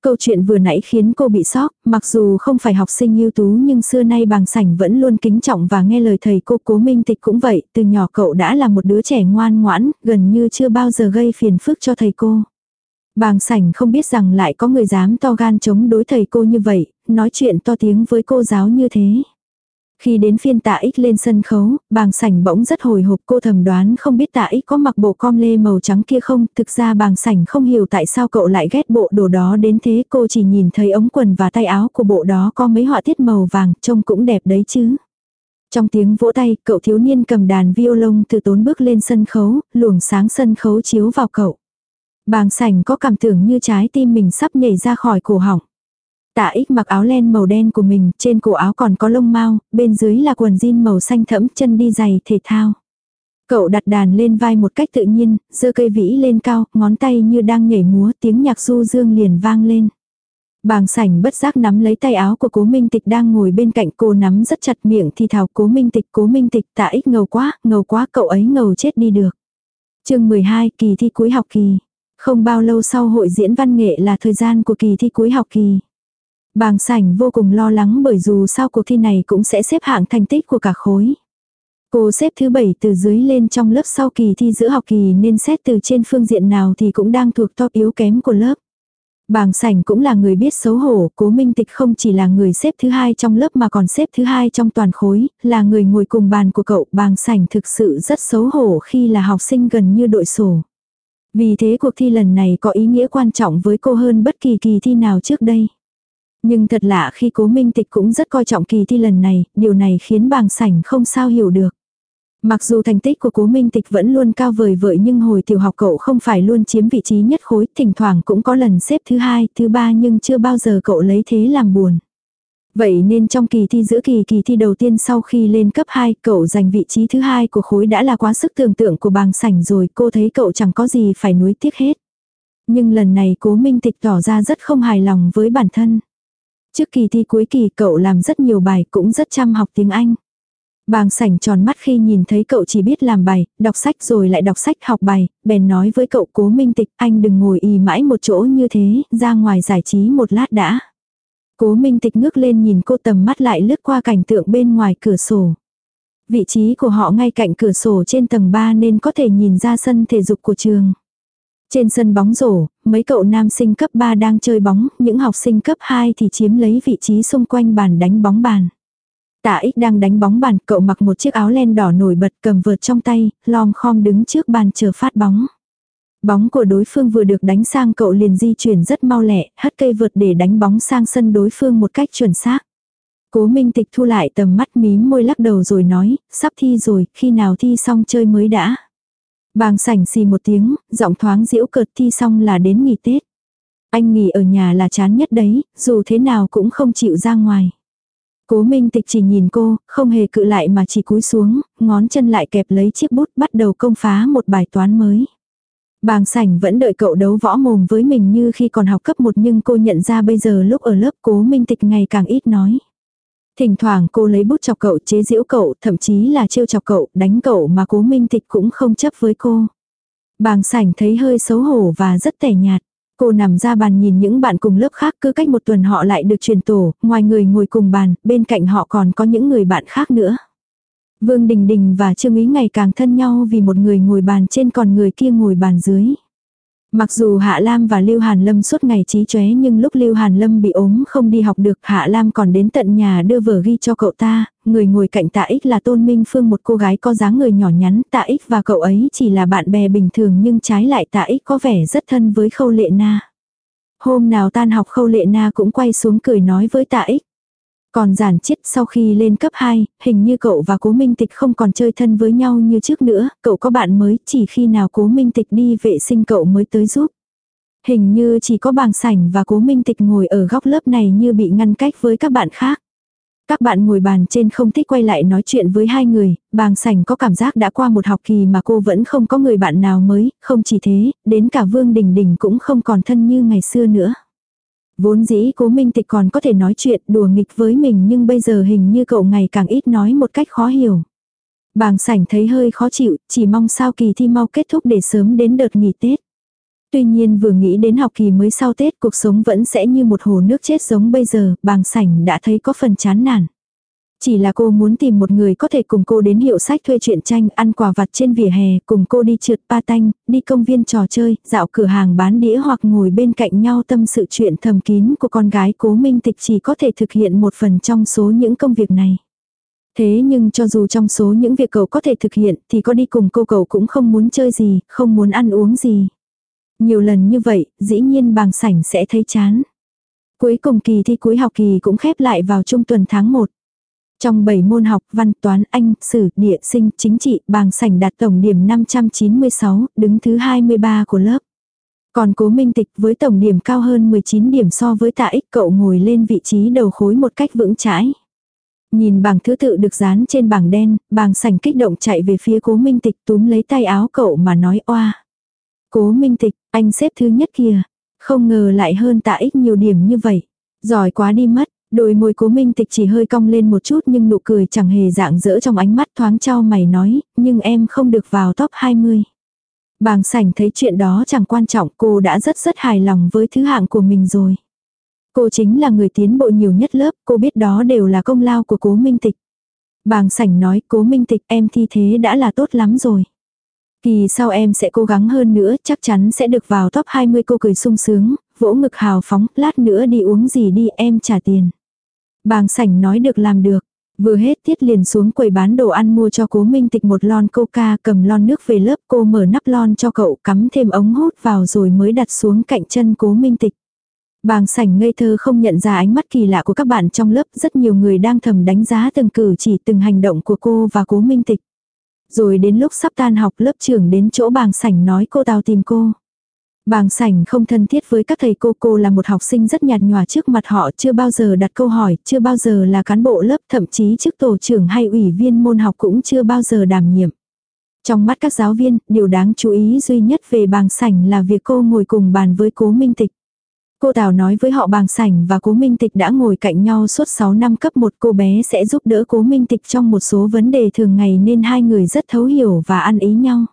Câu chuyện vừa nãy khiến cô bị sốc, mặc dù không phải học sinh ưu tú nhưng xưa nay Bàng Sảnh vẫn luôn kính trọng và nghe lời thầy cô. Cố Minh Tịch cũng vậy, từ nhỏ cậu đã là một đứa trẻ ngoan ngoãn, gần như chưa bao giờ gây phiền phức cho thầy cô. Bàng Sảnh không biết rằng lại có người dám to gan chống đối thầy cô như vậy, nói chuyện to tiếng với cô giáo như thế. Khi đến phiên Tạ Ích lên sân khấu, Bàng Sảnh bỗng rất hồi hộp, cô thầm đoán không biết Tạ Ích có mặc bộ com lê màu trắng kia không, thực ra Bàng Sảnh không hiểu tại sao cậu lại ghét bộ đồ đó đến thế, cô chỉ nhìn thấy ống quần và tay áo của bộ đó có mấy họa tiết màu vàng, trông cũng đẹp đấy chứ. Trong tiếng vỗ tay, cậu thiếu niên cầm đàn violon từ tốn bước lên sân khấu, luồng sáng sân khấu chiếu vào cậu. Bàng Sảnh có cảm tưởng như trái tim mình sắp nhảy ra khỏi cổ họng. Tạ Ích mặc áo len màu đen của mình, trên cổ áo còn có lông mao, bên dưới là quần jean màu xanh thẫm, chân đi giày thể thao. Cậu đặt đàn lên vai một cách tự nhiên, giơ cây vĩ lên cao, ngón tay như đang nhảy múa, tiếng nhạc du dương liền vang lên. Bàng Sảnh bất giác nắm lấy tay áo của Cố Minh Tịch đang ngồi bên cạnh, cô nắm rất chặt, miệng thì thào Cố Minh Tịch, Cố Minh Tịch, Tạ Ích ngầu quá, ngầu quá, cậu ấy ngầu chết đi được. Chương mười hai, kỳ thi cuối học kỳ. Không bao lâu sau hội diễn văn nghệ là thời gian của kỳ thi cuối học kỳ. Bàng Sảnh vô cùng lo lắng bởi dù sao cuộc thi này cũng sẽ xếp hạng thành tích của cả khối. Cô xếp thứ bảy từ dưới lên trong lớp sau kỳ thi giữa học kỳ nên xét từ trên phương diện nào thì cũng đang thuộc top yếu kém của lớp. Bàng Sảnh cũng là người biết xấu hổ, Cố Minh Tịch không chỉ là người xếp thứ hai trong lớp mà còn xếp thứ hai trong toàn khối, là người ngồi cùng bàn của cậu. Bàng Sảnh thực sự rất xấu hổ khi là học sinh gần như đội sổ. Vì thế cuộc thi lần này có ý nghĩa quan trọng với cô hơn bất kỳ kỳ thi nào trước đây. Nhưng thật lạ khi Cố Minh Tịch cũng rất coi trọng kỳ thi lần này, điều này khiến Bàng Sảnh không sao hiểu được. Mặc dù thành tích của Cố Minh Tịch vẫn luôn cao vời vợi nhưng hồi tiểu học cậu không phải luôn chiếm vị trí nhất khối, thỉnh thoảng cũng có lần xếp thứ hai, thứ ba nhưng chưa bao giờ cậu lấy thế làm buồn. Vậy nên trong kỳ thi giữa kỳ kỳ thi đầu tiên sau khi lên cấp hai, cậu giành vị trí thứ hai của khối đã là quá sức tưởng tượng của Bàng Sảnh rồi, cô thấy cậu chẳng có gì phải nuối tiếc hết. Nhưng lần này Cố Minh Tịch tỏ ra rất không hài lòng với bản thân. Trước kỳ thi cuối kỳ cậu làm rất nhiều bài, cũng rất chăm học tiếng Anh. Bàng Sảnh tròn mắt khi nhìn thấy cậu chỉ biết làm bài, đọc sách rồi lại đọc sách học bài, bèn nói với cậu Cố Minh Tịch, anh đừng ngồi ì mãi một chỗ như thế, ra ngoài giải trí một lát đã. Cố Minh Tịch ngước lên nhìn cô, tầm mắt lại lướt qua cảnh tượng bên ngoài cửa sổ. Vị trí của họ ngay cạnh cửa sổ trên tầng ba nên có thể nhìn ra sân thể dục của trường. Trên sân bóng rổ, mấy cậu nam sinh cấp ba đang chơi bóng, những học sinh cấp hai thì chiếm lấy vị trí xung quanh bàn đánh bóng bàn. Tạ Ích đang đánh bóng bàn, cậu mặc một chiếc áo len đỏ nổi bật, cầm vợt trong tay, lom khom đứng trước bàn chờ phát bóng. Bóng của đối phương vừa được đánh sang cậu liền di chuyển rất mau lẹ, hất cây vợt để đánh bóng sang sân đối phương một cách chuẩn xác. Cố Minh Tịch thu lại tầm mắt, mím môi lắc đầu rồi nói, sắp thi rồi, khi nào thi xong chơi mới đã. Bàng Sảnh xì một tiếng, giọng thoáng giễu cợt, thi xong là đến nghỉ Tết. Anh nghỉ ở nhà là chán nhất đấy, dù thế nào cũng không chịu ra ngoài. Cố Minh Tịch chỉ nhìn cô, không hề cự lại mà chỉ cúi xuống, ngón chân lại kẹp lấy chiếc bút bắt đầu công phá một bài toán mới. Bàng Sảnh vẫn đợi cậu đấu võ mồm với mình như khi còn học cấp một nhưng cô nhận ra bây giờ lúc ở lớp Cố Minh Tịch ngày càng ít nói. Thỉnh thoảng cô lấy bút chọc cậu, chế giễu cậu, thậm chí là trêu chọc cậu, đánh cậu mà Cố Minh Tịch cũng không chấp với cô. Bàng Sảnh thấy hơi xấu hổ và rất tẻ nhạt. Cô nằm ra bàn nhìn những bạn cùng lớp khác, cứ cách một tuần họ lại được chuyển tổ, ngoài người ngồi cùng bàn, bên cạnh họ còn có những người bạn khác nữa. Vương Đình Đình và Trương Ý ngày càng thân nhau vì một người ngồi bàn trên còn người kia ngồi bàn dưới. Mặc dù Hạ Lam và Lưu Hàn Lâm suốt ngày trí chóe nhưng lúc Lưu Hàn Lâm bị ốm không đi học được, Hạ Lam còn đến tận nhà đưa vở ghi cho cậu ta. Người ngồi cạnh Tạ Ích là Tôn Minh Phương, một cô gái có dáng người nhỏ nhắn. Tạ Ích và cậu ấy chỉ là bạn bè bình thường nhưng trái lại Tạ Ích có vẻ rất thân với Khâu Lệ Na. Hôm nào tan học Khâu Lệ Na cũng quay xuống cười nói với Tạ Ích. Còn Giản Chiết sau khi lên cấp hai, hình như cậu và Cố Minh Tịch không còn chơi thân với nhau như trước nữa, cậu có bạn mới, chỉ khi nào Cố Minh Tịch đi vệ sinh cậu mới tới giúp. Hình như chỉ có Bàng Sảnh và Cố Minh Tịch ngồi ở góc lớp này như bị ngăn cách với các bạn khác. Các bạn ngồi bàn trên không thích quay lại nói chuyện với hai người, Bàng Sảnh có cảm giác đã qua một học kỳ mà cô vẫn không có người bạn nào mới, không chỉ thế, đến cả Vương Đình Đình cũng không còn thân như ngày xưa nữa. Vốn dĩ Cố Minh Tịch còn có thể nói chuyện đùa nghịch với mình nhưng bây giờ hình như cậu ngày càng ít nói một cách khó hiểu. Bàng Sảnh thấy hơi khó chịu, chỉ mong sao kỳ thi mau kết thúc để sớm đến đợt nghỉ Tết. Tuy nhiên vừa nghĩ đến học kỳ mới sau Tết cuộc sống vẫn sẽ như một hồ nước chết giống bây giờ, Bàng Sảnh đã thấy có phần chán nản. Chỉ là cô muốn tìm một người có thể cùng cô đến hiệu sách thuê truyện tranh, ăn quà vặt trên vỉa hè, cùng cô đi trượt patin, đi công viên trò chơi, dạo cửa hàng bán đĩa hoặc ngồi bên cạnh nhau tâm sự chuyện thầm kín của con gái Cố Minh Tịch chỉ có thể thực hiện một phần trong số những công việc này. Thế nhưng cho dù trong số những việc cậu có thể thực hiện thì có đi cùng cô cậu cũng không muốn chơi gì, không muốn ăn uống gì. Nhiều lần như vậy, dĩ nhiên Bàng Sảnh sẽ thấy chán. Cuối cùng kỳ thi cuối học kỳ cũng khép lại vào trung tuần tháng một. Trong bảy môn học văn, toán, anh, sử, địa, sinh, chính trị, Bàng Sảnh đạt tổng điểm năm trăm chín mươi sáu, đứng thứ hai mươi ba của lớp. Còn Cố Minh Tịch với tổng điểm cao hơn mười chín điểm so với Tạ Ích, cậu ngồi lên vị trí đầu khối một cách vững chãi. Nhìn bảng thứ tự được dán trên bảng đen, Bàng Sảnh kích động chạy về phía Cố Minh Tịch túm lấy tay áo cậu mà nói oa. Cố Minh Tịch, anh xếp thứ nhất kìa. Không ngờ lại hơn Tạ Ích nhiều điểm như vậy. Giỏi quá đi mất. Đôi môi Cố Minh Tịch chỉ hơi cong lên một chút nhưng nụ cười chẳng hề rạng rỡ trong ánh mắt thoáng chau mày nói, nhưng em không được vào top hai mươi. Bàng Sảnh thấy chuyện đó chẳng quan trọng, cô đã rất rất hài lòng với thứ hạng của mình rồi. Cô chính là người tiến bộ nhiều nhất lớp, cô biết đó đều là công lao của Cố Minh Tịch. Bàng Sảnh nói, Cố Minh Tịch em thi thế đã là tốt lắm rồi. Kỳ sau em sẽ cố gắng hơn nữa, chắc chắn sẽ được vào top hai mươi. Cô cười sung sướng, vỗ ngực hào phóng, lát nữa đi uống gì đi em trả tiền. Bàng Sảnh nói được làm được. Vừa hết tiết liền xuống quầy bán đồ ăn mua cho Cố Minh Tịch một lon coca, cầm lon nước về lớp, cô mở nắp lon cho cậu, cắm thêm ống hút vào rồi mới đặt xuống cạnh chân Cố Minh Tịch. Bàng Sảnh ngây thơ không nhận ra ánh mắt kỳ lạ của các bạn trong lớp, rất nhiều người đang thầm đánh giá từng cử chỉ từng hành động của cô và Cố Minh Tịch. Rồi đến lúc sắp tan học, lớp trưởng đến chỗ Bàng Sảnh nói cô Tào tìm cô. Bàng Sảnh không thân thiết với các thầy cô, cô là một học sinh rất nhạt nhòa trước mặt họ, chưa bao giờ đặt câu hỏi, chưa bao giờ là cán bộ lớp, thậm chí chức tổ trưởng hay ủy viên môn học cũng chưa bao giờ đảm nhiệm. Trong mắt các giáo viên, điều đáng chú ý duy nhất về Bàng Sảnh là việc cô ngồi cùng bàn với Cố Minh Tịch. Cô Tào nói với họ Bàng Sảnh và Cố Minh Tịch đã ngồi cạnh nhau suốt sáu năm cấp một, cô bé sẽ giúp đỡ Cố Minh Tịch trong một số vấn đề thường ngày nên hai người rất thấu hiểu và ăn ý nhau.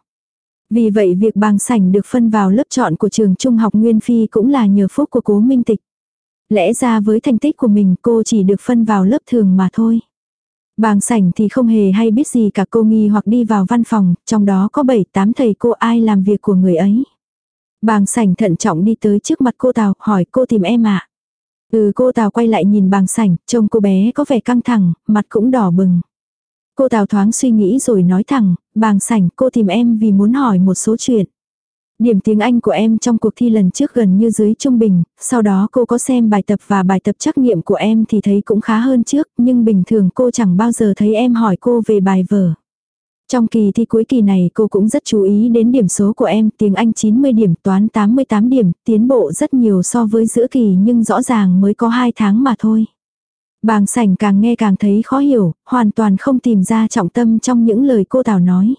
Vì vậy việc Bàng Sảnh được phân vào lớp chọn của trường Trung học Nguyên Phi cũng là nhờ phúc của Cố Minh Tịch. Lẽ ra với thành tích của mình cô chỉ được phân vào lớp thường mà thôi. Bàng Sảnh thì không hề hay biết gì cả, cô nghi hoặc đi vào văn phòng, trong đó có bảy tám thầy cô ai làm việc của người ấy. Bàng Sảnh thận trọng đi tới trước mặt cô Tào, hỏi cô tìm em ạ. À? Ừ, cô Tào quay lại nhìn Bàng Sảnh, trông cô bé có vẻ căng thẳng, mặt cũng đỏ bừng. Cô Tào thoáng suy nghĩ rồi nói thẳng, Bàng Sảnh cô tìm em vì muốn hỏi một số chuyện. Điểm tiếng Anh của em trong cuộc thi lần trước gần như dưới trung bình, sau đó cô có xem bài tập và bài tập trắc nghiệm của em thì thấy cũng khá hơn trước, nhưng bình thường cô chẳng bao giờ thấy em hỏi cô về bài vở. Trong kỳ thi cuối kỳ này cô cũng rất chú ý đến điểm số của em, tiếng Anh chín mươi điểm, toán tám mươi tám điểm, tiến bộ rất nhiều so với giữa kỳ nhưng rõ ràng mới có hai tháng mà thôi. Bàng Sảnh càng nghe càng thấy khó hiểu, hoàn toàn không tìm ra trọng tâm trong những lời cô Tào nói.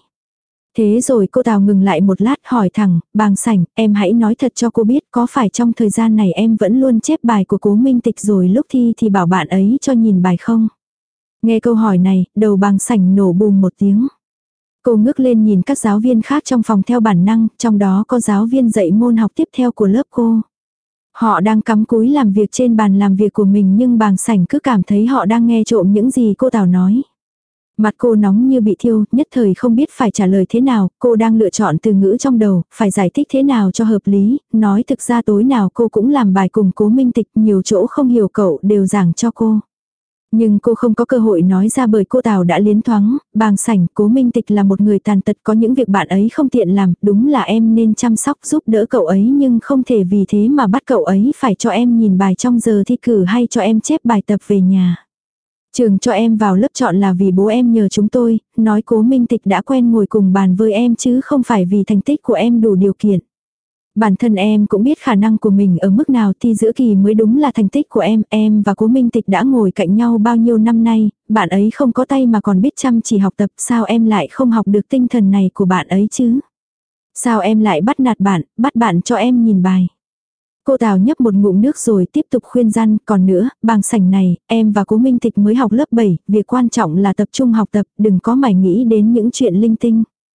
Thế rồi cô Tào ngừng lại một lát hỏi thẳng, Bàng Sảnh, em hãy nói thật cho cô biết có phải trong thời gian này em vẫn luôn chép bài của Cố Minh Tịch rồi lúc thi thì bảo bạn ấy cho nhìn bài không? Nghe câu hỏi này, đầu Bàng Sảnh nổ bùm một tiếng. Cô ngước lên nhìn các giáo viên khác trong phòng theo bản năng, trong đó có giáo viên dạy môn học tiếp theo của lớp cô. Họ đang cắm cúi làm việc trên bàn làm việc của mình nhưng Bàng Sảnh cứ cảm thấy họ đang nghe trộm những gì cô Tào nói. Mặt cô nóng như bị thiêu, nhất thời không biết phải trả lời thế nào, cô đang lựa chọn từ ngữ trong đầu, phải giải thích thế nào cho hợp lý, nói thực ra tối nào cô cũng làm bài cùng Cố Minh Tịch, nhiều chỗ không hiểu cậu đều giảng cho cô. Nhưng cô không có cơ hội nói ra bởi cô Tào đã liến thoáng, Bàng Sảnh, Cố Minh Tịch là một người tàn tật, có những việc bạn ấy không tiện làm, đúng là em nên chăm sóc giúp đỡ cậu ấy nhưng không thể vì thế mà bắt cậu ấy phải cho em nhìn bài trong giờ thi cử hay cho em chép bài tập về nhà. Trường cho em vào lớp chọn là vì bố em nhờ chúng tôi, nói Cố Minh Tịch đã quen ngồi cùng bàn với em chứ không phải vì thành tích của em đủ điều kiện. Bản thân em cũng biết khả năng của mình ở mức nào thì giữa kỳ mới đúng là thành tích của em, em và Cố Minh Tịch đã ngồi cạnh nhau bao nhiêu năm nay, bạn ấy không có tay mà còn biết chăm chỉ học tập, sao em lại không học được tinh thần này của bạn ấy chứ? Sao em lại bắt nạt bạn, bắt bạn cho em nhìn bài? Cô Tào nhấp một ngụm nước rồi tiếp tục khuyên răn, còn nữa, Bàng Sảnh này, em và Cố Minh Tịch mới học lớp bảy, việc quan trọng là tập trung học tập, đừng có mải nghĩ đến những chuyện linh tinh.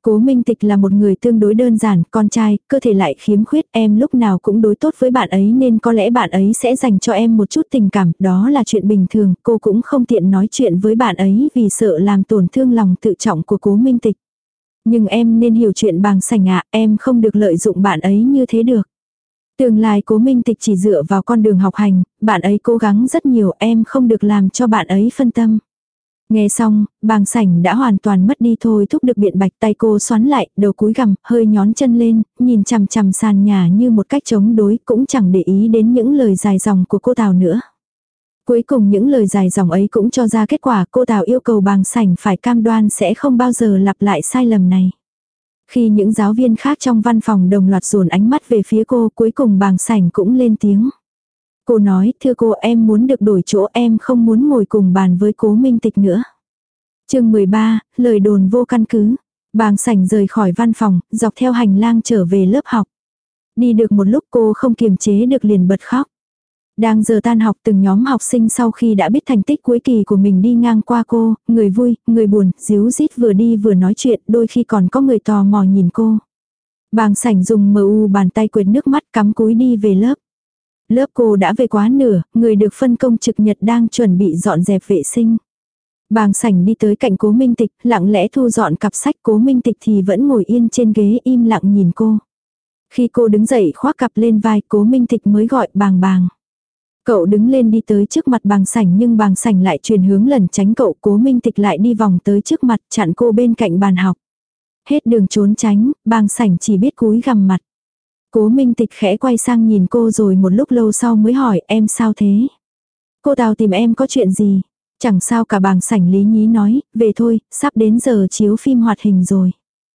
Cố Minh Tịch là một người tương đối đơn giản, con trai, cơ thể lại khiếm khuyết, em lúc nào cũng đối tốt với bạn ấy nên có lẽ bạn ấy sẽ dành cho em một chút tình cảm, đó là chuyện bình thường, cô cũng không tiện nói chuyện với bạn ấy vì sợ làm tổn thương lòng tự trọng của Cố Minh Tịch. Nhưng em nên hiểu chuyện Bàng Sảnh ạ, em không được lợi dụng bạn ấy như thế được. Tương lai Cố Minh Tịch chỉ dựa vào con đường học hành, bạn ấy cố gắng rất nhiều, em không được làm cho bạn ấy phân tâm. Nghe xong, Bàng Sảnh đã hoàn toàn mất đi thôi thúc được biện bạch, tay cô xoắn lại, đầu cúi gằm, hơi nhón chân lên, nhìn chằm chằm sàn nhà như một cách chống đối, cũng chẳng để ý đến những lời dài dòng của cô Tào nữa. Cuối cùng những lời dài dòng ấy cũng cho ra kết quả, cô Tào yêu cầu Bàng Sảnh phải cam đoan sẽ không bao giờ lặp lại sai lầm này. Khi những giáo viên khác trong văn phòng đồng loạt dồn ánh mắt về phía cô, cuối cùng Bàng Sảnh cũng lên tiếng. Cô nói, thưa cô, em muốn được đổi chỗ, em không muốn ngồi cùng bàn với Cố Minh Tịch nữa. chương mười ba, lời đồn vô căn cứ. Bàng Sảnh rời khỏi văn phòng, dọc theo hành lang trở về lớp học. Đi được một lúc cô không kiềm chế được liền bật khóc. Đang giờ tan học, từng nhóm học sinh sau khi đã biết thành tích cuối kỳ của mình đi ngang qua cô, người vui, người buồn, díu dít vừa đi vừa nói chuyện, đôi khi còn có người tò mò nhìn cô. Bàng Sảnh dùng mờ u bàn tay quệt nước mắt cắm cúi đi về lớp. Lớp cô đã về quá nửa, người được phân công trực nhật đang chuẩn bị dọn dẹp vệ sinh. Bàng Sảnh đi tới cạnh Cố Minh Tịch, lặng lẽ thu dọn cặp sách, Cố Minh Tịch thì vẫn ngồi yên trên ghế im lặng nhìn cô. Khi cô đứng dậy khoác cặp lên vai, Cố Minh Tịch mới gọi Bàng Bàng. Cậu đứng lên đi tới trước mặt Bàng Sảnh nhưng Bàng Sảnh lại chuyển hướng lẩn tránh cậu, Cố Minh Tịch lại đi vòng tới trước mặt chặn cô bên cạnh bàn học. Hết đường trốn tránh, Bàng Sảnh chỉ biết cúi gằm mặt. Cố Minh Tịch khẽ quay sang nhìn cô rồi một lúc lâu sau mới hỏi em sao thế? Cô Tào tìm em có chuyện gì? Chẳng sao cả, Bàng Sảnh lý nhí nói, về thôi, sắp đến giờ chiếu phim hoạt hình rồi.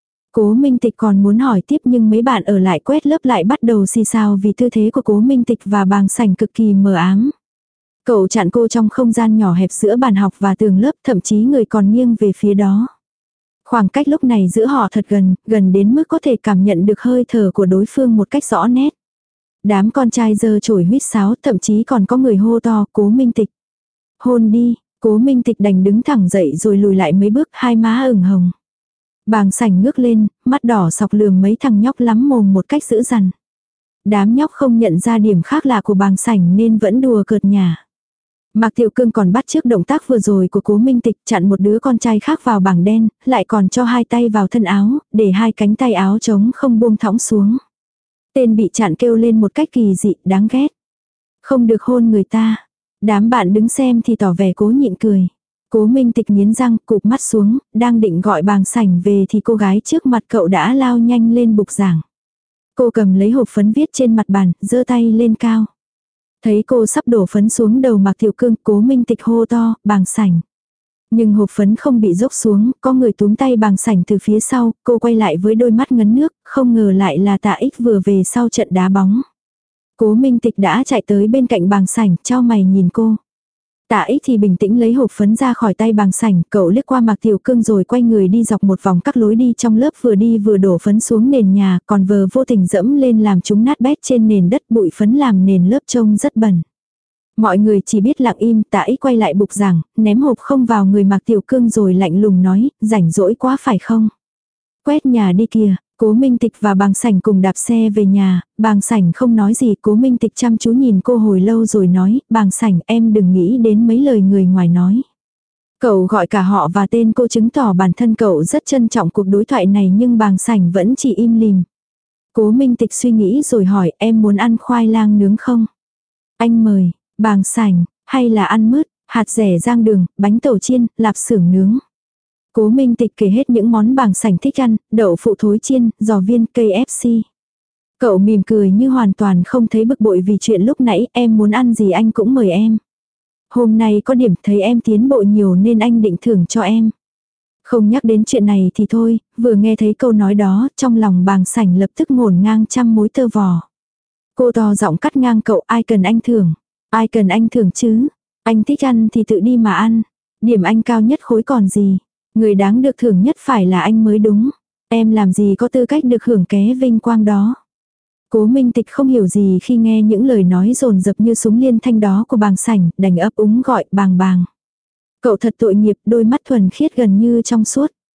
Cố Minh Tịch còn muốn hỏi tiếp nhưng mấy bạn ở lại quét lớp lại bắt đầu xì xào vì tư thế của Cố Minh Tịch và Bàng Sảnh cực kỳ mờ ám. Cậu chặn cô trong không gian nhỏ hẹp giữa bàn học và tường lớp, thậm chí người còn nghiêng về phía đó. Khoảng cách lúc này giữa họ thật gần, gần đến mức có thể cảm nhận được hơi thở của đối phương một cách rõ nét. Đám con trai giơ chổi huýt sáo, thậm chí còn có người hô to, Cố Minh Tịch. Hôn đi, Cố Minh Tịch đành đứng thẳng dậy rồi lùi lại mấy bước, hai má ửng hồng. Bàng Sảnh ngước lên, mắt đỏ sọc lườm mấy thằng nhóc lắm mồm một cách dữ dằn. Đám nhóc không nhận ra điểm khác lạ của Bàng Sảnh nên vẫn đùa cợt nhả. Mạc Tiểu Cương còn bắt chước động tác vừa rồi của Cố Minh Tịch, chặn một đứa con trai khác vào bảng đen, lại còn cho hai tay vào thân áo, để hai cánh tay áo trống không buông thõng xuống. Tên bị chặn kêu lên một cách kỳ dị, đáng ghét. Không được hôn người ta. Đám bạn đứng xem thì tỏ vẻ cố nhịn cười. Cố Minh Tịch nghiến răng, cụp mắt xuống, đang định gọi Bàng Sảnh về thì cô gái trước mặt cậu đã lao nhanh lên bục giảng. Cô cầm lấy hộp phấn viết trên mặt bàn, giơ tay lên cao. Thấy cô sắp đổ phấn xuống đầu Mạc Tiểu Cương, Cố Minh Tịch hô to, Bàng Sảnh. Nhưng hộp phấn không bị dốc xuống, có người túm tay Bàng Sảnh từ phía sau, cô quay lại với đôi mắt ngấn nước, không ngờ lại là Tạ Ích vừa về sau trận đá bóng. Cố Minh Tịch đã chạy tới bên cạnh Bàng Sảnh, chau mày nhìn cô. Tạ Ích thì bình tĩnh lấy hộp phấn ra khỏi tay Bàng Sảnh, cậu liếc qua Mạc Tiểu Cương rồi quay người đi dọc một vòng các lối đi trong lớp, vừa đi vừa đổ phấn xuống nền nhà, còn vờ vô tình dẫm lên làm chúng nát bét trên nền đất, bụi phấn làm nền lớp trông rất bẩn. Mọi người chỉ biết lặng im. Tạ Ích quay lại bục giảng, ném hộp không vào người Mạc Tiểu Cương rồi lạnh lùng nói, rảnh rỗi quá phải không? Quét nhà đi kìa. Cố Minh Tịch và Bàng Sảnh cùng đạp xe về nhà, Bàng Sảnh không nói gì, Cố Minh Tịch chăm chú nhìn cô hồi lâu rồi nói, Bàng Sảnh em đừng nghĩ đến mấy lời người ngoài nói. Cậu gọi cả họ và tên cô chứng tỏ bản thân cậu rất trân trọng cuộc đối thoại này nhưng Bàng Sảnh vẫn chỉ im lìm. Cố Minh Tịch suy nghĩ rồi hỏi, em muốn ăn khoai lang nướng không? Anh mời. Bàng Sảnh, hay là ăn mứt, hạt dẻ rang đường, bánh tàu chiên, lạp xưởng nướng. Cố Minh Tịch kể hết những món Bàng Sảnh thích ăn, đậu phụ thối chiên, giò viên, cây ép xê. Cậu mỉm cười như hoàn toàn không thấy bực bội vì chuyện lúc nãy, em muốn ăn gì anh cũng mời em. Hôm nay có điểm thấy em tiến bộ nhiều nên anh định thưởng cho em. Không nhắc đến chuyện này thì thôi, vừa nghe thấy câu nói đó, trong lòng Bàng Sảnh lập tức ngổn ngang trăm mối tơ vò. Cô to giọng cắt ngang cậu, ai cần anh thưởng, ai cần anh thưởng chứ, anh thích ăn thì tự đi mà ăn, điểm anh cao nhất khối còn gì. Người đáng được thưởng nhất phải là anh mới đúng. Em làm gì có tư cách được hưởng ké vinh quang đó. Cố Minh Tịch không hiểu gì khi nghe những lời nói dồn dập như súng liên thanh đó của Bàng Sảnh, đành ấp úng gọi Bàng Bàng. Cậu thật tội nghiệp, đôi mắt thuần khiết gần như trong suốt.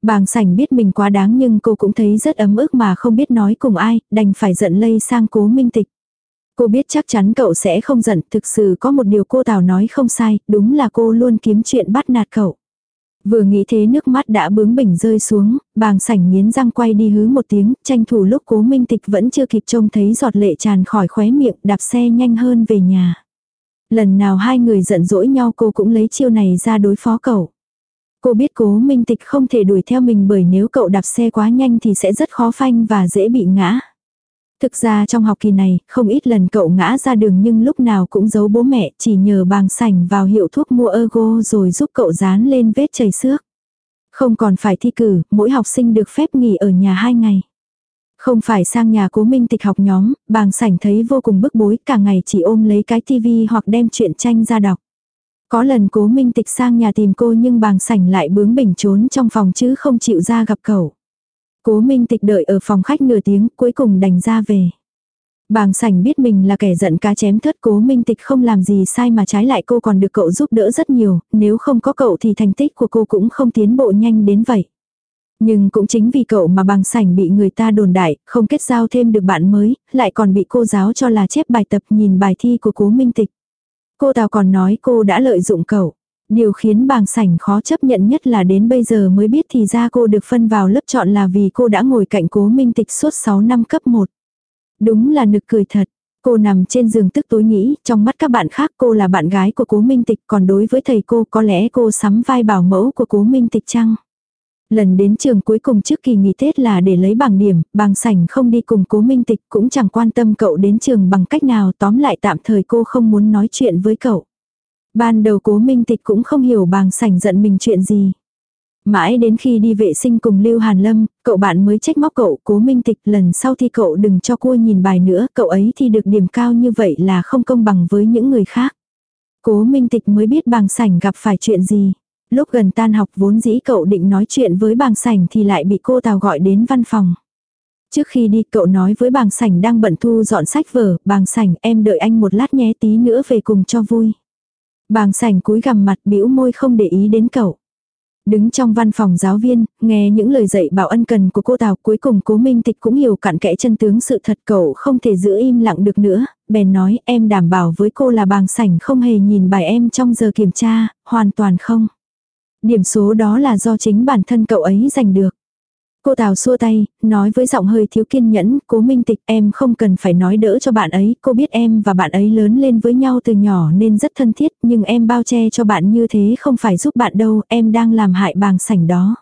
Bàng Sảnh biết mình quá đáng nhưng cô cũng thấy rất ấm ức mà không biết nói cùng ai, đành phải giận lây sang Cố Minh Tịch. Cô biết chắc chắn cậu sẽ không giận, thực sự có một điều cô Tào nói không sai, đúng là cô luôn kiếm chuyện bắt nạt cậu. Vừa nghĩ thế nước mắt đã bướng bỉnh rơi xuống, Bàng Sảnh nghiến răng quay đi hứ một tiếng, tranh thủ lúc Cố Minh Tịch vẫn chưa kịp trông thấy giọt lệ tràn khỏi khóe miệng, đạp xe nhanh hơn về nhà. Lần nào hai người giận dỗi nhau cô cũng lấy chiêu này ra đối phó cậu. Cô biết Cố Minh Tịch không thể đuổi theo mình bởi nếu cậu đạp xe quá nhanh thì sẽ rất khó phanh và dễ bị ngã. Thực ra trong học kỳ này, không ít lần cậu ngã ra đường nhưng lúc nào cũng giấu bố mẹ, chỉ nhờ Bàng Sảnh vào hiệu thuốc mua ergo rồi giúp cậu dán lên vết chảy xước. Không còn phải thi cử, mỗi học sinh được phép nghỉ ở nhà hai ngày. Không phải sang nhà Cố Minh Tịch học nhóm, Bàng Sảnh thấy vô cùng bức bối, cả ngày chỉ ôm lấy cái tivi hoặc đem truyện tranh ra đọc. Có lần Cố Minh Tịch sang nhà tìm cô nhưng Bàng Sảnh lại bướng bỉnh trốn trong phòng chứ không chịu ra gặp cậu. Cố Minh Tịch đợi ở phòng khách nửa tiếng, cuối cùng đành ra về. Bàng Sảnh biết mình là kẻ giận cá chém thớt, Cố Minh Tịch không làm gì sai mà trái lại cô còn được cậu giúp đỡ rất nhiều, nếu không có cậu thì thành tích của cô cũng không tiến bộ nhanh đến vậy. Nhưng cũng chính vì cậu mà Bàng Sảnh bị người ta đồn đại, không kết giao thêm được bạn mới, lại còn bị cô giáo cho là chép bài tập nhìn bài thi của Cố Minh Tịch. Cô Tào còn nói cô đã lợi dụng cậu. Điều khiến Bàng Sảnh khó chấp nhận nhất là đến bây giờ mới biết thì ra cô được phân vào lớp chọn là vì cô đã ngồi cạnh Cố Minh Tịch suốt sáu năm cấp một. Đúng là nực cười thật. Cô nằm trên giường tức tối nghĩ, trong mắt các bạn khác cô là bạn gái của Cố Minh Tịch, còn đối với thầy cô có lẽ cô sắm vai bảo mẫu của Cố Minh Tịch chăng? Lần đến trường cuối cùng trước kỳ nghỉ Tết là để lấy bảng điểm, Bàng Sảnh không đi cùng Cố Minh Tịch cũng chẳng quan tâm cậu đến trường bằng cách nào, tóm lại tạm thời cô không muốn nói chuyện với cậu. Ban đầu Cố Minh Tịch cũng không hiểu Bàng Sảnh giận mình chuyện gì. Mãi đến khi đi vệ sinh cùng Lưu Hàn Lâm, cậu bạn mới trách móc cậu, Cố Minh Tịch lần sau thì cậu đừng cho cô nhìn bài nữa, cậu ấy thì được điểm cao như vậy là không công bằng với những người khác. Cố Minh Tịch mới biết Bàng Sảnh gặp phải chuyện gì. Lúc gần tan học vốn dĩ cậu định nói chuyện với Bàng Sảnh thì lại bị cô Tào gọi đến văn phòng. Trước khi đi cậu nói với Bàng Sảnh đang bận thu dọn sách vở, Bàng Sảnh em đợi anh một lát nhé, tí nữa về cùng cho vui. Bàng Sảnh cúi gằm mặt bĩu môi không để ý đến cậu. Đứng trong văn phòng giáo viên, nghe những lời dạy bảo ân cần của cô Tào, cuối cùng Cố Minh Tịch cũng hiểu cặn kẽ chân tướng sự thật, cậu không thể giữ im lặng được nữa, bèn nói em đảm bảo với cô là Bàng Sảnh không hề nhìn bài em trong giờ kiểm tra, hoàn toàn không. Điểm số đó là do chính bản thân cậu ấy giành được. Cô Tào xua tay, nói với giọng hơi thiếu kiên nhẫn, Cố Minh Tịch em không cần phải nói đỡ cho bạn ấy, cô biết em và bạn ấy lớn lên với nhau từ nhỏ nên rất thân thiết, nhưng em bao che cho bạn như thế không phải giúp bạn đâu, em đang làm hại Bàng Sảnh đó.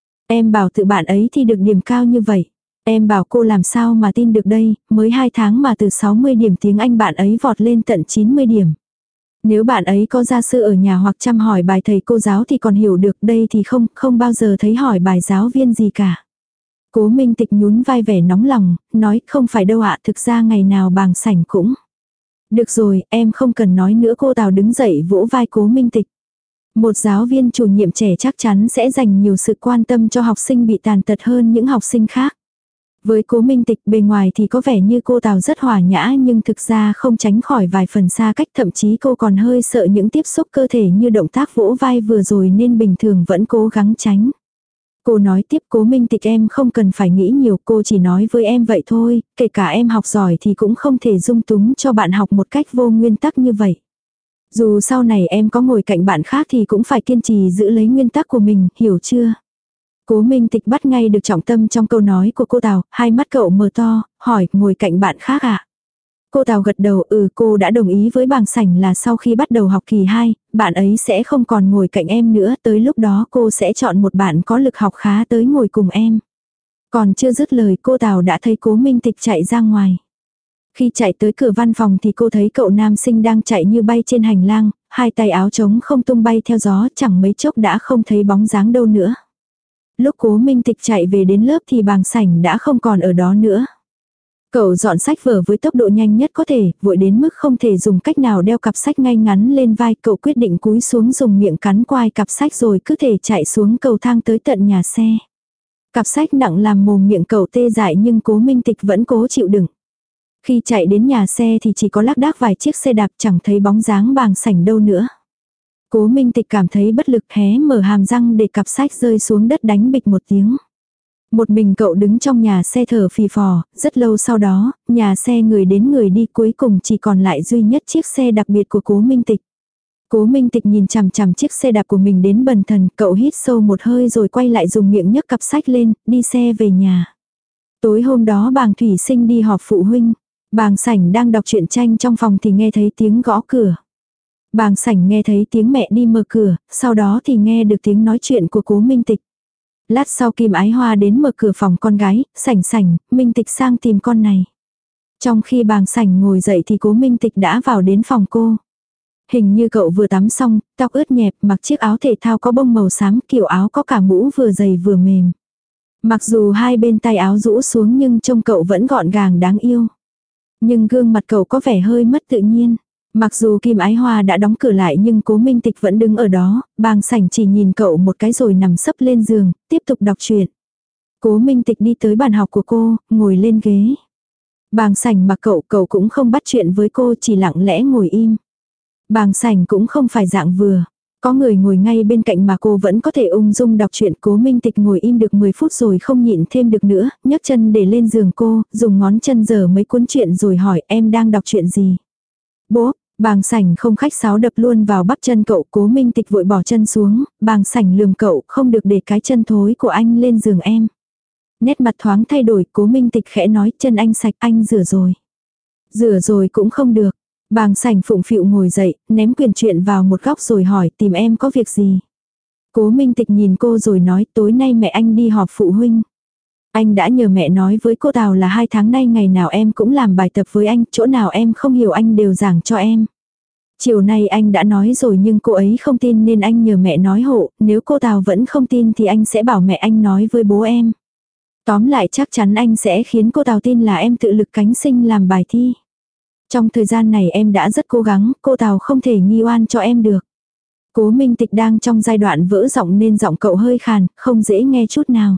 Em bảo tự bạn ấy thì được điểm cao như vậy. Em bảo cô làm sao mà tin được đây, mới hai tháng mà từ sáu mươi điểm tiếng Anh bạn ấy vọt lên tận chín mươi điểm. Nếu bạn ấy có gia sư ở nhà hoặc chăm hỏi bài thầy cô giáo thì còn hiểu được, đây thì không, không bao giờ thấy hỏi bài giáo viên gì cả. Cố Minh Tịch nhún vai vẻ nóng lòng, nói không phải đâu ạ, thực ra ngày nào Bàng Sảnh cũng. Được rồi, em không cần nói nữa, cô Tào đứng dậy vỗ vai Cố Minh Tịch. Một giáo viên chủ nhiệm trẻ chắc chắn sẽ dành nhiều sự quan tâm cho học sinh bị tàn tật hơn những học sinh khác. Với Cố Minh Tịch bề ngoài thì có vẻ như cô Tào rất hòa nhã nhưng thực ra không tránh khỏi vài phần xa cách, thậm chí cô còn hơi sợ những tiếp xúc cơ thể như động tác vỗ vai vừa rồi nên bình thường vẫn cố gắng tránh. Cô nói tiếp Cố Minh Tịch em không cần phải nghĩ nhiều, cô chỉ nói với em vậy thôi, kể cả em học giỏi thì cũng không thể dung túng cho bạn học một cách vô nguyên tắc như vậy. Dù sau này em có ngồi cạnh bạn khác thì cũng phải kiên trì giữ lấy nguyên tắc của mình, hiểu chưa? Cố Minh Tịch bắt ngay được trọng tâm trong câu nói của cô Tào, hai mắt cậu mở to, hỏi ngồi cạnh bạn khác ạ? À? Cô Tào gật đầu, ừ cô đã đồng ý với Bàng Sảnh là sau khi bắt đầu học kỳ hai, bạn ấy sẽ không còn ngồi cạnh em nữa, tới lúc đó cô sẽ chọn một bạn có lực học khá tới ngồi cùng em. Còn chưa dứt lời cô Tào đã thấy Cố Minh Tịch chạy ra ngoài. Khi chạy tới cửa văn phòng thì cô thấy cậu nam sinh đang chạy như bay trên hành lang, hai tay áo trống không tung bay theo gió, chẳng mấy chốc đã không thấy bóng dáng đâu nữa. Lúc Cố Minh Tịch chạy về đến lớp thì Bàng Sảnh đã không còn ở đó nữa. Cậu dọn sách vở với tốc độ nhanh nhất có thể, vội đến mức không thể dùng cách nào đeo cặp sách ngay ngắn lên vai, cậu quyết định cúi xuống dùng miệng cắn quai cặp sách rồi cứ thể chạy xuống cầu thang tới tận nhà xe. Cặp sách nặng làm mồm miệng cậu tê dại nhưng Cố Minh Tịch vẫn cố chịu đựng. Khi chạy đến nhà xe thì chỉ có lác đác vài chiếc xe đạp, chẳng thấy bóng dáng Bàng Sảnh đâu nữa. Cố Minh Tịch cảm thấy bất lực hé mở hàm răng để cặp sách rơi xuống đất đánh bịch một tiếng. Một mình cậu đứng trong nhà xe thở phì phò, rất lâu sau đó, nhà xe người đến người đi cuối cùng chỉ còn lại duy nhất chiếc xe đặc biệt của Cố Minh Tịch. Cố Minh Tịch nhìn chằm chằm chiếc xe đạp của mình đến bần thần, cậu hít sâu một hơi rồi quay lại dùng miệng nhấc cặp sách lên, đi xe về nhà. Tối hôm đó Bàng Thủy Sinh đi họp phụ huynh. Bàng Sảnh đang đọc truyện tranh trong phòng thì nghe thấy tiếng gõ cửa. Bàng Sảnh nghe thấy tiếng mẹ đi mở cửa, sau đó thì nghe được tiếng nói chuyện của Cố Minh Tịch. Lát sau Kim Ái Hoa đến mở cửa phòng con gái, Sảnh Sảnh, Minh Tịch sang tìm con này. Trong khi Bàng Sảnh ngồi dậy thì Cố Minh Tịch đã vào đến phòng cô. Hình như cậu vừa tắm xong, tóc ướt nhẹp, mặc chiếc áo thể thao có bông màu xám, kiểu áo có cả mũ vừa dày vừa mềm. Mặc dù hai bên tay áo rũ xuống nhưng trông cậu vẫn gọn gàng đáng yêu. Nhưng gương mặt cậu có vẻ hơi mất tự nhiên. Mặc dù Kim Ái Hoa đã đóng cửa lại nhưng Cố Minh Tịch vẫn đứng ở đó, Bàng Sảnh chỉ nhìn cậu một cái rồi nằm sấp lên giường, tiếp tục đọc truyện. Cố Minh Tịch đi tới bàn học của cô, ngồi lên ghế. Bàng Sảnh mặc cậu, cậu cũng không bắt chuyện với cô, chỉ lặng lẽ ngồi im. Bàng Sảnh cũng không phải dạng vừa. Có người ngồi ngay bên cạnh mà cô vẫn có thể ung dung đọc truyện. Cố Minh Tịch ngồi im được mười phút rồi không nhịn thêm được nữa, nhấc chân để lên giường cô, dùng ngón chân giở mấy cuốn truyện rồi hỏi em đang đọc truyện gì. Bố, Bàng Sảnh không khách sáo đập luôn vào bắp chân cậu. Cố Minh Tịch vội bỏ chân xuống, Bàng Sảnh lườm cậu, không được để cái chân thối của anh lên giường em. Nét mặt thoáng thay đổi, Cố Minh Tịch khẽ nói chân anh sạch, anh rửa rồi. Rửa rồi cũng không được. Bàng Sảnh phụng phịu ngồi dậy, ném quyển truyện vào một góc rồi hỏi tìm em có việc gì. Cố Minh Tịch nhìn cô rồi nói tối nay mẹ anh đi họp phụ huynh. Anh đã nhờ mẹ nói với cô Tào là hai tháng nay ngày nào em cũng làm bài tập với anh, chỗ nào em không hiểu anh đều giảng cho em. Chiều nay anh đã nói rồi nhưng cô ấy không tin nên anh nhờ mẹ nói hộ, nếu cô Tào vẫn không tin thì anh sẽ bảo mẹ anh nói với bố em. Tóm lại chắc chắn anh sẽ khiến cô Tào tin là em tự lực cánh sinh làm bài thi. Trong thời gian này em đã rất cố gắng, cô Tào không thể nghi oan cho em được. Cố Minh Tịch đang trong giai đoạn vỡ giọng nên giọng cậu hơi khàn, không dễ nghe chút nào.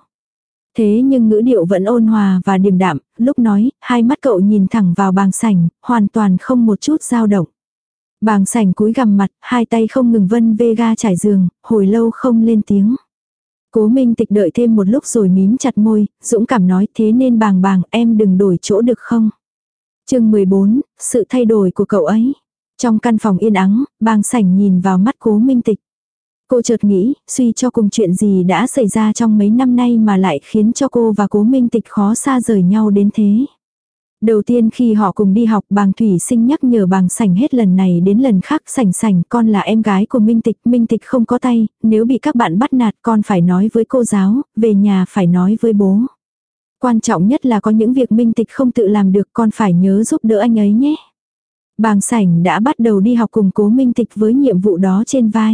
Thế nhưng ngữ điệu vẫn ôn hòa và điềm đạm, lúc nói, hai mắt cậu nhìn thẳng vào Bàng Sảnh, hoàn toàn không một chút dao động. Bàng Sảnh cúi gằm mặt, hai tay không ngừng vân vê ga trải giường, hồi lâu không lên tiếng. Cố Minh Tịch đợi thêm một lúc rồi mím chặt môi, dũng cảm nói thế nên Bàng Bàng em đừng đổi chỗ được không? Chương mười bốn, sự thay đổi của cậu ấy. Trong căn phòng yên ắng, Bàng Sảnh nhìn vào mắt Cố Minh Tịch. Cô chợt nghĩ, suy cho cùng chuyện gì đã xảy ra trong mấy năm nay mà lại khiến cho cô và Cố Minh Tịch khó xa rời nhau đến thế. Đầu tiên khi họ cùng đi học, Bàng Thủy Sinh nhắc nhở Bàng Sảnh hết lần này đến lần khác, Sảnh Sảnh con là em gái của Minh Tịch, Minh Tịch không có tay, nếu bị các bạn bắt nạt con phải nói với cô giáo, về nhà phải nói với bố. Quan trọng nhất là có những việc Minh Tịch không tự làm được, con phải nhớ giúp đỡ anh ấy nhé. Bàng Sảnh đã bắt đầu đi học cùng Cố Minh Tịch với nhiệm vụ đó trên vai.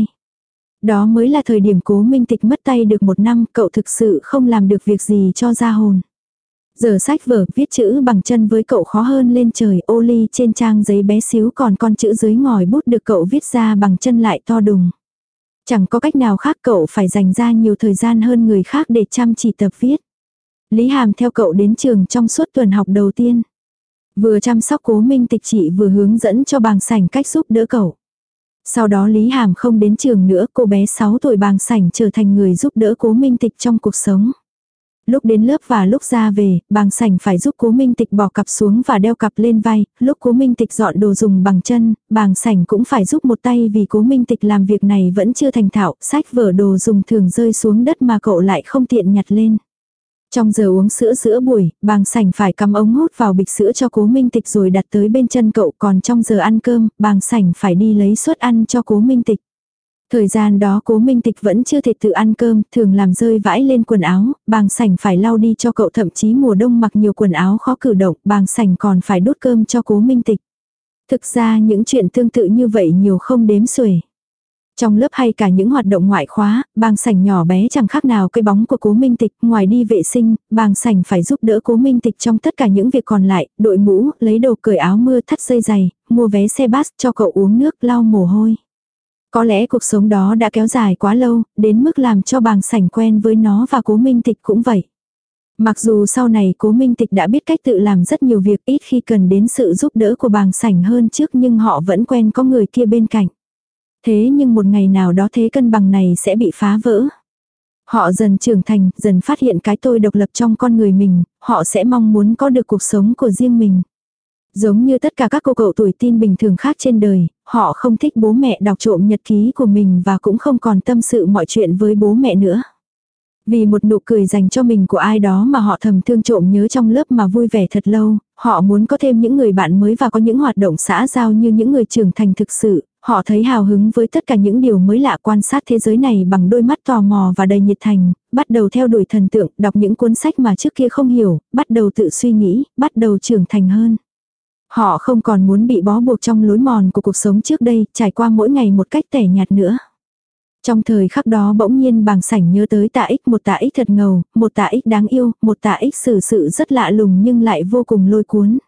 Đó mới là thời điểm Cố Minh Tịch mất tay được một năm, cậu thực sự không làm được việc gì cho ra hồn. Giờ sách vở, viết chữ bằng chân với cậu khó hơn lên trời, ô ly trên trang giấy bé xíu còn con chữ dưới ngòi bút được cậu viết ra bằng chân lại to đùng. Chẳng có cách nào khác, cậu phải dành ra nhiều thời gian hơn người khác để chăm chỉ tập viết. Lý Hàm theo cậu đến trường trong suốt tuần học đầu tiên. Vừa chăm sóc Cố Minh Tịch chị vừa hướng dẫn cho Bàng Sảnh cách giúp đỡ cậu. Sau đó Lý Hàm không đến trường nữa, cô bé sáu tuổi Bàng Sảnh trở thành người giúp đỡ Cố Minh Tịch trong cuộc sống. Lúc đến lớp và lúc ra về, Bàng Sảnh phải giúp Cố Minh Tịch bỏ cặp xuống và đeo cặp lên vai, lúc Cố Minh Tịch dọn đồ dùng bằng chân, Bàng Sảnh cũng phải giúp một tay vì Cố Minh Tịch làm việc này vẫn chưa thành thạo, sách vở đồ dùng thường rơi xuống đất mà cậu lại không tiện nhặt lên. Trong giờ uống sữa giữa buổi, Bàng Sảnh phải cắm ống hút vào bịch sữa cho Cố Minh Tịch rồi đặt tới bên chân cậu, còn trong giờ ăn cơm, Bàng Sảnh phải đi lấy suất ăn cho Cố Minh Tịch. Thời gian đó Cố Minh Tịch vẫn chưa thể tự ăn cơm, thường làm rơi vãi lên quần áo, Bàng Sảnh phải lau đi cho cậu, thậm chí mùa đông mặc nhiều quần áo khó cử động, Bàng Sảnh còn phải đút cơm cho Cố Minh Tịch. Thực ra những chuyện tương tự như vậy nhiều không đếm xuể. Trong lớp hay cả những hoạt động ngoại khóa, Bàng Sảnh nhỏ bé chẳng khác nào cái bóng của Cố Minh Tịch, ngoài đi vệ sinh, Bàng Sảnh phải giúp đỡ Cố Minh Tịch trong tất cả những việc còn lại, đội mũ, lấy đồ, cởi áo mưa, thắt dây giày, mua vé xe bus, cho cậu uống nước, lau mồ hôi. Có lẽ cuộc sống đó đã kéo dài quá lâu, đến mức làm cho Bàng Sảnh quen với nó và Cố Minh Tịch cũng vậy. Mặc dù sau này Cố Minh Tịch đã biết cách tự làm rất nhiều việc, ít khi cần đến sự giúp đỡ của Bàng Sảnh hơn trước, nhưng họ vẫn quen có người kia bên cạnh. Thế nhưng một ngày nào đó thế cân bằng này sẽ bị phá vỡ. Họ dần trưởng thành, dần phát hiện cái tôi độc lập trong con người mình, họ sẽ mong muốn có được cuộc sống của riêng mình. Giống như tất cả các cô cậu tuổi teen bình thường khác trên đời, họ không thích bố mẹ đọc trộm nhật ký của mình và cũng không còn tâm sự mọi chuyện với bố mẹ nữa. Vì một nụ cười dành cho mình của ai đó mà họ thầm thương trộm nhớ trong lớp mà vui vẻ thật lâu, họ muốn có thêm những người bạn mới và có những hoạt động xã giao như những người trưởng thành thực sự, họ thấy hào hứng với tất cả những điều mới lạ, quan sát thế giới này bằng đôi mắt tò mò và đầy nhiệt thành, bắt đầu theo đuổi thần tượng, đọc những cuốn sách mà trước kia không hiểu, bắt đầu tự suy nghĩ, bắt đầu trưởng thành hơn. Họ không còn muốn bị bó buộc trong lối mòn của cuộc sống trước đây, trải qua mỗi ngày một cách tẻ nhạt nữa. Trong thời khắc đó bỗng nhiên Bàng Sảnh nhớ tới Tạ Ích, một Tạ Ích thật ngầu, một Tạ Ích đáng yêu, một Tạ Ích xử sự rất lạ lùng nhưng lại vô cùng lôi cuốn.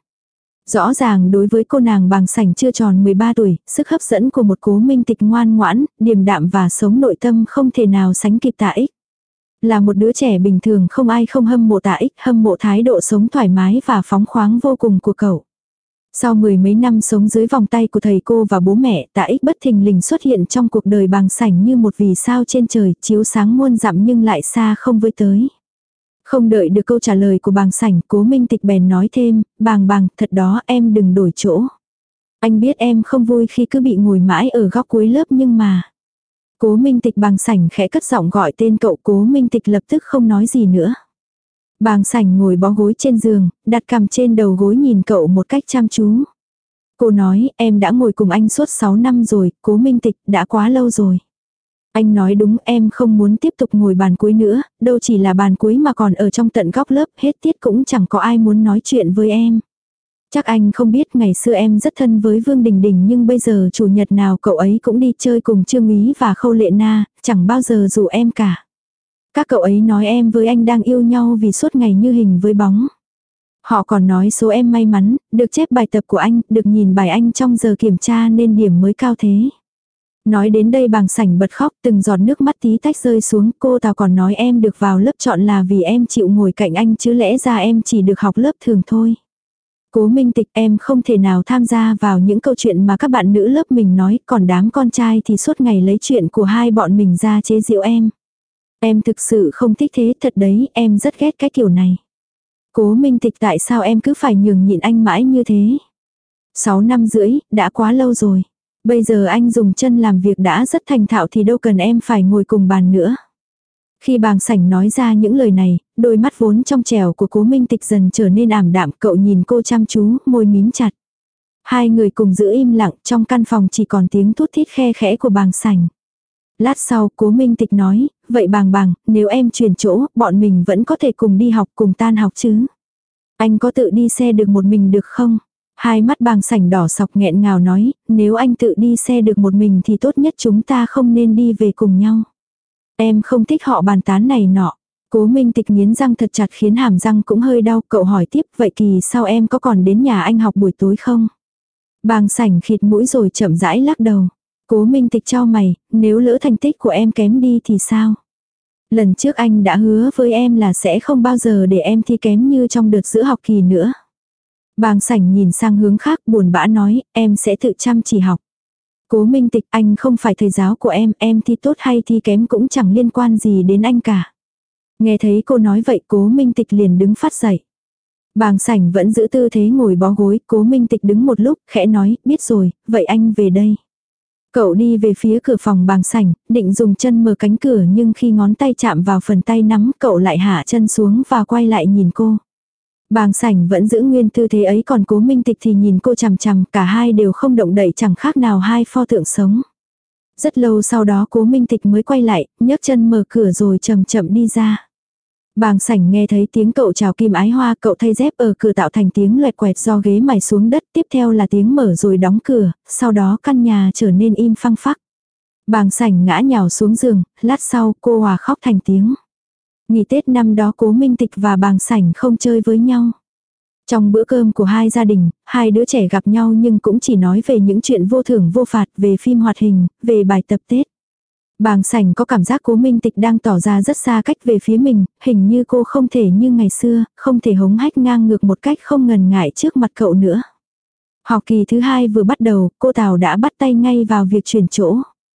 Rõ ràng đối với cô nàng Bàng Sảnh chưa tròn mười ba tuổi, sức hấp dẫn của một Cố Minh Tịch ngoan ngoãn, điềm đạm và sống nội tâm không thể nào sánh kịp Tạ Ích. Là một đứa trẻ bình thường không ai không hâm mộ Tạ Ích, hâm mộ thái độ sống thoải mái và phóng khoáng vô cùng của cậu. Sau mười mấy năm sống dưới vòng tay của thầy cô và bố mẹ, Tạ Ích bất thình lình xuất hiện trong cuộc đời Bàng Sảnh như một vì sao trên trời, chiếu sáng muôn dặm nhưng lại xa không với tới. Không đợi được câu trả lời của Bàng Sảnh, Cố Minh Tịch bèn nói thêm, Bàng Bàng, thật đó em đừng đổi chỗ. Anh biết em không vui khi cứ bị ngồi mãi ở góc cuối lớp nhưng mà. Cố Minh Tịch Bàng Sảnh khẽ cất giọng gọi tên cậu, Cố Minh Tịch lập tức không nói gì nữa. Bàng Sảnh ngồi bó gối trên giường, đặt cằm trên đầu gối nhìn cậu một cách chăm chú. Cô nói, em đã ngồi cùng anh suốt sáu năm rồi, Cố Minh Tịch, đã quá lâu rồi. Anh nói đúng, em không muốn tiếp tục ngồi bàn cuối nữa, đâu chỉ là bàn cuối mà còn ở trong tận góc lớp, hết tiết cũng chẳng có ai muốn nói chuyện với em. Chắc anh không biết ngày xưa em rất thân với Vương Đình Đình nhưng bây giờ chủ nhật nào cậu ấy cũng đi chơi cùng Trương Úy và Khâu Lệ Na, chẳng bao giờ rủ em cả. Các cậu ấy nói em với anh đang yêu nhau vì suốt ngày như hình với bóng. Họ còn nói số em may mắn, được chép bài tập của anh, được nhìn bài anh trong giờ kiểm tra nên điểm mới cao thế. Nói đến đây Bàng Sảnh bật khóc, từng giọt nước mắt tí tách rơi xuống. Cô Tào còn nói em được vào lớp chọn là vì em chịu ngồi cạnh anh chứ lẽ ra em chỉ được học lớp thường thôi. Cố Minh Tịch, em không thể nào tham gia vào những câu chuyện mà các bạn nữ lớp mình nói, còn đám con trai thì suốt ngày lấy chuyện của hai bọn mình ra chế giễu em. Em thực sự không thích thế, thật đấy, em rất ghét cái kiểu này. Cố Minh Tịch, tại sao em cứ phải nhường nhịn anh mãi như thế? Sáu năm rưỡi, đã quá lâu rồi. Bây giờ anh dùng chân làm việc đã rất thành thạo thì đâu cần em phải ngồi cùng bàn nữa. Khi Bàng Sảnh nói ra những lời này, đôi mắt vốn trong trẻo của Cố Minh Tịch dần trở nên ảm đạm, cậu nhìn cô chăm chú, môi mím chặt. Hai người cùng giữ im lặng, trong căn phòng chỉ còn tiếng thút thít khe khẽ của Bàng Sảnh. Lát sau, Cố Minh Tịch nói, vậy Bàng Bàng, nếu em chuyển chỗ, bọn mình vẫn có thể cùng đi học, cùng tan học chứ. Anh có tự đi xe được một mình được không? Hai mắt Bàng Sảnh đỏ sọc nghẹn ngào nói, nếu anh tự đi xe được một mình thì tốt nhất chúng ta không nên đi về cùng nhau. Em không thích họ bàn tán này nọ. Cố Minh Tịch nghiến răng thật chặt khiến hàm răng cũng hơi đau, cậu hỏi tiếp, vậy kỳ sau em có còn đến nhà anh học buổi tối không? Bàng Sảnh khịt mũi rồi chậm rãi lắc đầu. Cố Minh Tịch chau mày, nếu lỡ thành tích của em kém đi thì sao? Lần trước anh đã hứa với em là sẽ không bao giờ để em thi kém như trong đợt giữa học kỳ nữa. Bàng Sảnh nhìn sang hướng khác buồn bã nói, em sẽ tự chăm chỉ học. Cố Minh Tịch, anh không phải thầy giáo của em, em thi tốt hay thi kém cũng chẳng liên quan gì đến anh cả. Nghe thấy cô nói vậy Cố Minh Tịch liền đứng phát dậy. Bàng Sảnh vẫn giữ tư thế ngồi bó gối, Cố Minh Tịch đứng một lúc, khẽ nói, biết rồi, vậy anh về đây. Cậu đi về phía cửa phòng Bàng Sảnh, định dùng chân mở cánh cửa nhưng khi ngón tay chạm vào phần tay nắm cậu lại hạ chân xuống và quay lại nhìn cô. Bàng Sảnh vẫn giữ nguyên tư thế ấy còn Cố Minh Tịch thì nhìn cô chằm chằm, cả hai đều không động đậy chẳng khác nào hai pho tượng sống. Rất lâu sau đó Cố Minh Tịch mới quay lại, nhấc chân mở cửa rồi chậm chậm đi ra. Bàng Sảnh nghe thấy tiếng cậu chào Kim Ái Hoa, cậu thay dép ở cửa tạo thành tiếng loẹt quẹt do ghế mài xuống đất, tiếp theo là tiếng mở rồi đóng cửa, sau đó căn nhà trở nên im phăng phắc. Bàng Sảnh ngã nhào xuống giường, lát sau cô Hòa khóc thành tiếng. Nghỉ Tết năm đó Cố Minh Tịch và Bàng Sảnh không chơi với nhau. Trong bữa cơm của hai gia đình, hai đứa trẻ gặp nhau nhưng cũng chỉ nói về những chuyện vô thưởng vô phạt, về phim hoạt hình, về bài tập Tết. Bàng Sảnh có cảm giác Cố Minh Tịch đang tỏ ra rất xa cách về phía mình, hình như cô không thể như ngày xưa, không thể hống hách ngang ngược một cách không ngần ngại trước mặt cậu nữa. Học kỳ thứ hai vừa bắt đầu, cô Tào đã bắt tay ngay vào việc chuyển chỗ.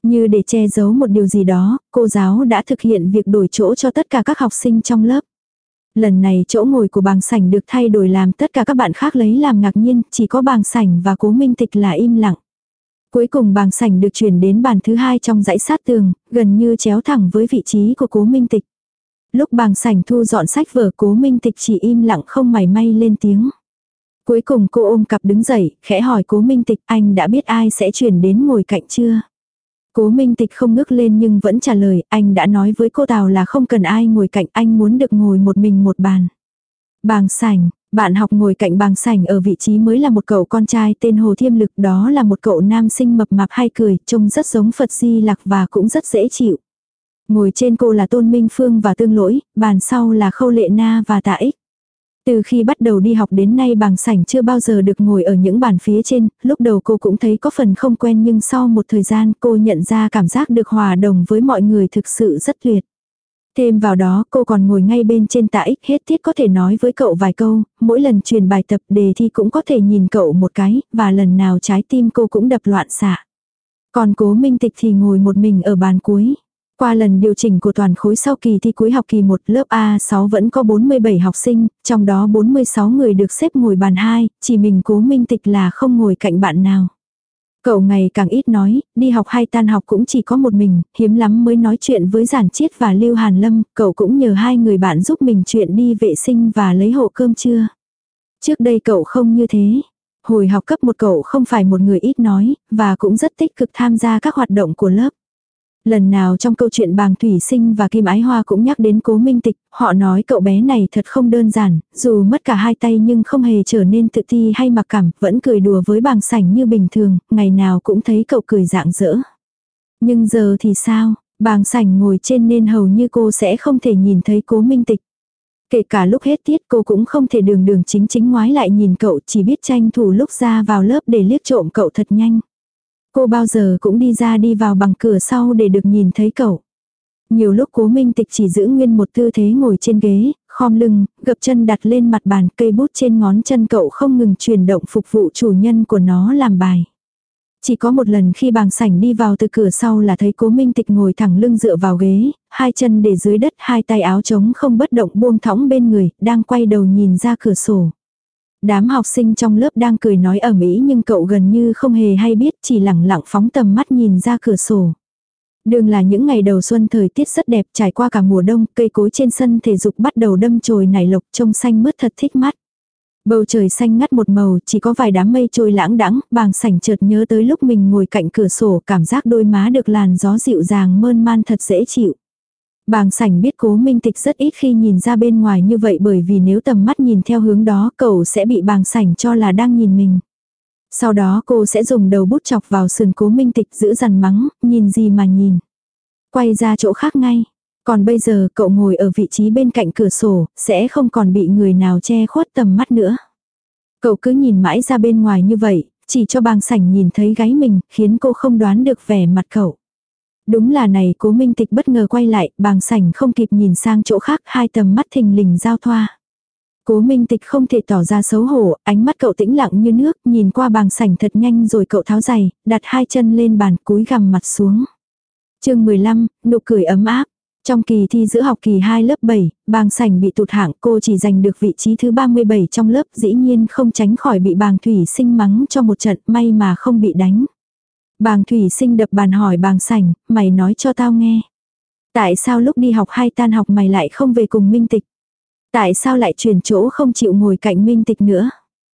Như để che giấu một điều gì đó, cô giáo đã thực hiện việc đổi chỗ cho tất cả các học sinh trong lớp. Lần này chỗ ngồi của bàng sảnh được thay đổi làm tất cả các bạn khác lấy làm ngạc nhiên, chỉ có bàng sảnh và Cố Minh Tịch là im lặng. Cuối cùng bàng sảnh được chuyển đến bàn thứ hai trong dãy sát tường, gần như chéo thẳng với vị trí của Cố Minh Tịch. Lúc bàng sảnh thu dọn sách vở, Cố Minh Tịch chỉ im lặng không mảy may lên tiếng. Cuối cùng cô ôm cặp đứng dậy, khẽ hỏi Cố Minh Tịch, anh đã biết ai sẽ chuyển đến ngồi cạnh chưa? Cố Minh Tịch không ngước lên nhưng vẫn trả lời, anh đã nói với cô Tào là không cần ai ngồi cạnh, anh muốn được ngồi một mình một bàn. Bàng sảnh, bạn học ngồi cạnh bàng sảnh ở vị trí mới là một cậu con trai tên Hồ Thiêm Lực, đó là một cậu nam sinh mập mạp hay cười, trông rất giống Phật Di Lặc và cũng rất dễ chịu. Ngồi trên cô là Tôn Minh Phương và Tương Lỗi, bàn sau là Khâu Lệ Na và Tạ Ích. Từ khi bắt đầu đi học đến nay bàng sảnh chưa bao giờ được ngồi ở những bàn phía trên, lúc đầu cô cũng thấy có phần không quen nhưng sau một thời gian cô nhận ra cảm giác được hòa đồng với mọi người thực sự rất tuyệt. Thêm vào đó cô còn ngồi ngay bên trên Tạ Ích, hết tiết có thể nói với cậu vài câu, mỗi lần truyền bài tập đề thi cũng có thể nhìn cậu một cái, và lần nào trái tim cô cũng đập loạn xạ. Còn Cố Minh Tịch thì ngồi một mình ở bàn cuối. Qua lần điều chỉnh của toàn khối sau kỳ thi cuối học kỳ một, lớp A sáu vẫn có bốn mươi bảy học sinh, trong đó bốn mươi sáu người được xếp ngồi bàn hai, chỉ mình Cố Minh Tịch là không ngồi cạnh bạn nào. Cậu ngày càng ít nói, đi học hay tan học cũng chỉ có một mình, hiếm lắm mới nói chuyện với Giản Chiết và Lưu Hàn Lâm, cậu cũng nhờ hai người bạn giúp mình chuyện đi vệ sinh và lấy hộ cơm trưa. Trước đây cậu không như thế. Hồi học cấp một cậu không phải một người ít nói, và cũng rất tích cực tham gia các hoạt động của lớp. Lần nào trong câu chuyện Bàng Thủy Sinh và Kim Ái Hoa cũng nhắc đến Cố Minh Tịch, họ nói cậu bé này thật không đơn giản, dù mất cả hai tay nhưng không hề trở nên tự ti hay mặc cảm, vẫn cười đùa với bàng sảnh như bình thường, ngày nào cũng thấy cậu cười rạng rỡ. Nhưng giờ thì sao, bàng sảnh ngồi trên nên hầu như cô sẽ không thể nhìn thấy Cố Minh Tịch. Kể cả lúc hết tiết cô cũng không thể đường đường chính chính ngoái lại nhìn cậu, chỉ biết tranh thủ lúc ra vào lớp để liếc trộm cậu thật nhanh. Cô bao giờ cũng đi ra đi vào bằng cửa sau để được nhìn thấy cậu. Nhiều lúc Cố Minh Tịch chỉ giữ nguyên một tư thế ngồi trên ghế, khom lưng, gập chân đặt lên mặt bàn, cây bút trên ngón chân cậu không ngừng chuyển động phục vụ chủ nhân của nó làm bài. Chỉ có một lần khi bàng sảnh đi vào từ cửa sau là thấy Cố Minh Tịch ngồi thẳng lưng dựa vào ghế, hai chân để dưới đất, hai tay áo trống không bất động buông thõng bên người, đang quay đầu nhìn ra cửa sổ. Đám học sinh trong lớp đang cười nói ầm ĩ nhưng cậu gần như không hề hay biết, chỉ lẳng lặng phóng tầm mắt nhìn ra cửa sổ. Đường là những ngày đầu xuân, thời tiết rất đẹp, trải qua cả mùa đông, cây cối trên sân thể dục bắt đầu đâm chồi nảy lộc, trông xanh mướt thật thích mắt. Bầu trời xanh ngắt một màu, chỉ có vài đám mây trôi lãng đãng, bàng sảnh chợt nhớ tới lúc mình ngồi cạnh cửa sổ, cảm giác đôi má được làn gió dịu dàng mơn man thật dễ chịu. Bàng sảnh biết Cố Minh Tịch rất ít khi nhìn ra bên ngoài như vậy, bởi vì nếu tầm mắt nhìn theo hướng đó cậu sẽ bị bàng sảnh cho là đang nhìn mình. Sau đó cô sẽ dùng đầu bút chọc vào sườn Cố Minh Tịch giữ dằn mắng, nhìn gì mà nhìn. Quay ra chỗ khác ngay. Còn bây giờ cậu ngồi ở vị trí bên cạnh cửa sổ, sẽ không còn bị người nào che khuất tầm mắt nữa. Cậu cứ nhìn mãi ra bên ngoài như vậy, chỉ cho bàng sảnh nhìn thấy gáy mình, khiến cô không đoán được vẻ mặt cậu. Đúng là này, Cố Minh Tịch bất ngờ quay lại, bàng sảnh không kịp nhìn sang chỗ khác, hai tầm mắt thình lình giao thoa. Cố Minh Tịch không thể tỏ ra xấu hổ, ánh mắt cậu tĩnh lặng như nước, nhìn qua bàng sảnh thật nhanh rồi cậu tháo giày, đặt hai chân lên bàn, cúi gằm mặt xuống. Chương mười lăm, nụ cười ấm áp. Trong kỳ thi giữa học kỳ hai lớp bảy, bàng sảnh bị tụt hạng, cô chỉ giành được vị trí thứ ba mươi bảy trong lớp, dĩ nhiên không tránh khỏi bị bàng Thủy Sinh mắng cho một trận, may mà không bị đánh. Bàng Thủy Sinh đập bàn hỏi bàng sảnh, mày nói cho tao nghe. Tại sao lúc đi học hay tan học mày lại không về cùng Minh Tịch? Tại sao lại chuyển chỗ không chịu ngồi cạnh Minh Tịch nữa?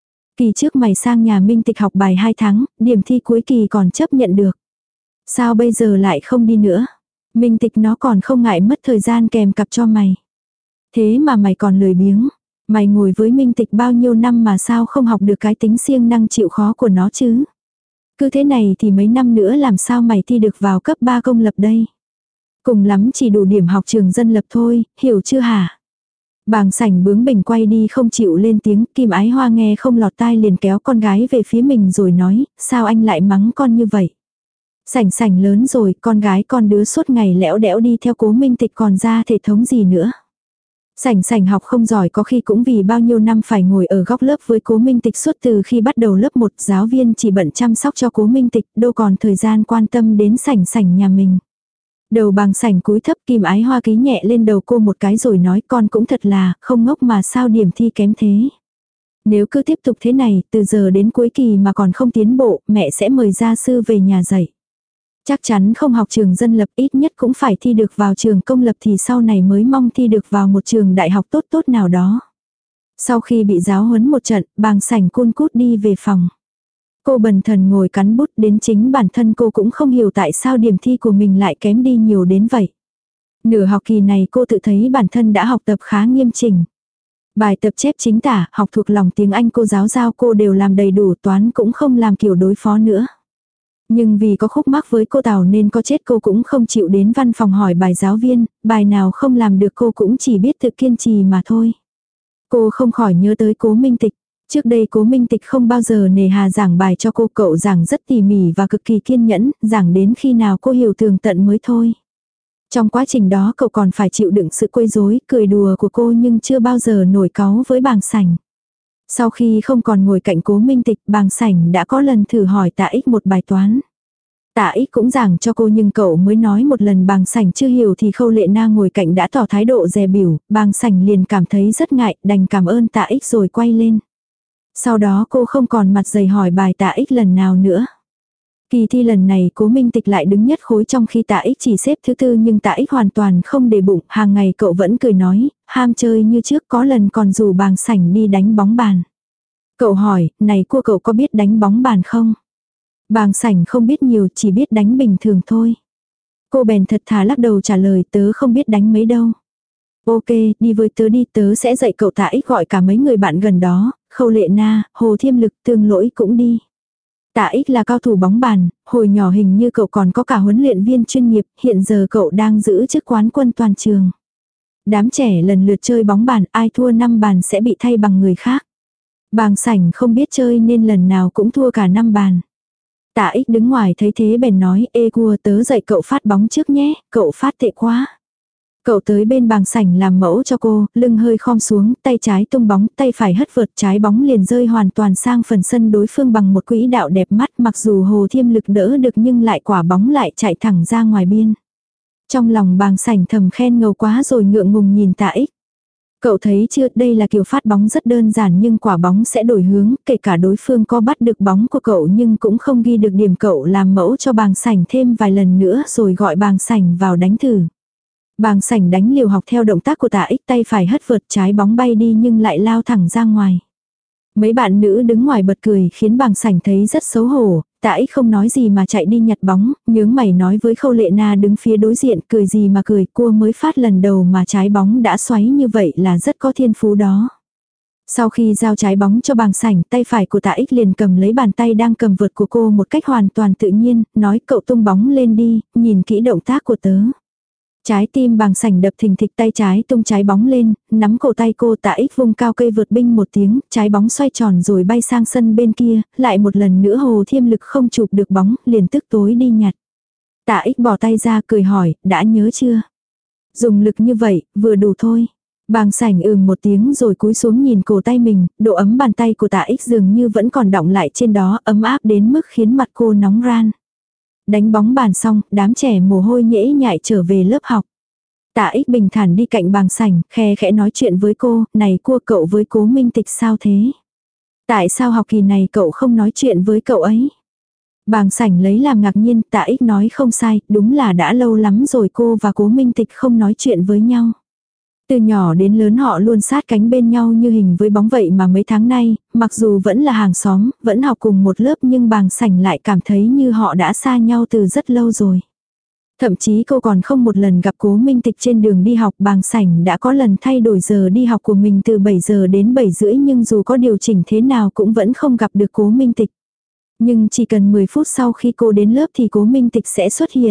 Kỳ trước mày sang nhà Minh Tịch học bài hai tháng, điểm thi cuối kỳ còn chấp nhận được. Sao bây giờ lại không đi nữa? Minh Tịch nó còn không ngại mất thời gian kèm cặp cho mày. Thế mà mày còn lười biếng. Mày ngồi với Minh Tịch bao nhiêu năm mà sao không học được cái tính siêng năng chịu khó của nó chứ? Cứ thế này thì mấy năm nữa làm sao mày thi được vào cấp ba công lập đây? Cùng lắm chỉ đủ điểm học trường dân lập thôi, hiểu chưa hả? Bàng sảnh bướng bỉnh quay đi không chịu lên tiếng, Kim Ái Hoa nghe không lọt tai liền kéo con gái về phía mình rồi nói, sao anh lại mắng con như vậy? Sảnh sảnh lớn rồi, con gái con đứa suốt ngày lẽo đẽo đi theo Cố Minh Tịch còn ra thể thống gì nữa? Sảnh sảnh học không giỏi có khi cũng vì bao nhiêu năm phải ngồi ở góc lớp với Cố Minh Tịch suốt từ khi bắt đầu lớp một, giáo viên chỉ bận chăm sóc cho Cố Minh Tịch, đâu còn thời gian quan tâm đến sảnh sảnh nhà mình. Đầu bàng sảnh cúi thấp, Kim Ái Hoa ký nhẹ lên đầu cô một cái rồi nói, con cũng thật là, không ngốc mà sao điểm thi kém thế. Nếu cứ tiếp tục thế này, từ giờ đến cuối kỳ mà còn không tiến bộ, mẹ sẽ mời gia sư về nhà dạy. Chắc chắn không học trường dân lập, ít nhất cũng phải thi được vào trường công lập thì sau này mới mong thi được vào một trường đại học tốt tốt nào đó. Sau khi bị giáo huấn một trận, bàng sảnh cun cút đi về phòng. Cô bần thần ngồi cắn bút, đến chính bản thân cô cũng không hiểu tại sao điểm thi của mình lại kém đi nhiều đến vậy. Nửa học kỳ này cô tự thấy bản thân đã học tập khá nghiêm chỉnh. Bài tập chép chính tả, học thuộc lòng tiếng Anh cô giáo giao cô đều làm đầy đủ, toán cũng không làm kiểu đối phó nữa. Nhưng vì có khúc mắc với cô Tào nên có chết cô cũng không chịu đến văn phòng hỏi bài giáo viên, bài nào không làm được cô cũng chỉ biết tự kiên trì mà thôi. Cô không khỏi nhớ tới Cố Minh Tịch. Trước đây Cố Minh Tịch không bao giờ nề hà giảng bài cho cô, cậu giảng rất tỉ mỉ và cực kỳ kiên nhẫn, giảng đến khi nào cô hiểu tường tận mới thôi. Trong quá trình đó cậu còn phải chịu đựng sự quấy rối, cười đùa của cô nhưng chưa bao giờ nổi cáu với bàng sảnh. Sau khi không còn ngồi cạnh Cố Minh Tịch, bàng sảnh đã có lần thử hỏi Tạ Ích một bài toán. Tạ Ích cũng giảng cho cô nhưng cậu mới nói một lần bàng sảnh chưa hiểu thì Khâu Lệ Na ngồi cạnh đã tỏ thái độ dè bỉu, bàng sảnh liền cảm thấy rất ngại, đành cảm ơn Tạ Ích rồi quay lên. Sau đó cô không còn mặt dày hỏi bài Tạ Ích lần nào nữa. Kỳ thi lần này Cố Minh Tịch lại đứng nhất khối trong khi Tạ Ích chỉ xếp thứ tư, nhưng Tạ Ích hoàn toàn không để bụng, hàng ngày cậu vẫn cười nói, ham chơi như trước, có lần còn rủ bàng sảnh đi đánh bóng bàn. Cậu hỏi, này cua cậu có biết đánh bóng bàn không? Bàng sảnh không biết nhiều, chỉ biết đánh bình thường thôi. Cô bèn thật thà lắc đầu trả lời, tớ không biết đánh mấy đâu. Ok, đi với tớ đi, tớ sẽ dạy cậu. Tạ Ích gọi cả mấy người bạn gần đó, Khâu Lệ Na, Hồ Thiêm Lực, Tương Lỗi cũng đi. Tạ Ích là cao thủ bóng bàn, hồi nhỏ hình như cậu còn có cả huấn luyện viên chuyên nghiệp, hiện giờ cậu đang giữ chức quán quân toàn trường. Đám trẻ lần lượt chơi bóng bàn, ai thua năm bàn sẽ bị thay bằng người khác. Bàng sảnh không biết chơi nên lần nào cũng thua cả năm bàn. Tạ Ích đứng ngoài thấy thế bèn nói, ê cua, tớ dạy cậu phát bóng trước nhé, cậu phát tệ quá. Cậu tới bên bàng sảnh làm mẫu cho cô, lưng hơi khom xuống, tay trái tung bóng, tay phải hất vợt, trái bóng liền rơi hoàn toàn sang phần sân đối phương bằng một quỹ đạo đẹp mắt, mặc dù Hồ Thiêm Lực đỡ được nhưng lại quả bóng lại chạy thẳng ra ngoài biên. Trong lòng bàng sảnh thầm khen ngầu quá rồi ngượng ngùng nhìn Tạ Ích. Cậu thấy chưa, đây là kiểu phát bóng rất đơn giản nhưng quả bóng sẽ đổi hướng, kể cả đối phương có bắt được bóng của cậu nhưng cũng không ghi được điểm. Cậu làm mẫu cho bàng sảnh thêm vài lần nữa rồi gọi bàng sảnh vào đánh thử. Bàng sảnh đánh liều học theo động tác của Tạ Ích, tay phải hất vợt, trái bóng bay đi nhưng lại lao thẳng ra ngoài. Mấy bạn nữ đứng ngoài bật cười khiến bàng sảnh thấy rất xấu hổ. Tạ Ích không nói gì mà chạy đi nhặt bóng, nhướng mày nói với Khâu Lệ Na đứng phía đối diện, cười gì mà cười, cua mới phát lần đầu mà trái bóng đã xoáy như vậy là rất có thiên phú đó. Sau khi giao trái bóng cho bàng sảnh, tay phải của Tạ Ích liền cầm lấy bàn tay đang cầm vợt của cô một cách hoàn toàn tự nhiên, nói cậu tung bóng lên đi, nhìn kỹ động tác của tớ. Trái tim bàng sảnh đập thình thịch, tay trái tung trái bóng lên, nắm cổ tay cô. Tạ Ích vung cao cây vượt binh một tiếng, trái bóng xoay tròn rồi bay sang sân bên kia, lại một lần nữa Hồ Thiêm Lực không chụp được bóng, liền tức tối đi nhặt. Tạ Ích bỏ tay ra cười hỏi, đã nhớ chưa? Dùng lực như vậy, vừa đủ thôi. Bàng sảnh ừm một tiếng rồi cúi xuống nhìn cổ tay mình, độ ấm bàn tay của Tạ Ích dường như vẫn còn đọng lại trên đó, ấm áp đến mức khiến mặt cô nóng ran. Đánh bóng bàn xong, đám trẻ mồ hôi nhễ nhại trở về lớp học. Tạ Ích bình thản đi cạnh bàng sảnh, khe khẽ nói chuyện với cô, này cua, cậu với Cố Minh Tịch sao thế? Tại sao học kỳ này cậu không nói chuyện với cậu ấy? Bàng sảnh lấy làm ngạc nhiên. Tạ Ích nói không sai, đúng là đã lâu lắm rồi cô và Cố Minh Tịch không nói chuyện với nhau. Từ nhỏ đến lớn họ luôn sát cánh bên nhau như hình với bóng vậy mà mấy tháng nay, mặc dù vẫn là hàng xóm, vẫn học cùng một lớp nhưng bàng sảnh lại cảm thấy như họ đã xa nhau từ rất lâu rồi. Thậm chí cô còn không một lần gặp Cố Minh Tịch trên đường đi học. Bàng sảnh đã có lần thay đổi giờ đi học của mình từ bảy giờ đến bảy rưỡi nhưng dù có điều chỉnh thế nào cũng vẫn không gặp được Cố Minh Tịch. Nhưng chỉ cần mười phút sau khi cô đến lớp thì Cố Minh Tịch sẽ xuất hiện.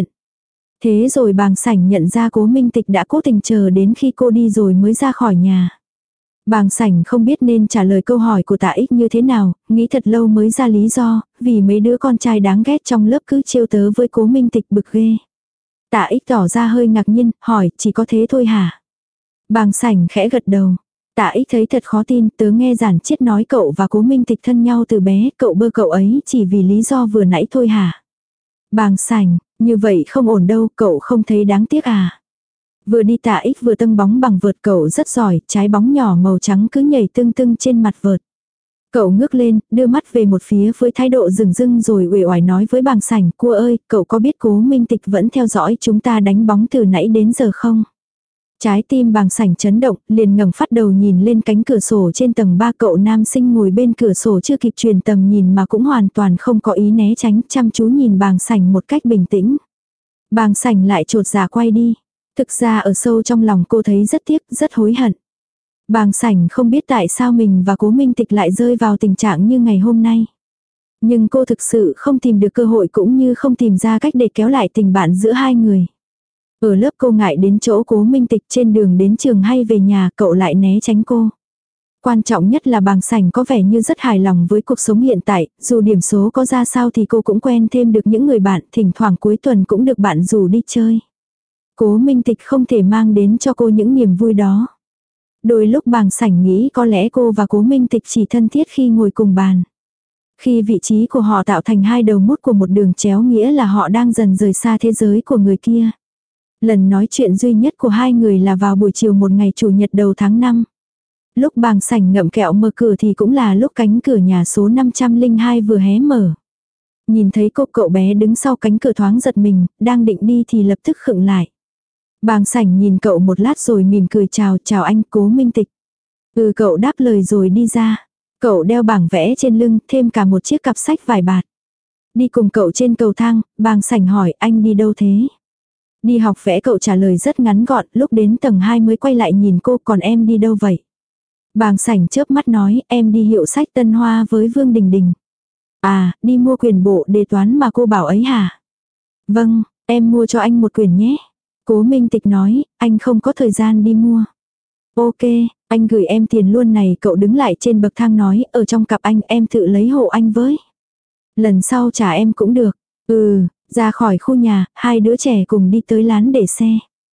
Thế rồi bàng sảnh nhận ra Cố Minh Tịch đã cố tình chờ đến khi cô đi rồi mới ra khỏi nhà. Bàng sảnh không biết nên trả lời câu hỏi của Tạ Ích như thế nào, nghĩ thật lâu mới ra lý do, vì mấy đứa con trai đáng ghét trong lớp cứ trêu tớ với Cố Minh Tịch bực ghê. Tạ Ích tỏ ra hơi ngạc nhiên, hỏi, chỉ có thế thôi hả? Bàng Sảnh khẽ gật đầu. Tạ Ích thấy thật khó tin, tớ nghe Giản Chiết nói cậu và Cố Minh Tịch thân nhau từ bé, cậu bơ cậu ấy chỉ vì lý do vừa nãy thôi hả? Bàng Sảnh, như vậy không ổn đâu, cậu không thấy đáng tiếc à? Vừa đi Tạ Ích vừa tâng bóng bằng vợt, cậu rất giỏi, trái bóng nhỏ màu trắng cứ nhảy tưng tưng trên mặt vợt. Cậu ngước lên, đưa mắt về một phía với thái độ rừng rưng rồi uể oải nói với Bàng Sảnh, cua ơi, cậu có biết Cố Minh Tịch vẫn theo dõi chúng ta đánh bóng từ nãy đến giờ không? Trái tim Bàng Sảnh chấn động, liền ngẩng phát đầu nhìn lên cánh cửa sổ trên tầng ba, cậu nam sinh ngồi bên cửa sổ chưa kịp truyền tầm nhìn mà cũng hoàn toàn không có ý né tránh, chăm chú nhìn Bàng Sảnh một cách bình tĩnh. Bàng Sảnh lại chột dạ quay đi. Thực ra ở sâu trong lòng cô thấy rất tiếc, rất hối hận. Bàng Sảnh không biết tại sao mình và Cố Minh Tịch lại rơi vào tình trạng như ngày hôm nay. Nhưng cô thực sự không tìm được cơ hội cũng như không tìm ra cách để kéo lại tình bạn giữa hai người. Ở lớp cô ngại đến chỗ Cố Minh Tịch, trên đường đến trường hay về nhà cậu lại né tránh cô. Quan trọng nhất là Bàng Sảnh có vẻ như rất hài lòng với cuộc sống hiện tại, dù điểm số có ra sao thì cô cũng quen thêm được những người bạn, thỉnh thoảng cuối tuần cũng được bạn rủ đi chơi. Cố Minh Tịch không thể mang đến cho cô những niềm vui đó. Đôi lúc Bàng Sảnh nghĩ có lẽ cô và Cố Minh Tịch chỉ thân thiết khi ngồi cùng bàn. Khi vị trí của họ tạo thành hai đầu mút của một đường chéo nghĩa là họ đang dần rời xa thế giới của người kia. Lần nói chuyện duy nhất của hai người là vào buổi chiều một ngày chủ nhật đầu tháng năm. Lúc Bàng Sảnh ngậm kẹo mở cửa thì cũng là lúc cánh cửa nhà số năm trăm lẻ hai vừa hé mở. Nhìn thấy cô, cậu bé đứng sau cánh cửa thoáng giật mình, đang định đi thì lập tức khựng lại. Bàng Sảnh nhìn cậu một lát rồi mỉm cười chào, chào anh Cố Minh Tịch. Ừ, cậu đáp lời rồi đi ra. Cậu đeo bảng vẽ trên lưng, thêm cả một chiếc cặp sách vải bạt. Đi cùng cậu trên cầu thang, Bàng Sảnh hỏi anh đi đâu thế? Đi học vẽ, cậu trả lời rất ngắn gọn, lúc đến tầng hai mới quay lại nhìn cô, còn em đi đâu vậy? Bàng Sảnh chớp mắt nói, em đi hiệu sách Tân Hoa với Vương Đình Đình. À, đi mua quyển bộ đề toán mà cô bảo ấy hả? Vâng, em mua cho anh một quyển nhé. Cố Minh Tịch nói, anh không có thời gian đi mua. Ok, anh gửi em tiền luôn này. Cậu đứng lại trên bậc thang nói, ở trong cặp anh em tự lấy hộ anh với. Lần sau trả em cũng được. Ừ, ra khỏi khu nhà, hai đứa trẻ cùng đi tới lán để xe.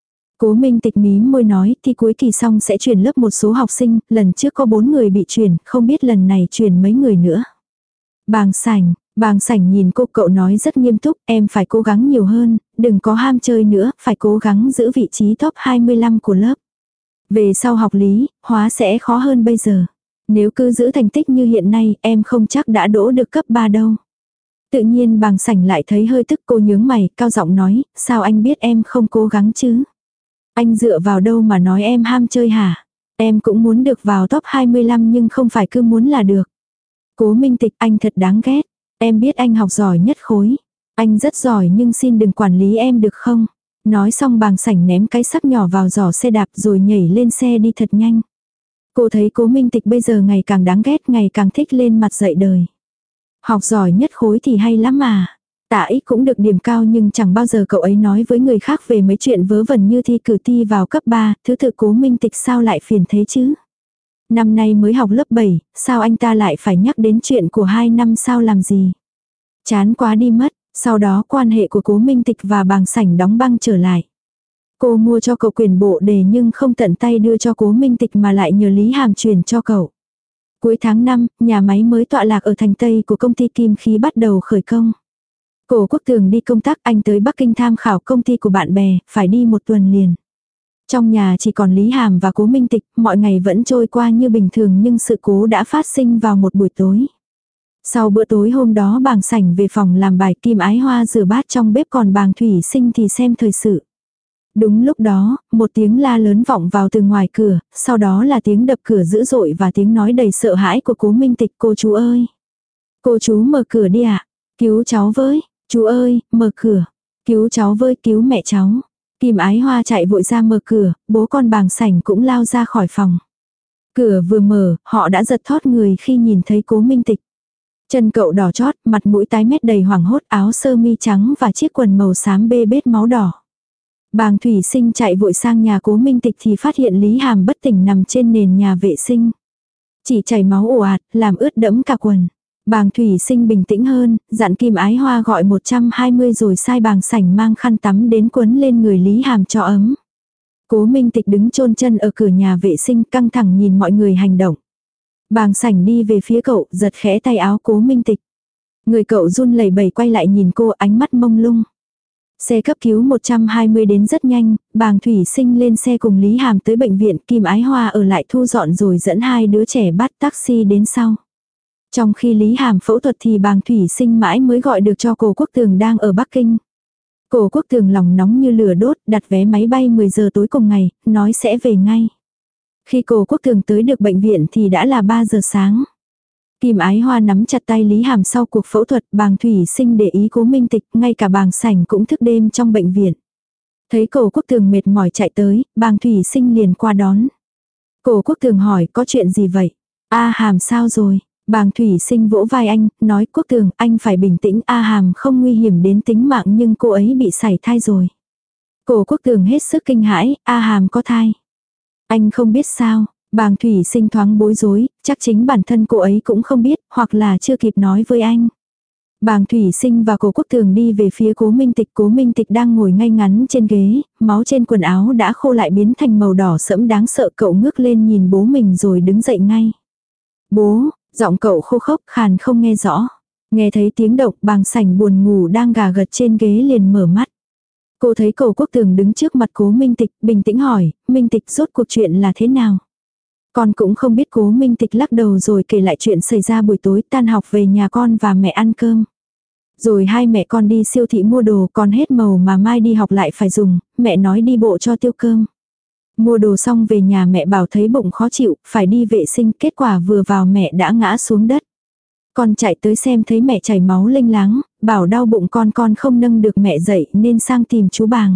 Cố Minh Tịch mím môi nói, thi cuối kỳ xong sẽ chuyển lớp một số học sinh, lần trước có bốn người bị chuyển, không biết lần này chuyển mấy người nữa. Bàng Sảnh, Bàng Sảnh nhìn cô, cậu nói rất nghiêm túc, em phải cố gắng nhiều hơn, đừng có ham chơi nữa, phải cố gắng giữ vị trí top hai mươi lăm của lớp. Về sau học lý, hóa sẽ khó hơn bây giờ. Nếu cứ giữ thành tích như hiện nay, em không chắc đã đỗ được cấp ba đâu. Tự nhiên Bàng Sảnh lại thấy hơi tức, cô nhướng mày, cao giọng nói, sao anh biết em không cố gắng chứ? Anh dựa vào đâu mà nói em ham chơi hả? Em cũng muốn được vào top hai mươi lăm nhưng không phải cứ muốn là được. Cố Minh Tịch, anh thật đáng ghét. Em biết anh học giỏi nhất khối. Anh rất giỏi nhưng xin đừng quản lý em được không? Nói xong Bàng Sảnh ném cái sắc nhỏ vào giỏ xe đạp rồi nhảy lên xe đi thật nhanh. Cô thấy Cố Minh Tịch bây giờ ngày càng đáng ghét, ngày càng thích lên mặt dạy đời. Học giỏi nhất khối thì hay lắm mà. Tạ Ích cũng được điểm cao nhưng chẳng bao giờ cậu ấy nói với người khác về mấy chuyện vớ vẩn như thi cử thi vào cấp ba, thứ tự Cố Minh Tịch sao lại phiền thế chứ? Năm nay mới học lớp bảy, sao anh ta lại phải nhắc đến chuyện của hai năm sau làm gì? Chán quá đi mất, sau đó quan hệ của Cố Minh Tịch và Bàng Sảnh đóng băng trở lại. Cô mua cho cậu quyển bộ đề nhưng không tận tay đưa cho Cố Minh Tịch mà lại nhờ Lý Hàm truyền cho cậu. Cuối tháng năm, nhà máy mới tọa lạc ở thành Tây của công ty Kim Khí bắt đầu khởi công. Cổ Quốc Tường đi công tác, anh tới Bắc Kinh tham khảo công ty của bạn bè, phải đi một tuần liền. Trong nhà chỉ còn Lý Hàm và Cố Minh Tịch, mọi ngày vẫn trôi qua như bình thường nhưng sự cố đã phát sinh vào một buổi tối. Sau bữa tối hôm đó Bàng Sảnh về phòng làm bài, Kim Ái Hoa rửa bát trong bếp, còn Bàng Thủy Sinh thì xem thời sự. Đúng lúc đó, một tiếng la lớn vọng vào từ ngoài cửa, sau đó là tiếng đập cửa dữ dội và tiếng nói đầy sợ hãi của Cố Minh Tịch, cô chú ơi. Cô chú mở cửa đi ạ, cứu cháu với, chú ơi, mở cửa, cứu cháu với, cứu mẹ cháu. Kim Ái Hoa chạy vội ra mở cửa, bố con Bàng Sảnh cũng lao ra khỏi phòng. Cửa vừa mở, họ đã giật thót người khi nhìn thấy Cố Minh Tịch. Chân cậu đỏ chót, mặt mũi tái mét đầy hoảng hốt, áo sơ mi trắng và chiếc quần màu xám bê bết máu đỏ. Bàng Thủy Sinh chạy vội sang nhà Cố Minh Tịch thì phát hiện Lý Hàm bất tỉnh nằm trên nền nhà vệ sinh. Chỉ chảy máu ồ ạt, làm ướt đẫm cả quần. Bàng Thủy Sinh bình tĩnh hơn, dặn Kim Ái Hoa gọi một trăm hai mươi rồi sai Bàng Sảnh mang khăn tắm đến quấn lên người Lý Hàm cho ấm. Cố Minh Tịch đứng chôn chân ở cửa nhà vệ sinh căng thẳng nhìn mọi người hành động. Bàng Sảnh đi về phía cậu, giật khẽ tay áo Cố Minh Tịch. Người cậu run lẩy bẩy quay lại nhìn cô, ánh mắt mông lung. Xe cấp cứu một trăm hai mươi đến rất nhanh, Bàng Thủy Sinh lên xe cùng Lý Hàm tới bệnh viện, Kim Ái Hoa ở lại thu dọn rồi dẫn hai đứa trẻ bắt taxi đến sau. Trong khi Lý Hàm phẫu thuật thì Bàng Thủy Sinh mãi mới gọi được cho Cổ Quốc Tường đang ở Bắc Kinh. Cổ Quốc Tường lòng nóng như lửa đốt, đặt vé máy bay mười giờ tối cùng ngày, nói sẽ về ngay. Khi Cổ Quốc Tường tới được bệnh viện thì đã là ba giờ sáng. Kim Ái Hoa nắm chặt tay Lý Hàm sau cuộc phẫu thuật, Bàng Thủy Sinh để ý Cố Minh Tịch, ngay cả Bàng Sảnh cũng thức đêm trong bệnh viện. Thấy Cổ Quốc Tường mệt mỏi chạy tới, Bàng Thủy Sinh liền qua đón. Cổ Quốc Tường hỏi có chuyện gì vậy? A Hàm sao rồi? Bàng Thủy Sinh vỗ vai anh, nói Quốc Tường anh phải bình tĩnh, A Hàm không nguy hiểm đến tính mạng nhưng cô ấy bị sảy thai rồi. Cổ Quốc Tường hết sức kinh hãi, A Hàm có thai. Anh không biết sao? Bàng Thủy Sinh thoáng bối rối, chắc chính bản thân cô ấy cũng không biết, hoặc là chưa kịp nói với anh. Bàng Thủy Sinh và Cổ Quốc Tường đi về phía Cố Minh Tịch. Cố Minh Tịch đang ngồi ngay ngắn trên ghế, máu trên quần áo đã khô lại biến thành màu đỏ sẫm đáng sợ. Cậu ngước lên nhìn bố mình rồi đứng dậy ngay. Bố, giọng cậu khô khốc khàn không nghe rõ. Nghe thấy tiếng động, Bàng Sảnh buồn ngủ đang gà gật trên ghế liền mở mắt. Cô thấy Cổ Quốc Tường đứng trước mặt Cố Minh Tịch, bình tĩnh hỏi, Minh Tịch rốt cuộc chuyện là thế nào? Con cũng không biết. Cố Minh Tịch lắc đầu rồi kể lại chuyện xảy ra buổi tối tan học về nhà con và mẹ ăn cơm. Rồi hai mẹ con đi siêu thị mua đồ, con hết màu mà mai đi học lại phải dùng, mẹ nói đi bộ cho tiêu cơm. Mua đồ xong về nhà mẹ bảo thấy bụng khó chịu, phải đi vệ sinh, kết quả vừa vào mẹ đã ngã xuống đất. Con chạy tới xem thấy mẹ chảy máu lênh láng, bảo đau bụng con con không nâng được mẹ dậy nên sang tìm chú Bàng.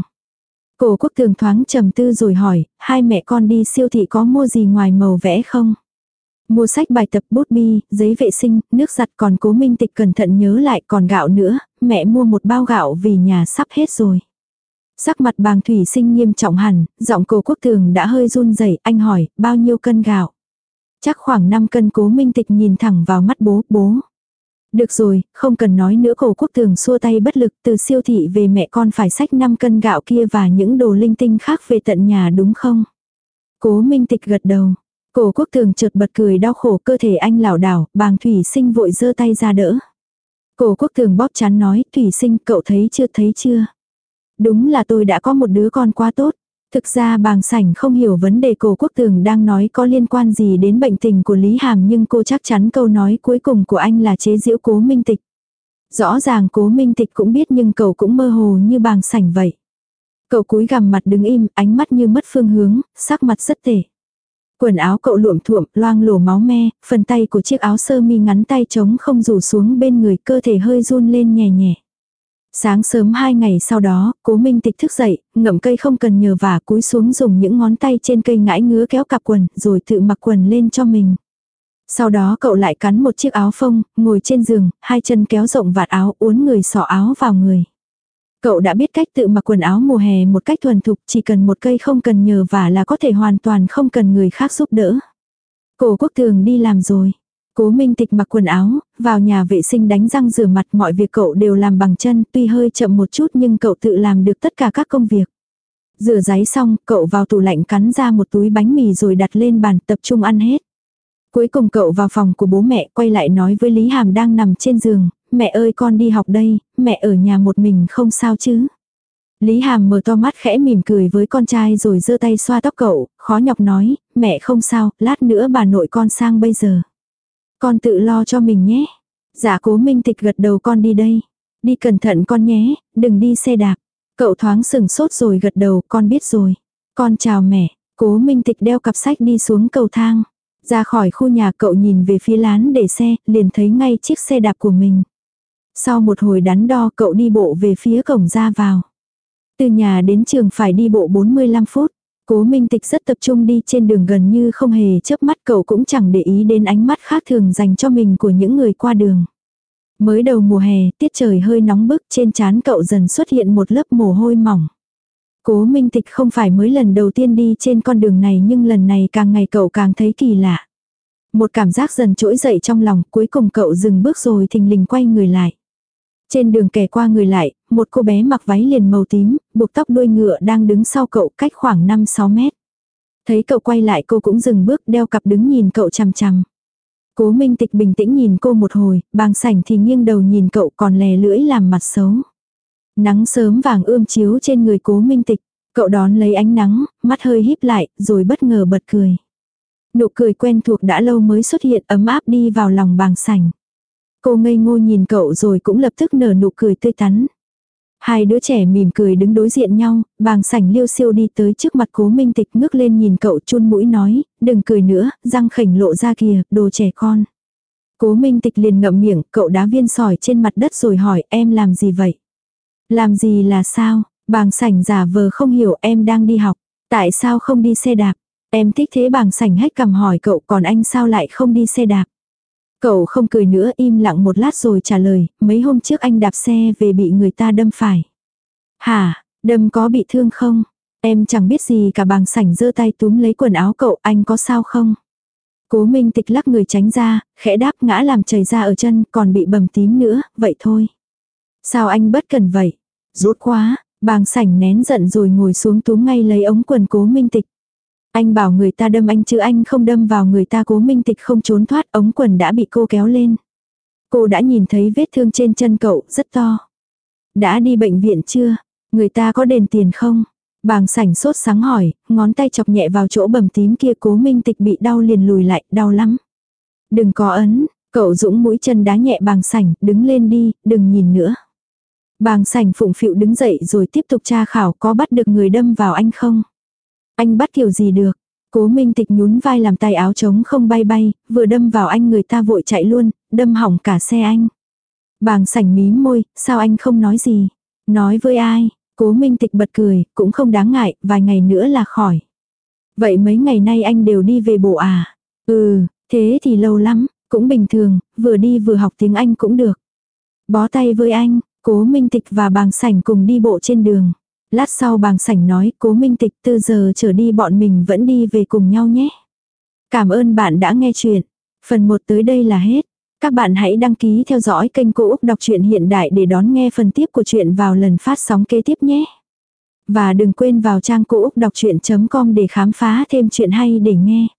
Cổ Quốc Tường thoáng trầm tư rồi hỏi, hai mẹ con đi siêu thị có mua gì ngoài màu vẽ không? Mua sách bài tập, bút bi, giấy vệ sinh, nước giặt. Còn Cố Minh Tịch cẩn thận nhớ lại, còn gạo nữa, mẹ mua một bao gạo vì nhà sắp hết rồi. Sắc mặt Bàng Thủy Sinh nghiêm trọng hẳn, giọng Cổ Quốc Tường đã hơi run rẩy. Anh hỏi, bao nhiêu cân gạo? Chắc khoảng năm cân. Cố Minh Tịch nhìn thẳng vào mắt bố, bố. Được rồi, không cần nói nữa. Cổ Quốc Tường xua tay bất lực, từ siêu thị về mẹ con phải xách năm cân gạo kia và những đồ linh tinh khác về tận nhà đúng không? Cố Minh Tịch gật đầu. Cổ Quốc Tường chợt bật cười đau khổ, cơ thể anh lảo đảo. Bàng Thủy Sinh vội giơ tay ra đỡ. Cổ Quốc Tường bóp trán nói, Thủy Sinh cậu thấy chưa thấy chưa? Đúng là tôi đã có một đứa con quá tốt. Thực ra Bàng Sảnh không hiểu vấn đề Cổ Quốc Tường đang nói có liên quan gì đến bệnh tình của Lý Hàm, nhưng cô chắc chắn câu nói cuối cùng của anh là chế giễu Cố Minh Tịch. Rõ ràng Cố Minh Tịch cũng biết nhưng cậu cũng mơ hồ như Bàng Sảnh vậy. Cậu cúi gằm mặt đứng im, ánh mắt như mất phương hướng, sắc mặt rất tệ. Quần áo cậu luộm thuộm, loang lổ máu me, phần tay của chiếc áo sơ mi ngắn tay trống không rủ xuống bên người, cơ thể hơi run lên nhẹ nhẹ. Sáng sớm hai ngày sau đó, Cố Minh Tịch thức dậy, ngậm cây không cần nhờ vả, cúi xuống dùng những ngón tay trên cây ngãi ngứa kéo cặp quần, rồi tự mặc quần lên cho mình. Sau đó cậu lại cắn một chiếc áo phông, ngồi trên giường, hai chân kéo rộng vạt áo, uốn người xỏ áo vào người. Cậu đã biết cách tự mặc quần áo mùa hè một cách thuần thục, chỉ cần một cây không cần nhờ vả là có thể hoàn toàn không cần người khác giúp đỡ. Cổ Quốc Tường đi làm rồi. Cố Minh Tịch mặc quần áo, vào nhà vệ sinh đánh răng rửa mặt, mọi việc cậu đều làm bằng chân, tuy hơi chậm một chút nhưng cậu tự làm được tất cả các công việc. Rửa ráy xong, cậu vào tủ lạnh cắn ra một túi bánh mì rồi đặt lên bàn tập trung ăn hết. Cuối cùng cậu vào phòng của bố mẹ, quay lại nói với Lý Hàm đang nằm trên giường, mẹ ơi con đi học đây, mẹ ở nhà một mình không sao chứ. Lý Hàm mở to mắt khẽ mỉm cười với con trai rồi giơ tay xoa tóc cậu, khó nhọc nói, mẹ không sao, lát nữa bà nội con sang bây giờ. Con tự lo cho mình nhé. Dạ. Cố Minh Tịch gật đầu, con đi đây. Đi cẩn thận con nhé, đừng đi xe đạp. Cậu thoáng sừng sốt rồi gật đầu, con biết rồi. Con chào mẹ. Cố Minh Tịch đeo cặp sách đi xuống cầu thang. Ra khỏi khu nhà cậu nhìn về phía lán để xe, liền thấy ngay chiếc xe đạp của mình. Sau một hồi đắn đo cậu đi bộ về phía cổng ra vào. Từ nhà đến trường phải đi bộ bốn mươi lăm phút. Cố Minh Tịch rất tập trung đi trên đường gần như không hề chớp mắt, cậu cũng chẳng để ý đến ánh mắt khác thường dành cho mình của những người qua đường. Mới đầu mùa hè, tiết trời hơi nóng bức, trên trán cậu dần xuất hiện một lớp mồ hôi mỏng. Cố Minh Tịch không phải mới lần đầu tiên đi trên con đường này nhưng lần này càng ngày cậu càng thấy kỳ lạ. Một cảm giác dần trỗi dậy trong lòng, cuối cùng cậu dừng bước rồi thình lình quay người lại. Trên đường kẻ qua người lại, một cô bé mặc váy liền màu tím, buộc tóc đuôi ngựa đang đứng sau cậu cách khoảng năm sáu mét. Thấy cậu quay lại cô cũng dừng bước, đeo cặp đứng nhìn cậu chằm chằm. Cố Minh Tịch bình tĩnh nhìn cô một hồi, Bàng Sảnh thì nghiêng đầu nhìn cậu còn lè lưỡi làm mặt xấu. Nắng sớm vàng ươm chiếu trên người Cố Minh Tịch, cậu đón lấy ánh nắng, mắt hơi híp lại, rồi bất ngờ bật cười. Nụ cười quen thuộc đã lâu mới xuất hiện, ấm áp đi vào lòng Bàng Sảnh. Cô ngây ngô nhìn cậu rồi cũng lập tức nở nụ cười tươi tắn. Hai đứa trẻ mỉm cười đứng đối diện nhau, Bàng Sảnh liêu xiêu đi tới trước mặt Cố Minh Tịch ngước lên nhìn cậu chun mũi nói, đừng cười nữa, răng khểnh lộ ra kìa, đồ trẻ con. Cố Minh Tịch liền ngậm miệng, cậu đá viên sỏi trên mặt đất rồi hỏi em làm gì vậy? Làm gì là sao? Bàng Sảnh giả vờ không hiểu, em đang đi học. Tại sao không đi xe đạp? Em thích thế. Bàng Sảnh hét cằm hỏi cậu, còn anh sao lại không đi xe đạp? Cậu không cười nữa, im lặng một lát rồi trả lời, mấy hôm trước anh đạp xe về bị người ta đâm phải. Hả, đâm có bị thương không? Em chẳng biết gì cả. Bàng Sảnh giơ tay túm lấy quần áo cậu, anh có sao không? Cố Minh Tịch lắc người tránh ra, khẽ đáp, ngã làm chảy ra ở chân, còn bị bầm tím nữa, vậy thôi. Sao anh bất cẩn vậy? Rốt quá. Bàng Sảnh nén giận rồi ngồi xuống túm ngay lấy ống quần Cố Minh Tịch. Anh bảo người ta đâm anh chứ anh không đâm vào người ta. Cố Minh Tịch không trốn thoát, ống quần đã bị cô kéo lên. Cô đã nhìn thấy vết thương trên chân cậu, rất to. Đã đi bệnh viện chưa? Người ta có đền tiền không? Bàng Sảnh sốt sáng hỏi, ngón tay chọc nhẹ vào chỗ bầm tím kia. Cố Minh Tịch bị đau liền lùi lại, đau lắm. Đừng có ấn, cậu dũng mũi chân đá nhẹ Bàng Sảnh, đứng lên đi, đừng nhìn nữa. Bàng Sảnh phụng phịu đứng dậy rồi tiếp tục tra khảo có bắt được người đâm vào anh không. Anh bắt kiểu gì được. Cố Minh Tịch nhún vai làm tay áo trống không bay bay, vừa đâm vào anh người ta vội chạy luôn, đâm hỏng cả xe anh. Bàng Sảnh mím môi, sao anh không nói gì. Nói với ai? Cố Minh Tịch bật cười, cũng không đáng ngại, vài ngày nữa là khỏi. Vậy mấy ngày nay anh đều đi về bộ à? Ừ, thế thì lâu lắm, cũng bình thường, vừa đi vừa học tiếng Anh cũng được. Bó tay với anh. Cố Minh Tịch và Bàng Sảnh cùng đi bộ trên đường. Lát sau Bàng Sảnh nói, Cố Minh Tịch, từ giờ trở đi bọn mình vẫn đi về cùng nhau nhé. Cảm ơn bạn đã nghe chuyện. Phần một tới đây là hết. Các bạn hãy đăng ký theo dõi kênh Cô Úc Đọc truyện Hiện Đại để đón nghe phần tiếp của chuyện vào lần phát sóng kế tiếp nhé. Và đừng quên vào trang cô úc đọc chuyện chấm com để khám phá thêm chuyện hay để nghe.